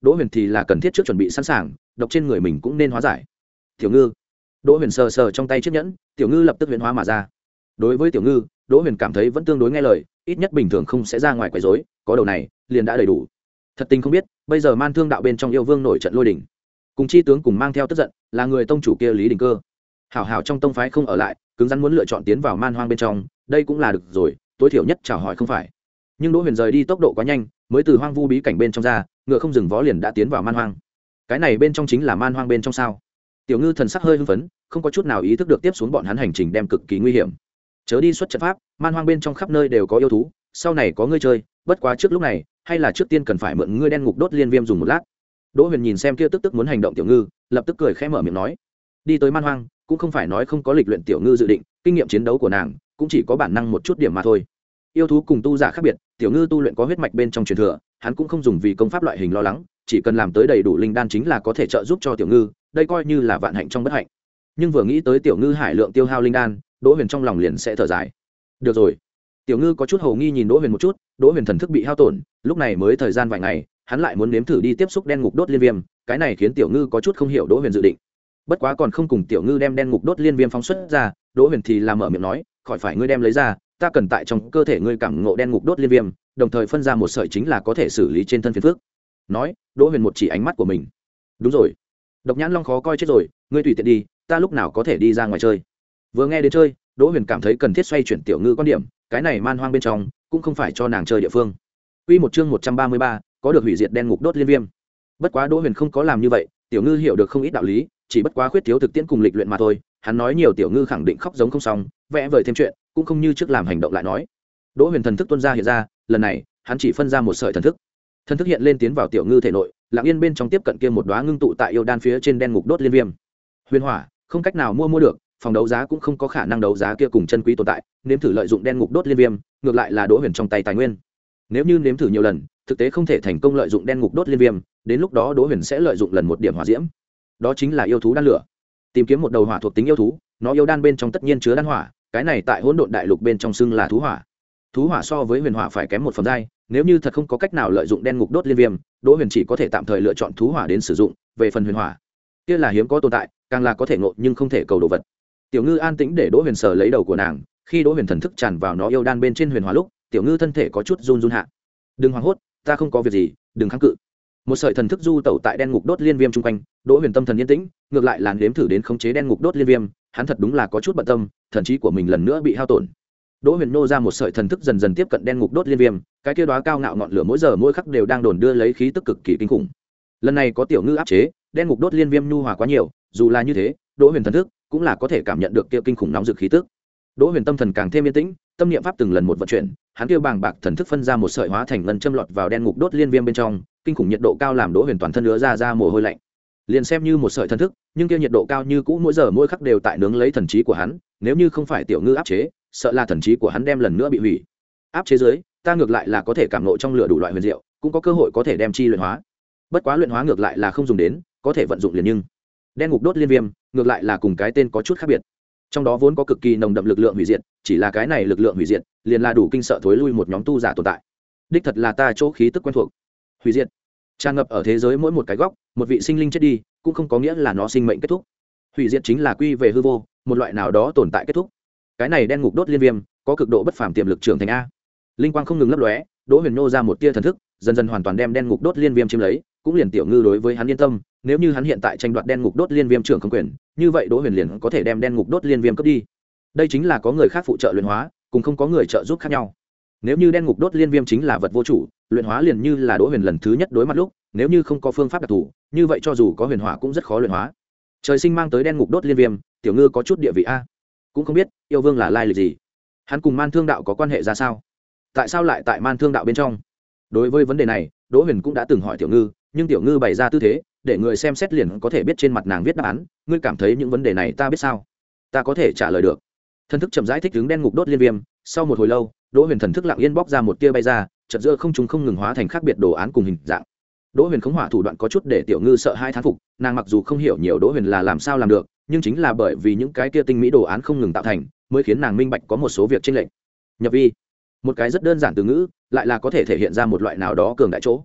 đỗ huyền thì là cần thiết trước chuẩn bị sẵn sàng, độc trên người mình cũng nên hóa giải. Tiểu ngư. Đỗ huyền sờ sờ trong tay chiếc nhẫn, tiểu ngư lập tức huyễn hóa mà ra. Đối với tiểu ngư, đỗ huyền cảm thấy vẫn tương đối nghe lời, ít nhất bình thường không sẽ ra ngoài quấy rối, có đầu này liền đã đầy đủ. Thật tình không biết, bây giờ Man Thương đạo bên trong yêu vương nổi trận lôi đình, cùng chi tướng cùng mang theo tức giận là người tông chủ kia Lý Đình Cơ. Hảo hảo trong tông phái không ở lại, cứng rắn muốn lựa chọn tiến vào man hoang bên trong, đây cũng là được rồi, tối thiểu nhất chào hỏi không phải. Nhưng đỗ huyền rời đi tốc độ quá nhanh, mới từ hoang vu bí cảnh bên trong ra, ngựa không dừng vó liền đã tiến vào man hoang. Cái này bên trong chính là man hoang bên trong sao? Tiểu ngư thần sắc hơi hưng phấn, không có chút nào ý thức được tiếp xuống bọn hắn hành trình đem cực kỳ nguy hiểm. Chớ đi xuất trận pháp, man hoang bên trong khắp nơi đều có yêu thú, sau này có ngươi chơi, bất quá trước lúc này, hay là trước tiên cần phải mượn ngươi đen ngục đốt liên viêm dùng một lát. Đỗ huyền nhìn xem kia tức tức muốn hành động tiểu ngư, lập tức cười khẽ mở miệng nói, đi tới man hoang cũng không phải nói không có lịch luyện tiểu ngư dự định, kinh nghiệm chiến đấu của nàng cũng chỉ có bản năng một chút điểm mà thôi. Yêu thú cùng tu giả khác biệt, tiểu ngư tu luyện có huyết mạch bên trong truyền thừa, hắn cũng không dùng vì công pháp loại hình lo lắng, chỉ cần làm tới đầy đủ linh đan chính là có thể trợ giúp cho tiểu ngư, đây coi như là vạn hạnh trong bất hạnh. Nhưng vừa nghĩ tới tiểu ngư hải lượng tiêu hao linh đan, đỗ huyền trong lòng liền sẽ thở dài. Được rồi. Tiểu ngư có chút hồ nghi nhìn đỗ huyền một chút, đỗ huyền thần thức bị hao tổn, lúc này mới thời gian vài ngày, hắn lại muốn nếm thử đi tiếp xúc đen ngục đốt liên viêm, cái này khiến tiểu ngư có chút không hiểu đỗ huyền dự định. Bất quá còn không cùng tiểu ngư đem đen ngục đốt liên viêm phóng xuất ra, đỗ huyền thì làm mở miệng nói, khỏi phải ngươi đem lấy ra, ta cần tại trong cơ thể ngươi cảm ngộ đen ngục đốt liên viêm, đồng thời phân ra một sợi chính là có thể xử lý trên thân phiền phước. Nói, đỗ huyền một chỉ ánh mắt của mình. Đúng rồi, độc nhãn long khó coi chết rồi, ngươi tùy tiện đi, ta lúc nào có thể đi ra ngoài chơi. Vừa nghe đến chơi, đỗ huyền cảm thấy cần thiết xoay chuyển tiểu ngư quan điểm, cái này man hoang bên trong cũng không phải cho nàng chơi địa phương. Quy một chương một trăm ba mươi ba, có được hủy diệt đen ngục đốt liên viêm. Bất quá đỗ huyền không có làm như vậy, tiểu ngư hiểu được không ít đạo lý, chỉ bất quá khuyết thiếu thực tiễn cùng lịch luyện mà thôi. Hắn nói nhiều tiểu ngư khẳng định khóc giống không xong, vẽ vời thêm chuyện cũng không như trước làm hành động lại nói. Đỗ huyền thần thức tuôn ra hiện ra, lần này hắn chỉ phân ra một sợi thần thức, thần thức hiện lên tiến vào tiểu ngư thể nội, lặng yên bên trong tiếp cận kia một đóa ngưng tụ tại yêu đan phía trên đen ngục đốt liên viêm. Huyền hỏa không cách nào mua mua được, phòng đấu giá cũng không có khả năng đấu giá kia cùng chân quý tồn tại, nếm thử lợi dụng đen ngục đốt liên viêm, ngược lại là đỗ huyền trong tay tài nguyên. Nếu như nếm thử nhiều lần, thực tế không thể thành công lợi dụng đen ngục đốt liên viêm, đến lúc đó đỗ huyền sẽ lợi dụng lần một điểm hỏa diễm, đó chính là yêu thú đan lửa. Tìm kiếm một đầu hỏa thuộc tính yêu thú, nó yêu đan bên trong tất nhiên chứa đan hỏa, cái này tại hỗn độn đại lục bên trong xưng là thú hỏa. Thú hỏa so với huyền hỏa phải kém một phẩm giai, nếu như thật không có cách nào lợi dụng đen ngục đốt liên viêm, đỗ huyền chỉ có thể tạm thời lựa chọn thú hỏa đến sử dụng. Về phần huyền hỏa, kia là hiếm có tồn tại, càng là có thể ngộ nhưng không thể cầu đồ vật. Tiểu ngư an tĩnh để đỗ huyền sờ lấy đầu của nàng, khi đỗ huyền thần thức tràn vào nó yêu đan bên trên huyền hỏa lúc, tiểu ngư thân thể có chút run run hạ. Đừng hoảng hốt, ta không có việc gì, đừng kháng cự. Một sợi thần thức du tẩu tại đen ngục đốt liên viêm chung quanh, đỗ huyền tâm thần yên tĩnh, ngược lại làn đếm thử đến khống chế đen ngục đốt liên viêm, hắn thật đúng là có chút bận tâm, thần trí của mình lần nữa bị hao tổn. Đỗ huyền nô ra một sợi thần thức dần dần tiếp cận đen ngục đốt liên viêm, cái kia đóa cao ngạo ngọn lửa mỗi giờ mỗi khắc đều đang đồn đưa lấy khí tức cực kỳ kinh khủng. Lần này có tiểu ngư áp chế, đen ngục đốt liên viêm nhu hòa quá nhiều, dù là như thế, đỗ huyền thần thức cũng là có thể cảm nhận được kia kinh khủng nóng rực khí tức. Đỗ huyền tâm thần càng thêm yên tĩnh, tâm niệm pháp từng lần một vận chuyển, hắn kia bàng bạc thần thức phân ra một sợi hóa thành ngân châm lọt vào đen ngục đốt liên viêm bên trong, kinh khủng nhiệt độ cao làm Đỗ huyền toàn thân ứa ra ra mồ hôi lạnh. Liền xem như một sợi thần thức, nhưng kia nhiệt độ cao như cũ mỗi giờ mỗi khắc đều tại nướng lấy thần trí của hắn, nếu như không phải tiểu ngư áp chế, sợ là thần trí của hắn đem lần nữa bị hủy. Áp chế dưới, ta ngược lại là có thể cảm ngộ trong lửa đủ loại huyền diệu, cũng có cơ hội có thể đem chi luyện hóa. Bất quá luyện hóa ngược lại là không dùng đến, có thể vận dụng liền nhưng đen ngục đốt liên viêm ngược lại là cùng cái tên có chút khác biệt. Trong đó vốn có cực kỳ nồng đậm lực lượng hủy diệt, chỉ là cái này lực lượng hủy diệt liền là đủ kinh sợ thối lui một nhóm tu giả tồn tại. Đích thật là ta chỗ khí tức quen thuộc. Hủy diệt tràn ngập ở thế giới mỗi một cái góc, một vị sinh linh chết đi cũng không có nghĩa là nó sinh mệnh kết thúc. Hủy diệt chính là quy về hư vô, một loại nào đó tồn tại kết thúc. Cái này đen ngục đốt liên viêm có cực độ bất phàm tiềm lực trưởng thành a. Linh quang không ngừng lấp lóe, Đỗ Huyền nô ra một tia thần thức, dần dần hoàn toàn đem đen ngục đốt liên viêm chiếm lấy, cũng liền tiểu ngư đối với hắn yên tâm, nếu như hắn hiện tại tranh đoạt đen ngục đốt liên viêm trưởng không quyền, như vậy Đỗ Huyền liền có thể đem đen ngục đốt liên viêm cướp đi. Đây chính là có người khác phụ trợ luyện hóa, cùng không có người trợ giúp khác nhau. Nếu như đen ngục đốt liên viêm chính là vật vô chủ, luyện hóa liền như là Đỗ Huyền lần thứ nhất đối mặt lúc, nếu như không có phương pháp đặc thù, như vậy cho dù có huyền hỏa cũng rất khó luyện hóa. Trời sinh mang tới đen ngục đốt liên viêm, tiểu ngư có chút địa vị a. Cũng không biết yêu vương là lai lịch gì, hắn cùng Man Thương đạo có quan hệ ra sao, tại sao lại tại Man Thương đạo bên trong. Đối với vấn đề này, Đỗ Huyền cũng đã từng hỏi tiểu ngư, nhưng tiểu ngư bày ra tư thế để người xem xét liền có thể biết trên mặt nàng viết đáp án. Ngươi cảm thấy những vấn đề này ta biết sao? Ta có thể trả lời được. Thần thức chậm rãi thích ứng đen ngục đốt liên viêm, sau một hồi lâu, Đỗ Huyền thần thức lặng yên bóc ra một tia bay ra, chợt giữa không trung không ngừng hóa thành khác biệt đồ án cùng hình dạng. Đỗ Huyền khống hỏa thủ đoạn có chút để tiểu ngư sợ hai thán phục, nàng mặc dù không hiểu nhiều Đỗ Huyền là làm sao làm được, nhưng chính là bởi vì những cái kia tinh mỹ đồ án không ngừng tạo thành, mới khiến nàng minh bạch có một số việc chênh lệch. Nhập vi, một cái rất đơn giản từ ngữ, lại là có thể thể hiện ra một loại nào đó cường đại chỗ.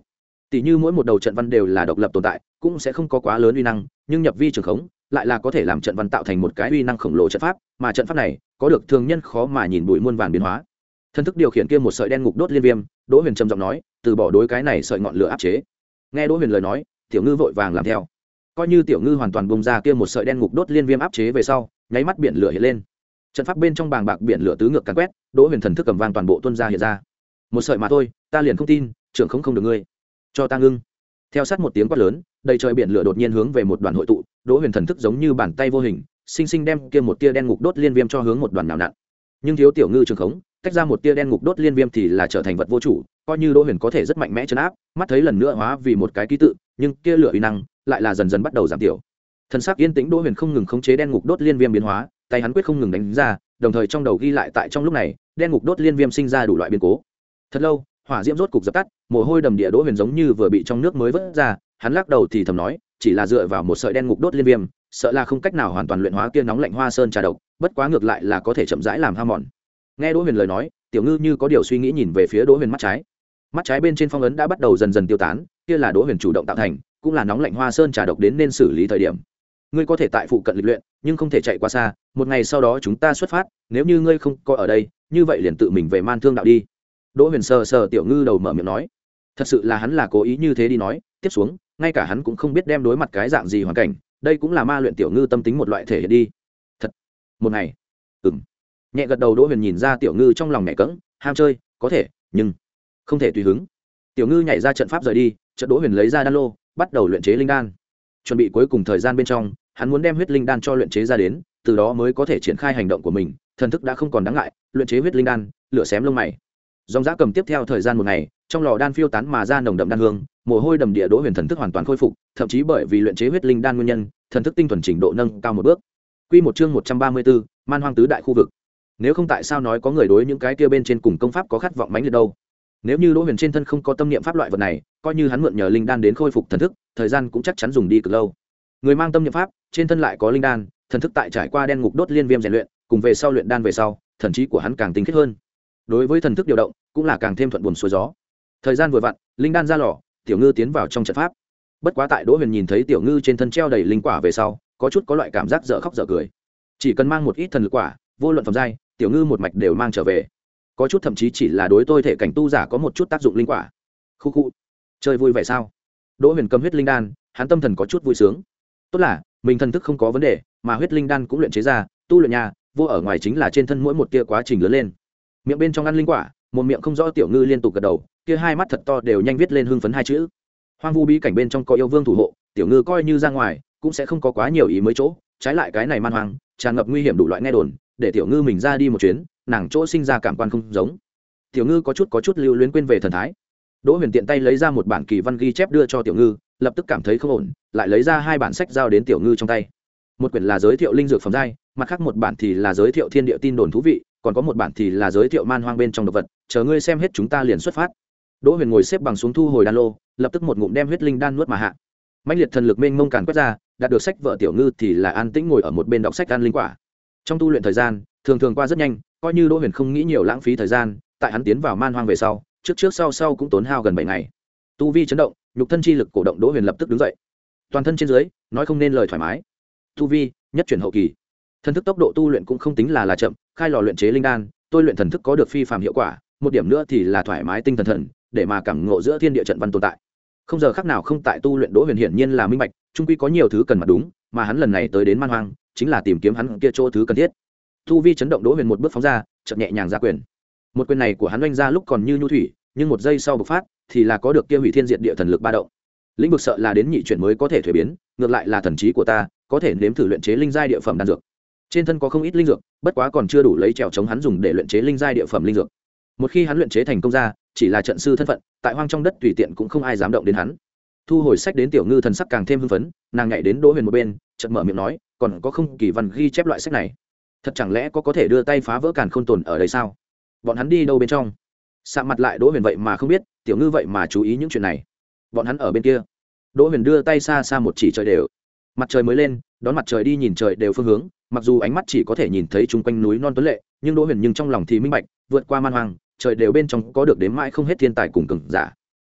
tỷ như mỗi một đầu trận văn đều là độc lập tồn tại, cũng sẽ không có quá lớn uy năng, nhưng nhập vi trường khống lại là có thể làm trận văn tạo thành một cái uy năng khổng lồ trận pháp, mà trận pháp này có được thường nhân khó mà nhìn bụi muôn vàn biến hóa. Thần thức điều khiển kia một sợi đen ngục đốt liên viêm, Đỗ Huyền trầm giọng nói, từ bỏ đối cái này sợi ngọn lửa áp chế. Nghe Đỗ Huyền lời nói, Tiểu Ngư vội vàng làm theo. Coi như Tiểu Ngư hoàn toàn bung ra kia một sợi đen ngục đốt liên viêm áp chế về sau, nháy mắt biển lửa hiện lên. Trận pháp bên trong bàng bạc biển lửa tứ ngược càn quét, Đỗ Huyền thần thức cầm vang toàn bộ tuôn ra hiện ra. Một sợi mà thôi, ta liền không tin, trưởng không không được ngươi. Cho ta ngưng. Theo sát một tiếng quát lớn, đầy trời biển lửa đột nhiên hướng về một đoàn hội tụ, Đỗ Huyền thần thức giống như bàn tay vô hình, sinh sinh đem kia một tia đen ngục đốt liên viêm cho hướng một đoàn nào nặn. Nhưng thiếu Tiểu Ngư trường khống, tách ra một tia đen ngục đốt liên viêm thì là trở thành vật vô chủ, coi như Đỗ Huyền có thể rất mạnh mẽ trấn áp, mắt thấy lần nữa hóa vì một cái ký tự, nhưng kia lửa uy năng lại là dần dần bắt đầu giảm tiểu. Thần sắc yên tĩnh Đỗ Huyền không ngừng khống chế đen ngục đốt liên viêm biến hóa, tay hắn quyết không ngừng đánh ra, đồng thời trong đầu ghi lại tại trong lúc này, đen ngục đốt liên viêm sinh ra đủ loại biến cố. Thật lâu, hỏa diễm rốt cục dập tắt, mồ hôi đầm địa Đỗ Huyền giống như vừa bị trong nước mới vớt ra, hắn lắc đầu thì thầm nói, chỉ là dựa vào một sợi đen ngục đốt liên viêm, sợ là không cách nào hoàn toàn luyện hóa kia nóng lạnh hoa sơn trà độc, bất quá ngược lại là có thể chậm rãi làm hao mòn. Nghe Đỗ Huyền lời nói, Tiểu Ngư như có điều suy nghĩ nhìn về phía Đỗ Huyền mắt trái. Mắt trái bên trên phong ấn đã bắt đầu dần dần tiêu tán, kia là Đỗ Huyền chủ động tạo thành, cũng là nóng lạnh hoa sơn trà độc đến nên xử lý thời điểm. Ngươi có thể tại phụ cận lịch luyện, nhưng không thể chạy quá xa, một ngày sau đó chúng ta xuất phát, nếu như ngươi không có ở đây, như vậy liền tự mình về Man Thương đạo đi. Đỗ Huyền sờ sờ Tiểu Ngư đầu mở miệng nói. Thật sự là hắn là cố ý như thế đi nói, tiếp xuống, ngay cả hắn cũng không biết đem đối mặt cái dạng gì hoàn cảnh, đây cũng là ma luyện Tiểu Ngư tâm tính một loại thể hiện đi. Thật. Một ngày. Ừm. Nhẹ gật đầu Đỗ Huyền nhìn ra Tiểu Ngư trong lòng nhẹ cẫng, ham chơi, có thể, nhưng không thể tùy hứng. Tiểu Ngư nhảy ra trận pháp rời đi, chợt Đỗ Huyền lấy ra đan lô, bắt đầu luyện chế linh đan. Chuẩn bị cuối cùng thời gian bên trong, hắn muốn đem huyết linh đan cho luyện chế ra đến, từ đó mới có thể triển khai hành động của mình, thần thức đã không còn đáng ngại, luyện chế huyết linh đan, lửa xém lông mày. Dòng Dã cầm tiếp theo thời gian một ngày, trong lò đan phiêu tán mà ra nồng đậm đan hương, mồ hôi đầm địa Đỗ Huyền thần thức hoàn toàn khôi phục, thậm chí bởi vì luyện chế huyết linh đan nguyên nhân, thần thức tinh thuần trình độ nâng cao một bước. Quy một chương một trăm ba mươi tư, Man Hoang tứ đại khu vực. Nếu không tại sao nói có người đối những cái kia bên trên cùng công pháp có khát vọng mãnh liệt đâu? Nếu như Đỗ Huyền trên thân không có tâm niệm pháp loại vật này, coi như hắn mượn nhờ linh đan đến khôi phục thần thức, thời gian cũng chắc chắn dùng đi cực lâu. Người mang tâm niệm pháp, trên thân lại có linh đan, thần thức tại trải qua đen ngục đốt liên viêm rèn luyện, cùng về sau luyện đan về sau, thần trí của hắn càng tinh khiết hơn. Đối với thần thức điều động, cũng là càng thêm thuận buồm xuôi gió. Thời gian vừa vặn, linh đan ra lò, Tiểu Ngư tiến vào trong trận pháp. Bất quá tại Đỗ Huyền nhìn thấy Tiểu Ngư trên thân treo đầy linh quả về sau, có chút có loại cảm giác dở khóc dở cười. Chỉ cần mang một ít thần lực quả, vô luận phẩm giai, Tiểu Ngư một mạch đều mang trở về. Có chút thậm chí chỉ là đối tôi thể cảnh tu giả có một chút tác dụng linh quả. Khu khu, chơi vui vẻ sao? Đỗ Huyền cầm huyết linh đan, hắn tâm thần có chút vui sướng. Tốt là, mình thần thức không có vấn đề, mà huyết linh đan cũng luyện chế ra, tu luyện nhà, vô ở ngoài chính là trên thân mỗi một tia quá trình lớn lên. Miệng bên trong ăn linh quả, một miệng không rõ Tiểu Ngư liên tục gật đầu, kia hai mắt thật to đều nhanh viết lên hưng phấn hai chữ. Hoang vu bí cảnh bên trong có yêu vương thủ hộ, Tiểu Ngư coi như ra ngoài cũng sẽ không có quá nhiều ý mới chỗ, trái lại cái này man hoang tràn ngập nguy hiểm đủ loại nghe đồn, để Tiểu Ngư mình ra đi một chuyến, nàng chỗ sinh ra cảm quan không giống. Tiểu Ngư có chút có chút lưu luyến quên về thần thái. Đỗ Huyền tiện tay lấy ra một bản kỳ văn ghi chép đưa cho Tiểu Ngư, lập tức cảm thấy không ổn, lại lấy ra hai bản sách giao đến Tiểu Ngư trong tay. Một quyển là giới thiệu linh dược phẩm giai, mặt khác một bản thì là giới thiệu thiên địa tin đồn thú vị, còn có một bản thì là giới thiệu man hoang bên trong động vật, chờ ngươi xem hết chúng ta liền xuất phát. Đỗ Huyền ngồi xếp bằng xuống thu hồi đan lô, lập tức một ngụm đem huyết linh đan nuốt mà hạ. Mãnh liệt thần lực mênh mông càn quét ra, đạt được sách vợ Tiểu Ngư thì là an tĩnh ngồi ở một bên đọc sách ăn linh quả. Trong tu luyện thời gian, thường thường qua rất nhanh, coi như Đỗ Huyền không nghĩ nhiều lãng phí thời gian, tại hắn tiến vào man hoang về sau, trước trước sau sau cũng tốn hao gần bảy ngày. Tu vi chấn động, nhục thân chi lực cổ động, Đỗ Huyền lập tức đứng dậy. Toàn thân trên dưới, nói không nên lời thoải mái. Tu vi, nhất chuyển hậu kỳ. Thần thức tốc độ tu luyện cũng không tính là là chậm, khai lò luyện chế linh đan, tôi luyện thần thức có được phi phàm hiệu quả, một điểm nữa thì là thoải mái tinh thần thần, để mà cảm ngộ giữa thiên địa trận văn tồn tại. Không giờ khắc nào không tại tu luyện, Đỗ Huyền hiển nhiên là minh bạch, chung quy có nhiều thứ cần mặt đúng, mà hắn lần này tới đến man hoang, chính là tìm kiếm hắn kia chỗ thứ cần thiết. Tu vi chấn động, Đỗ Huyền một bước phóng ra, chợt nhẹ nhàng ra quyền. Một quyền này của hắn oanh ra lúc còn như nhu thủy, nhưng một giây sau bộc phát, thì là có được kia hủy thiên diệt địa thần lực ba động. Lĩnh vực sợ là đến nhị chuyển mới có thể thuế biến, ngược lại là thần trí của ta, có thể nếm thử luyện chế linh giai địa phẩm đan dược. Trên thân có không ít linh dược, bất quá còn chưa đủ lấy trèo chống hắn dùng để luyện chế linh giai địa phẩm linh dược. Một khi hắn luyện chế thành công ra, chỉ là trận sư thân phận, tại hoang trong đất tùy tiện cũng không ai dám động đến hắn. Thu hồi sách đến, Tiểu Ngư thần sắc càng thêm hưng phấn, nàng nhảy đến Đỗ Huyền một bên, chợt mở miệng nói, còn có không kỳ văn ghi chép loại sách này, thật chẳng lẽ có có thể đưa tay phá vỡ càn khôn tồn ở đây sao? Bọn hắn đi đâu bên trong? Sạm mặt lại Đỗ Huyền vậy mà không biết, Tiểu Ngư vậy mà chú ý những chuyện này. Bọn hắn ở bên kia. Đỗ Huyền đưa tay xa xa một chỉ trời đều. Mặt trời mới lên, đón mặt trời đi nhìn trời đều phương hướng, mặc dù ánh mắt chỉ có thể nhìn thấy chung quanh núi non tuấn lệ, nhưng Đỗ Huyền nhưng trong lòng thì minh bạch, vượt qua man hoang, trời đều bên trong có được đến mãi không hết thiên tài cùng cường giả.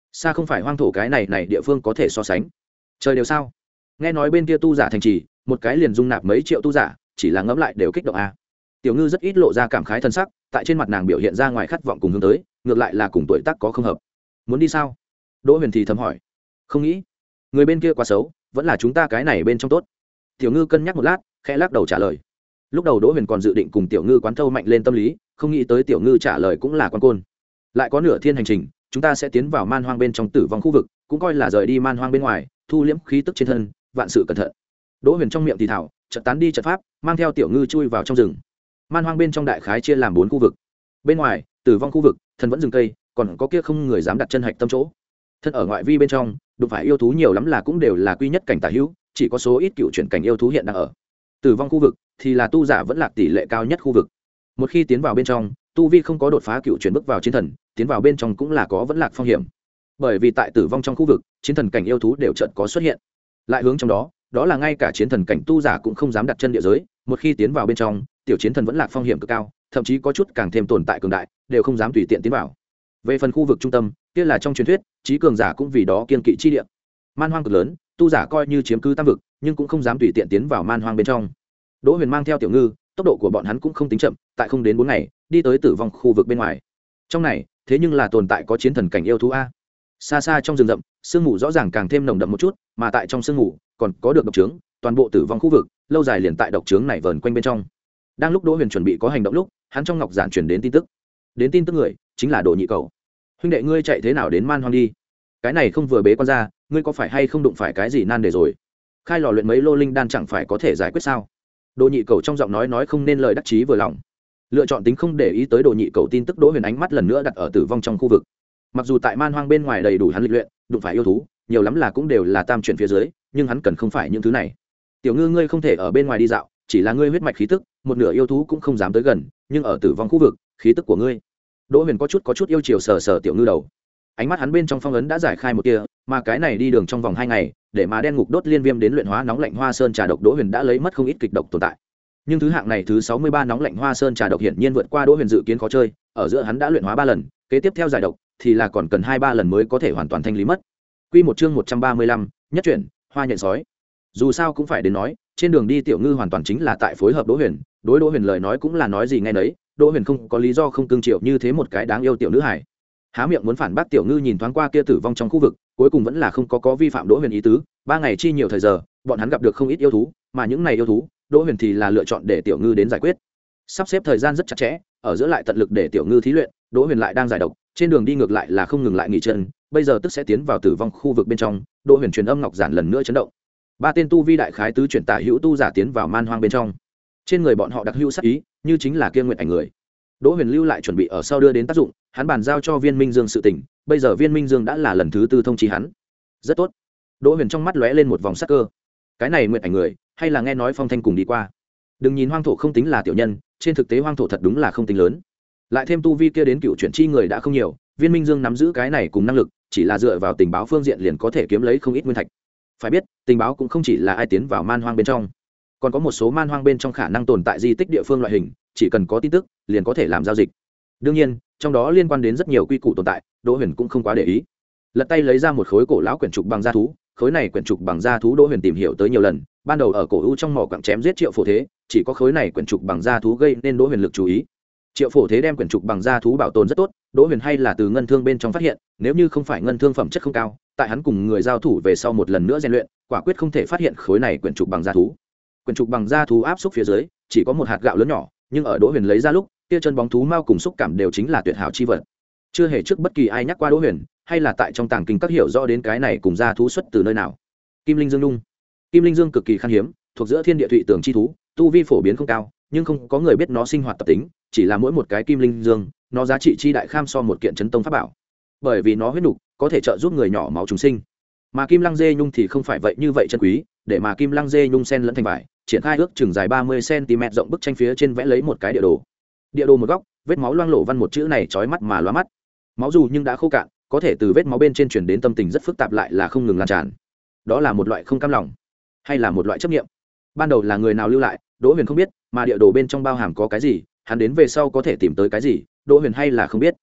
xa không phải hoang thổ cái này này địa phương có thể so sánh. Trời đều sao, nghe nói bên kia tu giả thành trì một cái liền dung nạp mấy triệu tu giả, chỉ là ngẫm lại đều kích động a. Tiểu Ngư rất ít lộ ra cảm khái thân sắc, tại trên mặt nàng biểu hiện ra ngoài khát vọng cùng hướng tới, ngược lại là cùng tuổi tác có không hợp. Muốn đi sao? Đỗ Huyền thì thầm hỏi. Không nghĩ, người bên kia quá xấu, vẫn là chúng ta cái này bên trong tốt. Tiểu Ngư cân nhắc một lát, khẽ lắc đầu trả lời. Lúc đầu Đỗ Huyền còn dự định cùng Tiểu Ngư quán thâu mạnh lên tâm lý, không nghĩ tới Tiểu Ngư trả lời cũng là quan côn. Lại có nửa thiên hành trình, chúng ta sẽ tiến vào man hoang bên trong tử vong khu vực, cũng coi là rời đi man hoang bên ngoài, thu liễm khí tức trên thân, vạn sự cẩn thận. Đỗ Huyền trong miệng thì thảo, chợt tán đi trận pháp, mang theo Tiểu Ngư chui vào trong rừng. Man hoang bên trong đại khái chia làm bốn khu vực. Bên ngoài, tử vong khu vực, thần vẫn rừng cây, còn có kia không người dám đặt chân hạch tâm chỗ. Thân ở ngoại vi bên trong, đụng phải yêu thú nhiều lắm là cũng đều là quy nhất cảnh tả hữu, chỉ có số ít cựu chuyển cảnh yêu thú hiện đang ở. Tử vong khu vực thì là tu giả vẫn lạc tỷ lệ cao nhất khu vực. Một khi tiến vào bên trong, tu vi không có đột phá cựu chuyển bước vào chiến thần, tiến vào bên trong cũng là có vẫn lạc phong hiểm. Bởi vì tại tử vong trong khu vực, chiến thần cảnh yêu thú đều chợt có xuất hiện. Lại hướng trong đó, đó là ngay cả chiến thần cảnh tu giả cũng không dám đặt chân địa giới, một khi tiến vào bên trong, tiểu chiến thần vẫn lạc phong hiểm cực cao, thậm chí có chút càng thêm tồn tại cường đại, đều không dám tùy tiện tiến vào. Về phần khu vực trung tâm, kia là trong truyền thuyết, trí cường giả cũng vì đó kiên kỵ chi địa. Man hoang cực lớn, tu giả coi như chiếm cứ tam vực, nhưng cũng không dám tùy tiện tiến vào man hoang bên trong. Đỗ Huyền mang theo Tiểu Ngư, tốc độ của bọn hắn cũng không tính chậm, tại không đến bốn ngày, đi tới tử vong khu vực bên ngoài. Trong này, thế nhưng là tồn tại có chiến thần cảnh yêu thú a. Xa xa trong rừng rậm, sương mù rõ ràng càng thêm nồng đậm một chút, mà tại trong sương mù còn có được độc trướng, toàn bộ tử vong khu vực, lâu dài liền tại độc trướng này vờn quanh bên trong. Đang lúc Đỗ Huyền chuẩn bị có hành động lúc, hắn trong ngọc giản truyền đến tin tức. Đến tin tức người, chính là Đồ Nhị Cầu. Huynh đệ ngươi chạy thế nào đến man hoang đi? Cái này không vừa bế quan ra, ngươi có phải hay không đụng phải cái gì nan đề rồi? Khai lò luyện mấy lô linh đan chẳng phải có thể giải quyết sao? Đồ Nhị Cầu trong giọng nói nói không nên lời đắc chí vừa lòng. Lựa chọn tính không để ý tới Đồ Nhị Cầu tin tức, Đỗ Huyền ánh mắt lần nữa đặt ở tử vong trong khu vực. Mặc dù tại man hoang bên ngoài đầy đủ hắn lịch luyện, đụng phải yêu thú, nhiều lắm là cũng đều là tam chuyển phía dưới, nhưng hắn cần không phải những thứ này. Tiểu Ngư ngươi không thể ở bên ngoài đi dạo, chỉ là ngươi huyết mạch khí tức, một nửa yêu thú cũng không dám tới gần, nhưng ở tử vong khu vực, khí tức của ngươi. Đỗ Huyền có chút có chút yêu chiều sờ sờ Tiểu Ngư đầu. Ánh mắt hắn bên trong phong ấn đã giải khai một tia, mà cái này đi đường trong vòng hai ngày, để mà đen ngục đốt liên viêm đến luyện hóa nóng lạnh hoa sơn trà độc, Đỗ Huyền đã lấy mất không ít kịch độc tồn tại. Nhưng thứ hạng này thứ sáu mươi ba nóng lạnh hoa sơn trà độc hiển nhiên vượt qua Đỗ Huyền dự kiến khó chơi, ở giữa hắn đã luyện hóa ba lần, kế tiếp theo giải độc thì là còn cần hai ba lần mới có thể hoàn toàn thanh lý mất. Quy một chương một trăm ba mươi lăm, nhất chuyển, hoa nhện sói. Dù sao cũng phải đến nói, trên đường đi Tiểu Ngư hoàn toàn chính là tại phối hợp Đỗ Huyền, đối Đỗ Huyền lời nói cũng là nói gì nghe nấy, Đỗ Huyền không có lý do không cương triệu như thế một cái đáng yêu tiểu nữ hài. Há miệng muốn phản bác Tiểu Ngư nhìn thoáng qua kia tử vong trong khu vực, cuối cùng vẫn là không có có vi phạm Đỗ Huyền ý tứ, ba ngày chi nhiều thời giờ, bọn hắn gặp được không ít yêu thú, mà những này yêu thú, Đỗ Huyền thì là lựa chọn để Tiểu Ngư đến giải quyết. Sắp xếp thời gian rất chặt chẽ, ở giữa lại tận lực để Tiểu Ngư thí luyện, Đỗ Huyền lại đang giải độc, trên đường đi ngược lại là không ngừng lại nghỉ chân, bây giờ tức sẽ tiến vào tử vong khu vực bên trong, Đỗ Huyền truyền âm ngọc giản lần nữa chấn động. Ba tên tu vi đại khái tứ chuyển tả hữu tu giả tiến vào man hoang bên trong. Trên người bọn họ đặc hữu sát ý, như chính là Kiên Nguyệt ảnh người. Đỗ Huyền lưu lại chuẩn bị ở sau đưa đến tác dụng, hắn bàn giao cho Viên Minh Dương sự tình, bây giờ Viên Minh Dương đã là lần thứ tư thông chí hắn. Rất tốt. Đỗ Huyền trong mắt lóe lên một vòng sắc cơ. Cái này Nguyệt ảnh người, hay là nghe nói Phong Thanh cùng đi qua. Đừng nhìn hoang thổ không tính là tiểu nhân, trên thực tế hoang thổ thật đúng là không tính lớn. Lại thêm tu vi kia đến cựu chuyển chi người đã không nhiều, Viên Minh Dương nắm giữ cái này cùng năng lực, chỉ là dựa vào tình báo phương diện liền có thể kiếm lấy không ít nguyên thạch. Phải biết, tình báo cũng không chỉ là ai tiến vào man hoang bên trong, còn có một số man hoang bên trong khả năng tồn tại di tích địa phương loại hình, chỉ cần có tin tức liền có thể làm giao dịch. Đương nhiên, trong đó liên quan đến rất nhiều quy củ tồn tại, Đỗ Huyền cũng không quá để ý. Lật tay lấy ra một khối cổ lão quyển trục bằng da thú, khối này quyển trục bằng da thú Đỗ Huyền tìm hiểu tới nhiều lần, ban đầu ở cổ u trong mỏ quặng chém giết Triệu Phổ Thế, chỉ có khối này quyển trục bằng da thú gây nên Đỗ Huyền lực chú ý. Triệu Phổ Thế đem quyển trục bằng da thú bảo tồn rất tốt, Đỗ Huyền hay là từ ngân thương bên trong phát hiện, nếu như không phải ngân thương phẩm chất không cao, tại hắn cùng người giao thủ về sau một lần nữa rèn luyện, quả quyết không thể phát hiện khối này quyển trục bằng da thú. Quyển trục bằng da thú áp xúc phía dưới, chỉ có một hạt gạo lớn nhỏ, nhưng ở Đỗ Huyền lấy ra lúc, kia chân bóng thú mao cùng xúc cảm đều chính là tuyệt hảo chi vật. Chưa hề trước bất kỳ ai nhắc qua Đỗ Huyền, hay là tại trong tàng kinh các hiểu rõ đến cái này cùng da thú xuất từ nơi nào. Kim Linh Dương Nhung. Kim Linh Dương cực kỳ khan hiếm, thuộc giữa thiên địa thụy tường chi thú, tu vi phổ biến không cao, nhưng không có người biết nó sinh hoạt tập tính, chỉ là mỗi một cái Kim Linh Dương, nó giá trị chi đại kham so một kiện chấn tông pháp bảo. Bởi vì nó huyết nục, có thể trợ giúp người nhỏ máu trùng sinh. Mà Kim Lăng Dê Nhung thì không phải vậy như vậy chân quý, để mà Kim Lăng Dê Nhung sen lẫn thành vải, triển khai ước chừng dài ba mươi xăng-ti-mét rộng bức tranh phía trên vẽ lấy một cái địa đồ. Địa đồ một góc, vết máu loang lổ văn một chữ này chói mắt mà lóa mắt. Máu dù nhưng đã khô cạn, có thể từ vết máu bên trên truyền đến tâm tình rất phức tạp lại là không ngừng lan tràn. Đó là một loại không cam lòng, hay là một loại chấp niệm. Ban đầu là người nào lưu lại, Đỗ Huyền không biết, mà địa đồ bên trong bao hàm có cái gì, hắn đến về sau có thể tìm tới cái gì, Đỗ Huyền hay là không biết.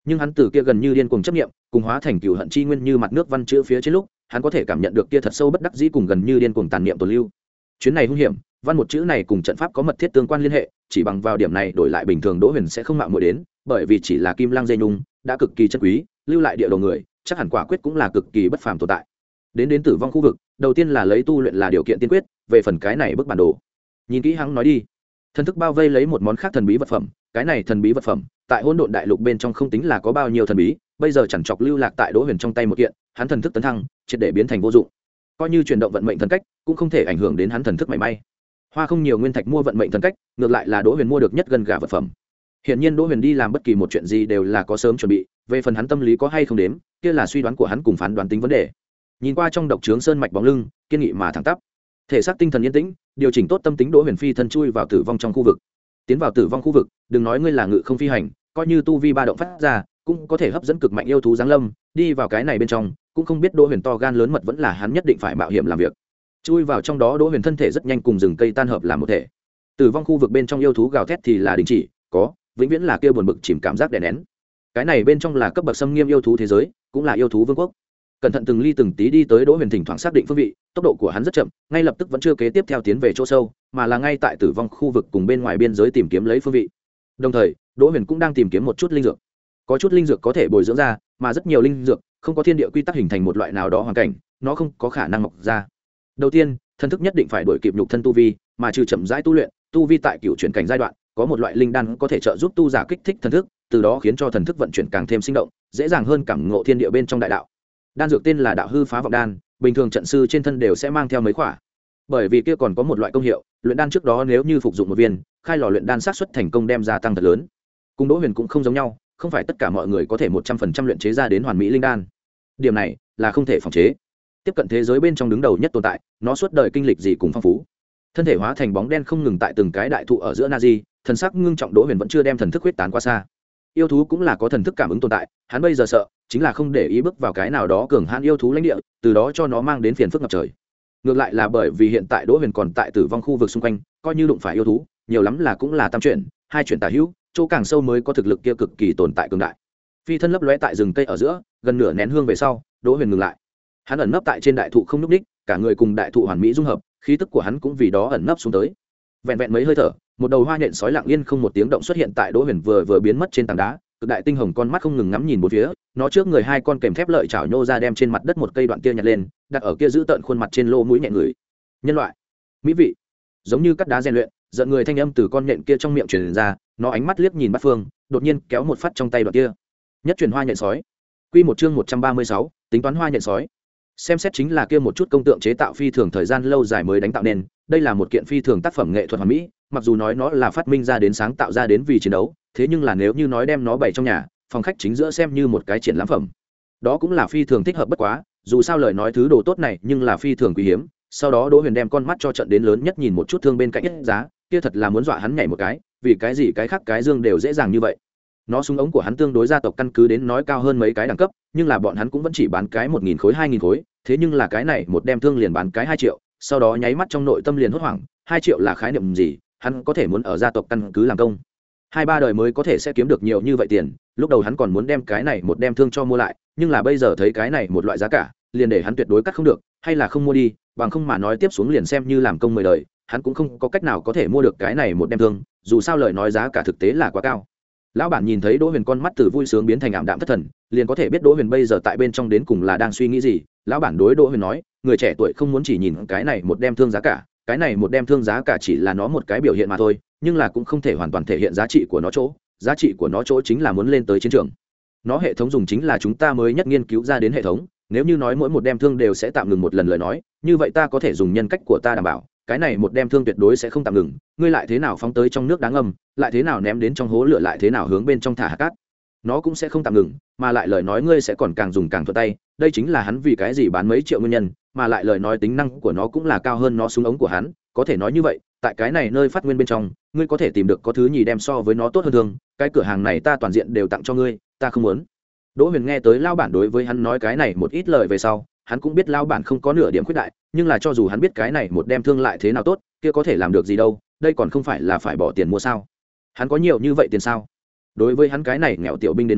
nhưng hắn từ kia gần như điên cuồng chấp niệm cùng hóa thành cửu hận chi nguyên như mặt nước văn chữ phía trên lúc hắn có thể cảm nhận được kia thật sâu bất đắc dĩ cùng gần như điên cuồng tàn niệm tồn lưu. Chuyến này hung hiểm, văn một chữ này cùng trận pháp có mật thiết tương quan liên hệ, chỉ bằng vào điểm này đổi lại bình thường Đỗ Huyền sẽ không mạo muội đến, bởi vì chỉ là kim lăng dây nhung đã cực kỳ chân quý, lưu lại địa đồ người chắc hẳn quả quyết cũng là cực kỳ bất phàm tồn tại. Đến đến tử vong khu vực, đầu tiên là lấy tu luyện là điều kiện tiên quyết, về phần cái này bức bản đồ, nhìn kỹ hắn nói đi. Thần thức bao vây lấy một món khác thần bí vật phẩm, cái này thần bí vật phẩm tại hỗn độn đại lục bên trong không tính là có bao nhiêu thần bí, bây giờ chẳng chọc lưu lạc tại Đỗ Huyền trong tay một kiện, hắn thần thức tấn thăng triệt để biến thành vô dụng, coi như chuyển động vận mệnh thần cách cũng không thể ảnh hưởng đến hắn thần thức mảy may. Hoa không nhiều nguyên thạch mua vận mệnh thần cách, ngược lại là Đỗ Huyền mua được nhất gần gà vật phẩm. Hiển nhiên Đỗ Huyền đi làm bất kỳ một chuyện gì đều là có sớm chuẩn bị, về phần hắn tâm lý có hay không đếm, kia là suy đoán của hắn cùng phán đoán tính vấn đề. Nhìn qua trong độc trướng sơn mạch bóng lưng, kiên nghị mà thẳng tắp, thể xác tinh thần yên tĩnh, điều chỉnh tốt tâm tính, Đỗ Huyền phi thân chui vào tử vong trong khu vực. Tiến vào tử vong khu vực, đừng nói ngươi là ngự không phi hành, coi như tu vi ba động phát ra, cũng có thể hấp dẫn cực mạnh yêu thú giáng lâm, đi vào cái này bên trong, cũng không biết Đỗ Huyền to gan lớn mật vẫn là hắn nhất định phải mạo hiểm làm việc. Chui vào trong đó, Đỗ Huyền thân thể rất nhanh cùng rừng cây tan hợp làm một thể. Tử vong khu vực bên trong yêu thú gào thét thì là đình chỉ, có, vĩnh viễn là kia buồn bực chìm cảm giác đè nén. Cái này bên trong là cấp bậc xâm nghiêm yêu thú thế giới, cũng là yêu thú vương quốc. Cẩn thận từng ly từng tí đi tới, Đỗ Huyền thỉnh thoảng xác định phương vị, tốc độ của hắn rất chậm, ngay lập tức vẫn chưa kế tiếp theo tiến về chỗ sâu, mà là ngay tại tử vong khu vực cùng bên ngoài biên giới tìm kiếm lấy phương vị. Đồng thời, Đỗ Huyền cũng đang tìm kiếm một chút linh dược. Có chút linh dược có thể bồi dưỡng ra, mà rất nhiều linh dược không có thiên địa quy tắc hình thành một loại nào đó hoàn cảnh, nó không có khả năng mọc ra. Đầu tiên, thân thức nhất định phải đuổi kịp nhục thân tu vi, mà trừ chậm rãi tu luyện, tu vi tại cựu chuyển cảnh giai đoạn, có một loại linh đan có thể trợ giúp tu giả kích thích thần thức, từ đó khiến cho thần thức vận chuyển càng thêm sinh động, dễ dàng hơn cảm ngộ thiên địa bên trong đại đạo. Đan dược tên là Đạo Hư Phá Vọng Đan, bình thường trận sư trên thân đều sẽ mang theo mấy quả. Bởi vì kia còn có một loại công hiệu, luyện đan trước đó nếu như phục dụng một viên, khai lò luyện đan xác suất thành công đem gia tăng thật lớn. Cùng Đỗ Huyền cũng không giống nhau, không phải tất cả mọi người có thể một trăm phần trăm luyện chế ra đến hoàn mỹ linh đan. Điểm này là không thể phòng chế. Tiếp cận thế giới bên trong đứng đầu nhất tồn tại, nó suốt đời kinh lịch gì cùng phong phú. Thân thể hóa thành bóng đen không ngừng tại từng cái đại thụ ở giữa Nazi, thần sắc ngưng trọng, Đỗ Huyền vẫn chưa đem thần thức huyết tán qua xa. Yêu thú cũng là có thần thức cảm ứng tồn tại, hắn bây giờ sợ chính là không để ý bước vào cái nào đó cường hãn yêu thú lãnh địa, từ đó cho nó mang đến phiền phức ngập trời. Ngược lại là bởi vì hiện tại Đỗ Huyền còn tại tử vong khu vực xung quanh, coi như đụng phải yêu thú, nhiều lắm là cũng là tam chuyển, hai chuyển tả hữu, chỗ càng sâu mới có thực lực kia cực kỳ tồn tại cường đại. Phi thân lấp lóe tại rừng cây ở giữa, gần nửa nén hương về sau, Đỗ Huyền ngừng lại. Hắn ẩn nấp tại trên đại thụ không nhúc nhích, cả người cùng đại thụ hoàn mỹ dung hợp, khí tức của hắn cũng vì đó ẩn nấp xuống tới. Vẹn vẹn mấy hơi thở, một đầu hoa nhện sói lặng yên không một tiếng động xuất hiện tại Đỗ Huyền vừa vừa biến mất trên tảng đá, cực đại tinh hồng con mắt không ngừng ngắm nhìn bốn phía, nó trước người hai con kèm thép lợi chảo nhô ra đem trên mặt đất một cây đoạn kia nhặt lên, đặt ở kia giữ tận khuôn mặt trên lô mũi nhẹ người. Nhân loại, mỹ vị, giống như cắt đá rèn luyện, giận người thanh âm từ con nhện kia trong miệng truyền ra, nó ánh mắt liếc nhìn bát phương, đột nhiên kéo một phát trong tay đoạn kia. Nhất truyền hoa nhện sói. Quy một chương một trăm ba mươi sáu, tính toán hoa nhện sói. Xem xét chính là kia một chút công tượng chế tạo phi thường thời gian lâu dài mới đánh tạo nên, đây là một kiện phi thường tác phẩm nghệ thuật hoàn mỹ, mặc dù nói nó là phát minh ra đến sáng tạo ra đến vì chiến đấu, thế nhưng là nếu như nói đem nó bày trong nhà, phòng khách chính giữa xem như một cái triển lãm phẩm, đó cũng là phi thường thích hợp bất quá, dù sao lời nói thứ đồ tốt này nhưng là phi thường quý hiếm. Sau đó Đỗ Huyền đem con mắt cho trận đến lớn nhất nhìn một chút thương bên cạnh nhất giá, kia thật là muốn dọa hắn nhảy một cái, vì cái gì cái khác cái dương đều dễ dàng như vậy. Nó súng ống của hắn tương đối gia tộc căn cứ đến nói cao hơn mấy cái đẳng cấp, nhưng là bọn hắn cũng vẫn chỉ bán cái một nghìn khối hai nghìn khối, thế nhưng là cái này một đem thương liền bán cái hai triệu, sau đó nháy mắt trong nội tâm liền hốt hoảng, hai triệu là khái niệm gì, hắn có thể muốn ở gia tộc căn cứ làm công hai ba đời mới có thể sẽ kiếm được nhiều như vậy tiền. Lúc đầu hắn còn muốn đem cái này một đem thương cho mua lại, nhưng là bây giờ thấy cái này một loại giá cả, liền để hắn tuyệt đối cắt không được, hay là không mua đi, bằng không mà nói tiếp xuống liền xem như làm công mười đời, hắn cũng không có cách nào có thể mua được cái này một đem thương, dù sao lời nói giá cả thực tế là quá cao. Lão bản nhìn thấy Đỗ Huyền con mắt từ vui sướng biến thành ảm đạm thất thần, liền có thể biết Đỗ Huyền bây giờ tại bên trong đến cùng là đang suy nghĩ gì. Lão bản đối Đỗ Huyền nói, người trẻ tuổi không muốn chỉ nhìn cái này một đem thương giá cả, cái này một đem thương giá cả chỉ là nó một cái biểu hiện mà thôi, nhưng là cũng không thể hoàn toàn thể hiện giá trị của nó chỗ, giá trị của nó chỗ chính là muốn lên tới chiến trường. Nó hệ thống dùng chính là chúng ta mới nhất nghiên cứu ra đến hệ thống, nếu như nói mỗi một đem thương đều sẽ tạm ngừng một lần lời nói, như vậy ta có thể dùng nhân cách của ta đảm bảo, cái này một đem thương tuyệt đối sẽ không tạm ngừng, ngươi lại thế nào phóng tới trong nước đáng ngâm, lại thế nào ném đến trong hố lửa, lại thế nào hướng bên trong thả hạt cát, nó cũng sẽ không tạm ngừng, mà lại lời nói ngươi sẽ còn càng dùng càng thuận tay, đây chính là hắn vì cái gì bán mấy triệu nguyên nhân, mà lại lời nói tính năng của nó cũng là cao hơn nó súng ống của hắn, có thể nói như vậy, tại cái này nơi phát nguyên bên trong, ngươi có thể tìm được có thứ nhì đem so với nó tốt hơn thương, cái cửa hàng này ta toàn diện đều tặng cho ngươi, ta không muốn. Đỗ Huyền nghe tới lão bản đối với hắn nói cái này một ít lời về sau, hắn cũng biết lão bản không có nửa điểm khuyết đại, nhưng là cho dù hắn biết cái này một đem thương lại thế nào tốt, kia có thể làm được gì đâu, đây còn không phải là phải bỏ tiền mua sao? Hắn có nhiều như vậy tiền sao? Đối với hắn cái này nghèo tiểu binh đến nói,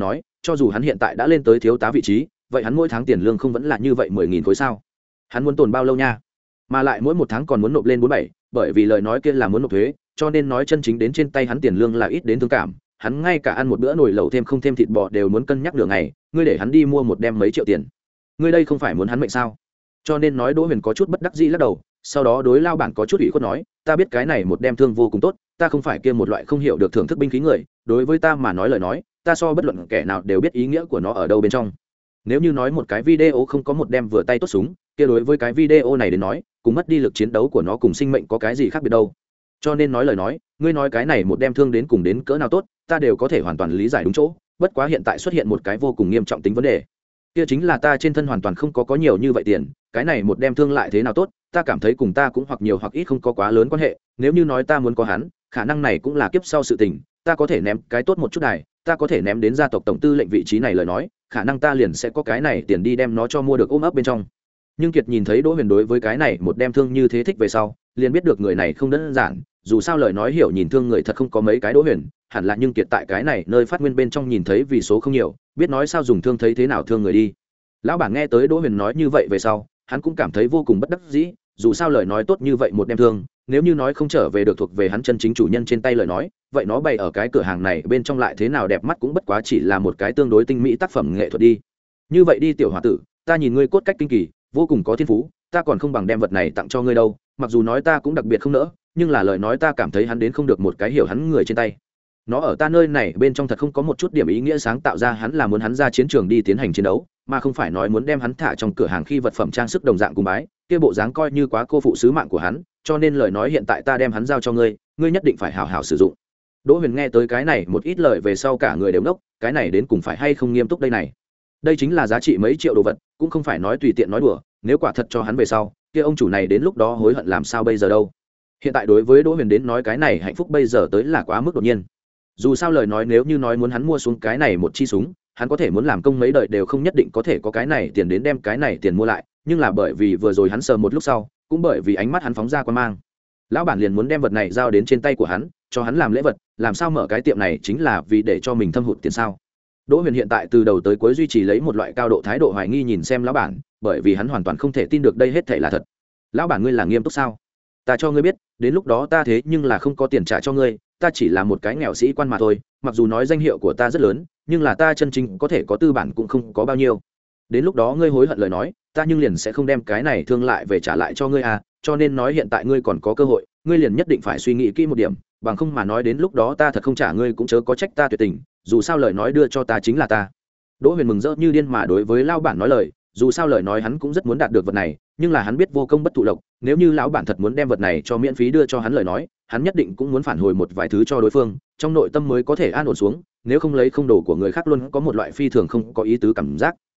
cho dù hắn hiện tại đã lên tới thiếu tá vị trí, vậy hắn mỗi tháng tiền lương không vẫn là như vậy mười nghìn khối sao? Hắn muốn tồn bao lâu nha? Mà lại mỗi một tháng còn muốn nộp lên bốn bảy, bởi vì lời nói kia là muốn nộp thuế, cho nên nói chân chính đến trên tay hắn tiền lương là ít đến thương cảm. Hắn ngay cả ăn một bữa nồi lẩu thêm không thêm thịt bò đều muốn cân nhắc nửa ngày, ngươi để hắn đi mua một đem mấy triệu tiền, ngươi đây không phải muốn hắn mệnh sao? Cho nên nói Đỗ Huyền có chút bất đắc dĩ lắc đầu, sau đó đối Lao bản có chút ủy khuất nói, ta biết cái này một đem thương vô cùng tốt, ta không phải kia một loại không hiểu được thưởng thức binh khí người, đối với ta mà nói lời nói, ta so bất luận kẻ nào đều biết ý nghĩa của nó ở đâu bên trong. Nếu như nói một cái video không có một đem vừa tay tốt súng, kia đối với cái video này đến nói, cũng mất đi lực chiến đấu của nó cùng sinh mệnh có cái gì khác biệt đâu. Cho nên nói lời nói, ngươi nói cái này một đem thương đến cùng đến cỡ nào tốt, ta đều có thể hoàn toàn lý giải đúng chỗ, bất quá hiện tại xuất hiện một cái vô cùng nghiêm trọng tính vấn đề. Kia chính là ta trên thân hoàn toàn không có có nhiều như vậy tiền, cái này một đem thương lại thế nào tốt, ta cảm thấy cùng ta cũng hoặc nhiều hoặc ít không có quá lớn quan hệ, nếu như nói ta muốn có hắn, khả năng này cũng là kiếp sau sự tình, ta có thể ném cái tốt một chút này, ta có thể ném đến gia tộc tổng tư lệnh vị trí này lời nói, khả năng ta liền sẽ có cái này tiền đi đem nó cho mua được ôm ấp bên trong. Nhưng Kiệt nhìn thấy Đỗ Huyền đối với cái này một đem thương như thế thích về sau, liền biết được người này không đơn giản, dù sao lời nói hiểu nhìn thương người thật không có mấy cái Đỗ Huyền, hẳn là nhưng Kiệt tại cái này nơi phát nguyên bên trong nhìn thấy vì số không nhiều, biết nói sao dùng thương thấy thế nào thương người đi. Lão bản nghe tới Đỗ Huyền nói như vậy về sau, hắn cũng cảm thấy vô cùng bất đắc dĩ, dù sao lời nói tốt như vậy một đem thương, nếu như nói không trở về được thuộc về hắn chân chính chủ nhân trên tay lời nói, vậy nó bày ở cái cửa hàng này bên trong lại thế nào đẹp mắt cũng bất quá chỉ là một cái tương đối tinh mỹ tác phẩm nghệ thuật đi. Như vậy đi tiểu hòa tử, ta nhìn ngươi cốt cách kinh kỳ, vô cùng có thiên phú, ta còn không bằng đem vật này tặng cho ngươi đâu, mặc dù nói ta cũng đặc biệt không nỡ, nhưng là lời nói ta cảm thấy hắn đến không được một cái hiểu hắn người trên tay. Nó ở ta nơi này bên trong thật không có một chút điểm ý nghĩa sáng tạo ra hắn là muốn hắn ra chiến trường đi tiến hành chiến đấu, mà không phải nói muốn đem hắn thả trong cửa hàng khi vật phẩm trang sức đồng dạng cùng bái, kia bộ dáng coi như quá cô phụ sứ mạng của hắn, cho nên lời nói hiện tại ta đem hắn giao cho ngươi, ngươi nhất định phải hảo hảo sử dụng. Đỗ Huyền nghe tới cái này một ít lời về sau cả người đều ngốc, cái này đến cùng phải hay không nghiêm túc đây này. Đây chính là giá trị mấy triệu đồ vật, cũng không phải nói tùy tiện nói đùa, nếu quả thật cho hắn về sau, kia ông chủ này đến lúc đó hối hận làm sao bây giờ đâu. Hiện tại đối với Đỗ Huyền đến nói cái này hạnh phúc bây giờ tới là quá mức đột nhiên. Dù sao lời nói nếu như nói muốn hắn mua xuống cái này một chi súng, hắn có thể muốn làm công mấy đời đều không nhất định có thể có cái này tiền đến đem cái này tiền mua lại, nhưng là bởi vì vừa rồi hắn sờ một lúc sau, cũng bởi vì ánh mắt hắn phóng ra quan mang, lão bản liền muốn đem vật này giao đến trên tay của hắn, cho hắn làm lễ vật, làm sao mở cái tiệm này chính là vì để cho mình thâm hụt tiền sao. Đỗ Huyền hiện tại từ đầu tới cuối duy trì lấy một loại cao độ thái độ hoài nghi nhìn xem lão bản, bởi vì hắn hoàn toàn không thể tin được đây hết thảy là thật. Lão bản ngươi là nghiêm túc sao? Ta cho ngươi biết, đến lúc đó ta thế nhưng là không có tiền trả cho ngươi, ta chỉ là một cái nghèo sĩ quan mà thôi, mặc dù nói danh hiệu của ta rất lớn, nhưng là ta chân chính có thể có tư bản cũng không có bao nhiêu. Đến lúc đó ngươi hối hận lời nói, ta nhưng liền sẽ không đem cái này thương lại về trả lại cho ngươi à, cho nên nói hiện tại ngươi còn có cơ hội, ngươi liền nhất định phải suy nghĩ kỹ một điểm, bằng không mà nói đến lúc đó ta thật không trả ngươi cũng chớ có trách ta tuyệt tình, dù sao lời nói đưa cho ta chính là ta. Đỗ Huyền mừng rỡ như điên mà đối với lão bản nói lời, dù sao lời nói hắn cũng rất muốn đạt được vật này, nhưng là hắn biết vô công bất thụ lộc, nếu như lão bản thật muốn đem vật này cho miễn phí đưa cho hắn lời nói, hắn nhất định cũng muốn phản hồi một vài thứ cho đối phương, trong nội tâm mới có thể an ổn xuống, nếu không lấy không đồ của người khác luôn có một loại phi thường không có ý tứ cảm giác.